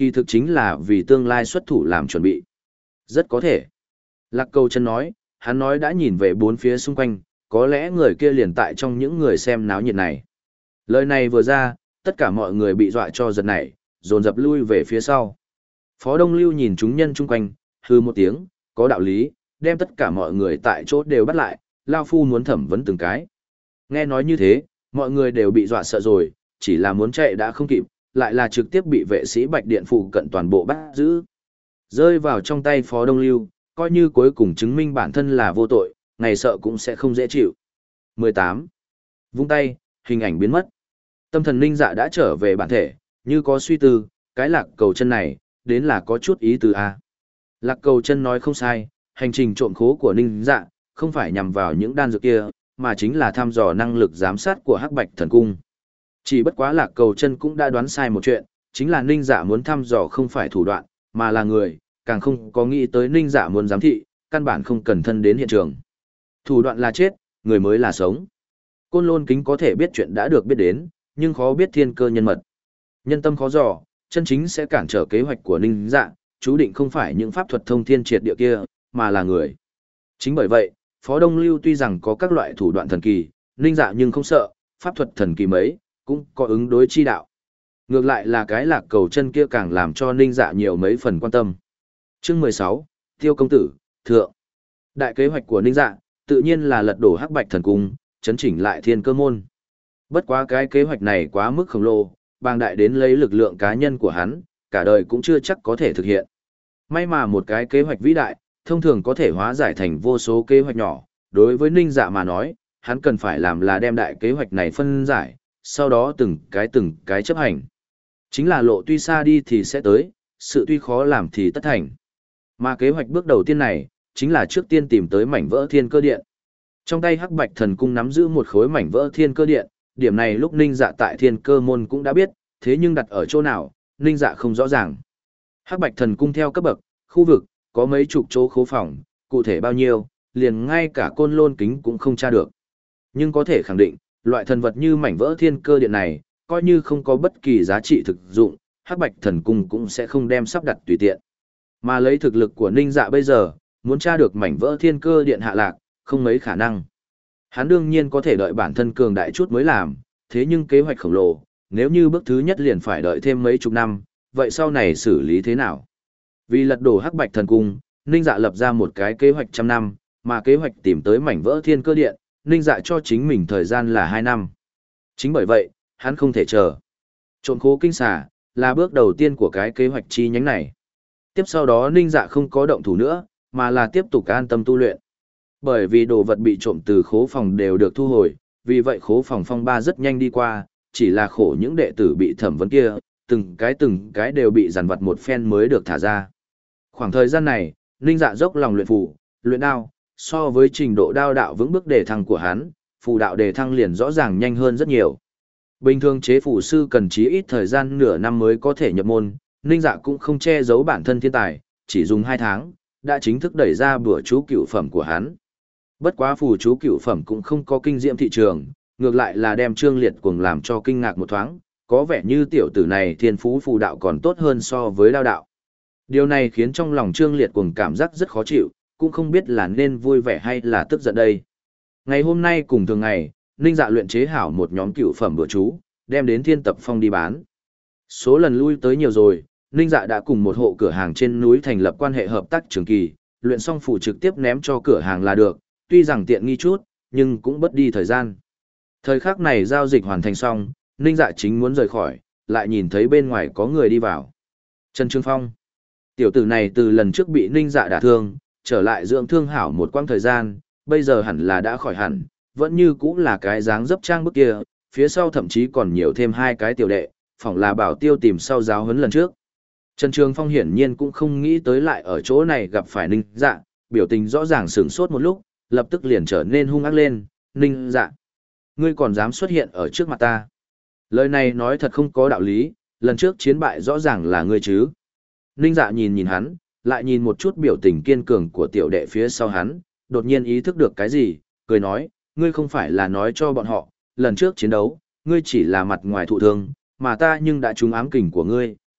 kỳ thực chính là vì tương lai xuất thủ làm chuẩn bị. Rất có thể. Lạc Cầu Chân nói, hắn nói đã nhìn về bốn phía xung quanh, có lẽ người kia liền tại trong những người xem náo nhiệt này. Lời này vừa ra, tất cả mọi người bị dọa cho giật nảy, dồn dập lui về phía sau. Phó Đông Lưu nhìn chúng nhân chung quanh, hư một tiếng, có đạo lý, đem tất cả mọi người tại chỗ đều bắt lại, Lao Phu muốn thẩm vấn từng cái. Nghe nói như thế, mọi người đều bị dọa sợ rồi, chỉ là muốn chạy đã không kịp, lại là trực tiếp bị vệ sĩ Bạch Điện phụ cận toàn bộ bắt giữ. Rơi vào trong tay Phó Đông Lưu, coi như cuối cùng chứng minh bản thân là vô tội, ngày sợ cũng sẽ không dễ chịu. mười tám. Vung tay, hình ảnh biến mất. Tâm thần Ninh Dạ đã trở về bản thể, như có suy tư, cái Lạc Cầu Chân này, đến là có chút ý tứ a. Lạc Cầu Chân nói không sai, hành trình trộm khố của Ninh Dạ, không phải nhằm vào những đan dược kia, mà chính là thăm dò năng lực giám sát của Hắc Bạch Thần Cung. Chỉ bất quá Lạc Cầu Chân cũng đã đoán sai một chuyện, chính là Ninh Dạ muốn thăm dò không phải thủ đoạn, mà là người, càng không có nghĩ tới Ninh Dạ muốn giám thị, căn bản không cần thân đến hiện trường. Thủ đoạn là chết, người mới là sống. Côn Lôn Kính có thể biết chuyện đã được biết đến, nhưng khó biết thiên cơ nhân mật. Nhân tâm khó dò, chân chính sẽ cản trở kế hoạch của Ninh Dạ, chú định không phải những pháp thuật thông thiên triệt địa kia, mà là người. Chính bởi vậy, Phó Đông Lưu tuy rằng có các loại thủ đoạn thần kỳ, Ninh Dạ nhưng không sợ, pháp thuật thần kỳ mấy, cũng có ứng đối chi đạo. Ngược lại là cái Lạc Cầu Chân kia càng làm cho Ninh Dạ nhiều mấy phần quan tâm. Chương mười sáu, Tiêu công tử, thượng. Đại kế hoạch của Ninh Dạ, tự nhiên là lật đổ Hắc Bạch Thần Cung, chấn chỉnh lại Thiên Cơ môn. Bất quá cái kế hoạch này quá mức khổng lồ, bàng đại đến lấy lực lượng cá nhân của hắn, cả đời cũng chưa chắc có thể thực hiện. May mà một cái kế hoạch vĩ đại, thông thường có thể hóa giải thành vô số kế hoạch nhỏ, đối với Ninh Dạ mà nói, hắn cần phải làm là đem đại kế hoạch này phân giải, sau đó từng cái từng cái chấp hành. Chính là lộ tuy xa đi thì sẽ tới, sự tuy khó làm thì tất thành. Mà kế hoạch bước đầu tiên này, chính là trước tiên tìm tới mảnh vỡ Thiên Cơ Điện. Trong tay Hắc Bạch Thần Cung nắm giữ một khối mảnh vỡ Thiên Cơ Điện, điểm này lúc Ninh Dạ tại Thiên Cơ môn cũng đã biết, thế nhưng đặt ở chỗ nào, Ninh Dạ không rõ ràng. Hắc Bạch Thần Cung theo cấp bậc, khu vực, có mấy chục chỗ khố phòng, cụ thể bao nhiêu, liền ngay cả Côn Lôn Kính cũng không tra được. Nhưng có thể khẳng định, loại thần vật như mảnh vỡ Thiên Cơ Điện này, coi như không có bất kỳ giá trị thực dụng, Hắc Bạch Thần Cung cũng sẽ không đem sắp đặt tùy tiện. Mà lấy thực lực của Ninh Dạ bây giờ, muốn tra được mảnh vỡ Thiên Cơ Điện hạ lạc, không mấy khả năng. Hắn đương nhiên có thể đợi bản thân cường đại chút mới làm, thế nhưng kế hoạch khổng lồ, nếu như bước thứ nhất liền phải đợi thêm mấy chục năm, vậy sau này xử lý thế nào? Vì lật đổ Hắc Bạch Thần Cung, Ninh Dạ lập ra một cái kế hoạch trăm năm, mà kế hoạch tìm tới mảnh vỡ Thiên Cơ Điện, Ninh Dạ cho chính mình thời gian là hai năm. Chính bởi vậy, hắn không thể chờ. Trộm khố kinh xà, là bước đầu tiên của cái kế hoạch chi nhánh này. Tiếp sau đó Ninh Dạ không có động thủ nữa, mà là tiếp tục an tâm tu luyện. Bởi vì đồ vật bị trộm từ khố phòng đều được thu hồi, vì vậy khố phòng phong ba rất nhanh đi qua, chỉ là khổ những đệ tử bị thẩm vấn kia, từng cái từng cái đều bị giàn vật một phen mới được thả ra. Khoảng thời gian này, Ninh Dạ dốc lòng luyện phù, luyện đao, so với trình độ đao đạo vững bước đề thăng của hắn, phù đạo đề thăng liền rõ ràng nhanh hơn rất nhiều. Bình thường chế phù sư cần chí ít thời gian nửa năm mới có thể nhập môn, Ninh Dạ cũng không che giấu bản thân thiên tài, chỉ dùng hai tháng, đã chính thức đẩy ra bữa chú cửu phẩm của hắn. Bất quá phù chú cửu phẩm cũng không có kinh diễm thị trường, ngược lại là đem Trương Liệt Cuồng làm cho kinh ngạc một thoáng, có vẻ như tiểu tử này thiên phú phù đạo còn tốt hơn so với đao đạo. Điều này khiến trong lòng Trương Liệt Cuồng cảm giác rất khó chịu, cũng không biết là nên vui vẻ hay là tức giận đây. Ngày hôm nay cùng thường ngày, Ninh Dạ luyện chế hảo một nhóm cửu phẩm bữa chú, đem đến Thiên Tập Phong đi bán. Số lần lui tới nhiều rồi, Ninh Dạ đã cùng một hộ cửa hàng trên núi thành lập quan hệ hợp tác trường kỳ, luyện xong phù trực tiếp ném cho cửa hàng là được, tuy rằng tiện nghi chút, nhưng cũng bất đi thời gian. Thời khắc này giao dịch hoàn thành xong, Ninh Dạ chính muốn rời khỏi, lại nhìn thấy bên ngoài có người đi vào. Trần Trương Phong. Tiểu tử này từ lần trước bị Ninh Dạ đả thương, trở lại dưỡng thương hảo một quãng thời gian, bây giờ hẳn là đã khỏi hẳn, vẫn như cũ là cái dáng dấp trang bức kia, phía sau thậm chí còn nhiều thêm hai cái tiểu đệ, phỏng là bảo tiêu tìm sau giáo huấn lần trước. Trần Trường Phong hiển nhiên cũng không nghĩ tới lại ở chỗ này gặp phải Ninh Dạ, biểu tình rõ ràng sửng sốt một lúc, lập tức liền trở nên hung ác lên, Ninh Dạ. Ngươi còn dám xuất hiện ở trước mặt ta. Lời này nói thật không có đạo lý, lần trước chiến bại rõ ràng là ngươi chứ. Ninh Dạ nhìn nhìn hắn, lại nhìn một chút biểu tình kiên cường của tiểu đệ phía sau hắn, đột nhiên ý thức được cái gì, cười nói, ngươi không phải là nói cho bọn họ, lần trước chiến đấu, ngươi chỉ là mặt ngoài thụ thương, mà ta nhưng đã trúng ám kình của ngươi,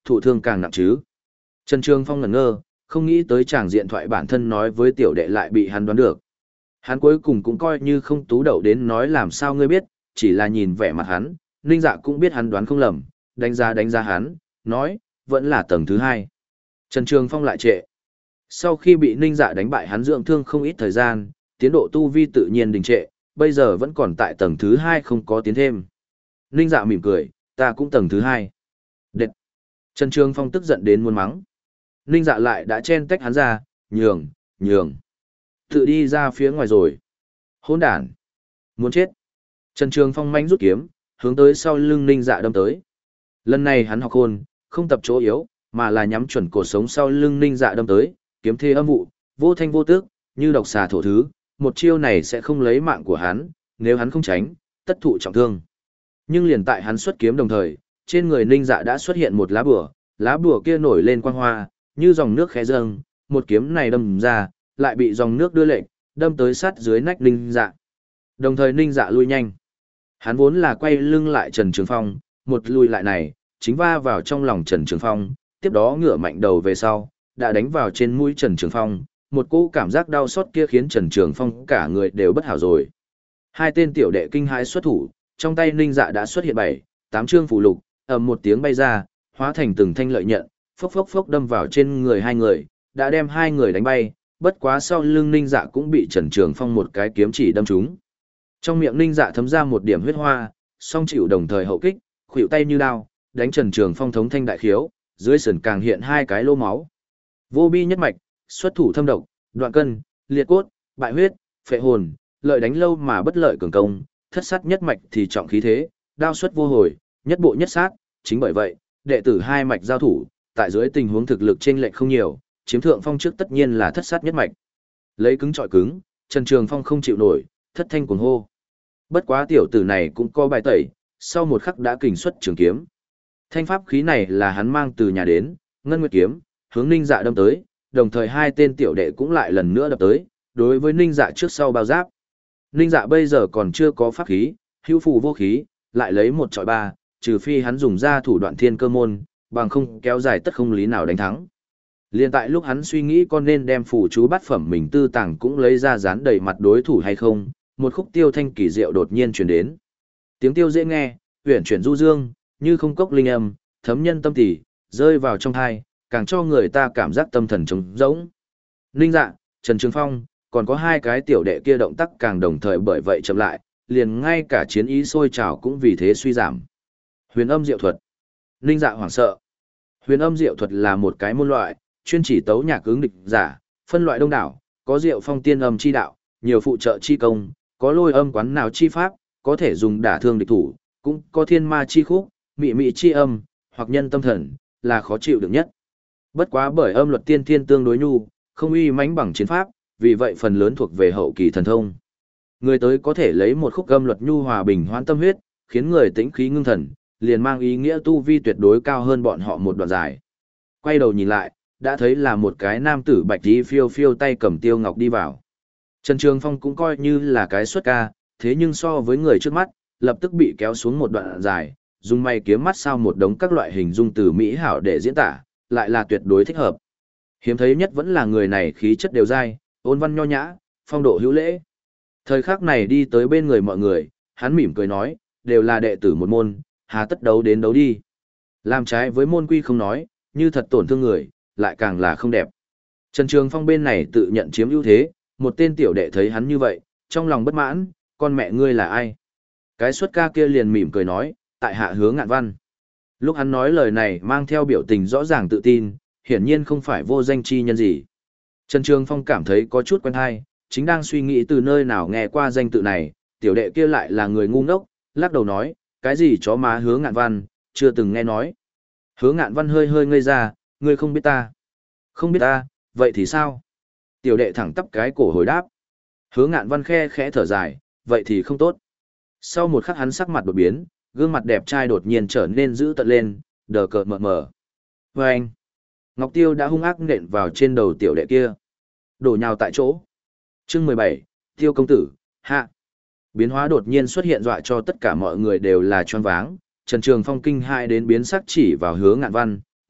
thụ thương càng nặng chứ. Trần Trường Phong ngẩn ngơ, không nghĩ tới chàng diện thoại bản thân nói với tiểu đệ lại bị hắn đoán được. Hắn cuối cùng cũng coi như không tú đậu đến nói làm sao ngươi biết, chỉ là nhìn vẻ mặt hắn, Ninh Dạ cũng biết hắn đoán không lầm, đánh giá đánh giá hắn, nói, vẫn là tầng thứ hai. Trần Trường Phong lại trệ. Sau khi bị Ninh Dạ đánh bại hắn dưỡng thương không ít thời gian, tiến độ tu vi tự nhiên đình trệ, bây giờ vẫn còn tại tầng thứ hai không có tiến thêm. Ninh Dạ mỉm cười, ta cũng tầng thứ hai. Đệt. Trần Trường Phong tức giận đến muốn mắng. Ninh Dạ lại đã chen tách hắn ra, nhường, nhường. Tự đi ra phía ngoài rồi. Hỗn đản. Muốn chết. Trần Trường Phong manh rút kiếm, hướng tới sau lưng Ninh Dạ đâm tới. Lần này hắn học khôn, không tập chỗ yếu, mà là nhắm chuẩn cổ sống sau lưng Ninh Dạ đâm tới, kiếm thê âm vụ, vô thanh vô tước, như độc xà thổ thứ, một chiêu này sẽ không lấy mạng của hắn, nếu hắn không tránh, tất thụ trọng thương. Nhưng liền tại hắn xuất kiếm đồng thời, trên người Ninh Dạ đã xuất hiện một lá bùa, lá bùa kia nổi lên quang hoa, như dòng nước khẽ dâng, một kiếm này đâm ra, lại bị dòng nước đưa lệnh, đâm tới sát dưới nách Ninh Dạ. Đồng thời Ninh Dạ lui nhanh. Hắn vốn là quay lưng lại Trần Trường Phong, một lùi lại này, chính va vào trong lòng Trần Trường Phong, tiếp đó ngửa mạnh đầu về sau, đã đánh vào trên mũi Trần Trường Phong, một cỗ cảm giác đau xót kia khiến Trần Trường Phong cả người đều bất hảo rồi. Hai tên tiểu đệ kinh hãi xuất thủ, trong tay Ninh Dạ đã xuất hiện bảy, tám chương phù lục, ầm một tiếng bay ra, hóa thành từng thanh lợi nhận, phốc phốc phốc đâm vào trên người hai người, đã đem hai người đánh bay, bất quá sau lưng Ninh Dạ cũng bị Trần Trường Phong một cái kiếm chỉ đâm trúng. Trong miệng Ninh Dạ thấm ra một điểm huyết hoa, song chịu đồng thời hậu kích, khuỷu tay như đao, đánh Trần Trường Phong thống thanh đại khiếu, dưới sườn càng hiện hai cái lỗ máu. Vô bi nhất mạch, xuất thủ thâm độc, đoạn cân, liệt cốt, bại huyết, phệ hồn, lợi đánh lâu mà bất lợi cường công, thất sát nhất mạch thì trọng khí thế, đao xuất vô hồi, nhất bộ nhất sát, chính bởi vậy, đệ tử hai mạch giao thủ, tại dưới tình huống thực lực chênh lệch không nhiều, chiếm thượng phong trước tất nhiên là thất sát nhất mạch. Lấy cứng chọi cứng, Trần Trường Phong không chịu nổi, thất thanh cuồng hô. Bất quá tiểu tử này cũng có bài tẩy, sau một khắc đã kình xuất trường kiếm. Thanh pháp khí này là hắn mang từ nhà đến, Ngân Nguyệt kiếm, hướng Ninh Dạ đâm tới, đồng thời hai tên tiểu đệ cũng lại lần nữa đập tới, đối với Ninh Dạ trước sau bao giáp. Ninh Dạ bây giờ còn chưa có pháp khí, hữu phù vô khí, lại lấy một trọi ba, trừ phi hắn dùng ra thủ đoạn thiên cơ môn, bằng không kéo dài tất không lý nào đánh thắng. Liên tại lúc hắn suy nghĩ con nên đem phù chú bát phẩm mình tư tàng cũng lấy ra dán đầy mặt đối thủ hay không, một khúc tiêu thanh kỳ diệu đột nhiên truyền đến. Tiếng tiêu dễ nghe, uyển chuyển du dương, như không cốc linh âm, thấm nhân tâm tỉ, rơi vào trong tai, càng cho người ta cảm giác tâm thần trống rỗng. Ninh Dạ, Trần Trường Phong, còn có hai cái tiểu đệ kia động tác càng đồng thời bởi vậy chậm lại, liền ngay cả chiến ý sôi trào cũng vì thế suy giảm. Huyền âm diệu thuật. Ninh Dạ hoảng sợ. Huyền âm diệu thuật là một cái môn loại, chuyên chỉ tấu nhạc ứng địch giả, phân loại đông đảo, có diệu phong tiên âm chi đạo, nhiều phụ trợ chi công, có lôi âm quán nào chi pháp, có thể dùng đả thương địch thủ, cũng có thiên ma chi khúc, mị mị chi âm, hoặc nhân tâm thần, là khó chịu được nhất. Bất quá bởi âm luật tiên thiên tương đối nhu, không uy mãnh bằng chiến pháp, vì vậy phần lớn thuộc về hậu kỳ thần thông. Người tới có thể lấy một khúc âm luật nhu hòa bình hoãn tâm huyết, khiến người tĩnh khí ngưng thần, liền mang ý nghĩa tu vi tuyệt đối cao hơn bọn họ một đoạn dài. Quay đầu nhìn lại, đã thấy là một cái nam tử bạch y phiêu phiêu tay cầm tiêu ngọc đi vào. Trần Trường Phong cũng coi như là cái xuất ca, thế nhưng so với người trước mắt, lập tức bị kéo xuống một đoạn dài, dùng may kiếm mắt sao một đống các loại hình dung từ mỹ hảo để diễn tả, lại là tuyệt đối thích hợp. Hiếm thấy nhất vẫn là người này khí chất đều dai, ôn văn nho nhã, phong độ hữu lễ. Thời khắc này đi tới bên người mọi người, hắn mỉm cười nói, đều là đệ tử một môn, hà tất đấu đến đấu đi. Làm trái với môn quy không nói, như thật tổn thương người, lại càng là không đẹp. Trần Trường Phong bên này tự nhận chiếm ưu thế, một tên tiểu đệ thấy hắn như vậy, trong lòng bất mãn, con mẹ ngươi là ai? Cái xuất ca kia liền mỉm cười nói, tại hạ Hứa Ngạn Văn. Lúc hắn nói lời này mang theo biểu tình rõ ràng tự tin, hiển nhiên không phải vô danh chi nhân gì. Trần Trường Phong cảm thấy có chút quen hay, chính đang suy nghĩ từ nơi nào nghe qua danh tự này, tiểu đệ kia lại là người ngu ngốc, lắc đầu nói, cái gì chó má Hứa Ngạn Văn, chưa từng nghe nói. Hứa Ngạn Văn hơi hơi ngây ra, ngươi không biết ta. Không biết ta, vậy thì sao? Tiểu đệ thẳng tắp cái cổ hồi đáp. Hứa Ngạn Văn khe khẽ thở dài, vậy thì không tốt. Sau một khắc hắn sắc mặt đột biến, gương mặt đẹp trai đột nhiên trở nên dữ tợn lên, đờ cợt mờ mờ. Và anh, Ngọc Tiêu đã hung ác nện vào trên đầu tiểu đệ kia. Đổ nhào tại chỗ. Chương mười bảy, Tiêu công tử, hạ. Biến hóa đột nhiên xuất hiện dọa cho tất cả mọi người đều là choáng váng. Trần Trường Phong kinh hãi đến biến sắc chỉ vào Hứa Ngạn Văn,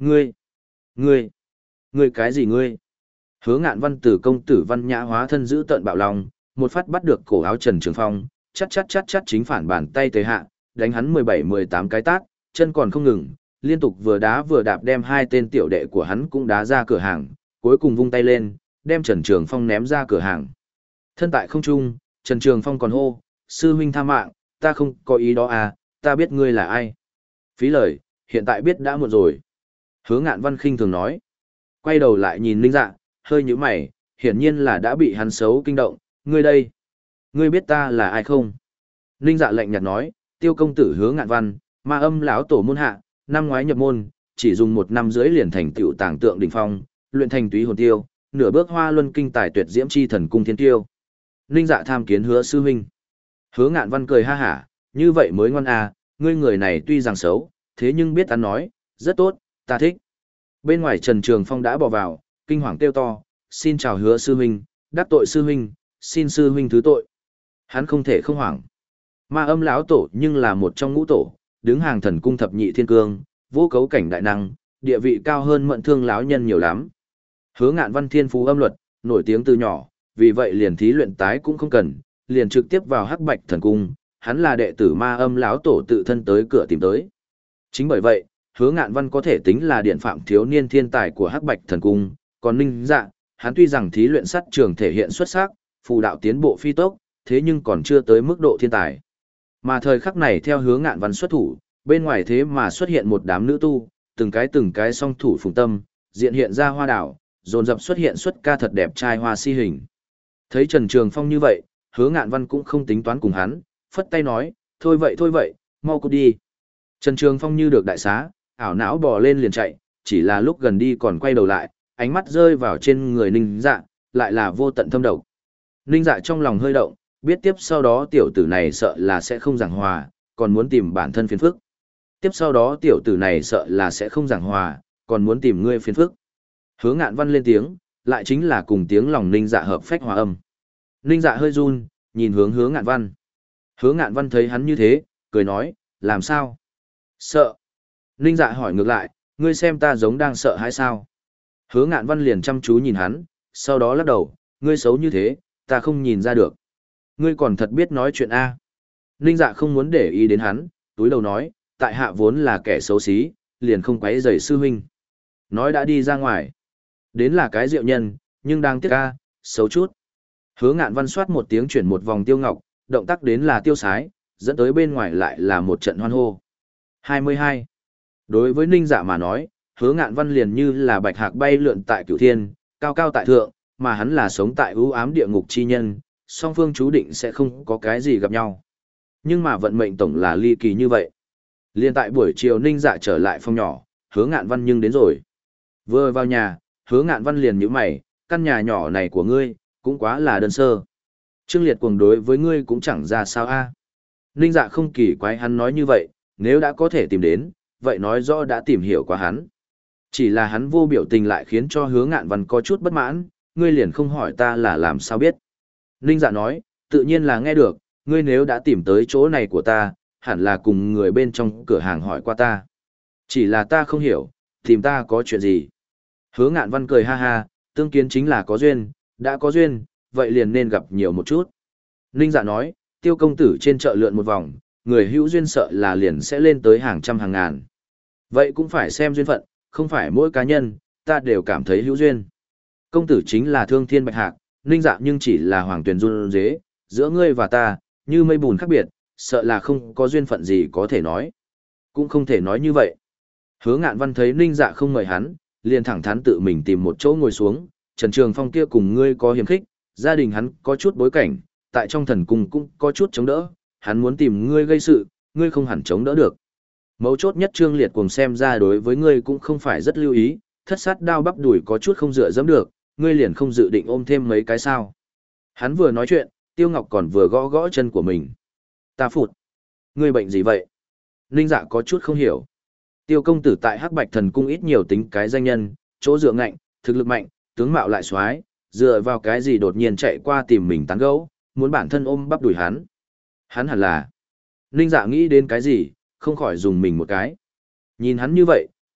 Ngươi, ngươi, ngươi cái gì ngươi? Hứa Ngạn Văn từ công tử Văn Nhã hóa thân giữ tợn bạo lòng, một phát bắt được cổ áo Trần Trường Phong, chát chát chát chát chính phản bàn tay tề hạ, đánh hắn mười bảy mười tám cái tát, chân còn không ngừng, liên tục vừa đá vừa đạp đem hai tên tiểu đệ của hắn cũng đá ra cửa hàng, cuối cùng vung tay lên, đem Trần Trường Phong ném ra cửa hàng. Thân tại không trung, Trần Trường Phong còn hô, sư huynh tha mạng, ta không có ý đó à, ta biết ngươi là ai. Phí lời, hiện tại biết đã muộn rồi. Hứa Ngạn Văn khinh thường nói. Quay đầu lại nhìn Ninh Dạ, hơi nhíu mày, hiển nhiên là đã bị hắn xấu kinh động, ngươi đây. Ngươi biết ta là ai không? Ninh Dạ lạnh nhạt nói, Tiêu công tử Hứa Ngạn Văn, ma âm lão tổ môn hạ, năm ngoái nhập môn, chỉ dùng một năm rưỡi liền thành tựu tàng tượng đỉnh phong, luyện thành túy hồn tiêu, nửa bước hoa luân kinh tài tuyệt diễm chi thần cung thiên tiêu. Ninh Dạ tham kiến Hứa sư huynh. Hứa Ngạn Văn cười ha hả, như vậy mới ngoan à, ngươi người này tuy rằng xấu, thế nhưng biết ăn nói, rất tốt, ta thích. Bên ngoài Trần Trường Phong đã bỏ vào, kinh hoàng kêu to, xin chào Hứa sư huynh, đắc tội sư huynh, xin sư huynh thứ tội. Hắn không thể không hoảng. Ma âm lão tổ nhưng là một trong ngũ tổ, đứng hàng thần cung thập nhị thiên cương, vô cấu cảnh đại năng, địa vị cao hơn mận thương lão nhân nhiều lắm. Hứa Ngạn Văn thiên phú âm luật, nổi tiếng từ nhỏ, vì vậy liền thí luyện tái cũng không cần, liền trực tiếp vào Hắc Bạch thần cung, hắn là đệ tử ma âm lão tổ tự thân tới cửa tìm tới. Chính bởi vậy, Hứa Ngạn Văn có thể tính là điện phạm thiếu niên thiên tài của Hắc Bạch thần cung, còn Ninh Dạ, hắn tuy rằng thí luyện sát trường thể hiện xuất sắc, phù đạo tiến bộ phi tốc, thế nhưng còn chưa tới mức độ thiên tài. Mà thời khắc này theo Hứa Ngạn Văn xuất thủ, bên ngoài thế mà xuất hiện một đám nữ tu, từng cái từng cái song thủ phùng tâm, diện hiện ra hoa đảo, dồn dập xuất hiện xuất ca thật đẹp trai hoa si hình. Thấy Trần Trường Phong như vậy, Hứa Ngạn Văn cũng không tính toán cùng hắn, phất tay nói, thôi vậy thôi vậy, mau cút đi. Trần Trường Phong như được đại xá, ảo não bò lên liền chạy, chỉ là lúc gần đi còn quay đầu lại, ánh mắt rơi vào trên người Ninh Dạ, lại là vô tận thâm độc. Ninh Dạ trong lòng hơi động, biết tiếp sau đó tiểu tử này sợ là sẽ không giảng hòa, còn muốn tìm bản thân phiền phức. Tiếp sau đó tiểu tử này sợ là sẽ không giảng hòa, còn muốn tìm ngươi phiền phức. Hứa Ngạn Văn lên tiếng, lại chính là cùng tiếng lòng Ninh Dạ hợp phách hòa âm. Ninh Dạ hơi run, nhìn hướng Hứa Ngạn Văn. Hứa Ngạn Văn thấy hắn như thế, cười nói, làm sao? Sợ. Ninh Dạ hỏi ngược lại, ngươi xem ta giống đang sợ hay sao? Hứa Ngạn Văn liền chăm chú nhìn hắn, sau đó lắc đầu, ngươi xấu như thế, ta không nhìn ra được. Ngươi còn thật biết nói chuyện A. Ninh Dạ không muốn để ý đến hắn, túi đầu nói, tại hạ vốn là kẻ xấu xí, liền không quấy rầy sư huynh. Nói đã đi ra ngoài. Đến là cái diệu nhân, nhưng đang tiếc A, xấu chút. Hứa Ngạn Văn soát một tiếng chuyển một vòng tiêu ngọc, động tác đến là tiêu sái, dẫn tới bên ngoài lại là một trận hoan hô. hai mươi hai. Đối với Ninh Dạ mà nói, Hứa Ngạn Văn liền như là bạch hạc bay lượn tại cửu thiên, cao cao tại thượng, mà hắn là sống tại ưu ám địa ngục chi nhân, song phương chú định sẽ không có cái gì gặp nhau. Nhưng mà vận mệnh tổng là ly kỳ như vậy. Liên tại buổi chiều Ninh Dạ trở lại phòng nhỏ, Hứa Ngạn Văn nhưng đến rồi. Vừa vào nhà, Hứa Ngạn Văn liền nhíu mày, căn nhà nhỏ này của ngươi, cũng quá là đơn sơ. Trương Liệt cuồng đối với ngươi cũng chẳng ra sao a. Ninh Dạ không kỳ quái hắn nói như vậy, nếu đã có thể tìm đến, vậy nói rõ đã tìm hiểu qua hắn. Chỉ là hắn vô biểu tình lại khiến cho Hứa Ngạn Văn có chút bất mãn, ngươi liền không hỏi ta là làm sao biết. Ninh Dạ nói, tự nhiên là nghe được, ngươi nếu đã tìm tới chỗ này của ta, hẳn là cùng người bên trong cửa hàng hỏi qua ta. Chỉ là ta không hiểu, tìm ta có chuyện gì. Hứa Ngạn Văn cười ha ha, tương kiến chính là có duyên, đã có duyên, vậy liền nên gặp nhiều một chút. Ninh Dạ nói, Tiêu công tử trên chợ lượn một vòng, người hữu duyên sợ là liền sẽ lên tới hàng trăm hàng ngàn. Vậy cũng phải xem duyên phận, không phải mỗi cá nhân, ta đều cảm thấy hữu duyên. Công tử chính là Thương Thiên Bạch Hạc, Ninh Dạ nhưng chỉ là Hoàng Tuyền run dế, giữa ngươi và ta, như mây bùn khác biệt, sợ là không có duyên phận gì có thể nói. Cũng không thể nói như vậy. Hứa Ngạn Văn thấy Ninh Dạ không mời hắn, liền thẳng thắn tự mình tìm một chỗ ngồi xuống, Trần Trường Phong kia cùng ngươi có hiềm khích, gia đình hắn có chút bối cảnh, tại trong thần cung cũng có chút chống đỡ, hắn muốn tìm ngươi gây sự, ngươi không hẳn chống đỡ được. Mấu chốt nhất Trương Liệt cùng xem ra đối với ngươi cũng không phải rất lưu ý, thất sát đao bắp đùi có chút không dựa dẫm được, ngươi liền không dự định ôm thêm mấy cái sao. Hắn vừa nói chuyện, Tiêu Ngọc còn vừa gõ gõ chân của mình. Ta phụt. Ngươi bệnh gì vậy? Ninh Dạ có chút không hiểu. Tiêu công tử tại Hắc Bạch Thần Cung ít nhiều tính cái danh nhân, chỗ dựa ngạnh, thực lực mạnh, tướng mạo lại xoái, dựa vào cái gì đột nhiên chạy qua tìm mình tán gẫu, muốn bản thân ôm bắp đùi hắn. Hắn hẳn là. Ninh Dạ nghĩ đến cái gì, không khỏi dùng mình một cái. Nhìn hắn như vậy,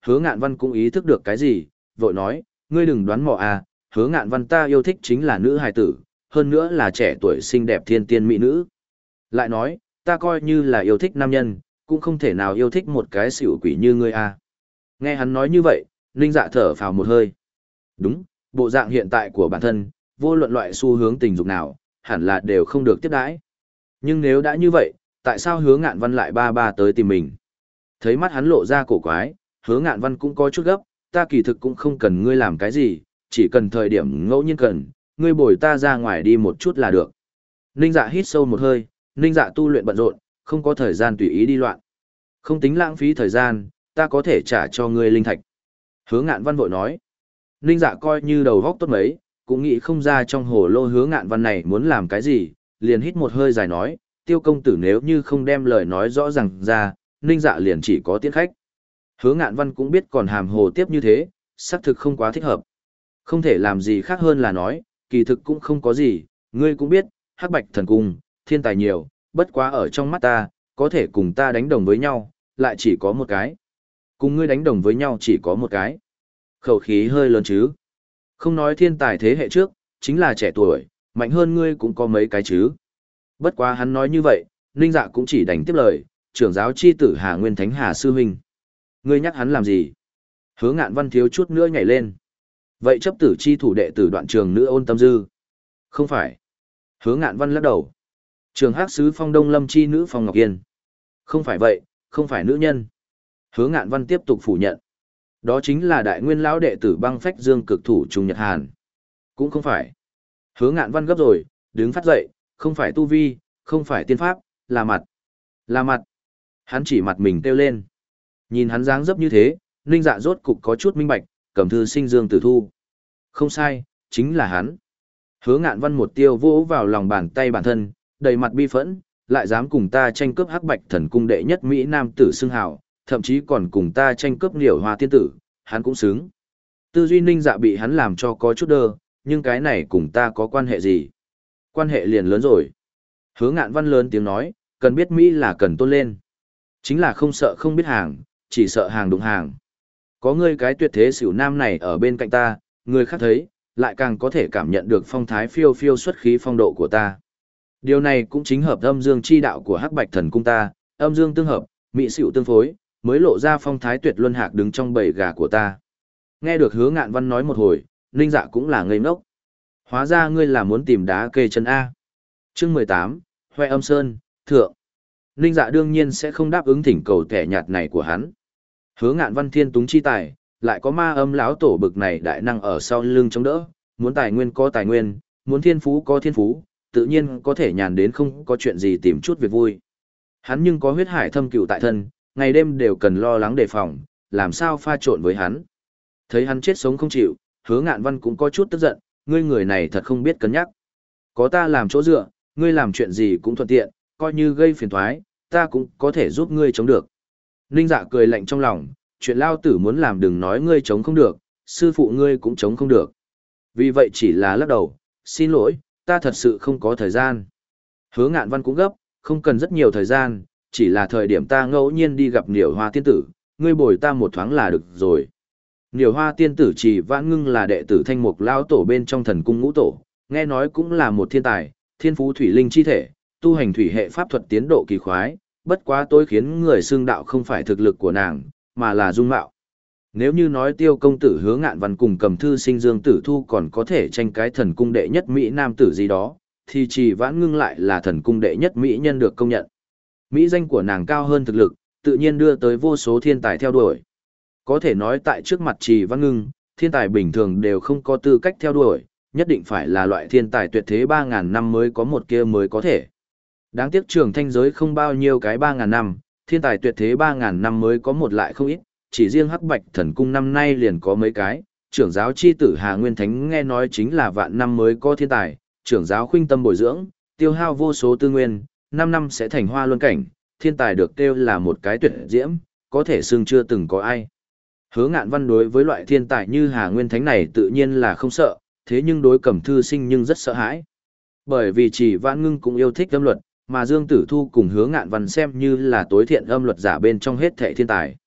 Hứa Ngạn Văn cũng ý thức được cái gì, vội nói, ngươi đừng đoán mò à, Hứa Ngạn Văn ta yêu thích chính là nữ hài tử, hơn nữa là trẻ tuổi xinh đẹp thiên tiên mỹ nữ. Lại nói, ta coi như là yêu thích nam nhân, cũng không thể nào yêu thích một cái xỉu quỷ như ngươi à. Nghe hắn nói như vậy, Ninh Dạ thở phào một hơi. Đúng, bộ dạng hiện tại của bản thân, vô luận loại xu hướng tình dục nào, hẳn là đều không được tiếp đãi. Nhưng nếu đã như vậy, tại sao Hứa Ngạn Văn lại ba ba tới tìm mình? Thấy mắt hắn lộ ra cổ quái, Hứa Ngạn Văn cũng có chút gấp, ta kỳ thực cũng không cần ngươi làm cái gì, chỉ cần thời điểm ngẫu nhiên cần, ngươi bồi ta ra ngoài đi một chút là được. Ninh Dạ hít sâu một hơi, Ninh Dạ tu luyện bận rộn, không có thời gian tùy ý đi loạn. Không tính lãng phí thời gian, ta có thể trả cho ngươi linh thạch. Hứa Ngạn Văn vội nói. Ninh Dạ coi như đầu góc tốt mấy, cũng nghĩ không ra trong hồ lô Hứa Ngạn Văn này muốn làm cái gì, liền hít một hơi dài nói, Tiêu công tử nếu như không đem lời nói rõ ràng ra, Ninh Dạ liền chỉ có tiễn khách. Hứa Ngạn Văn cũng biết còn hàm hồ tiếp như thế, xác thực không quá thích hợp. Không thể làm gì khác hơn là nói, kỳ thực cũng không có gì, ngươi cũng biết, Hắc Bạch Thần Cung, thiên tài nhiều, bất quá ở trong mắt ta, có thể cùng ta đánh đồng với nhau, lại chỉ có một cái. Cùng ngươi đánh đồng với nhau chỉ có một cái. Khẩu khí hơi lớn chứ. Không nói thiên tài thế hệ trước, chính là trẻ tuổi, mạnh hơn ngươi cũng có mấy cái chứ. Bất quá hắn nói như vậy, Ninh Dạ cũng chỉ đành tiếp lời, trưởng giáo chi tử Hà Nguyên Thánh Hà Sư Huynh. Ngươi nhắc hắn làm gì? Hứa Ngạn Văn thiếu chút nữa nhảy lên. Vậy chấp tử chi thủ đệ tử Đoạn Trường nữ Ôn Tâm Dư? Không phải. Hứa Ngạn Văn lắc đầu. Trường Hắc Sứ Phong Đông Lâm chi nữ Phong Ngọc Yên? Không phải vậy, không phải nữ nhân. Hứa Ngạn Văn tiếp tục phủ nhận. Đó chính là đại nguyên lão đệ tử Băng Phách Dương cực thủ Trung Nhật Hàn. Cũng không phải. Hứa Ngạn Văn gấp rồi, đứng phát dậy, không phải tu vi, không phải tiên pháp, là mặt. Là mặt. Hắn chỉ mặt mình kêu lên. Nhìn hắn dáng dấp như thế, Ninh Dạ rốt cục có chút minh bạch, Cẩm Thư Sinh Dương Tử Thu. Không sai, chính là hắn. Hứa Ngạn Văn một tiêu vỗ vào lòng bàn tay bản thân, đầy mặt bi phẫn, lại dám cùng ta tranh cướp Hắc Bạch Thần Cung đệ nhất Mỹ Nam tử xưng hào, thậm chí còn cùng ta tranh cướp Niểu Hoa tiên tử, hắn cũng xứng. Tư duy Ninh Dạ bị hắn làm cho có chút đơ, nhưng cái này cùng ta có quan hệ gì? Quan hệ liền lớn rồi. Hứa Ngạn Văn lớn tiếng nói, cần biết Mỹ là cần tôn lên. Chính là không sợ không biết hàng, chỉ sợ hàng đụng hàng. Có ngươi cái tuyệt thế xỉu nam này ở bên cạnh ta, người khác thấy, lại càng có thể cảm nhận được phong thái phiêu phiêu xuất khí phong độ của ta. Điều này cũng chính hợp âm dương chi đạo của Hắc Bạch Thần Cung ta, âm dương tương hợp, mỹ xỉu tương phối, mới lộ ra phong thái tuyệt luân hạc đứng trong bầy gà của ta. Nghe được Hứa Ngạn Văn nói một hồi, Ninh Dạ cũng là ngây ngốc. Hóa ra ngươi là muốn tìm đá kê chân A. Chương mười tám, Hoè Âm Sơn, Thượng. Ninh Dạ đương nhiên sẽ không đáp ứng thỉnh cầu kẻ nhạt này của hắn. Hứa Ngạn Văn thiên túng chi tài, lại có ma âm lão tổ bực này đại năng ở sau lưng chống đỡ, muốn tài nguyên có tài nguyên, muốn thiên phú có thiên phú, tự nhiên có thể nhàn đến không có chuyện gì tìm chút việc vui. Hắn nhưng có huyết hải thâm cừu tại thân, ngày đêm đều cần lo lắng đề phòng, làm sao pha trộn với hắn. Thấy hắn chết sống không chịu, Hứa Ngạn Văn cũng có chút tức giận, ngươi người này thật không biết cân nhắc. Có ta làm chỗ dựa, ngươi làm chuyện gì cũng thuận tiện, coi như gây phiền toái, ta cũng có thể giúp ngươi chống được. Ninh Dạ cười lạnh trong lòng, chuyện lao tử muốn làm đừng nói ngươi chống không được, sư phụ ngươi cũng chống không được. Vì vậy chỉ là lắc đầu, xin lỗi, ta thật sự không có thời gian. Hứa Ngạn Văn cũng gấp, không cần rất nhiều thời gian, chỉ là thời điểm ta ngẫu nhiên đi gặp Niểu Hoa tiên tử, ngươi bồi ta một thoáng là được rồi. Niểu Hoa tiên tử Trì Vãn Ngưng là đệ tử Thanh Mục lão tổ bên trong Thần Cung ngũ tổ, nghe nói cũng là một thiên tài, thiên phú thủy linh chi thể, tu hành thủy hệ pháp thuật tiến độ kỳ khoái, bất quá tối khiến người xương đạo không phải thực lực của nàng, mà là dung mạo. Nếu như nói Tiêu công tử Hứa Ngạn Văn cùng Cẩm Thư Sinh Dương Tử Thu còn có thể tranh cái Thần Cung đệ nhất Mỹ Nam tử gì đó, thì Trì Vãn Ngưng lại là Thần Cung đệ nhất Mỹ nhân được công nhận. Mỹ danh của nàng cao hơn thực lực, tự nhiên đưa tới vô số thiên tài theo đuổi. Có thể nói tại trước mặt Trì Vãn Ngưng, thiên tài bình thường đều không có tư cách theo đuổi, nhất định phải là loại thiên tài tuyệt thế ba ngàn năm mới có một kia mới có thể. Đáng tiếc trường thanh giới không bao nhiêu cái ba ngàn năm, thiên tài tuyệt thế ba ngàn năm mới có một lại không ít, chỉ riêng Hắc Bạch Thần Cung năm nay liền có mấy cái, trưởng giáo chi tử Hà Nguyên Thánh nghe nói chính là vạn năm mới có thiên tài, trưởng giáo khuynh tâm bồi dưỡng, tiêu hao vô số tư nguyên, năm năm sẽ thành hoa luân cảnh, thiên tài được kêu là một cái tuyệt diễm, có thể xưng chưa từng có ai. Hứa Ngạn Văn đối với loại thiên tài như Hà Nguyên Thánh này tự nhiên là không sợ, thế nhưng đối Cẩm Thư Sinh nhưng rất sợ hãi. Bởi vì Trì Vãn Ngưng cũng yêu thích âm luật, mà Dương Tử Thu cùng Hứa Ngạn Văn xem như là tối thiện âm luật giả bên trong hết thảy thiên tài.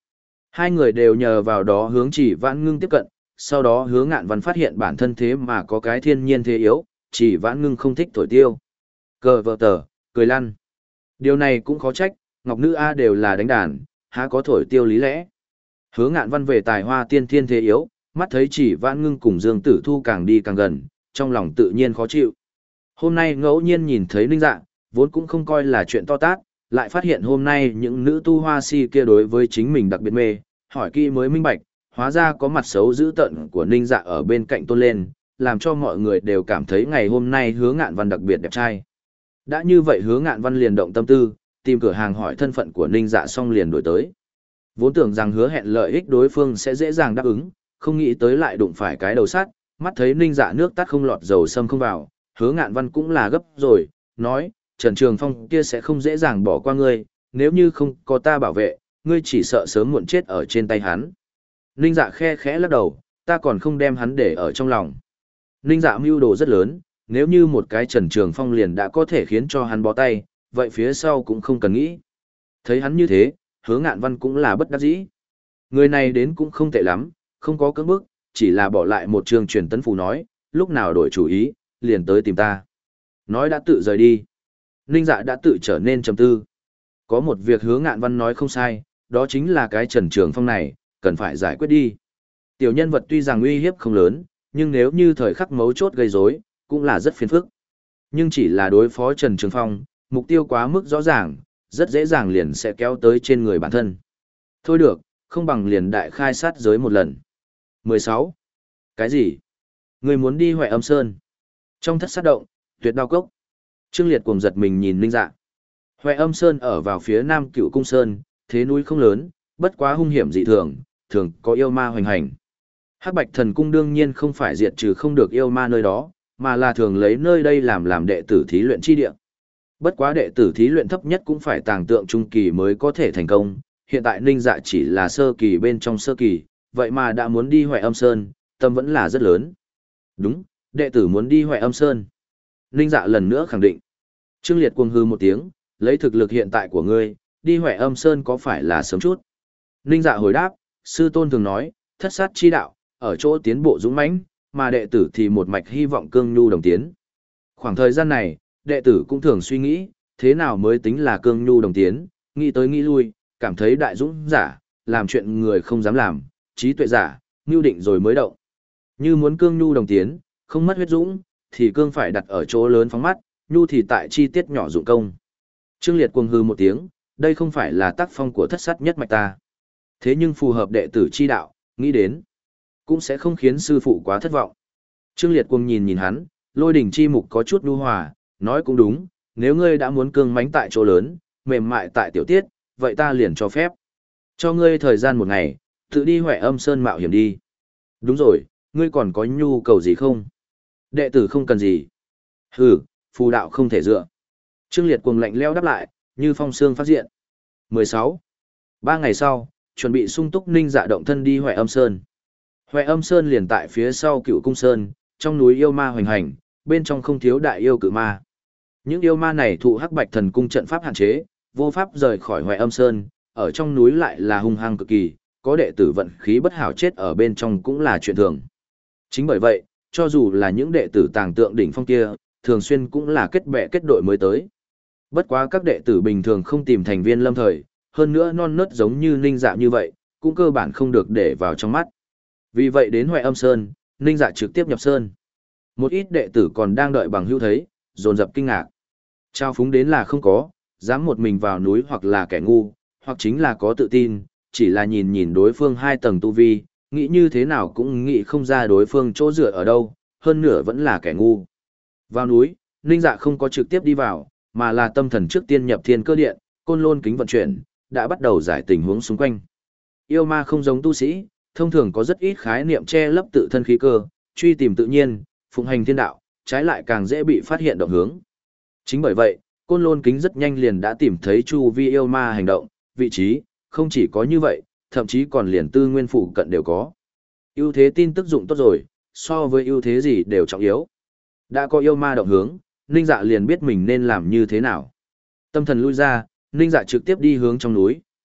Hai người đều nhờ vào đó hướng Chỉ Vãn Ngưng tiếp cận, sau đó Hứa Ngạn Văn phát hiện bản thân thế mà có cái thiên nhiên thế yếu, Chỉ Vãn Ngưng không thích thổi tiêu. Cờ vợ tờ, cười lăn. Điều này cũng khó trách, Ngọc Nữ A đều là đánh đàn, há có thổi tiêu lý lẽ. Hứa Ngạn Văn về tài hoa tiên thiên thế yếu, mắt thấy Chỉ Vãn Ngưng cùng Dương Tử Thu càng đi càng gần, trong lòng tự nhiên khó chịu. Hôm nay ngẫu nhiên nhìn thấy Ninh Dạ, vốn cũng không coi là chuyện to tát, lại phát hiện hôm nay những nữ tu hoa si kia đối với chính mình đặc biệt mê, hỏi kỹ mới minh bạch, hóa ra có mặt xấu dữ tợn của Ninh Dạ ở bên cạnh tôn lên, làm cho mọi người đều cảm thấy ngày hôm nay Hứa Ngạn Văn đặc biệt đẹp trai. Đã như vậy Hứa Ngạn Văn liền động tâm tư, tìm cửa hàng hỏi thân phận của Ninh Dạ xong liền đổi tới. Vốn tưởng rằng hứa hẹn lợi ích đối phương sẽ dễ dàng đáp ứng, không nghĩ tới lại đụng phải cái đầu sắt, mắt thấy Ninh Dạ nước tắt không lọt dầu sâm không vào, Hứa Ngạn Văn cũng là gấp rồi, nói, Trần Trường Phong kia sẽ không dễ dàng bỏ qua ngươi, nếu như không có ta bảo vệ, ngươi chỉ sợ sớm muộn chết ở trên tay hắn. Ninh Dạ khe khẽ lắc đầu, ta còn không đem hắn để ở trong lòng. Ninh Dạ mưu đồ rất lớn, nếu như một cái Trần Trường Phong liền đã có thể khiến cho hắn bó tay, vậy phía sau cũng không cần nghĩ. Thấy hắn như thế, Hứa Ngạn Văn cũng là bất đắc dĩ. Người này đến cũng không tệ lắm, không có cưỡng bức, chỉ là bỏ lại một trường truyền tấn phù nói, lúc nào đổi chủ ý, liền tới tìm ta. Nói đã tự rời đi. Ninh Dạ đã tự trở nên trầm tư. Có một việc Hứa Ngạn Văn nói không sai, đó chính là cái Trần Trường Phong này, cần phải giải quyết đi. Tiểu nhân vật tuy rằng uy hiếp không lớn, nhưng nếu như thời khắc mấu chốt gây rối, cũng là rất phiền phức. Nhưng chỉ là đối phó Trần Trường Phong, mục tiêu quá mức rõ ràng, rất dễ dàng liền sẽ kéo tới trên người bản thân. Thôi được, không bằng liền đại khai sát giới một lần. mười sáu. Cái gì? Người muốn đi Huệ Âm Sơn? Trong thất sát động, tuyệt đao cốc. Trương Liệt cuồng giật mình nhìn Ninh Dạ. Huệ Âm Sơn ở vào phía nam Cựu Cung Sơn, thế núi không lớn, bất quá hung hiểm dị thường, thường có yêu ma hoành hành. Hắc Bạch Thần Cung đương nhiên không phải diệt trừ không được yêu ma nơi đó, mà là thường lấy nơi đây làm làm đệ tử thí luyện chi địa. Bất quá đệ tử thí luyện thấp nhất cũng phải tàng tượng trung kỳ mới có thể thành công, hiện tại Ninh Dạ chỉ là sơ kỳ bên trong sơ kỳ, vậy mà đã muốn đi Huệ Âm Sơn, tâm vẫn là rất lớn. Đúng, đệ tử muốn đi Huệ Âm Sơn. Ninh Dạ lần nữa khẳng định. Trương Liệt cuồng hư một tiếng, lấy thực lực hiện tại của ngươi, đi Huệ Âm Sơn có phải là sớm chút? Ninh Dạ hồi đáp, sư tôn thường nói, thất sát chi đạo, ở chỗ tiến bộ dũng mãnh, mà đệ tử thì một mạch hy vọng cương nhu đồng tiến. Khoảng thời gian này, đệ tử cũng thường suy nghĩ, thế nào mới tính là cương nhu đồng tiến, nghĩ tới nghĩ lui, cảm thấy đại dũng giả, làm chuyện người không dám làm, trí tuệ giả, nhu định rồi mới động. Như muốn cương nhu đồng tiến, không mất huyết dũng, thì cương phải đặt ở chỗ lớn phóng mắt, nhu thì tại chi tiết nhỏ dụng công. Trương Liệt cuồng hư một tiếng, đây không phải là tác phong của thất sát nhất mạch ta. Thế nhưng phù hợp đệ tử chi đạo, nghĩ đến, cũng sẽ không khiến sư phụ quá thất vọng. Trương Liệt cuồng nhìn nhìn hắn, Lôi Đỉnh chi mục có chút nhu hòa, nói cũng đúng, nếu ngươi đã muốn cương mãnh tại chỗ lớn, mềm mại tại tiểu tiết, vậy ta liền cho phép. Cho ngươi thời gian một ngày, tự đi Huệ Âm Sơn mạo hiểm đi. Đúng rồi, ngươi còn có nhu cầu gì không? Đệ tử không cần gì. Hừ, phù đạo không thể dựa. Trương Liệt cuồng lạnh lẽo đáp lại, như phong sương phát diện. mười sáu. Ba ngày sau, chuẩn bị sung túc Ninh Dạ động thân đi Huệ Âm Sơn. Huệ Âm Sơn liền tại phía sau Cựu Cung Sơn, trong núi yêu ma hoành hành, bên trong không thiếu đại yêu cự ma. Những yêu ma này thụ Hắc Bạch Thần Cung trận pháp hạn chế, vô pháp rời khỏi Huệ Âm Sơn, ở trong núi lại là hung hăng cực kỳ, có đệ tử vận khí bất hảo chết ở bên trong cũng là chuyện thường. Chính bởi vậy, cho dù là những đệ tử tàng tượng đỉnh phong kia, thường xuyên cũng là kết bè kết đội mới tới. Bất quá các đệ tử bình thường không tìm thành viên lâm thời, hơn nữa non nớt giống như Ninh Dạ như vậy, cũng cơ bản không được để vào trong mắt. Vì vậy đến Huệ Âm Sơn, Ninh Dạ trực tiếp nhập sơn. Một ít đệ tử còn đang đợi bằng hữu thấy, dồn dập kinh ngạc. Trao phúng đến là không có, dám một mình vào núi hoặc là kẻ ngu, hoặc chính là có tự tin, chỉ là nhìn nhìn đối phương hai tầng tu vi, nghĩ như thế nào cũng nghĩ không ra đối phương chỗ dựa ở đâu, hơn nửa vẫn là kẻ ngu. Vào núi, Ninh Dạ không có trực tiếp đi vào, mà là tâm thần trước tiên nhập thiên cơ điện, côn lôn kính vận chuyển, đã bắt đầu giải tình huống xung quanh. Yêu ma không giống tu sĩ, thông thường có rất ít khái niệm che lấp tự thân khí cơ, truy tìm tự nhiên, phụng hành thiên đạo, trái lại càng dễ bị phát hiện động hướng. Chính bởi vậy, côn lôn kính rất nhanh liền đã tìm thấy chu vi yêu ma hành động, vị trí, không chỉ có như vậy, thậm chí còn liền tư nguyên phụ cận đều có. Ưu thế tin tức dụng tốt rồi, so với ưu thế gì đều trọng yếu. Đã có yêu ma động hướng, Ninh Dạ liền biết mình nên làm như thế nào. Tâm thần lui ra, Ninh Dạ trực tiếp đi hướng trong núi,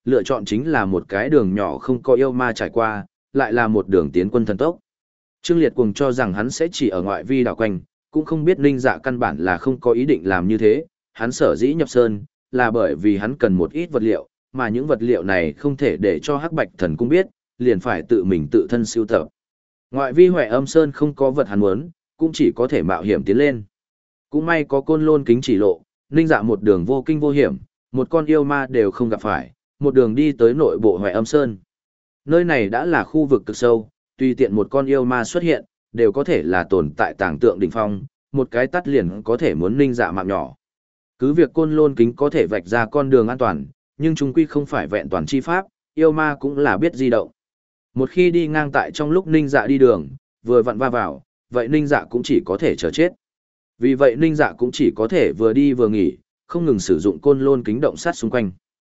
lựa chọn chính là một cái đường nhỏ không có yêu ma trải qua, lại là một đường tiến quân thần tốc. Trương Liệt Cuồng cho rằng hắn sẽ chỉ ở ngoại vi đảo quanh, cũng không biết Ninh Dạ căn bản là không có ý định làm như thế, hắn sở dĩ nhập sơn, là bởi vì hắn cần một ít vật liệu, mà những vật liệu này không thể để cho Hắc Bạch Thần Cung biết, liền phải tự mình tự thân sưu tập. Ngoại vi Huệ Âm Sơn không có vật hắn muốn, cũng chỉ có thể mạo hiểm tiến lên. Cũng may có Côn Lôn kính chỉ lộ, Ninh Dạ một đường vô kinh vô hiểm, một con yêu ma đều không gặp phải, một đường đi tới nội bộ Huệ Âm Sơn. Nơi này đã là khu vực cực sâu, tùy tiện một con yêu ma xuất hiện, đều có thể là tồn tại tàng tượng đỉnh phong, một cái tắt liền có thể muốn Ninh Dạ mạng nhỏ. Cứ việc Côn Lôn kính có thể vạch ra con đường an toàn, nhưng chúng quy không phải vẹn toàn chi pháp, yêu ma cũng là biết di động. Một khi đi ngang tại trong lúc Ninh Dạ đi đường, vừa vặn va vào, vậy Ninh Dạ cũng chỉ có thể chờ chết. Vì vậy Ninh Dạ cũng chỉ có thể vừa đi vừa nghỉ, không ngừng sử dụng Côn Lôn kính động sát xung quanh.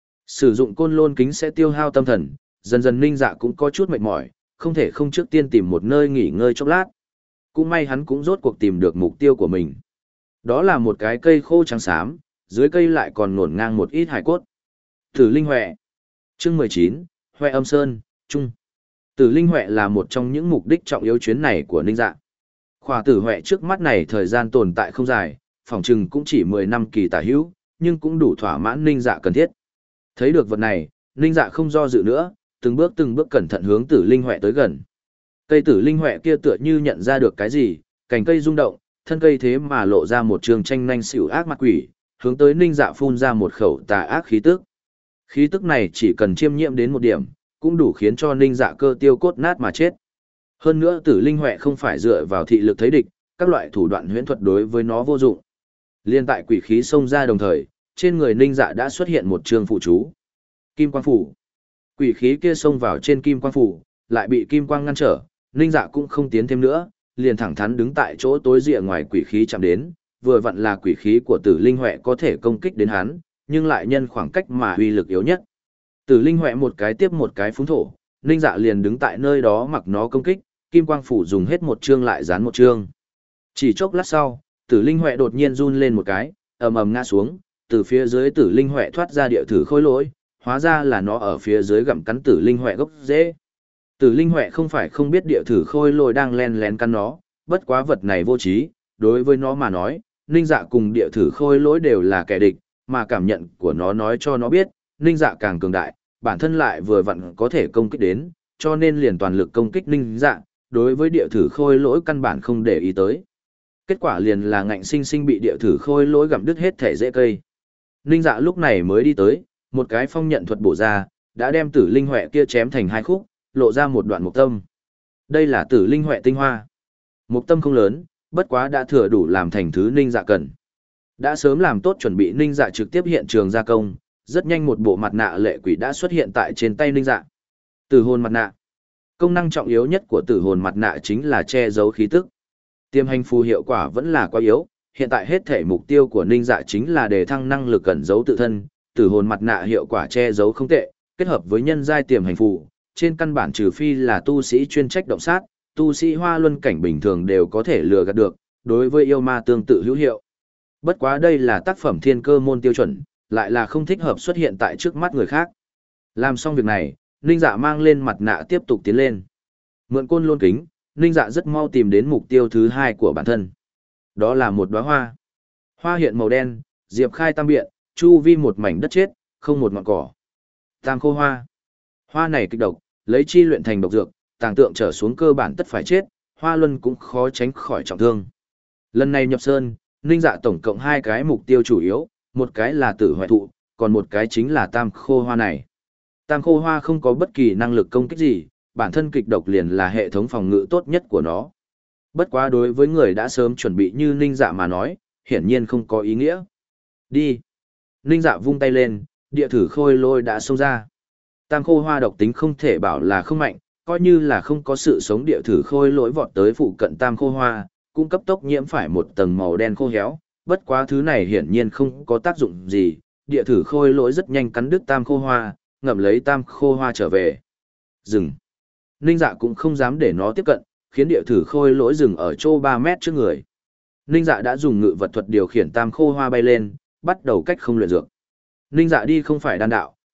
Sử dụng Côn Lôn kính sẽ tiêu hao tâm thần, dần dần Ninh Dạ cũng có chút mệt mỏi, không thể không trước tiên tìm một nơi nghỉ ngơi chốc lát. Cũng may hắn cũng rốt cuộc tìm được mục tiêu của mình. Đó là một cái cây khô trắng xám, dưới cây lại còn ngổn ngang một ít hải cốt. Tử Linh Huệ. Chương mười chín, Huệ Âm Sơn, Trung. Tử Linh Huệ là một trong những mục đích trọng yếu chuyến này của Ninh Dạ. Khỏa tử Huệ trước mắt này thời gian tồn tại không dài, phỏng chừng cũng chỉ mười năm kỳ tả hữu, nhưng cũng đủ thỏa mãn Ninh Dạ cần thiết. Thấy được vật này, Ninh Dạ không do dự nữa, từng bước từng bước cẩn thận hướng Tử Linh Huệ tới gần. Cây Tử Linh Huệ kia tựa như nhận ra được cái gì, cành cây rung động, thân cây thế mà lộ ra một trường tranh nhanh xỉu ác mặt quỷ, hướng tới Ninh Dạ phun ra một khẩu tà ác khí tức. Khí tức này chỉ cần chiêm nhiễm đến một điểm, cũng đủ khiến cho Ninh Dạ cơ tiêu cốt nát mà chết. Hơn nữa Tử Linh Huệ không phải dựa vào thị lực thấy địch, các loại thủ đoạn huyễn thuật đối với nó vô dụng. Liên tại quỷ khí xông ra đồng thời, trên người Ninh Dạ đã xuất hiện một trường phụ chú. Kim quang phủ. Quỷ khí kia xông vào trên kim quang phủ, lại bị kim quang ngăn trở, Ninh Dạ cũng không tiến thêm nữa, liền thẳng thắn đứng tại chỗ tối rìa ngoài quỷ khí chạm đến, vừa vặn là quỷ khí của Tử Linh Huệ có thể công kích đến hắn, nhưng lại nhân khoảng cách mà uy lực yếu nhất. Tử Linh Huệ một cái tiếp một cái phúng thổ, Ninh Dạ liền đứng tại nơi đó mặc nó công kích, kim quang phủ dùng hết một chương lại dán một chương. Chỉ chốc lát sau, Tử Linh Huệ đột nhiên run lên một cái, ầm ầm ngã xuống, từ phía dưới Tử Linh Huệ thoát ra địa thử khôi lỗi, hóa ra là nó ở phía dưới gặm cắn Tử Linh Huệ gốc rễ. Tử Linh Huệ không phải không biết địa thử khôi lỗi đang len lén cắn nó, bất quá vật này vô trí, đối với nó mà nói, Ninh Dạ cùng địa thử khôi lỗi đều là kẻ địch, mà cảm nhận của nó nói cho nó biết, Ninh Dạ càng cường đại, bản thân lại vừa vặn có thể công kích đến, cho nên liền toàn lực công kích Ninh Dạ, đối với địa thử khôi lỗi căn bản không để ý tới. Kết quả liền là ngạnh sinh sinh bị địa thử khôi lỗi gặm đứt hết thể rễ cây. Ninh Dạ lúc này mới đi tới, một cái phong nhận thuật bổ ra, đã đem Tử Linh Huệ kia chém thành hai khúc, lộ ra một đoạn mục tâm. Đây là Tử Linh Huệ tinh hoa. Mục tâm không lớn, bất quá đã thừa đủ làm thành thứ Ninh Dạ cần. Đã sớm làm tốt chuẩn bị, Ninh Dạ trực tiếp hiện trường gia công, rất nhanh một bộ mặt nạ lệ quỷ đã xuất hiện tại trên tay Ninh Dạ. Tử hồn mặt nạ. Công năng trọng yếu nhất của tử hồn mặt nạ chính là che giấu khí tức. Tiềm hành phù hiệu quả vẫn là quá yếu, hiện tại hết thể mục tiêu của Ninh Dạ chính là đề thăng năng lực cẩn giấu tự thân, tử hồn mặt nạ hiệu quả che giấu không tệ, kết hợp với nhân giai tiềm hành phù, trên căn bản trừ phi là tu sĩ chuyên trách động sát, tu sĩ hoa luân cảnh bình thường đều có thể lừa gạt được, đối với yêu ma tương tự hữu hiệu. Bất quá đây là tác phẩm thiên cơ môn tiêu chuẩn, lại là không thích hợp xuất hiện tại trước mắt người khác. Làm xong việc này, Ninh Dạ mang lên mặt nạ tiếp tục tiến lên. Mượn Côn Lôn kính, Ninh Dạ rất mau tìm đến mục tiêu thứ hai của bản thân. Đó là một đóa hoa. Hoa hiện màu đen, diệp khai tam biện, chu vi một mảnh đất chết, không một ngọn cỏ. Tam khô hoa. Hoa này kịch độc, lấy chi luyện thành độc dược, tàng tượng trở xuống cơ bản tất phải chết, Hoa Luân cũng khó tránh khỏi trọng thương. Lần này nhập sơn, Ninh Dạ tổng cộng hai cái mục tiêu chủ yếu, một cái là Tử Huệ thụ, còn một cái chính là Tam khô hoa này. Tam khô hoa không có bất kỳ năng lực công kích gì, bản thân kịch độc liền là hệ thống phòng ngự tốt nhất của nó. Bất quá đối với người đã sớm chuẩn bị như Ninh Dạ mà nói, hiển nhiên không có ý nghĩa. Đi. Ninh Dạ vung tay lên, địa thử khôi lôi đã xông ra. Tam khô hoa độc tính không thể bảo là không mạnh, coi như là không có sự sống địa thử khôi lỗi vọt tới phụ cận tam khô hoa, cũng cấp tốc nhiễm phải một tầng màu đen khô héo, bất quá thứ này hiển nhiên không có tác dụng gì, địa thử khôi lỗi rất nhanh cắn đứt tam khô hoa, ngậm lấy tam khô hoa trở về. Dừng. Ninh Dạ cũng không dám để nó tiếp cận, khiến địa thử khôi lỗi dừng ở chỗ ba mét trước người. Ninh Dạ đã dùng ngự vật thuật điều khiển tam khô hoa bay lên, bắt đầu cách không luyện dược. Ninh Dạ đi không phải đan đạo,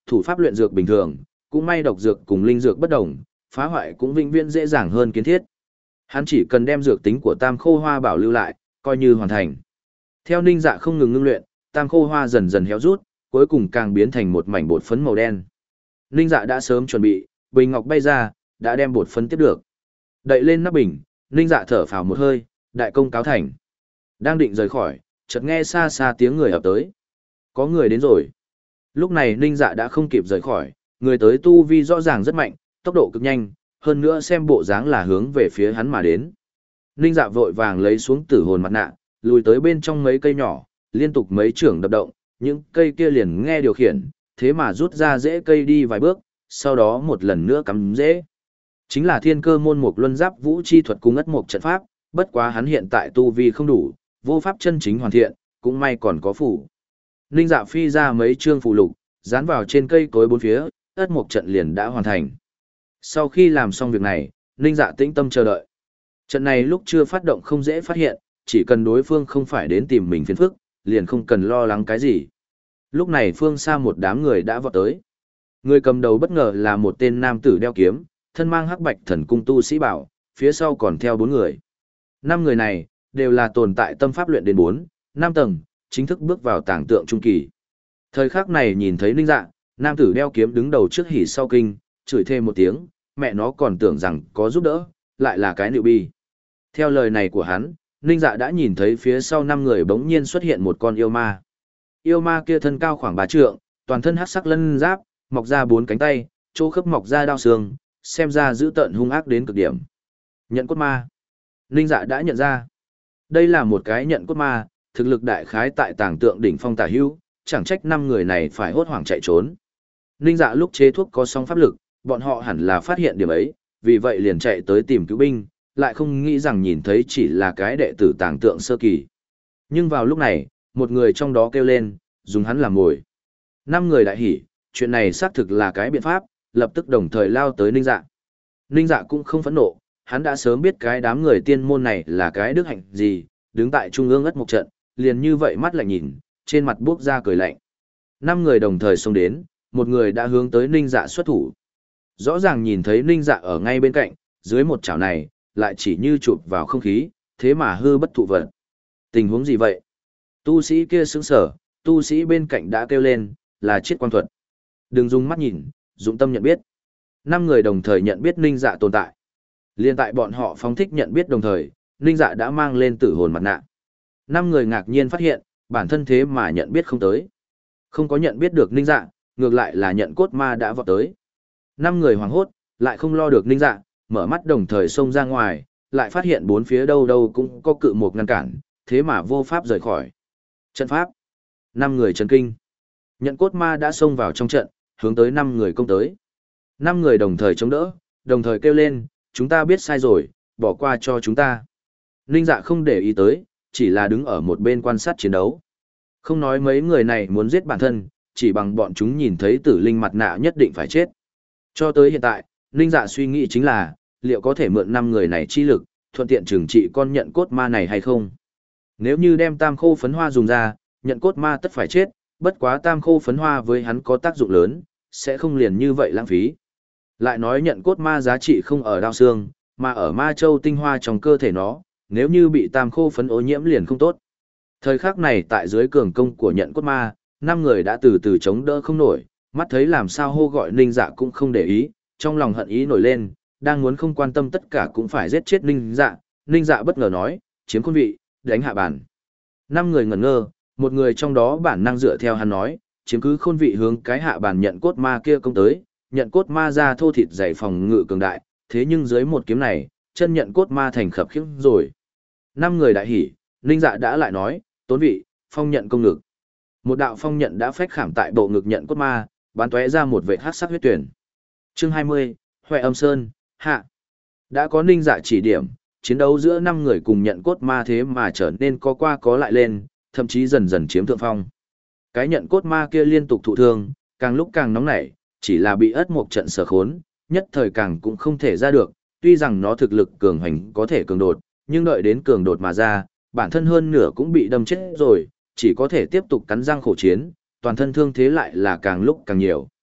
thủ pháp luyện dược bình thường, cũng may độc dược cùng linh dược bất đồng, phá hoại cũng vĩnh viễn dễ dàng hơn kiến thiết. Hắn chỉ cần đem dược tính của tam khô hoa bảo lưu lại, coi như hoàn thành. Theo Ninh Dạ không ngừng ngưng luyện, tam khô hoa dần dần héo rút, cuối cùng càng biến thành một mảnh bột phấn màu đen. Ninh Dạ đã sớm chuẩn bị, bình ngọc bay ra, đã đem bột phấn tiếp được. Đậy lên nắp bình, Ninh Dạ thở phào một hơi, đại công cáo thành. Đang định rời khỏi, chợt nghe xa xa tiếng người ập tới. Có người đến rồi. Lúc này Ninh Dạ đã không kịp rời khỏi, người tới tu vi rõ ràng rất mạnh, tốc độ cực nhanh, hơn nữa xem bộ dáng là hướng về phía hắn mà đến. Ninh Dạ vội vàng lấy xuống tử hồn mặt nạ, lùi tới bên trong mấy cây nhỏ, liên tục mấy trưởng đập động, những cây kia liền nghe điều khiển, thế mà rút ra rễ cây đi vài bước, sau đó một lần nữa cắm rễ. Chính là thiên cơ môn mục luân giáp vũ chi thuật cung ất mục trận pháp, bất quá hắn hiện tại tu vi không đủ, vô pháp chân chính hoàn thiện, cũng may còn có phủ. Ninh Dạ phi ra mấy chương phù lục, dán vào trên cây cối bốn phía, ất mục trận liền đã hoàn thành. Sau khi làm xong việc này, Ninh Dạ tĩnh tâm chờ đợi. Trận này lúc chưa phát động không dễ phát hiện, chỉ cần đối phương không phải đến tìm mình phiền phức, liền không cần lo lắng cái gì. Lúc này phương xa một đám người đã vọt tới. Người cầm đầu bất ngờ là một tên nam tử đeo kiếm, thân mang hắc bạch thần cung tu sĩ bảo, phía sau còn theo bốn người. Năm người này, đều là tồn tại tâm pháp luyện đến bốn, năm tầng, chính thức bước vào tàng tượng trung kỳ. Thời khắc này nhìn thấy Ninh Dạ, nam tử đeo kiếm đứng đầu trước hỉ sau kinh, chửi thêm một tiếng, mẹ nó còn tưởng rằng có giúp đỡ, lại là cái nịu bi. Theo lời này của hắn, Ninh Dạ đã nhìn thấy phía sau năm người bỗng nhiên xuất hiện một con yêu ma. Yêu ma kia thân cao khoảng ba trượng, toàn thân hắc sắc lân giáp, mọc ra bốn cánh tay, chỗ khớp mọc ra đao xương, xem ra dữ tợn hung ác đến cực điểm. Nhận cốt ma. Ninh Dạ đã nhận ra. Đây là một cái nhận cốt ma, thực lực đại khái tại tàng tượng đỉnh phong tả hữu, chẳng trách năm người này phải hốt hoảng chạy trốn. Ninh Dạ lúc chế thuốc có song pháp lực, bọn họ hẳn là phát hiện điểm ấy, vì vậy liền chạy tới tìm cứu binh, lại không nghĩ rằng nhìn thấy chỉ là cái đệ tử tàng tượng sơ kỳ. Nhưng vào lúc này, một người trong đó kêu lên, dùng hắn làm mồi. Năm người đại hỉ, chuyện này xác thực là cái biện pháp, lập tức đồng thời lao tới Ninh Dạ. Ninh Dạ cũng không phẫn nộ, hắn đã sớm biết cái đám người tiên môn này là cái đức hạnh gì, đứng tại trung ương ất mục trận, liền như vậy mắt lạnh nhìn, trên mặt buốc ra cười lạnh. Năm người đồng thời xông đến, một người đã hướng tới Ninh Dạ xuất thủ. Rõ ràng nhìn thấy Ninh Dạ ở ngay bên cạnh, dưới một chảo này, lại chỉ như chụp vào không khí, thế mà hư bất thụ vật. Tình huống gì vậy? Tu sĩ kia sững sở, tu sĩ bên cạnh đã kêu lên, là chiết quang thuật. Đừng dùng mắt nhìn, dụng tâm nhận biết. Năm người đồng thời nhận biết Ninh Dạ tồn tại. Liên tại bọn họ phóng thích nhận biết đồng thời, Ninh Dạ đã mang lên tử hồn mặt nạ. Năm người ngạc nhiên phát hiện, bản thân thế mà nhận biết không tới. Không có nhận biết được Ninh Dạ, ngược lại là nhận cốt ma đã vọt tới. Năm người hoảng hốt, lại không lo được Ninh Dạ, mở mắt đồng thời xông ra ngoài, lại phát hiện bốn phía đâu đâu cũng có cự một ngăn cản, thế mà vô pháp rời khỏi. Trận pháp. Năm người chấn kinh. Nhận cốt ma đã xông vào trong trận, hướng tới năm người công tới. Năm người đồng thời chống đỡ, đồng thời kêu lên, chúng ta biết sai rồi, bỏ qua cho chúng ta. Ninh Dạ không để ý tới, chỉ là đứng ở một bên quan sát chiến đấu. Không nói mấy người này muốn giết bản thân, chỉ bằng bọn chúng nhìn thấy tử linh mặt nạ nhất định phải chết. Cho tới hiện tại, Ninh Dạ suy nghĩ chính là, liệu có thể mượn năm người này chi lực, thuận tiện trừng trị con nhận cốt ma này hay không? Nếu như đem tam khô phấn hoa dùng ra, nhận cốt ma tất phải chết, bất quá tam khô phấn hoa với hắn có tác dụng lớn, sẽ không liền như vậy lãng phí. Lại nói nhận cốt ma giá trị không ở đao xương, mà ở ma châu tinh hoa trong cơ thể nó, nếu như bị tam khô phấn ô nhiễm liền không tốt. Thời khắc này tại dưới cường công của nhận cốt ma, năm người đã từ từ chống đỡ không nổi, mắt thấy làm sao hô gọi Ninh Dạ cũng không để ý, trong lòng hận ý nổi lên, đang muốn không quan tâm tất cả cũng phải giết chết Ninh Dạ. Ninh Dạ bất ngờ nói, chiếm khôn vị, đánh hạ bàn. Năm người ngẩn ngơ, một người trong đó bản năng dựa theo hắn nói, chiếm cứ khôn vị hướng cái hạ bàn nhận cốt ma kia công tới, nhận cốt ma ra thô thịt dày phòng ngự cường đại, thế nhưng dưới một kiếm này, chân nhận cốt ma thành khập khiễng rồi. Năm người đại hỉ, Ninh Dạ đã lại nói, tốn vị, phong nhận công ngực. Một đạo phong nhận đã phách khảm tại bộ ngực nhận cốt ma, bắn tóe ra một vệt hắc sắc huyết tuyển. Chương hai mươi, Hoè Âm Sơn, hạ. Đã có Ninh Dạ chỉ điểm, chiến đấu giữa năm người cùng nhận cốt ma thế mà trở nên có qua có lại lên, thậm chí dần dần chiếm thượng phong. Cái nhận cốt ma kia liên tục thụ thương, càng lúc càng nóng nảy, chỉ là bị ất một trận sở khốn, nhất thời càng cũng không thể ra được, tuy rằng nó thực lực cường hành có thể cường đột, nhưng đợi đến cường đột mà ra, bản thân hơn nửa cũng bị đâm chết rồi, chỉ có thể tiếp tục cắn răng khổ chiến, toàn thân thương thế lại là càng lúc càng nhiều.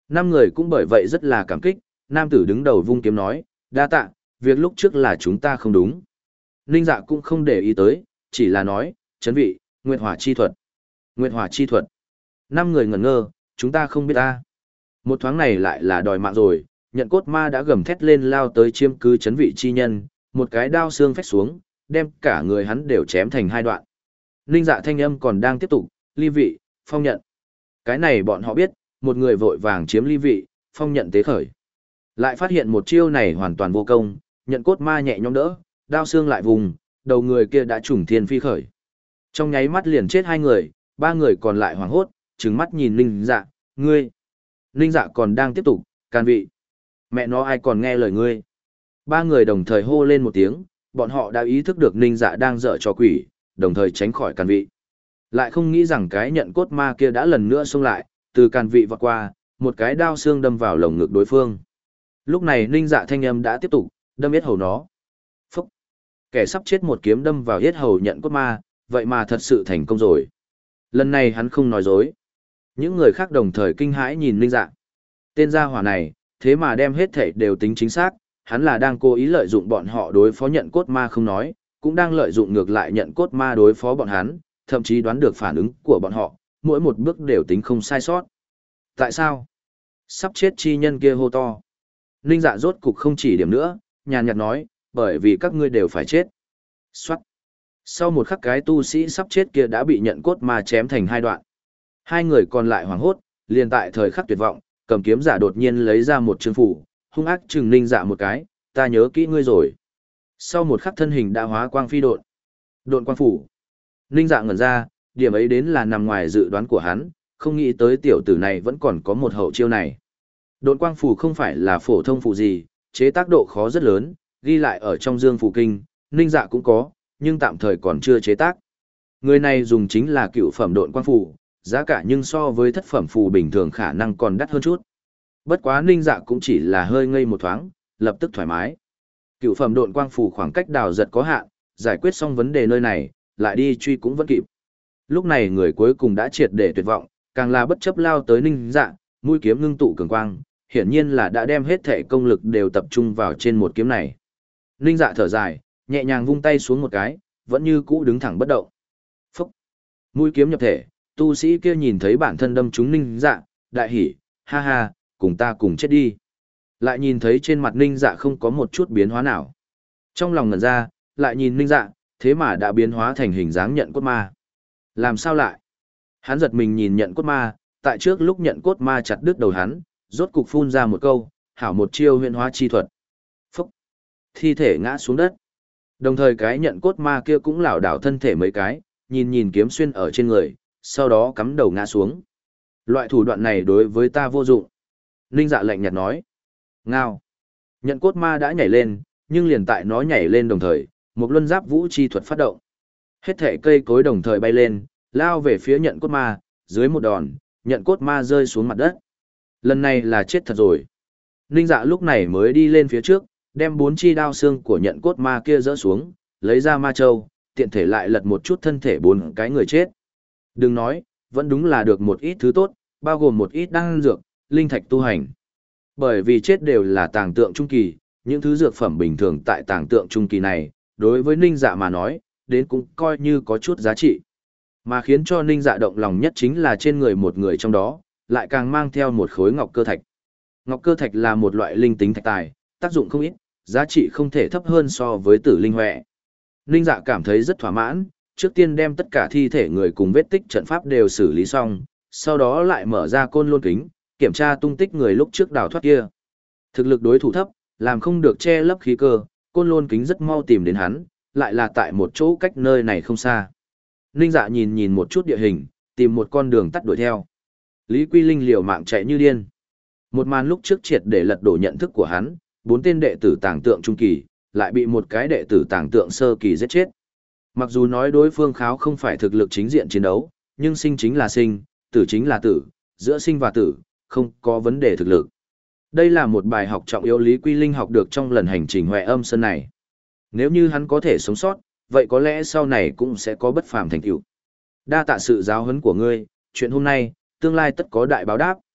Năm người cũng bởi vậy rất là cảm kích, nam tử đứng đầu vung kiếm nói, đa tạ, việc lúc trước là chúng ta không đúng. Ninh Dạ cũng không để ý tới, chỉ là nói, chấn vị, Nguyệt Hỏa chi thuật. Nguyệt Hỏa chi thuật. Năm người ngẩn ngơ, chúng ta không biết ta. Một thoáng này lại là đòi mạng rồi, nhận cốt ma đã gầm thét lên lao tới chiếm cứ chấn vị chi nhân, một cái đao xương phách xuống, đem cả người hắn đều chém thành hai đoạn. Ninh Dạ thanh âm còn đang tiếp tục, ly vị, phong nhận. Cái này bọn họ biết, một người vội vàng chiếm ly vị, phong nhận tế khởi. Lại phát hiện một chiêu này hoàn toàn vô công, nhận cốt ma nhẹ nhõm đỡ, đao xương lại vùng, đầu người kia đã trùng thiên phi khởi. Trong nháy mắt liền chết hai người, ba người còn lại hoảng hốt, trừng mắt nhìn Ninh Dạ, ngươi. Ninh Dạ còn đang tiếp tục, can vị. Mẹ nó ai còn nghe lời ngươi. Ba người đồng thời hô lên một tiếng, bọn họ đã ý thức được Ninh Dạ đang dở trò quỷ, đồng thời tránh khỏi can vị. Lại không nghĩ rằng cái nhận cốt ma kia đã lần nữa xông lại, từ can vị vọt qua, một cái đao xương đâm vào lồng ngực đối phương. Lúc này Ninh Dạ thanh âm đã tiếp tục, đâm yết hầu nó. Phúc! Kẻ sắp chết một kiếm đâm vào yết hầu nhận cốt ma, vậy mà thật sự thành công rồi. Lần này hắn không nói dối. Những người khác đồng thời kinh hãi nhìn Ninh Dạ. Tên gia hỏa này, thế mà đem hết thảy đều tính chính xác, hắn là đang cố ý lợi dụng bọn họ đối phó nhận cốt ma không nói, cũng đang lợi dụng ngược lại nhận cốt ma đối phó bọn hắn, thậm chí đoán được phản ứng của bọn họ, mỗi một bước đều tính không sai sót. Tại sao? Sắp chết chi nhân kia hô to. Ninh Dạ rốt cục không chỉ điểm nữa, nhàn nhạt nói, bởi vì các ngươi đều phải chết. Xoát. Sau một khắc cái tu sĩ sắp chết kia đã bị nhận cốt ma chém thành hai đoạn. Hai người còn lại hoảng hốt, liền tại thời khắc tuyệt vọng, cầm kiếm giả đột nhiên lấy ra một chương phủ, hung ác trừng Ninh Dạ một cái, ta nhớ kỹ ngươi rồi. Sau một khắc thân hình đã hóa quang phi độn. Độn quang phủ. Ninh Dạ ngẩn ra, điểm ấy đến là nằm ngoài dự đoán của hắn, không nghĩ tới tiểu tử này vẫn còn có một hậu chiêu này. Độn quang phủ không phải là phổ thông phủ gì, chế tác độ khó rất lớn, ghi lại ở trong Dương Phủ Kinh, Ninh Dạ cũng có, nhưng tạm thời còn chưa chế tác. Người này dùng chính là cựu phẩm độn quang phủ, giá cả nhưng so với thất phẩm phù bình thường khả năng còn đắt hơn chút. Bất quá Ninh Dạ cũng chỉ là hơi ngây một thoáng, lập tức thoải mái. Cựu phẩm độn quang phù khoảng cách đào giật có hạn, giải quyết xong vấn đề nơi này, lại đi truy cũng vẫn kịp. Lúc này người cuối cùng đã triệt để tuyệt vọng, càng là bất chấp lao tới Ninh Dạ, mũi kiếm ngưng tụ cường quang, hiển nhiên là đã đem hết thể công lực đều tập trung vào trên một kiếm này. Ninh Dạ thở dài, nhẹ nhàng vung tay xuống một cái, vẫn như cũ đứng thẳng bất động. Phúc! Mũi kiếm nhập thể, tu sĩ kia nhìn thấy bản thân đâm trúng Ninh Dạ, đại hỉ, ha ha, cùng ta cùng chết đi. Lại nhìn thấy trên mặt Ninh Dạ không có một chút biến hóa nào. Trong lòng ngẩn ra, lại nhìn Ninh Dạ, thế mà đã biến hóa thành hình dáng nhận cốt ma. Làm sao lại? Hắn giật mình nhìn nhận cốt ma, tại trước lúc nhận cốt ma chặt đứt đầu hắn, rốt cục phun ra một câu, hảo một chiêu huyễn hóa chi thuật. Phúc! Thi thể ngã xuống đất. Đồng thời cái nhận cốt ma kia cũng lảo đảo thân thể mấy cái, nhìn nhìn kiếm xuyên ở trên người, sau đó cắm đầu ngã xuống. Loại thủ đoạn này đối với ta vô dụng. Ninh Dạ lạnh nhạt nói. Ngao. Nhận cốt ma đã nhảy lên, nhưng liền tại nó nhảy lên đồng thời, một luân giáp vũ chi thuật phát động. Hết thể cây cối đồng thời bay lên, lao về phía nhận cốt ma, dưới một đòn, nhận cốt ma rơi xuống mặt đất. Lần này là chết thật rồi. Ninh Dạ lúc này mới đi lên phía trước, đem bốn chi đao xương của nhận cốt ma kia dỡ xuống, lấy ra ma châu, tiện thể lại lật một chút thân thể bốn cái người chết. Đừng nói, vẫn đúng là được một ít thứ tốt, bao gồm một ít đan dược, linh thạch tu hành. Bởi vì chết đều là tàng tượng trung kỳ, những thứ dược phẩm bình thường tại tàng tượng trung kỳ này, đối với Ninh Dạ mà nói, đến cũng coi như có chút giá trị. Mà khiến cho Ninh Dạ động lòng nhất chính là trên người một người trong đó, lại càng mang theo một khối ngọc cơ thạch. Ngọc cơ thạch là một loại linh tính thạch tài, tác dụng không ít, giá trị không thể thấp hơn so với tử linh huệ. Ninh Dạ cảm thấy rất thỏa mãn, trước tiên đem tất cả thi thể người cùng vết tích trận pháp đều xử lý xong, sau đó lại mở ra côn lôn kính, kiểm tra tung tích người lúc trước đào thoát kia. Thực lực đối thủ thấp, làm không được che lấp khí cơ, côn lôn kính rất mau tìm đến hắn, lại là tại một chỗ cách nơi này không xa. Ninh Dạ nhìn nhìn một chút địa hình, tìm một con đường tắt đuổi theo. Lý Quy Linh liều mạng chạy như điên. Một màn lúc trước triệt để lật đổ nhận thức của hắn, bốn tên đệ tử tàng tượng trung kỳ, lại bị một cái đệ tử tàng tượng sơ kỳ giết chết. Mặc dù nói đối phương kháo không phải thực lực chính diện chiến đấu, nhưng sinh chính là sinh, tử chính là tử, giữa sinh và tử, không có vấn đề thực lực. Đây là một bài học trọng yếu Lý Quy Linh học được trong lần hành trình Huệ Âm Sơn này. Nếu như hắn có thể sống sót, vậy có lẽ sau này cũng sẽ có bất phàm thành tựu. Đa tạ sự giáo huấn của ngươi, chuyện hôm nay, tương lai tất có đại báo đáp.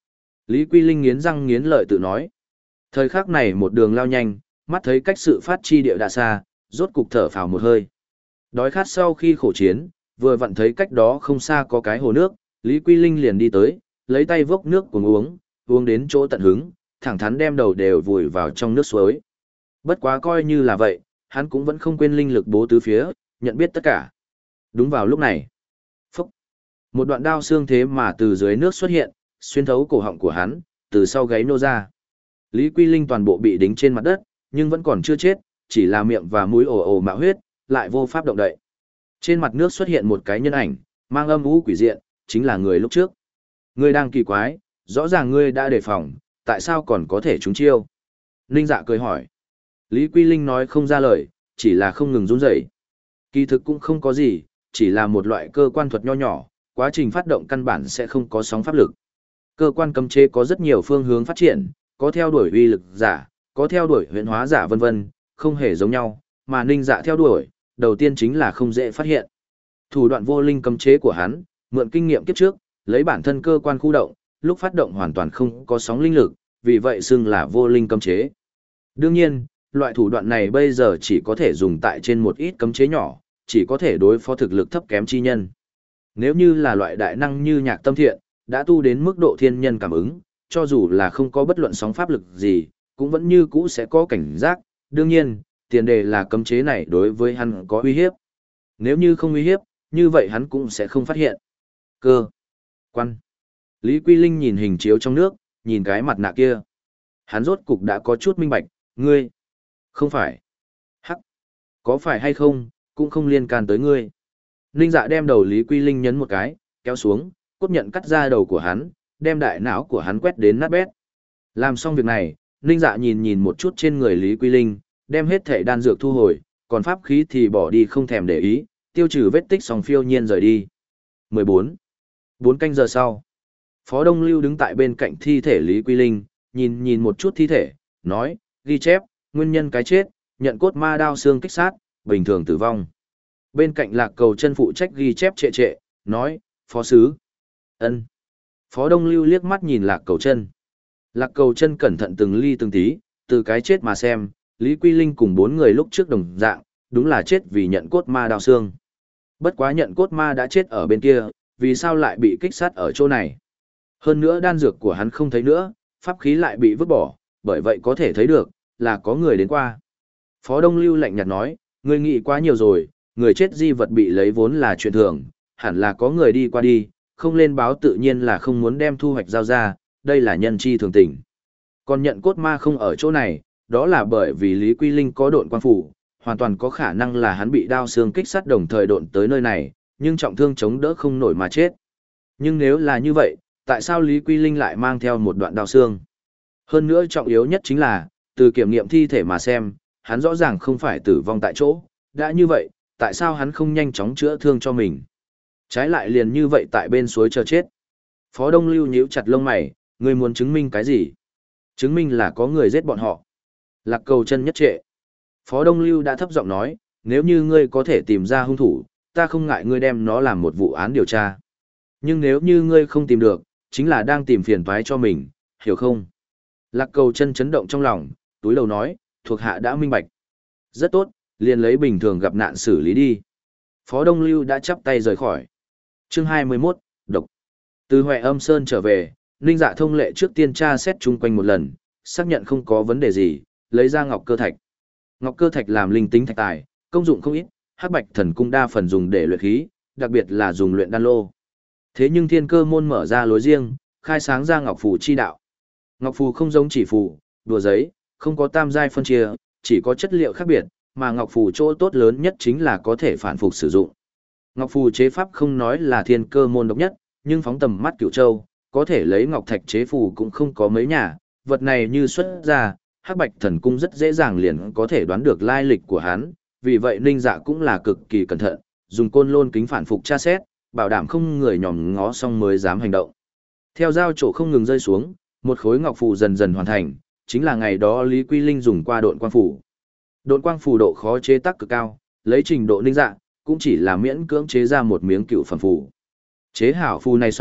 Lý Quy Linh nghiến răng nghiến lợi tự nói. Thời khắc này một đường lao nhanh, mắt thấy cách sự phát chi địa đã xa, rốt cục thở phào một hơi. Đói khát sau khi khổ chiến, vừa vặn thấy cách đó không xa có cái hồ nước, Lý Quy Linh liền đi tới, lấy tay vốc nước cùng uống, uống đến chỗ tận hứng, thẳng thắn đem đầu đều vùi vào trong nước suối. Bất quá coi như là vậy, hắn cũng vẫn không quên linh lực bố tứ phía, nhận biết tất cả. Đúng vào lúc này, phúc, một đoạn đao xương thế mà từ dưới nước xuất hiện, xuyên thấu cổ họng của hắn, từ sau gáy nô ra. Lý Quy Linh toàn bộ bị đính trên mặt đất, nhưng vẫn còn chưa chết, chỉ là miệng và mũi ồ ồ mạo huyết, lại vô pháp động đậy. Trên mặt nước xuất hiện một cái nhân ảnh, mang âm u quỷ diện, chính là người lúc trước. Ngươi đang kỳ quái, rõ ràng ngươi đã đề phòng, tại sao còn có thể trúng chiêu? Ninh Dạ cười hỏi. Lý Quy Linh nói không ra lời, chỉ là không ngừng run rẩy. Kỳ thực cũng không có gì, chỉ là một loại cơ quan thuật nho nhỏ, quá trình phát động căn bản sẽ không có sóng pháp lực. Cơ quan cấm chế có rất nhiều phương hướng phát triển, có theo đuổi uy lực giả, có theo đuổi huyễn hóa giả vân vân, không hề giống nhau, mà Ninh Dạ theo đuổi, đầu tiên chính là không dễ phát hiện. Thủ đoạn vô linh cấm chế của hắn, mượn kinh nghiệm kiếp trước, lấy bản thân cơ quan khu động, lúc phát động hoàn toàn không có sóng linh lực, vì vậy xưng là vô linh cấm chế. Đương nhiên, loại thủ đoạn này bây giờ chỉ có thể dùng tại trên một ít cấm chế nhỏ, chỉ có thể đối phó thực lực thấp kém chi nhân. Nếu như là loại đại năng như Nhạc Tâm Thiện, đã tu đến mức độ thiên nhân cảm ứng, cho dù là không có bất luận sóng pháp lực gì, cũng vẫn như cũ sẽ có cảnh giác. Đương nhiên, tiền đề là cấm chế này đối với hắn có uy hiếp. Nếu như không uy hiếp, như vậy hắn cũng sẽ không phát hiện. Cơ quan. Lý Quy Linh nhìn hình chiếu trong nước, nhìn cái mặt nạ kia. Hắn rốt cục đã có chút minh bạch, ngươi. Không phải. Hắc. Có phải hay không, cũng không liên can tới ngươi. Ninh Dạ đem đầu Lý Quy Linh nhấn một cái, kéo xuống, cốt nhận cắt ra đầu của hắn, đem đại não của hắn quét đến nát bét. Làm xong việc này, Ninh Dạ nhìn nhìn một chút trên người Lý Quy Linh, đem hết thể đan dược thu hồi, còn pháp khí thì bỏ đi không thèm để ý, tiêu trừ vết tích song phiêu nhiên rời đi. mười bốn. Bốn canh giờ sau, Phó Đông Lưu đứng tại bên cạnh thi thể Lý Quy Linh, nhìn nhìn một chút thi thể, nói, ghi chép, nguyên nhân cái chết, nhận cốt ma đao xương kích sát, bình thường tử vong. Bên cạnh Lạc Cầu Chân phụ trách ghi chép trệ trệ, nói, Phó Sứ. Ân. Phó Đông Lưu liếc mắt nhìn Lạc Cầu Chân. Lạc Cầu Chân cẩn thận từng ly từng tí, từ cái chết mà xem, Lý Quy Linh cùng bốn người lúc trước đồng dạng, đúng là chết vì nhận cốt ma đao xương. Bất quá nhận cốt ma đã chết ở bên kia, vì sao lại bị kích sát ở chỗ này? Hơn nữa đan dược của hắn không thấy nữa, pháp khí lại bị vứt bỏ, bởi vậy có thể thấy được, là có người đến qua. Phó Đông Lưu lạnh nhạt nói, người nghĩ quá nhiều rồi, người chết di vật bị lấy vốn là chuyện thường, hẳn là có người đi qua đi, không lên báo tự nhiên là không muốn đem thu hoạch giao ra, đây là nhân chi thường tình. Còn nhận cốt ma không ở chỗ này, đó là bởi vì Lý Quy Linh có độn quan phủ, hoàn toàn có khả năng là hắn bị đao xương kích sát đồng thời độn tới nơi này, nhưng trọng thương chống đỡ không nổi mà chết. Nhưng nếu là như vậy, tại sao Lý Quy Linh lại mang theo một đoạn đao xương? Hơn nữa trọng yếu nhất chính là, từ kiểm nghiệm thi thể mà xem, hắn rõ ràng không phải tử vong tại chỗ, đã như vậy, tại sao hắn không nhanh chóng chữa thương cho mình? Trái lại liền như vậy tại bên suối chờ chết. Phó Đông Lưu nhíu chặt lông mày, ngươi muốn chứng minh cái gì? Chứng minh là có người giết bọn họ. Lạc Cầu Chân nhất trệ. Phó Đông Lưu đã thấp giọng nói, nếu như ngươi có thể tìm ra hung thủ, ta không ngại ngươi đem nó làm một vụ án điều tra. Nhưng nếu như ngươi không tìm được, chính là đang tìm phiền toái cho mình, hiểu không? Lạc Cầu Chân chấn động trong lòng, túi đầu nói, thuộc hạ đã minh bạch. Rất tốt, liền lấy bình thường gặp nạn xử lý đi. Phó Đông Lưu đã chắp tay rời khỏi. Chương hai mươi mốt, độc. Từ Huệ Âm Sơn trở về, Ninh Dạ thông lệ trước tiên tra xét chung quanh một lần, xác nhận không có vấn đề gì, lấy ra ngọc cơ thạch. Ngọc cơ thạch làm linh tính thạch tài, công dụng không ít, Hắc Bạch Thần Cung đa phần dùng để luyện khí, đặc biệt là dùng luyện đan lô. Thế nhưng Thiên Cơ môn mở ra lối riêng, khai sáng ra ngọc phù chi đạo. Ngọc phù không giống chỉ phù, đùa giấy, không có tam giai phân chia, chỉ có chất liệu khác biệt, mà ngọc phù chỗ tốt lớn nhất chính là có thể phản phục sử dụng. Ngọc phù chế pháp không nói là Thiên Cơ môn độc nhất, nhưng phóng tầm mắt Cửu Châu, có thể lấy ngọc thạch chế phù cũng không có mấy nhà, vật này như xuất ra, Hắc Bạch Thần Cung rất dễ dàng liền có thể đoán được lai lịch của hắn, vì vậy Ninh Dạ cũng là cực kỳ cẩn thận, dùng côn lôn kính phản phục tra xét, bảo đảm không người nhòm ngó xong mới dám hành động. Theo dao chỗ không ngừng rơi xuống, một khối ngọc phù dần dần hoàn thành, chính là ngày đó Lý Quy Linh dùng qua độn quang phù. Độn quang phù độ khó chế tác cực cao, lấy trình độ Ninh Dạ, cũng chỉ là miễn cưỡng chế ra một miếng cựu phẩm phù. Chế hảo phù này xong,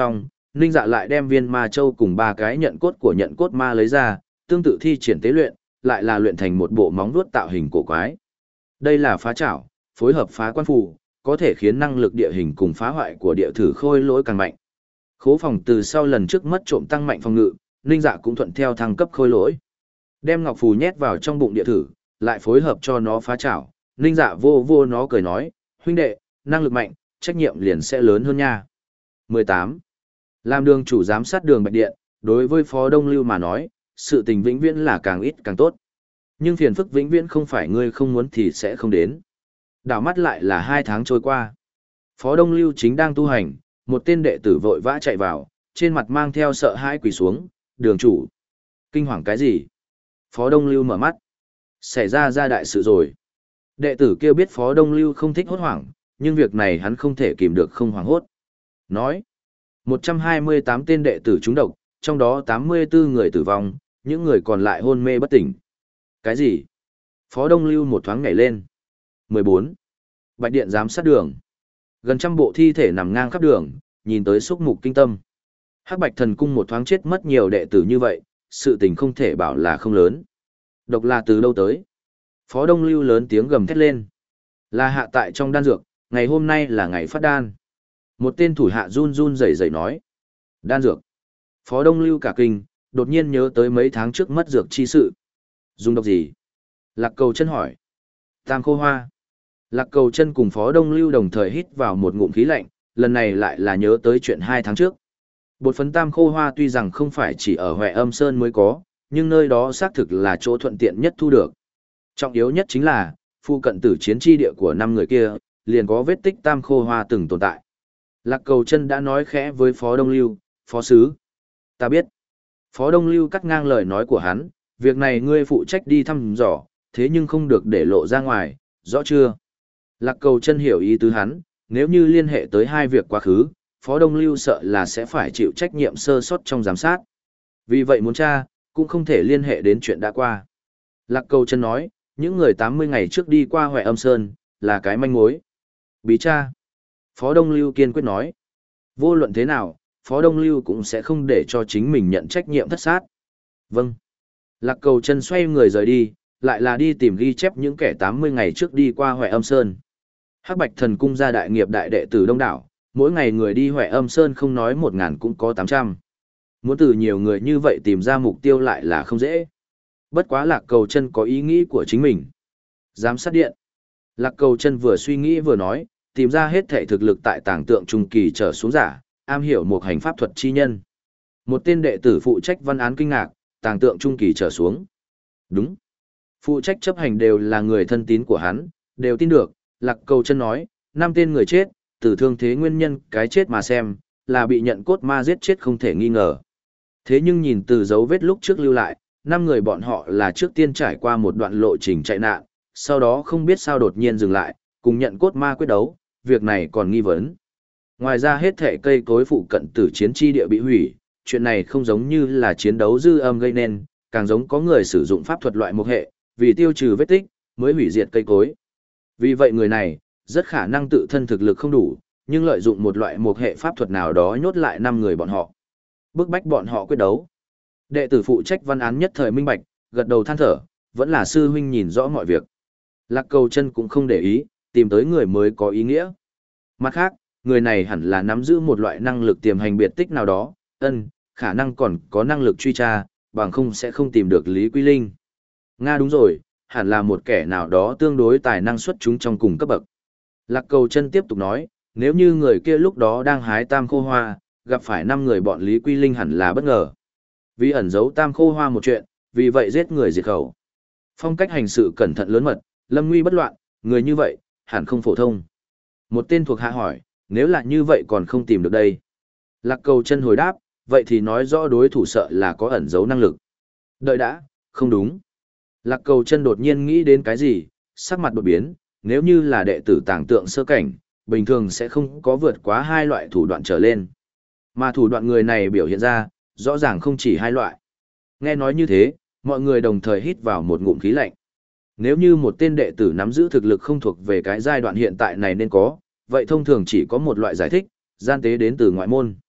Ninh Dạ lại đem viên ma châu cùng ba cái nhận cốt của nhận cốt ma lấy ra, tương tự thi triển tế luyện, lại là luyện thành một bộ móng vuốt tạo hình cổ quái. Đây là phá chảo, phối hợp phá quan phù, có thể khiến năng lực địa hình cùng phá hoại của địa thử khôi lỗi càng mạnh. Khố phòng từ sau lần trước mất trộm tăng mạnh phòng ngự, Ninh Dạ cũng thuận theo thăng cấp khôi lỗi. Đem ngọc phù nhét vào trong bụng địa thử, lại phối hợp cho nó phá chảo. Ninh Dạ vô vô nó cười nói, huynh đệ, năng lực mạnh, trách nhiệm liền sẽ lớn hơn nha. mười tám. Làm đường chủ giám sát đường Bạch Điện, đối với Phó Đông Lưu mà nói, sự tình vĩnh viễn là càng ít càng tốt. Nhưng phiền phức vĩnh viễn không phải ngươi không muốn thì sẽ không đến. Đảo mắt lại là hai tháng trôi qua. Phó Đông Lưu chính đang tu hành, một tên đệ tử vội vã chạy vào, trên mặt mang theo sợ hãi quỳ xuống, đường chủ. Kinh hoàng cái gì? Phó Đông Lưu mở mắt. Xảy ra ra đại sự rồi. Đệ tử kia biết Phó Đông Lưu không thích hốt hoảng, nhưng việc này hắn không thể kìm được không hoảng hốt. Nói, một trăm hai mươi tám tên đệ tử trúng độc, trong đó tám mươi tư người tử vong, những người còn lại hôn mê bất tỉnh. Cái gì? Phó Đông Lưu một thoáng nhảy lên. mười bốn. Bạch Điện giám sát đường. Gần trăm bộ thi thể nằm ngang khắp đường, nhìn tới xúc mục kinh tâm. Hắc Bạch Thần Cung một thoáng chết mất nhiều đệ tử như vậy, sự tình không thể bảo là không lớn. Độc là từ đâu tới? Phó Đông Lưu lớn tiếng gầm thét lên. Là hạ tại trong đan dược, ngày hôm nay là ngày phát đan. Một tên thủ hạ run run rẩy rẩy nói. Đan dược. Phó Đông Lưu cả kinh, đột nhiên nhớ tới mấy tháng trước mất dược chi sự. Dùng độc gì? Lạc Cầu Chân hỏi. Tam khô hoa. Lạc Cầu Chân cùng Phó Đông Lưu đồng thời hít vào một ngụm khí lạnh, lần này lại là nhớ tới chuyện hai tháng trước. Bột phấn tam khô hoa tuy rằng không phải chỉ ở Hoè Âm Sơn mới có, nhưng nơi đó xác thực là chỗ thuận tiện nhất thu được. Trọng yếu nhất chính là, phu cận tử chiến tri địa của năm người kia, liền có vết tích tam khô hoa từng tồn tại. Lạc Cầu Chân đã nói khẽ với Phó Đông Lưu, Phó Sứ. Ta biết. Phó Đông Lưu cắt ngang lời nói của hắn, việc này ngươi phụ trách đi thăm dò, thế nhưng không được để lộ ra ngoài, rõ chưa? Lạc Cầu Chân hiểu ý tứ hắn, nếu như liên hệ tới hai việc quá khứ, Phó Đông Lưu sợ là sẽ phải chịu trách nhiệm sơ sót trong giám sát. Vì vậy muốn tra, cũng không thể liên hệ đến chuyện đã qua. Lạc Cầu Chân nói, những người tám mươi ngày trước đi qua Hoè Âm Sơn, là cái manh mối. Bí tra. Phó Đông Lưu kiên quyết nói. Vô luận thế nào, Phó Đông Lưu cũng sẽ không để cho chính mình nhận trách nhiệm thất sát. Vâng. Lạc Cầu Chân xoay người rời đi, lại là đi tìm ghi chép những kẻ tám mươi ngày trước đi qua Hoè Âm Sơn. Hắc Bạch Thần Cung gia đại nghiệp đại đệ tử đông đảo, mỗi ngày người đi Hoè Âm Sơn không nói một ngàn cũng có tám trăm. Muốn từ nhiều người như vậy tìm ra mục tiêu lại là không dễ. Bất quá Lạc Cầu Chân có ý nghĩ của chính mình. Giám sát điện. Lạc Cầu Chân vừa suy nghĩ vừa nói, tìm ra hết thể thực lực tại tàng tượng trung kỳ trở xuống giả, am hiểu một hành pháp thuật chi nhân. Một tên đệ tử phụ trách văn án kinh ngạc, tàng tượng trung kỳ trở xuống. Đúng. Phụ trách chấp hành đều là người thân tín của hắn, đều tin được. Lạc Cầu Chân nói, năm tên người chết, từ thương thế nguyên nhân cái chết mà xem, là bị nhận cốt ma giết chết không thể nghi ngờ. Thế nhưng nhìn từ dấu vết lúc trước lưu lại, năm người bọn họ là trước tiên trải qua một đoạn lộ trình chạy nạn, sau đó không biết sao đột nhiên dừng lại, cùng nhận cốt ma quyết đấu, việc này còn nghi vấn. Ngoài ra hết thể cây cối phụ cận tử chiến chi địa bị hủy, chuyện này không giống như là chiến đấu dư âm gây nên, càng giống có người sử dụng pháp thuật loại một hệ, vì tiêu trừ vết tích, mới hủy diệt cây cối. Vì vậy người này, rất khả năng tự thân thực lực không đủ, nhưng lợi dụng một loại một hệ pháp thuật nào đó nhốt lại năm người bọn họ. Bức bách bọn họ quyết đấu. Đệ tử phụ trách văn án nhất thời minh bạch, gật đầu than thở, vẫn là sư huynh nhìn rõ mọi việc. Lạc Cầu Chân cũng không để ý, tìm tới người mới có ý nghĩa. Mặt khác, người này hẳn là nắm giữ một loại năng lực tiềm hành biệt tích nào đó, ân, khả năng còn có năng lực truy tra, bằng không sẽ không tìm được Lý Quy Linh. Nga đúng rồi, hẳn là một kẻ nào đó tương đối tài năng xuất chúng trong cùng cấp bậc. Lạc Cầu Chân tiếp tục nói, nếu như người kia lúc đó đang hái tam khô hoa, gặp phải năm người bọn Lý Quy Linh hẳn là bất ngờ. Vì ẩn giấu tam khô hoa một chuyện, vì vậy giết người diệt khẩu. Phong cách hành sự cẩn thận lớn mật, lâm nguy bất loạn, người như vậy, hẳn không phổ thông. Một tên thuộc hạ hỏi, nếu là như vậy còn không tìm được đây. Lạc Cầu Chân hồi đáp, vậy thì nói rõ đối thủ sợ là có ẩn giấu năng lực. Đợi đã, không đúng. Lạc Cầu Chân đột nhiên nghĩ đến cái gì, sắc mặt đột biến, nếu như là đệ tử tàng tượng sơ cảnh, bình thường sẽ không có vượt quá hai loại thủ đoạn trở lên. Mà thủ đoạn người này biểu hiện ra, rõ ràng không chỉ hai loại. Nghe nói như thế, mọi người đồng thời hít vào một ngụm khí lạnh. Nếu như một tên đệ tử nắm giữ thực lực không thuộc về cái giai đoạn hiện tại này nên có, vậy thông thường chỉ có một loại giải thích, gian tế đến từ ngoại môn.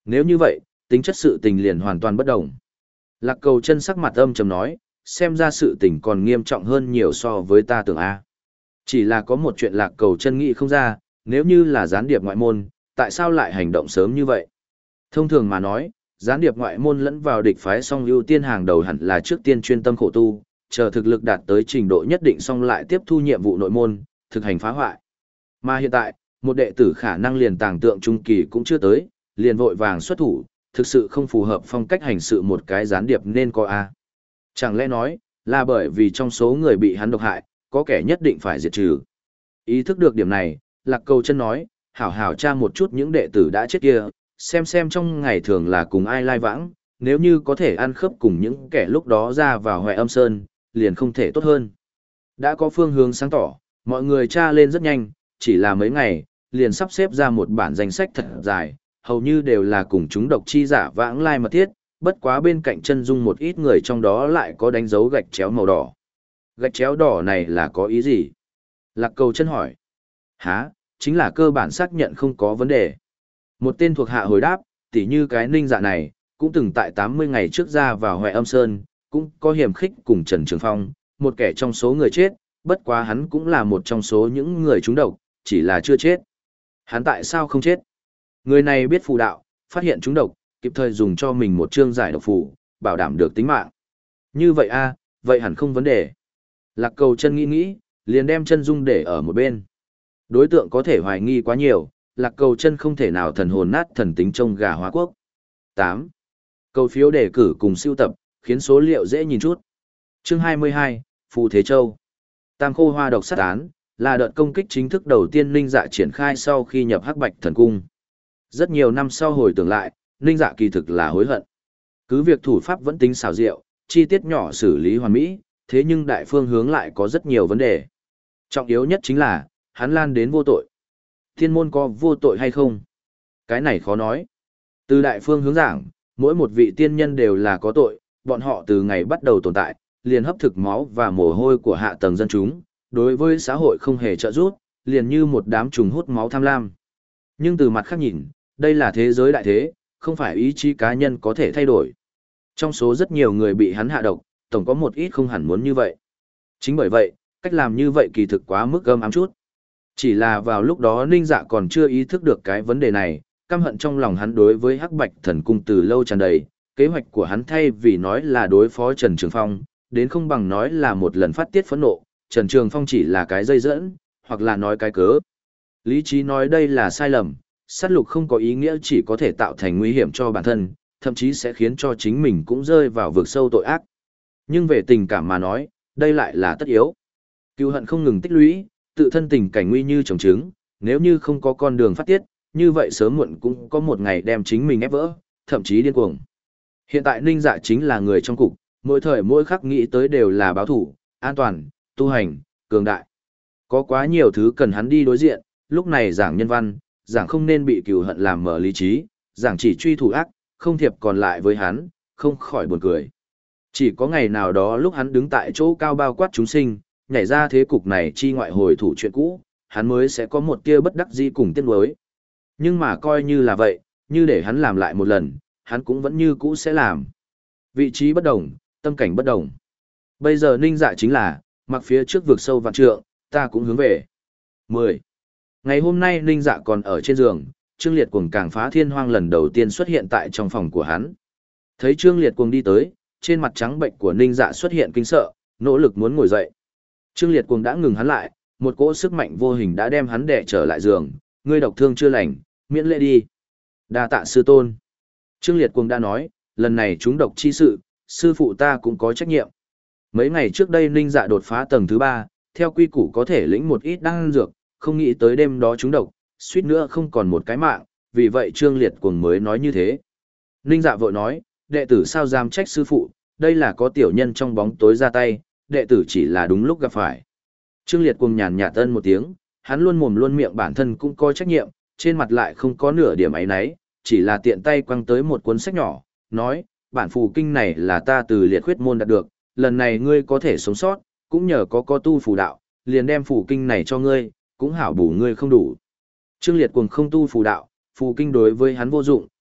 Nếu như vậy, tính chất sự tình liền hoàn toàn bất đồng. Lạc Cầu Chân sắc mặt âm trầm nói, xem ra sự tình còn nghiêm trọng hơn nhiều so với ta tưởng a. Chỉ là có một chuyện Lạc Cầu Chân nghĩ không ra, nếu như là gián điệp ngoại môn, tại sao lại hành động sớm như vậy? Thông thường mà nói, gián điệp ngoại môn lẫn vào địch phái song ưu tiên hàng đầu hẳn là trước tiên chuyên tâm khổ tu, chờ thực lực đạt tới trình độ nhất định xong lại tiếp thu nhiệm vụ nội môn, thực hành phá hoại. Mà hiện tại, một đệ tử khả năng liền tàng tượng trung kỳ cũng chưa tới, liền vội vàng xuất thủ, thực sự không phù hợp phong cách hành sự một cái gián điệp nên có a. Chẳng lẽ nói, là bởi vì trong số người bị hắn độc hại, có kẻ nhất định phải diệt trừ. Ý thức được điểm này, Lạc Cầu Chân nói, hảo hảo tra một chút những đệ tử đã chết kia, xem xem trong ngày thường là cùng ai lai vãng, nếu như có thể ăn khớp cùng những kẻ lúc đó ra vào Hoè Âm Sơn, liền không thể tốt hơn. Đã có phương hướng sáng tỏ, mọi người tra lên rất nhanh, chỉ là mấy ngày, liền sắp xếp ra một bản danh sách thật dài, hầu như đều là cùng chúng độc chi giả vãng lai mật thiết, bất quá bên cạnh chân dung một ít người trong đó lại có đánh dấu gạch chéo màu đỏ. Gạch chéo đỏ này là có ý gì? Lạc Cầu Chân hỏi. Hả, chính là cơ bản xác nhận không có vấn đề. Một tên thuộc hạ hồi đáp, tỉ như cái Ninh Dạ này, cũng từng tại tám mươi ngày trước ra vào Hoè Âm Sơn, cũng có hiểm khích cùng Trần Trường Phong, một kẻ trong số người chết, bất quá hắn cũng là một trong số những người trúng độc, chỉ là chưa chết. Hắn tại sao không chết? Người này biết phù đạo, phát hiện trúng độc, kịp thời dùng cho mình một chương giải độc phù, bảo đảm được tính mạng. Như vậy a, vậy hẳn không vấn đề. Lạc Cầu Chân nghĩ nghĩ, liền đem chân dung để ở một bên. Đối tượng có thể hoài nghi quá nhiều, Lạc Cầu Chân không thể nào thần hồn nát thần tính trông gà hóa quốc. tám. Cầu phiếu đề cử cùng siêu tập, khiến số liệu dễ nhìn chút. Chương hai mươi hai, Phù Thế Châu. Tam Khô Hoa độc sát án, là đợt công kích chính thức đầu tiên Ninh Dạ triển khai sau khi nhập Hắc Bạch Thần Cung. Rất nhiều năm sau hồi tưởng lại, Ninh Dạ kỳ thực là hối hận. Cứ việc thủ pháp vẫn tính xảo diệu, chi tiết nhỏ xử lý hoàn mỹ, thế nhưng đại phương hướng lại có rất nhiều vấn đề. Trọng yếu nhất chính là, hắn lan đến vô tội. Thiên môn có vô tội hay không? Cái này khó nói. Từ đại phương hướng giảng, mỗi một vị tiên nhân đều là có tội, bọn họ từ ngày bắt đầu tồn tại, liền hấp thực máu và mồ hôi của hạ tầng dân chúng, đối với xã hội không hề trợ giúp, liền như một đám trùng hút máu tham lam. Nhưng từ mặt khác nhìn, đây là thế giới đại thế, không phải ý chí cá nhân có thể thay đổi. Trong số rất nhiều người bị hắn hạ độc, tổng có một ít không hẳn muốn như vậy. Chính bởi vậy, cách làm như vậy kỳ thực quá mức gâm ám chút. Chỉ là vào lúc đó Ninh Dạ còn chưa ý thức được cái vấn đề này, căm hận trong lòng hắn đối với Hắc Bạch Thần Cung từ lâu tràn đầy, kế hoạch của hắn thay vì nói là đối phó Trần Trường Phong, đến không bằng nói là một lần phát tiết phẫn nộ, Trần Trường Phong chỉ là cái dây dẫn, hoặc là nói cái cớ. Lý trí nói đây là sai lầm, sát lục không có ý nghĩa chỉ có thể tạo thành nguy hiểm cho bản thân, thậm chí sẽ khiến cho chính mình cũng rơi vào vực sâu tội ác. Nhưng về tình cảm mà nói, đây lại là tất yếu. Cừu hận không ngừng tích lũy, tự thân tình cảnh nguy như trồng trứng, nếu như không có con đường phát tiết, như vậy sớm muộn cũng có một ngày đem chính mình ép vỡ, thậm chí điên cuồng. Hiện tại Ninh Dạ chính là người trong cục, mỗi thời mỗi khắc nghĩ tới đều là báo thủ, an toàn, tu hành, cường đại. Có quá nhiều thứ cần hắn đi đối diện, lúc này giảng nhân văn, giảng không nên bị cừu hận làm mở lý trí, giảng chỉ truy thủ ác, không thiệp còn lại với hắn, không khỏi buồn cười. Chỉ có ngày nào đó lúc hắn đứng tại chỗ cao bao quát chúng sinh, nhảy ra thế cục này chi ngoại hồi thủ chuyện cũ, hắn mới sẽ có một tia bất đắc dĩ cùng tiếc nuối. Nhưng mà coi như là vậy, như để hắn làm lại một lần, hắn cũng vẫn như cũ sẽ làm. Vị trí bất đồng, tâm cảnh bất đồng. Bây giờ Ninh Dạ chính là, mặc phía trước vực sâu vạn trượng, ta cũng hướng về. mười. Ngày hôm nay Ninh Dạ còn ở trên giường, Trương Liệt Cuồng càng phá thiên hoang lần đầu tiên xuất hiện tại trong phòng của hắn. Thấy Trương Liệt Cuồng đi tới, trên mặt trắng bệnh của Ninh Dạ xuất hiện kinh sợ, nỗ lực muốn ngồi dậy. Trương Liệt Cuồng đã ngừng hắn lại, một cỗ sức mạnh vô hình đã đem hắn đè trở lại giường, ngươi độc thương chưa lành, miễn lễ đi. Đa tạ sư tôn. Trương Liệt Cuồng đã nói, lần này chúng độc chi sự, sư phụ ta cũng có trách nhiệm. Mấy ngày trước đây Ninh Dạ đột phá tầng thứ ba, theo quy củ có thể lĩnh một ít đan dược, không nghĩ tới đêm đó chúng độc, suýt nữa không còn một cái mạng, vì vậy Trương Liệt Cuồng mới nói như thế. Ninh Dạ vội nói, đệ tử sao dám trách sư phụ, đây là có tiểu nhân trong bóng tối ra tay, đệ tử chỉ là đúng lúc gặp phải. Trương Liệt Cuồng nhàn nhạt ân một tiếng, hắn luôn mồm luôn miệng bản thân cũng có trách nhiệm, trên mặt lại không có nửa điểm áy náy, chỉ là tiện tay quăng tới một cuốn sách nhỏ, nói, bản phù kinh này là ta từ liệt khuyết môn đạt được, lần này ngươi có thể sống sót, cũng nhờ có có tu phù đạo, liền đem phù kinh này cho ngươi, cũng hảo bù ngươi không đủ. Trương Liệt Cuồng không tu phù đạo, phù kinh đối với hắn vô dụng,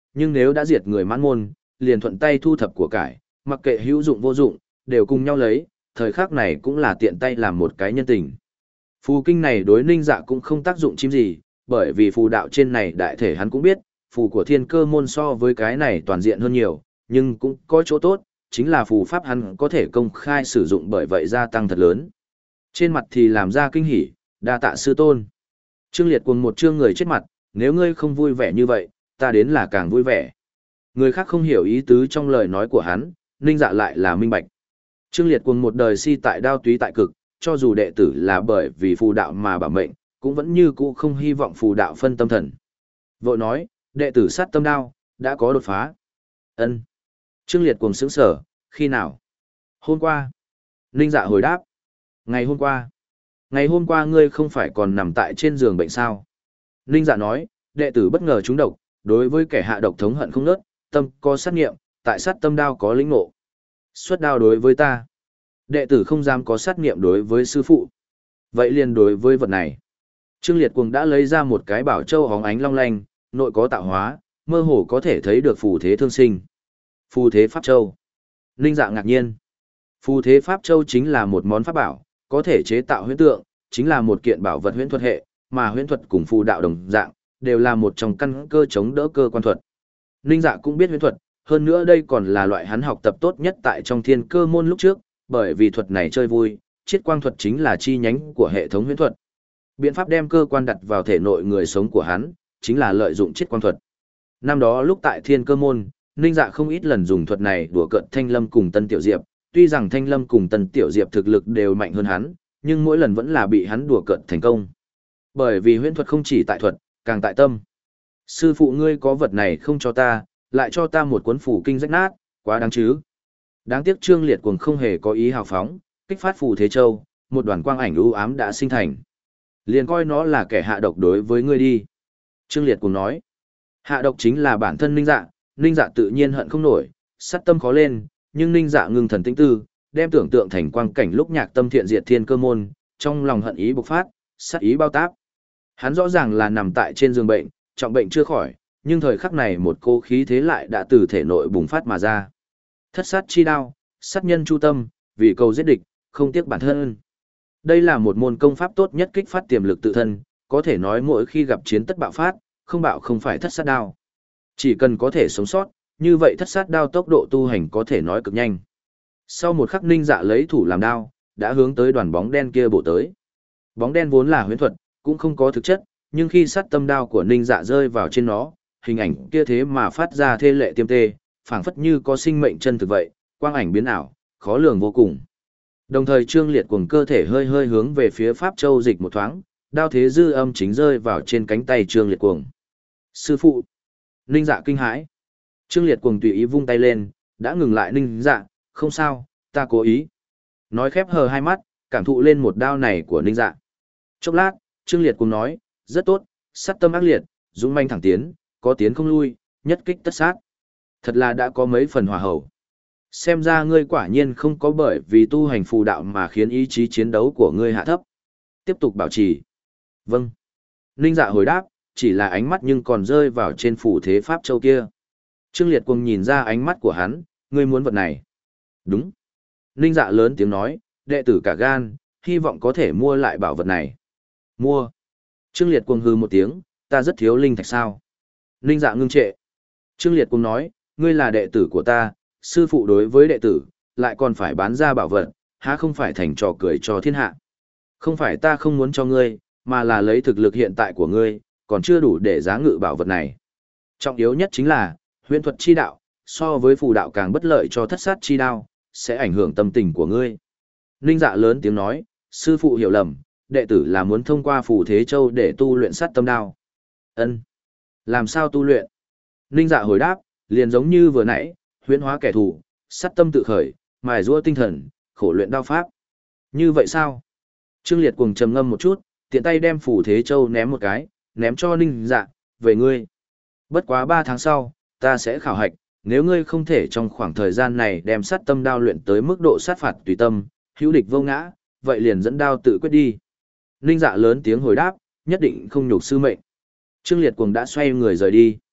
nhưng nếu đã diệt người mãn môn, liền thuận tay thu thập của cải, mặc kệ hữu dụng vô dụng, đều cùng nhau lấy, thời khắc này cũng là tiện tay làm một cái nhân tình. Phù kinh này đối Ninh Dạ cũng không tác dụng chim gì, bởi vì phù đạo trên này đại thể hắn cũng biết, phù của thiên cơ môn so với cái này toàn diện hơn nhiều, nhưng cũng có chỗ tốt, chính là phù pháp hắn có thể công khai sử dụng, bởi vậy gia tăng thật lớn. Trên mặt thì làm ra kinh hỉ, đa tạ sư tôn. Trương Liệt cùng một trương người chết mặt, nếu ngươi không vui vẻ như vậy, ta đến là càng vui vẻ. Người khác không hiểu ý tứ trong lời nói của hắn, Ninh Dạ lại là minh bạch. Trương Liệt cùng một đời si tại đao túy tại cực, cho dù đệ tử là bởi vì phù đạo mà bảo mệnh, cũng vẫn như cũ không hy vọng phù đạo phân tâm thần. Vội nói, đệ tử sát tâm đao, đã có đột phá. Ân. Trương Liệt cùng sững sở, khi nào? Hôm qua. Ninh Dạ hồi đáp. Ngày hôm qua. Ngày hôm qua ngươi không phải còn nằm tại trên giường bệnh sao? Ninh Dạ nói, đệ tử bất ngờ trúng độc, đối với kẻ hạ độc thống hận không nớt, tâm có sát nghiệm, tại sát tâm đao có lĩnh ngộ. Xuất đao đối với ta. Đệ tử không dám có sát nghiệm đối với sư phụ. Vậy liền đối với vật này. Trương Liệt Cuồng đã lấy ra một cái bảo châu hóng ánh long lanh, nội có tạo hóa, mơ hồ có thể thấy được phù thế thương sinh. Phù thế Pháp Châu. Ninh Dạ ngạc nhiên. Phù thế Pháp Châu chính là một món pháp bảo, có thể chế tạo huyễn tượng, chính là một kiện bảo vật huyễn thuật hệ, mà huyễn thuật cùng phù đạo đồng dạng, đều là một trong căn cơ chống đỡ cơ quan thuật. Ninh Dạ cũng biết huyễn thuật, hơn nữa đây còn là loại hắn học tập tốt nhất tại trong thiên cơ môn lúc trước, bởi vì thuật này chơi vui, chiết quang thuật chính là chi nhánh của hệ thống huyễn thuật. Biện pháp đem cơ quan đặt vào thể nội người sống của hắn, chính là lợi dụng chiết quang thuật. Năm đó lúc tại thiên cơ môn, Ninh Dạ không ít lần dùng thuật này đùa cợt Thanh Lâm cùng Tân Tiểu Diệp, tuy rằng Thanh Lâm cùng Tân Tiểu Diệp thực lực đều mạnh hơn hắn, nhưng mỗi lần vẫn là bị hắn đùa cợt thành công. Bởi vì huyễn thuật không chỉ tại thuật, càng tại tâm. Sư phụ ngươi có vật này không cho ta, lại cho ta một cuốn phủ kinh rách nát, quá đáng chứ. Đáng tiếc Trương Liệt Cuồng không hề có ý hào phóng, kích phát phù thế châu, một đoàn quang ảnh u ám đã sinh thành. Liền coi nó là kẻ hạ độc đối với ngươi đi. Trương Liệt Cuồng nói, hạ độc chính là bản thân Ninh Dạ, Ninh Dạ tự nhiên hận không nổi, sát tâm khó lên, nhưng Ninh Dạ ngưng thần tĩnh tư, đem tưởng tượng thành quang cảnh lúc nhạc tâm thiện diệt thiên cơ môn, trong lòng hận ý bộc phát, sát ý bao táp. Hắn rõ ràng là nằm tại trên giường bệnh, trọng bệnh chưa khỏi, nhưng thời khắc này một cô khí thế lại đã từ thể nội bùng phát mà ra. Thất sát chi đao, sát nhân chu tâm, vì cầu giết địch, không tiếc bản thân. Đây là một môn công pháp tốt nhất kích phát tiềm lực tự thân, có thể nói mỗi khi gặp chiến tất bạo phát, không bạo không phải thất sát đao. Chỉ cần có thể sống sót, như vậy thất sát đao tốc độ tu hành có thể nói cực nhanh. Sau một khắc Ninh Dạ lấy thủ làm đao, đã hướng tới đoàn bóng đen kia bổ tới. Bóng đen vốn là huyễn thuật, cũng không có thực chất, nhưng khi sát tâm đao của Ninh Dạ rơi vào trên nó, hình ảnh kia thế mà phát ra thê lệ tiêm tê, phảng phất như có sinh mệnh chân thực vậy, quang ảnh biến ảo, khó lường vô cùng. Đồng thời Trương Liệt Cuồng cơ thể hơi hơi hướng về phía Pháp Châu dịch một thoáng, đao thế dư âm chính rơi vào trên cánh tay Trương Liệt Cuồng. Sư phụ! Ninh Dạ kinh hãi. Trương Liệt Cuồng tùy ý vung tay lên, đã ngừng lại Ninh Dạ, không sao, ta cố ý. Nói khép hờ hai mắt, cảm thụ lên một đao này của Ninh Dạ. Chốc lát, Trương Liệt Cuồng nói, rất tốt, sát tâm ác liệt, dũng manh thẳng tiến, có tiến không lui, nhất kích tất sát. Thật là đã có mấy phần hòa hậu. Xem ra ngươi quả nhiên không có bởi vì tu hành phù đạo mà khiến ý chí chiến đấu của ngươi hạ thấp. Tiếp tục bảo trì. Vâng. Ninh Dạ hồi đáp, chỉ là ánh mắt nhưng còn rơi vào trên phù thế Pháp Châu kia. Trương Liệt Cuồng nhìn ra ánh mắt của hắn, ngươi muốn vật này. Đúng. Ninh Dạ lớn tiếng nói, đệ tử cả gan, hy vọng có thể mua lại bảo vật này. Mua. Trương Liệt Cuồng hừ một tiếng, ta rất thiếu linh thạch sao. Ninh Dạ ngưng trệ. Trương Liệt Cuồng nói, ngươi là đệ tử của ta, sư phụ đối với đệ tử, lại còn phải bán ra bảo vật, há không phải thành trò cười cho thiên hạ. Không phải ta không muốn cho ngươi, mà là lấy thực lực hiện tại của ngươi, còn chưa đủ để giá ngự bảo vật này. Trọng yếu nhất chính là, huyễn thuật chi đạo, so với phù đạo càng bất lợi cho thất sát chi đao, sẽ ảnh hưởng tâm tình của ngươi. Ninh Dạ lớn tiếng nói, sư phụ hiểu lầm, đệ tử là muốn thông qua phù thế châu để tu luyện sát tâm đao. Ân, làm sao tu luyện? Ninh Dạ hồi đáp, liền giống như vừa nãy, huyễn hóa kẻ thù, sát tâm tự khởi, mài giũa tinh thần, khổ luyện đao pháp. Như vậy sao? Trương Liệt Cuồng trầm ngâm một chút, tiện tay đem phù thế châu ném một cái, ném cho Ninh Dạ, về ngươi. Bất quá ba tháng sau, ta sẽ khảo hạch, nếu ngươi không thể trong khoảng thời gian này đem sát tâm đao luyện tới mức độ sát phạt tùy tâm, hữu địch vô ngã, vậy liền dẫn đao tự quyết đi. Ninh Dạ lớn tiếng hồi đáp, nhất định không nhục sư mệnh. Trương Liệt Cuồng đã xoay người rời đi.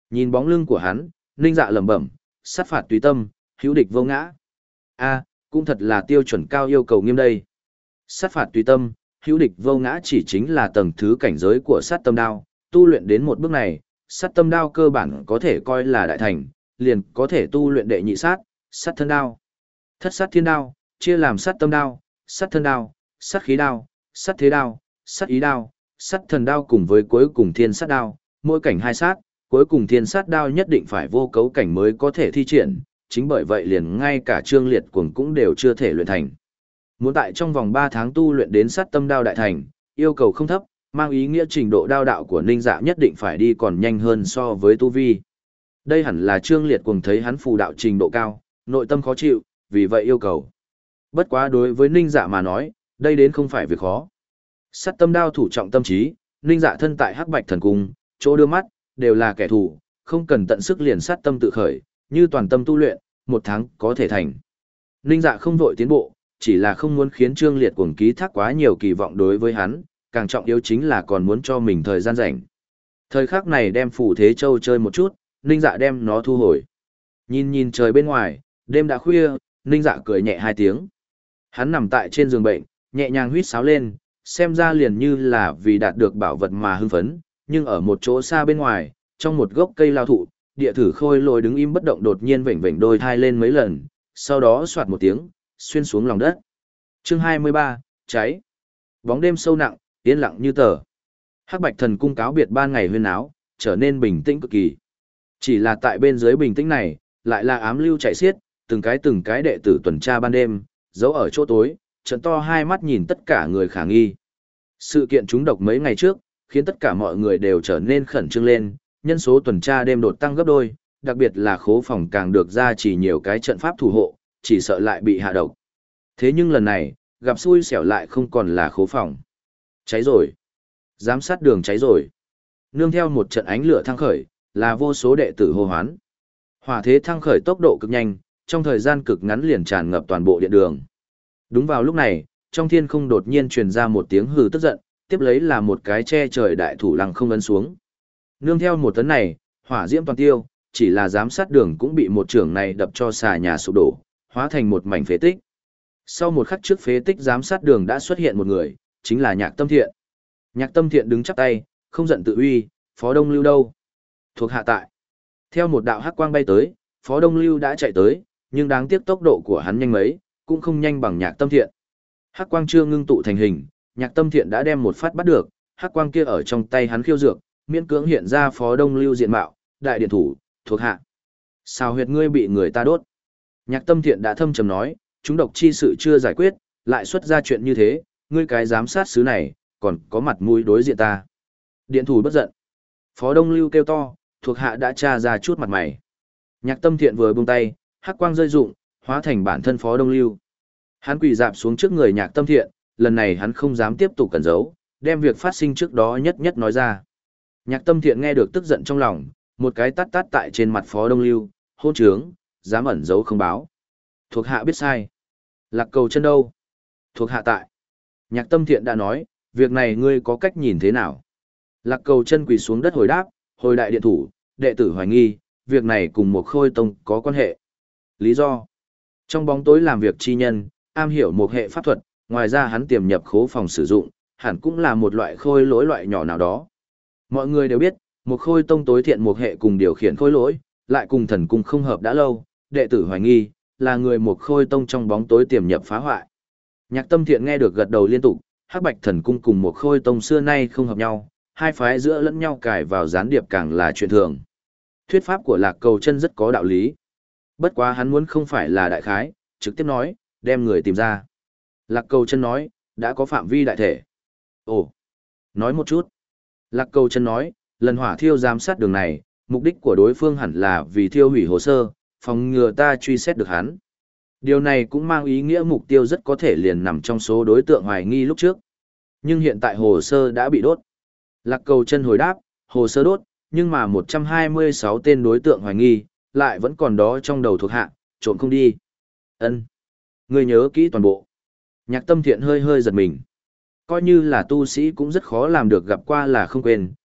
Nhìn bóng lưng của hắn, Ninh Dạ lẩm bẩm, sát phạt tùy tâm, hữu địch vô ngã. A, cũng thật là tiêu chuẩn cao yêu cầu nghiêm đây. Sát phạt tùy tâm, hữu địch vô ngã chỉ chính là tầng thứ cảnh giới của sát tâm đao, tu luyện đến một bước này, sát tâm đao cơ bản có thể coi là đại thành, liền có thể tu luyện đệ nhị sát, sát thân đao. Thất sát thiên đao, chia làm sát tâm đao, sát thân đao, sát khí đao, sát thế đao, sát ý đao, sát thần đao cùng với cuối cùng thiên sát đao, mỗi cảnh hai sát, cuối cùng thiên sát đao nhất định phải vô cấu cảnh mới có thể thi triển, chính bởi vậy liền ngay cả Trương Liệt Cuồng cũng đều chưa thể luyện thành. Muốn tại trong vòng ba tháng tu luyện đến sát tâm đao đại thành, yêu cầu không thấp, mang ý nghĩa trình độ đao đạo của Ninh Dạ nhất định phải đi còn nhanh hơn so với tu vi. Đây hẳn là Trương Liệt Cuồng thấy hắn phù đạo trình độ cao, nội tâm khó chịu, vì vậy yêu cầu. Bất quá đối với Ninh Dạ mà nói, đây đến không phải việc khó. Sát tâm đao thủ trọng tâm trí, Ninh Dạ thân tại Hắc Bạch Thần Cung, chỗ đưa mắt, đều là kẻ thù, không cần tận sức liền sát tâm tự khởi, như toàn tâm tu luyện, một tháng có thể thành. Ninh Dạ không vội tiến bộ, chỉ là không muốn khiến Trương Liệt Cuồng ký thác quá nhiều kỳ vọng đối với hắn, càng trọng yếu chính là còn muốn cho mình thời gian rảnh. Thời khắc này đem Phù Thế Châu chơi một chút, Ninh Dạ đem nó thu hồi. Nhìn nhìn trời bên ngoài, đêm đã khuya, Ninh Dạ cười nhẹ hai tiếng. Hắn nằm tại trên giường bệnh, nhẹ nhàng huýt sáo lên, xem ra liền như là vì đạt được bảo vật mà hưng phấn, nhưng ở một chỗ xa bên ngoài, trong một gốc cây lao thụ, địa thử khôi lồi đứng im bất động đột nhiên vểnh vểnh đôi thai lên mấy lần, sau đó soạt một tiếng, xuyên xuống lòng đất. Chương hai mươi ba, cháy. Bóng đêm sâu nặng, yên lặng như tờ. Hắc Bạch Thần Cung cáo biệt ban ngày huyên áo, trở nên bình tĩnh cực kỳ. Chỉ là tại bên dưới bình tĩnh này, lại là ám lưu chạy xiết, từng cái từng cái đệ tử tuần tra ban đêm, giấu ở chỗ tối, trợn to hai mắt nhìn tất cả người khả nghi. Sự kiện trúng độc mấy ngày trước, khiến tất cả mọi người đều trở nên khẩn trương lên, nhân số tuần tra đêm đột tăng gấp đôi, đặc biệt là khố phòng càng được ra chỉ nhiều cái trận pháp thủ hộ, chỉ sợ lại bị hạ độc. Thế nhưng lần này, gặp xui xẻo lại không còn là khố phòng. Cháy rồi. Giám sát đường cháy rồi. Nương theo một trận ánh lửa thăng khởi, là vô số đệ tử hô hoán. Hỏa thế thăng khởi tốc độ cực nhanh, trong thời gian cực ngắn liền tràn ngập toàn bộ điện đường. Đúng vào lúc này, trong thiên không đột nhiên truyền ra một tiếng hừ tức giận, tiếp lấy là một cái che trời đại thủ lăng không ấn xuống. Nương theo một tấn này, hỏa diễm toàn tiêu, chỉ là giám sát đường cũng bị một trưởng này đập cho xà nhà sụp đổ, hóa thành một mảnh phế tích. Sau một khắc trước phế tích giám sát đường đã xuất hiện một người, chính là Nhạc Tâm Thiện. Nhạc Tâm Thiện đứng chắp tay, không giận tự uy, Phó Đông Lưu đâu? Thuộc hạ tại. Theo một đạo hắc quang bay tới, Phó Đông Lưu đã chạy tới, nhưng đáng tiếc tốc độ của hắn nhanh mấy, cũng không nhanh bằng Nhạc Tâm Thiện. Hắc quang chưa ngưng tụ thành hình, Nhạc Tâm Thiện đã đem một phát bắt được, hắc quang kia ở trong tay hắn khiêu dược, miễn cưỡng hiện ra Phó Đông Lưu diện mạo, đại điện thủ, thuộc hạ. Sao huyệt ngươi bị người ta đốt? Nhạc Tâm Thiện đã thâm trầm nói, chúng độc chi sự chưa giải quyết, lại xuất ra chuyện như thế, ngươi cái giám sát sứ này, còn có mặt mũi đối diện ta. Điện thủ bất giận. Phó Đông Lưu kêu to, thuộc hạ đã tra ra chút mặt mày. Nhạc Tâm Thiện vừa buông tay, hắc quang rơi rụng, hóa thành bản thân Phó Đông Lưu. Hắn quỳ dạp xuống trước người Nhạc Tâm Thiện, lần này hắn không dám tiếp tục cẩn giấu, đem việc phát sinh trước đó nhất nhất nói ra. Nhạc Tâm Thiện nghe được tức giận trong lòng, một cái tát tát tại trên mặt Phó Đông Lưu, hôn trướng, dám ẩn giấu không báo. Thuộc hạ biết sai. Lạc Cầu Chân đâu? Thuộc hạ tại. Nhạc Tâm Thiện đã nói, việc này ngươi có cách nhìn thế nào? Lạc Cầu Chân quỳ xuống đất hồi đáp, hồi đại điện thủ, đệ tử hoài nghi, việc này cùng một khôi tông có quan hệ. Lý do? Trong bóng tối làm việc chi nhân, am hiểu một hệ pháp thuật, ngoài ra hắn tiềm nhập khố phòng sử dụng, hẳn cũng là một loại khôi lỗi loại nhỏ nào đó. Mọi người đều biết, một khôi tông tối thiện một hệ cùng điều khiển khôi lỗi, lại cùng thần cung không hợp đã lâu, đệ tử hoài nghi, là người một khôi tông trong bóng tối tiềm nhập phá hoại. Nhạc Tâm Thiện nghe được gật đầu liên tục, Hắc Bạch Thần Cung cùng một khôi tông xưa nay không hợp nhau, hai phái giữa lẫn nhau cài vào gián điệp càng là chuyện thường. Thuyết pháp của Lạc Cầu Chân rất có đạo lý. Bất quá hắn muốn không phải là đại khái, trực tiếp nói, đem người tìm ra. Lạc Cầu Chân nói, đã có phạm vi đại thể. Ồ, nói một chút. Lạc Cầu Chân nói, lần hỏa thiêu giám sát đường này, mục đích của đối phương hẳn là vì thiêu hủy hồ sơ, phòng ngừa ta truy xét được hắn. Điều này cũng mang ý nghĩa mục tiêu rất có thể liền nằm trong số đối tượng hoài nghi lúc trước. Nhưng hiện tại hồ sơ đã bị đốt. Lạc Cầu Chân hồi đáp, hồ sơ đốt, nhưng mà một trăm hai mươi sáu tên đối tượng hoài nghi, lại vẫn còn đó trong đầu thuộc hạ, trộm không đi. Ân, ngươi nhớ kỹ toàn bộ. Nhạc Tâm Thiện hơi hơi giật mình. Coi như là tu sĩ cũng rất khó làm được gặp qua là không quên,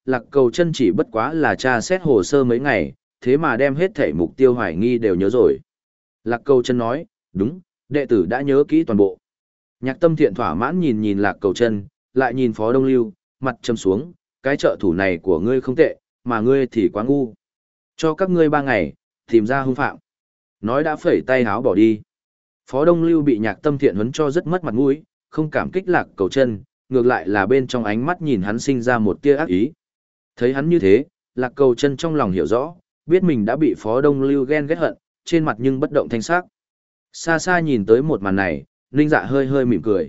Lạc Cầu Chân chỉ bất quá là tra xét hồ sơ mấy ngày, thế mà đem hết thể mục tiêu hoài nghi đều nhớ rồi. Lạc Cầu Chân nói, đúng, đệ tử đã nhớ kỹ toàn bộ. Nhạc Tâm Thiện thỏa mãn nhìn nhìn Lạc Cầu Chân, lại nhìn Phó Đông Lưu, mặt trầm xuống, cái trợ thủ này của ngươi không tệ, mà ngươi thì quá ngu. Cho các ngươi ba ngày, tìm ra hung phạm. Nói đã phẩy tay háo bỏ đi. Phó Đông Lưu bị Nhạc Tâm Thiện huấn cho rất mất mặt mũi, không cảm kích Lạc Cầu Chân, ngược lại là bên trong ánh mắt nhìn hắn sinh ra một tia ác ý. Thấy hắn như thế, Lạc Cầu Chân trong lòng hiểu rõ, biết mình đã bị Phó Đông Lưu ghen ghét hận, trên mặt nhưng bất động thanh sắc. Xa xa nhìn tới một màn này, Ninh Dạ hơi hơi mỉm cười.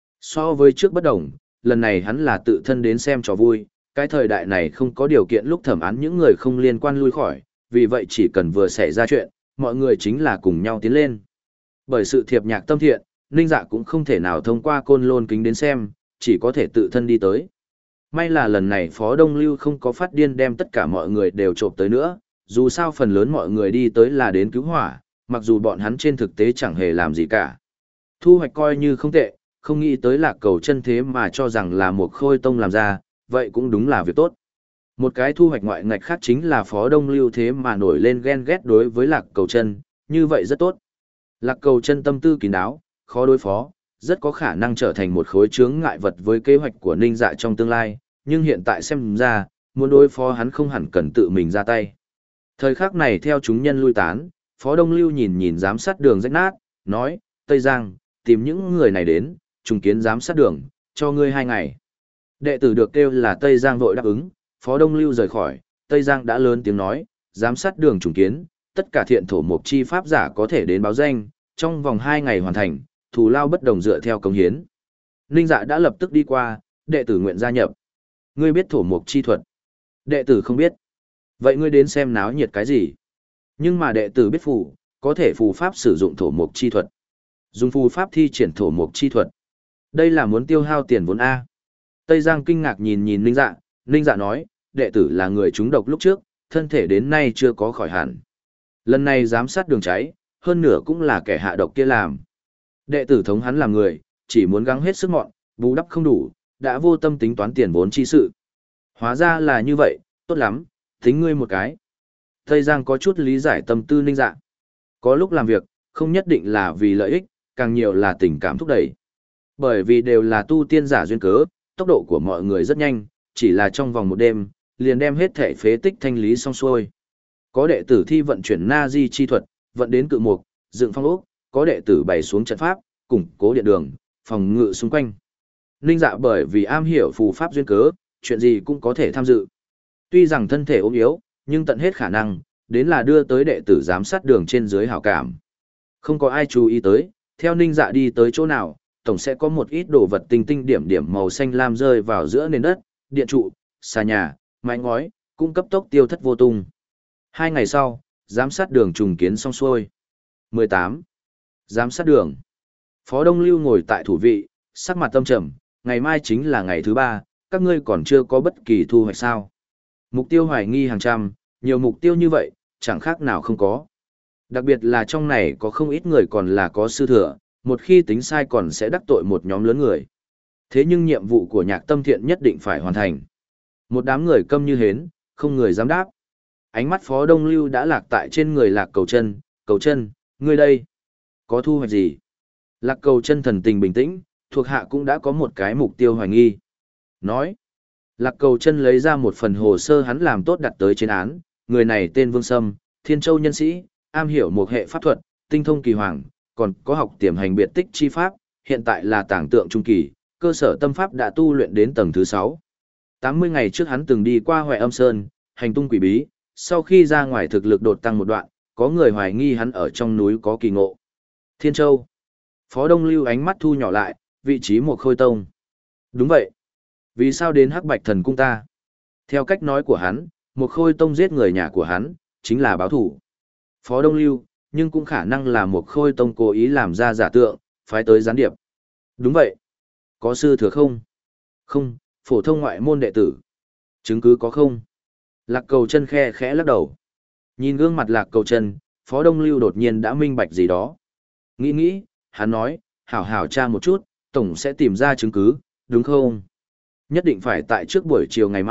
So với trước bất đồng, lần này hắn là tự thân đến xem trò vui, cái thời đại này không có điều kiện lúc thẩm án những người không liên quan lui khỏi, vì vậy chỉ cần vừa xảy ra chuyện, mọi người chính là cùng nhau tiến lên. Bởi sự thiệp Nhạc Tâm Thiện, Ninh Dạ cũng không thể nào thông qua côn lôn kính đến xem, chỉ có thể tự thân đi tới. May là lần này Phó Đông Lưu không có phát điên đem tất cả mọi người đều trộm tới nữa, dù sao phần lớn mọi người đi tới là đến cứu hỏa, mặc dù bọn hắn trên thực tế chẳng hề làm gì cả. Thu hoạch coi như không tệ, không nghĩ tới Lạc Cầu Chân thế mà cho rằng là một khôi tông làm ra, vậy cũng đúng là việc tốt. Một cái thu hoạch ngoại ngạch khác chính là Phó Đông Lưu thế mà nổi lên ghen ghét đối với Lạc Cầu Chân, như vậy rất tốt. Lạc Cầu Chân tâm tư kín đáo, khó đối phó, rất có khả năng trở thành một khối chướng ngại vật với kế hoạch của Ninh Dạ trong tương lai, nhưng hiện tại xem ra, muốn đối phó hắn không hẳn cần tự mình ra tay. Thời khắc này theo chúng nhân lui tán, Phó Đông Lưu nhìn nhìn giám sát đường rách nát, nói, Tây Giang, tìm những người này đến, trùng kiến giám sát đường, cho ngươi hai ngày. Đệ tử được kêu là Tây Giang vội đáp ứng, Phó Đông Lưu rời khỏi, Tây Giang đã lớn tiếng nói, giám sát đường trùng kiến, tất cả thiện thổ mục chi pháp giả có thể đến báo danh, trong vòng hai ngày hoàn thành, thù lao bất đồng dựa theo công hiến. Ninh Dạ đã lập tức đi qua, đệ tử nguyện gia nhập. Ngươi biết thổ mục chi thuật? Đệ tử không biết. Vậy ngươi đến xem náo nhiệt cái gì? Nhưng mà đệ tử biết phù, có thể phù pháp sử dụng thổ mục chi thuật. Dùng phù pháp thi triển thổ mục chi thuật. Đây là muốn tiêu hao tiền vốn A. Tây Giang kinh ngạc nhìn nhìn Ninh Dạ, Ninh Dạ nói, đệ tử là người trúng độc lúc trước, thân thể đến nay chưa có khỏi hẳn. Lần này giám sát đường cháy, hơn nửa cũng là kẻ hạ độc kia làm. Đệ tử thống hắn làm người, chỉ muốn gắng hết sức mọn, bù đắp không đủ, đã vô tâm tính toán tiền vốn chi sự. Hóa ra là như vậy, tốt lắm, tính ngươi một cái. Tây Giang có chút lý giải tâm tư Ninh Dạ. Có lúc làm việc, không nhất định là vì lợi ích, càng nhiều là tình cảm thúc đẩy. Bởi vì đều là tu tiên giả duyên cớ, tốc độ của mọi người rất nhanh, chỉ là trong vòng một đêm, liền đem hết thể phế tích thanh lý xong xuôi. Có đệ tử thi vận chuyển na di chi thuật, vận đến cự mục, dựng phong ốc, có đệ tử bày xuống trận pháp, củng cố điện đường, phòng ngự xung quanh. Ninh Dạ bởi vì am hiểu phù pháp duyên cớ, chuyện gì cũng có thể tham dự. Tuy rằng thân thể ốm yếu, nhưng tận hết khả năng, đến là đưa tới đệ tử giám sát đường trên dưới hảo cảm. Không có ai chú ý tới, theo Ninh Dạ đi tới chỗ nào, tổng sẽ có một ít đồ vật tinh tinh điểm điểm màu xanh lam rơi vào giữa nền đất, điện trụ, xà nhà, mái ngói, cũng cấp tốc tiêu thất vô tung. Hai ngày sau, giám sát đường trùng kiến xong xuôi. mười tám. Giám sát đường. Phó Đông Lưu ngồi tại thủ vị, sắc mặt tâm trầm, ngày mai chính là ngày thứ ba, các ngươi còn chưa có bất kỳ thu hoạch sao. Mục tiêu hoài nghi hàng trăm, nhiều mục tiêu như vậy, chẳng khác nào không có. Đặc biệt là trong này có không ít người còn là có sư thừa, một khi tính sai còn sẽ đắc tội một nhóm lớn người. Thế nhưng nhiệm vụ của Nhạc Tâm Thiện nhất định phải hoàn thành. Một đám người câm như hến, không người dám đáp. Ánh mắt Phó Đông Lưu đã lạc tại trên người Lạc Cầu Chân, Cầu Chân, ngươi đây, có thu hoạch gì? Lạc Cầu Chân thần tình bình tĩnh, thuộc hạ cũng đã có một cái mục tiêu hoài nghi. Nói, Lạc Cầu Chân lấy ra một phần hồ sơ hắn làm tốt đặt tới trên án, người này tên Vương Sâm, Thiên Châu nhân sĩ, am hiểu một hệ pháp thuật, tinh thông kỳ hoàng, còn có học tiềm hành biệt tích chi pháp, hiện tại là tàng tượng trung kỳ, cơ sở tâm pháp đã tu luyện đến tầng thứ sáu. tám mươi ngày trước hắn từng đi qua Hoè Âm Sơn, hành tung quỷ bí, sau khi ra ngoài thực lực đột tăng một đoạn, có người hoài nghi hắn ở trong núi có kỳ ngộ. Thiên Châu. Phó Đông Lưu ánh mắt thu nhỏ lại, vị trí một khôi tông. Đúng vậy. Vì sao đến Hắc Bạch Thần cung ta? Theo cách nói của hắn, một khôi tông giết người nhà của hắn, chính là báo thủ. Phó Đông Lưu, nhưng cũng khả năng là một khôi tông cố ý làm ra giả tượng, phái tới gián điệp. Đúng vậy. Có sư thừa không? Không, phổ thông ngoại môn đệ tử. Chứng cứ có không? Lạc Cầu Chân khe khẽ lắc đầu. Nhìn gương mặt Lạc Cầu Chân, Phó Đông Lưu đột nhiên đã minh bạch gì đó. Nghĩ nghĩ, hắn nói, hảo hảo tra một chút, tổng sẽ tìm ra chứng cứ, đúng không? Nhất định phải tại trước buổi chiều ngày mai,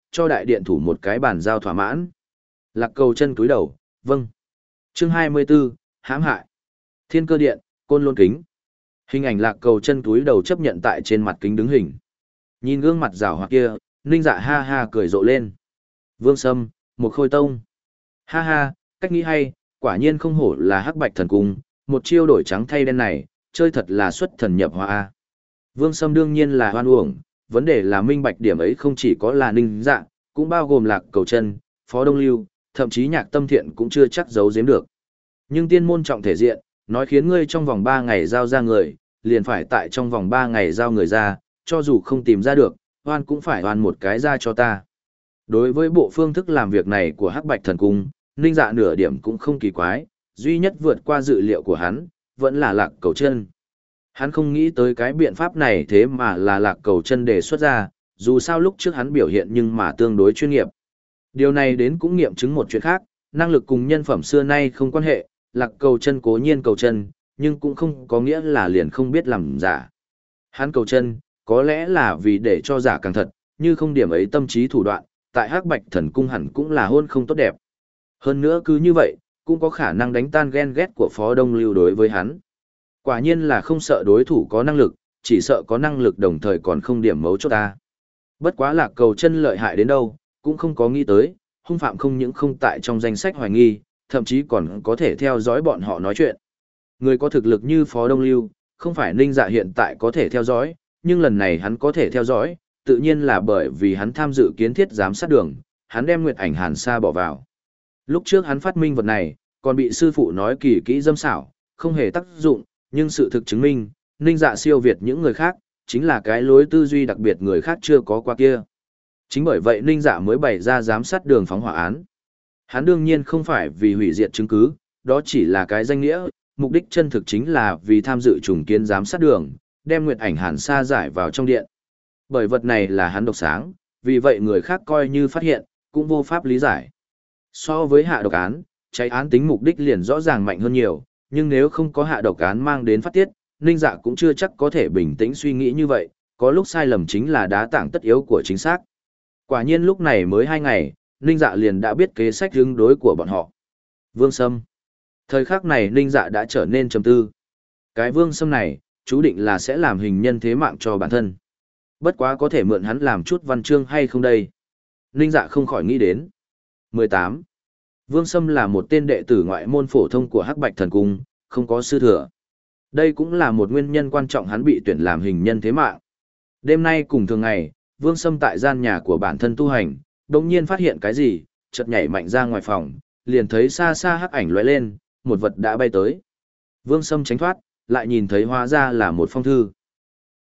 cho đại điện thủ một cái bàn giao thỏa mãn. Lạc Cầu chân cúi đầu, vâng. Chương hai mươi 24, hãm hại. Thiên Cơ Điện, Côn Lôn Kính. Hình ảnh Lạc Cầu chân cúi đầu chấp nhận tại trên mặt kính đứng hình. Nhìn gương mặt rảo hoạt kia, Ninh Dạ ha ha cười rộ lên. Vương Sâm, một khôi tông. Ha ha, cách nghĩ hay, quả nhiên không hổ là hắc bạch thần cung, một chiêu đổi trắng thay đen này, chơi thật là xuất thần nhập hóa. Vương Sâm đương nhiên là hoan uổng, vấn đề là minh bạch điểm ấy không chỉ có là Ninh Dạ, cũng bao gồm Lạc Cầu chân, Phó Đông Lưu, thậm chí Nhạc Tâm Thiện cũng chưa chắc giấu giếm được. Nhưng tiên môn trọng thể diện, nói khiến ngươi trong vòng ba ngày giao ra người, liền phải tại trong vòng ba ngày giao người ra, cho dù không tìm ra được, hoan cũng phải hoan một cái ra cho ta. Đối với bộ phương thức làm việc này của Hắc Bạch Thần Cung, Ninh Dạ nửa điểm cũng không kỳ quái, duy nhất vượt qua dự liệu của hắn, vẫn là Lạc Cầu chân. Hắn không nghĩ tới cái biện pháp này thế mà là Lạc Cầu chân đề xuất ra, dù sao lúc trước hắn biểu hiện nhưng mà tương đối chuyên nghiệp. Điều này đến cũng nghiệm chứng một chuyện khác, năng lực cùng nhân phẩm xưa nay không quan hệ, Lạc Cầu chân cố nhiên cầu chân, nhưng cũng không có nghĩa là liền không biết làm giả. Hắn cầu chân, có lẽ là vì để cho giả càng thật, như không điểm ấy tâm trí thủ đoạn, tại Hắc Bạch Thần Cung hẳn cũng là hôn không tốt đẹp. Hơn nữa cứ như vậy, cũng có khả năng đánh tan ghen ghét của Phó Đông Lưu đối với hắn. Quả nhiên là không sợ đối thủ có năng lực, chỉ sợ có năng lực đồng thời còn không điểm mấu chốt ta. Bất quá Lạc Cầu chân lợi hại đến đâu, cũng không có nghĩ tới, hung phạm không những không tại trong danh sách hoài nghi, thậm chí còn có thể theo dõi bọn họ nói chuyện. Người có thực lực như Phó Đông Lưu, không phải Ninh Dạ hiện tại có thể theo dõi, nhưng lần này hắn có thể theo dõi, tự nhiên là bởi vì hắn tham dự kiến thiết giám sát đường, hắn đem Nguyệt Ảnh Hàn Sa bỏ vào. Lúc trước hắn phát minh vật này, còn bị sư phụ nói kỳ kỹ dâm xảo, không hề tác dụng, nhưng sự thực chứng minh, Ninh Dạ siêu việt những người khác, chính là cái lối tư duy đặc biệt người khác chưa có qua kia. Chính bởi vậy Ninh Dạ mới bày ra giám sát đường phóng hỏa án. Hắn đương nhiên không phải vì hủy diệt chứng cứ, đó chỉ là cái danh nghĩa, mục đích chân thực chính là vì tham dự trùng kiến giám sát đường, đem Nguyệt Ảnh Hàn Sa giải vào trong điện. Bởi vật này là hắn độc sáng, vì vậy người khác coi như phát hiện, cũng vô pháp lý giải. So với hạ độc án, cháy án tính mục đích liền rõ ràng mạnh hơn nhiều, nhưng nếu không có hạ độc án mang đến phát tiết, Ninh Dạ cũng chưa chắc có thể bình tĩnh suy nghĩ như vậy, có lúc sai lầm chính là đá tảng tất yếu của chính xác. Quả nhiên lúc này mới hai ngày, Ninh Dạ liền đã biết kế sách ứng đối của bọn họ. Vương Sâm. Thời khắc này Ninh Dạ đã trở nên trầm tư. Cái Vương Sâm này, chú định là sẽ làm hình nhân thế mạng cho bản thân. Bất quá có thể mượn hắn làm chút văn chương hay không đây? Ninh Dạ không khỏi nghĩ đến. mười tám. Vương Sâm là một tên đệ tử ngoại môn phổ thông của Hắc Bạch Thần Cung, không có sư thừa. Đây cũng là một nguyên nhân quan trọng hắn bị tuyển làm hình nhân thế mạng. Đêm nay cùng thường ngày, Vương Sâm tại gian nhà của bản thân tu hành, đồng nhiên phát hiện cái gì, chợt nhảy mạnh ra ngoài phòng, liền thấy xa xa hắc ảnh lóe lên, một vật đã bay tới. Vương Sâm tránh thoát, lại nhìn thấy hóa ra là một phong thư.